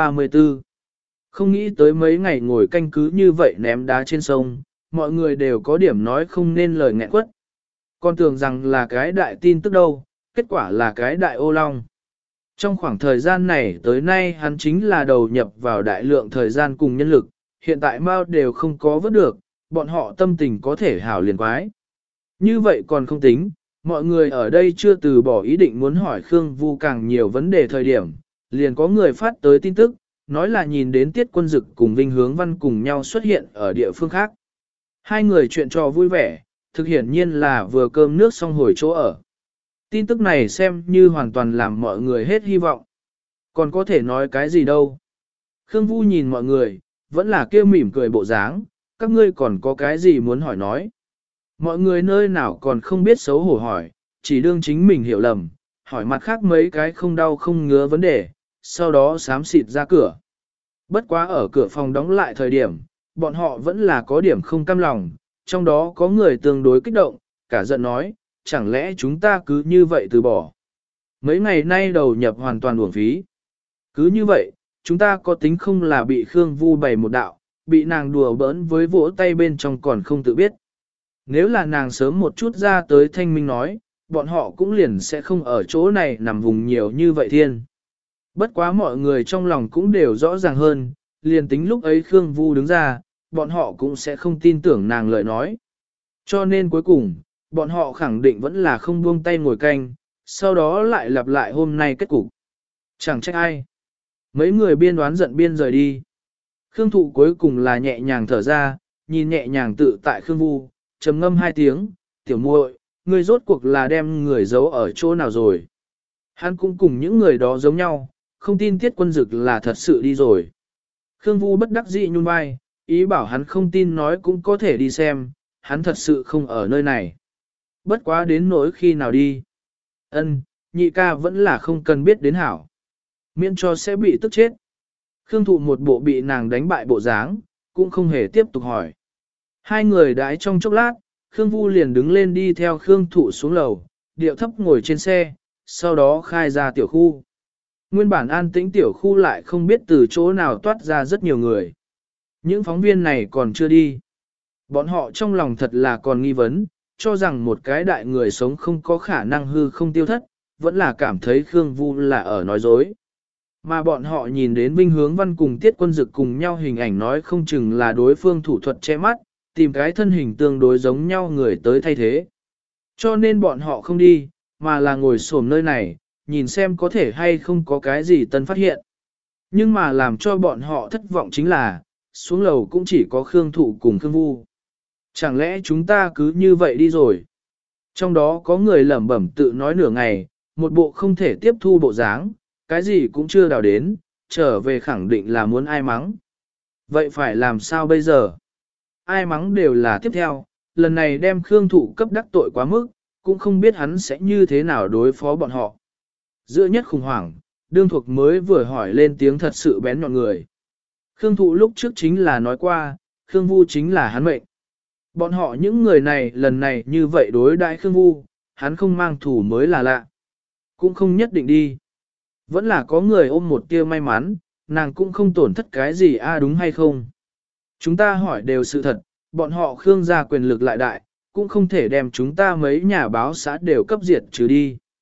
134 Không nghĩ tới mấy ngày ngồi canh cứ như vậy ném đá trên sông, mọi người đều có điểm nói không nên lời nghẹn quất. Còn tưởng rằng là cái đại tin tức đâu, kết quả là cái đại ô long. Trong khoảng thời gian này tới nay hắn chính là đầu nhập vào đại lượng thời gian cùng nhân lực, hiện tại Mao đều không có vớt được, bọn họ tâm tình có thể hảo liền quái. Như vậy còn không tính, mọi người ở đây chưa từ bỏ ý định muốn hỏi Khương Vu càng nhiều vấn đề thời điểm, liền có người phát tới tin tức, nói là nhìn đến Tiết Quân Dực cùng Vinh Hướng Văn cùng nhau xuất hiện ở địa phương khác. Hai người chuyện trò vui vẻ, thực hiển nhiên là vừa cơm nước xong hồi chỗ ở. Tin tức này xem như hoàn toàn làm mọi người hết hy vọng. Còn có thể nói cái gì đâu. Khương Vu nhìn mọi người, vẫn là kêu mỉm cười bộ dáng, các ngươi còn có cái gì muốn hỏi nói. Mọi người nơi nào còn không biết xấu hổ hỏi, chỉ đương chính mình hiểu lầm, hỏi mặt khác mấy cái không đau không ngứa vấn đề, sau đó xám xịt ra cửa. Bất quá ở cửa phòng đóng lại thời điểm, bọn họ vẫn là có điểm không cam lòng, trong đó có người tương đối kích động, cả giận nói, chẳng lẽ chúng ta cứ như vậy từ bỏ. Mấy ngày nay đầu nhập hoàn toàn uổng phí. Cứ như vậy, chúng ta có tính không là bị Khương Vu bày một đạo, bị nàng đùa bỡn với vỗ tay bên trong còn không tự biết. Nếu là nàng sớm một chút ra tới thanh minh nói, bọn họ cũng liền sẽ không ở chỗ này nằm vùng nhiều như vậy thiên. Bất quá mọi người trong lòng cũng đều rõ ràng hơn, liền tính lúc ấy Khương Vu đứng ra, bọn họ cũng sẽ không tin tưởng nàng lời nói. Cho nên cuối cùng, bọn họ khẳng định vẫn là không buông tay ngồi canh, sau đó lại lặp lại hôm nay kết cục. Chẳng trách ai. Mấy người biên đoán giận biên rời đi. Khương Thụ cuối cùng là nhẹ nhàng thở ra, nhìn nhẹ nhàng tự tại Khương Vu, trầm ngâm hai tiếng, tiểu muội, ngươi rốt cuộc là đem người giấu ở chỗ nào rồi. Hắn cũng cùng những người đó giống nhau, không tin Tiết Quân Dực là thật sự đi rồi. Khương Vu bất đắc dĩ nhún vai, ý bảo hắn không tin nói cũng có thể đi xem, hắn thật sự không ở nơi này. Bất quá đến nỗi khi nào đi. Ân, nhị ca vẫn là không cần biết đến hảo. Miễn cho sẽ bị tức chết. Khương Thụ một bộ bị nàng đánh bại bộ dáng, cũng không hề tiếp tục hỏi. Hai người đãi trong chốc lát, Khương Vu liền đứng lên đi theo Khương Thụ xuống lầu, điệu thấp ngồi trên xe, sau đó khai ra tiểu khu. Nguyên bản an tĩnh tiểu khu lại không biết từ chỗ nào toát ra rất nhiều người. Những phóng viên này còn chưa đi. Bọn họ trong lòng thật là còn nghi vấn, cho rằng một cái đại người sống không có khả năng hư không tiêu thất, vẫn là cảm thấy Khương Vu là ở nói dối. Mà bọn họ nhìn đến Vinh Hướng Văn cùng Tiết Quân Dực cùng nhau hình ảnh nói không chừng là đối phương thủ thuật che mắt, tìm cái thân hình tương đối giống nhau người tới thay thế. Cho nên bọn họ không đi, mà là ngồi xổm nơi này, nhìn xem có thể hay không có cái gì tân phát hiện. Nhưng mà làm cho bọn họ thất vọng chính là, xuống lầu cũng chỉ có Khương Thụ cùng Khương Vu. Chẳng lẽ chúng ta cứ như vậy đi rồi? Trong đó có người lẩm bẩm tự nói nửa ngày, một bộ không thể tiếp thu bộ dáng, cái gì cũng chưa đào đến, trở về khẳng định là muốn ai mắng. Vậy phải làm sao bây giờ? Ai mắng đều là tiếp theo, lần này đem Khương Thụ cấp đắc tội quá mức, cũng không biết hắn sẽ như thế nào đối phó bọn họ. Giữa nhất khủng hoảng, đương thuộc mới vừa hỏi lên tiếng thật sự bén nhọn người. Khương Thụ lúc trước chính là nói qua, Khương Vu chính là hắn mệnh. Bọn họ những người này lần này như vậy đối đãi Khương Vu, hắn không mang thủ mới là lạ. Cũng không nhất định đi. Vẫn là có người ôm một tia may mắn, nàng cũng không tổn thất cái gì đúng hay không. Chúng ta hỏi đều sự thật, bọn họ Khương gia quyền lực lại đại, cũng không thể đem chúng ta mấy nhà báo xã đều cấp diệt trừ đi.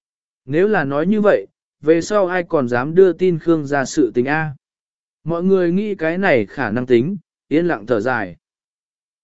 Nếu là nói như vậy, về sau ai còn dám đưa tin Khương ra sự tình A. Mọi người nghĩ cái này khả năng tính, yên lặng thở dài.